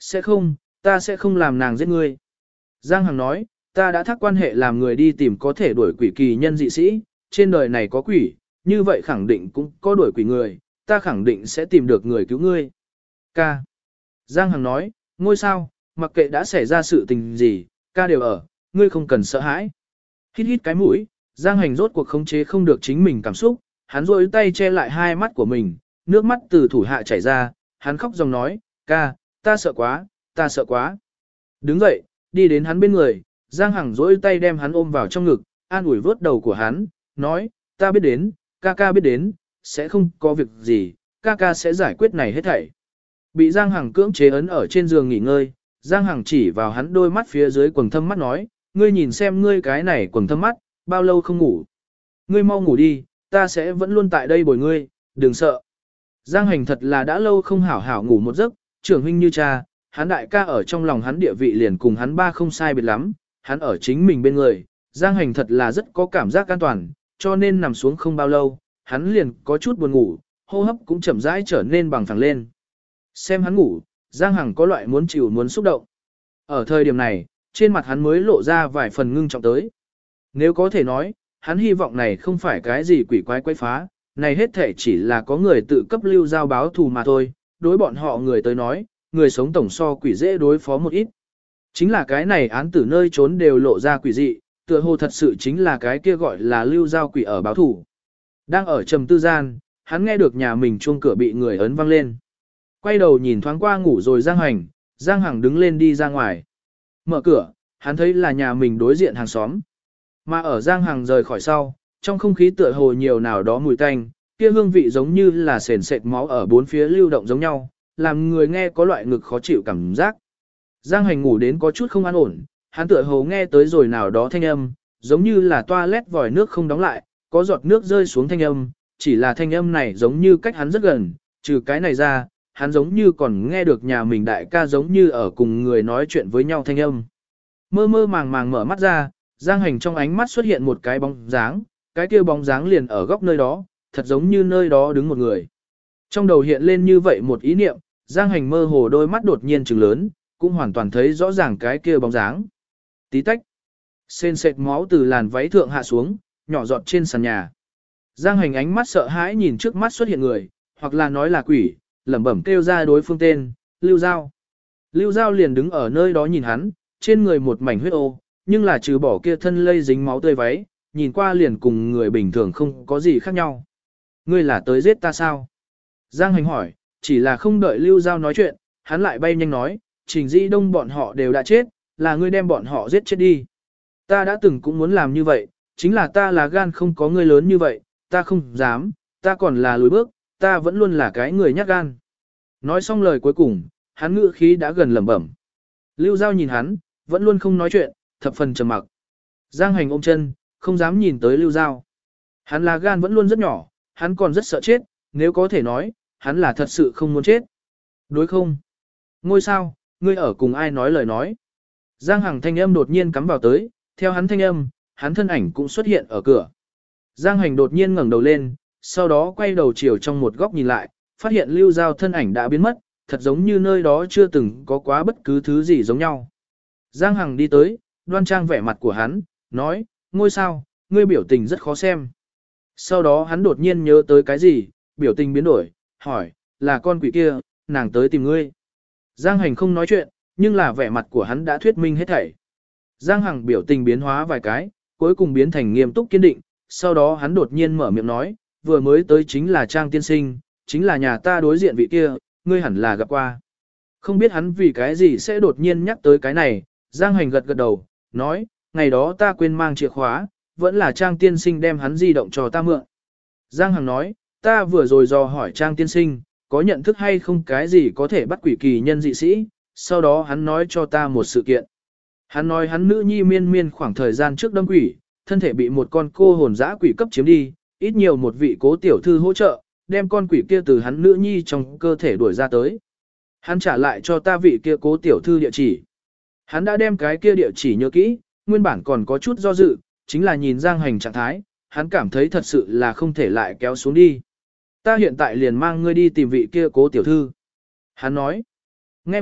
Sẽ không, ta sẽ không làm nàng giết ngươi. Giang Hằng nói, ta đã thắc quan hệ làm người đi tìm có thể đuổi quỷ kỳ nhân dị sĩ, trên đời này có quỷ, như vậy khẳng định cũng có đuổi quỷ người, ta khẳng định sẽ tìm được người cứu ngươi. Ca. Giang Hằng nói, ngôi sao, mặc kệ đã xảy ra sự tình gì, ca đều ở, ngươi không cần sợ hãi. Hít hít cái mũi, Giang Hành rốt cuộc khống chế không được chính mình cảm xúc, hắn rôi tay che lại hai mắt của mình, nước mắt từ thủ hạ chảy ra, hắn khóc dòng nói, ca, ta sợ quá, ta sợ quá. Đứng dậy, đi đến hắn bên người, Giang Hằng rỗi tay đem hắn ôm vào trong ngực, an ủi vớt đầu của hắn, nói, ta biết đến, ca ca biết đến, sẽ không có việc gì, ca ca sẽ giải quyết này hết thảy. Bị Giang Hằng cưỡng chế ấn ở trên giường nghỉ ngơi, Giang Hằng chỉ vào hắn đôi mắt phía dưới quầng thâm mắt nói, ngươi nhìn xem ngươi cái này quầng thâm mắt, bao lâu không ngủ. Ngươi mau ngủ đi, ta sẽ vẫn luôn tại đây bồi ngươi, đừng sợ. Giang Hành thật là đã lâu không hảo hảo ngủ một giấc, trưởng huynh như cha, hắn đại ca ở trong lòng hắn địa vị liền cùng hắn ba không sai biệt lắm, hắn ở chính mình bên người, Giang Hành thật là rất có cảm giác an toàn, cho nên nằm xuống không bao lâu, hắn liền có chút buồn ngủ, hô hấp cũng chậm rãi trở nên bằng phẳng lên. Xem hắn ngủ, Giang Hằng có loại muốn chịu muốn xúc động. Ở thời điểm này, trên mặt hắn mới lộ ra vài phần ngưng trọng tới. Nếu có thể nói, hắn hy vọng này không phải cái gì quỷ quái quái phá, này hết thể chỉ là có người tự cấp lưu giao báo thù mà thôi, đối bọn họ người tới nói, người sống tổng so quỷ dễ đối phó một ít. Chính là cái này án tử nơi trốn đều lộ ra quỷ dị, tựa hồ thật sự chính là cái kia gọi là lưu giao quỷ ở báo thù. Đang ở trầm tư gian, hắn nghe được nhà mình chuông cửa bị người ấn vang lên. Quay đầu nhìn thoáng qua ngủ rồi Giang Hành, Giang Hằng đứng lên đi ra ngoài. Mở cửa, hắn thấy là nhà mình đối diện hàng xóm. Mà ở Giang Hằng rời khỏi sau, trong không khí tựa hồ nhiều nào đó mùi tanh, kia hương vị giống như là sền sệt máu ở bốn phía lưu động giống nhau, làm người nghe có loại ngực khó chịu cảm giác. Giang Hành ngủ đến có chút không an ổn, hắn tựa hồ nghe tới rồi nào đó thanh âm, giống như là toilet vòi nước không đóng lại, có giọt nước rơi xuống thanh âm, chỉ là thanh âm này giống như cách hắn rất gần, trừ cái này ra, hắn giống như còn nghe được nhà mình đại ca giống như ở cùng người nói chuyện với nhau thanh âm. Mơ mơ màng màng mở mắt ra, Giang Hành trong ánh mắt xuất hiện một cái bóng dáng, cái kia bóng dáng liền ở góc nơi đó, thật giống như nơi đó đứng một người. Trong đầu hiện lên như vậy một ý niệm, Giang Hành mơ hồ đôi mắt đột nhiên trừng lớn, cũng hoàn toàn thấy rõ ràng cái kia bóng dáng. Tí tách. Sên sệt máu từ làn váy thượng hạ xuống, nhỏ giọt trên sàn nhà. Giang Hành ánh mắt sợ hãi nhìn trước mắt xuất hiện người, hoặc là nói là quỷ, lẩm bẩm kêu ra đối phương tên, Lưu Giao. Lưu Giao liền đứng ở nơi đó nhìn hắn, trên người một mảnh huyết ô, nhưng là trừ bỏ kia thân lây dính máu tươi váy, nhìn qua liền cùng người bình thường không có gì khác nhau. Ngươi là tới giết ta sao? Giang Hành hỏi, chỉ là không đợi Lưu Giao nói chuyện, hắn lại bay nhanh nói, Trình Dĩ Đông bọn họ đều đã chết, là ngươi đem bọn họ giết chết đi. Ta đã từng cũng muốn làm như vậy, chính là ta là gan không có ngươi lớn như vậy, ta không dám, ta còn là lùi bước, ta vẫn luôn là cái người nhát gan. Nói xong lời cuối cùng, hắn ngữ khí đã gần lẩm bẩm. Lưu Giao nhìn hắn, vẫn luôn không nói chuyện, thập phần trầm mặc. Giang Hành ôm chân, không dám nhìn tới Lưu Giao. Hắn là gan vẫn luôn rất nhỏ, hắn còn rất sợ chết, nếu có thể nói, hắn là thật sự không muốn chết. Đối không? Ngôi sao, ngươi ở cùng ai nói lời nói? Giang Hằng thanh âm đột nhiên cắm vào tới, theo hắn thanh âm, hắn thân ảnh cũng xuất hiện ở cửa. Giang Hành đột nhiên ngẩng đầu lên, sau đó quay đầu chiều trong một góc nhìn lại, phát hiện Lưu Giao thân ảnh đã biến mất, thật giống như nơi đó chưa từng có quá bất cứ thứ gì giống nhau. Giang Hằng đi tới, đoan trang vẻ mặt của hắn, nói, ngôi sao, ngươi biểu tình rất khó xem. Sau đó hắn đột nhiên nhớ tới cái gì, biểu tình biến đổi, hỏi, là con quỷ kia, nàng tới tìm ngươi. Giang Hành không nói chuyện, nhưng là vẻ mặt của hắn đã thuyết minh hết thảy. Giang Hằng biểu tình biến hóa vài cái, cuối cùng biến thành nghiêm túc kiên định, sau đó hắn đột nhiên mở miệng nói, vừa mới tới chính là Trang tiên sinh, chính là nhà ta đối diện vị kia, ngươi hẳn là gặp qua. Không biết hắn vì cái gì sẽ đột nhiên nhắc tới cái này, Giang Hành gật gật đầu, nói, ngày đó ta quên mang chìa khóa, vẫn là Trang tiên sinh đem hắn di động cho ta mượn. Giang Hằng nói, ta vừa rồi dò hỏi Trang tiên sinh, có nhận thức hay không cái gì có thể bắt quỷ kỳ nhân dị sĩ, sau đó hắn nói cho ta một sự kiện. Hắn nói hắn nữ nhi miên miên khoảng thời gian trước đâm quỷ, thân thể bị một con cô hồn dã quỷ cấp chiếm đi, ít nhiều một vị cố tiểu thư hỗ trợ, đem con quỷ kia từ hắn nữ nhi trong cơ thể đuổi ra tới. Hắn trả lại cho ta vị kia cố tiểu thư địa chỉ. Hắn đã đem cái kia địa chỉ nhớ kỹ, nguyên bản còn có chút do dự, chính là nhìn Giang Hành trạng thái, hắn cảm thấy thật sự là không thể lại kéo xuống đi. Ta hiện tại liền mang ngươi đi tìm vị kia cố tiểu thư. Hắn nói. Nghe vậy,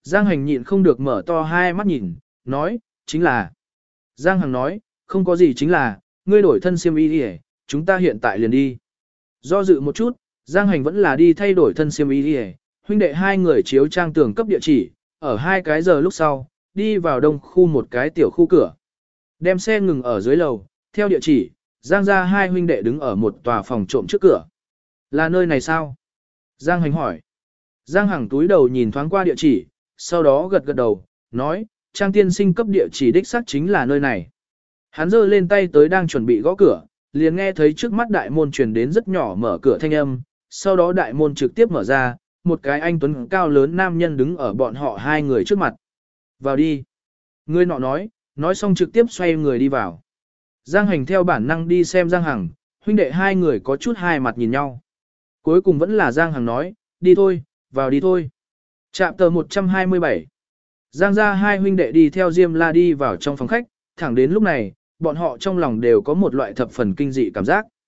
Giang Hành nhịn không được mở to hai mắt nhìn, nói, chính là. Giang Hằng nói, không có gì chính là, ngươi đổi thân xiêm y đi, chúng ta hiện tại liền đi. Do dự một chút, Giang Hành vẫn là đi thay đổi thân xiêm y đi, huynh đệ hai người chiếu trang tường cấp địa chỉ, ở hai cái giờ lúc sau, đi vào đông khu một cái tiểu khu cửa. Đem xe ngừng ở dưới lầu, theo địa chỉ, Giang ra hai huynh đệ đứng ở một tòa phòng trộm trước cửa. Là nơi này sao? Giang Hành hỏi. Giang Hằng túi đầu nhìn thoáng qua địa chỉ, sau đó gật gật đầu, nói, Trang tiên sinh cấp địa chỉ đích xác chính là nơi này. Hắn giơ lên tay tới đang chuẩn bị gõ cửa, liền nghe thấy trước mắt đại môn truyền đến rất nhỏ mở cửa thanh âm, sau đó đại môn trực tiếp mở ra, một cái anh tuấn cao lớn nam nhân đứng ở bọn họ hai người trước mặt. Vào đi. Người nọ nói, nói xong trực tiếp xoay người đi vào. Giang Hành theo bản năng đi xem Giang Hằng, huynh đệ hai người có chút hai mặt nhìn nhau. Cuối cùng vẫn là Giang Hằng nói, đi thôi, vào đi thôi. Trạm tờ một trăm hai mươi bảy. Giang ra hai huynh đệ đi theo Diêm La đi vào trong phòng khách, thẳng đến lúc này, bọn họ trong lòng đều có một loại thập phần kinh dị cảm giác.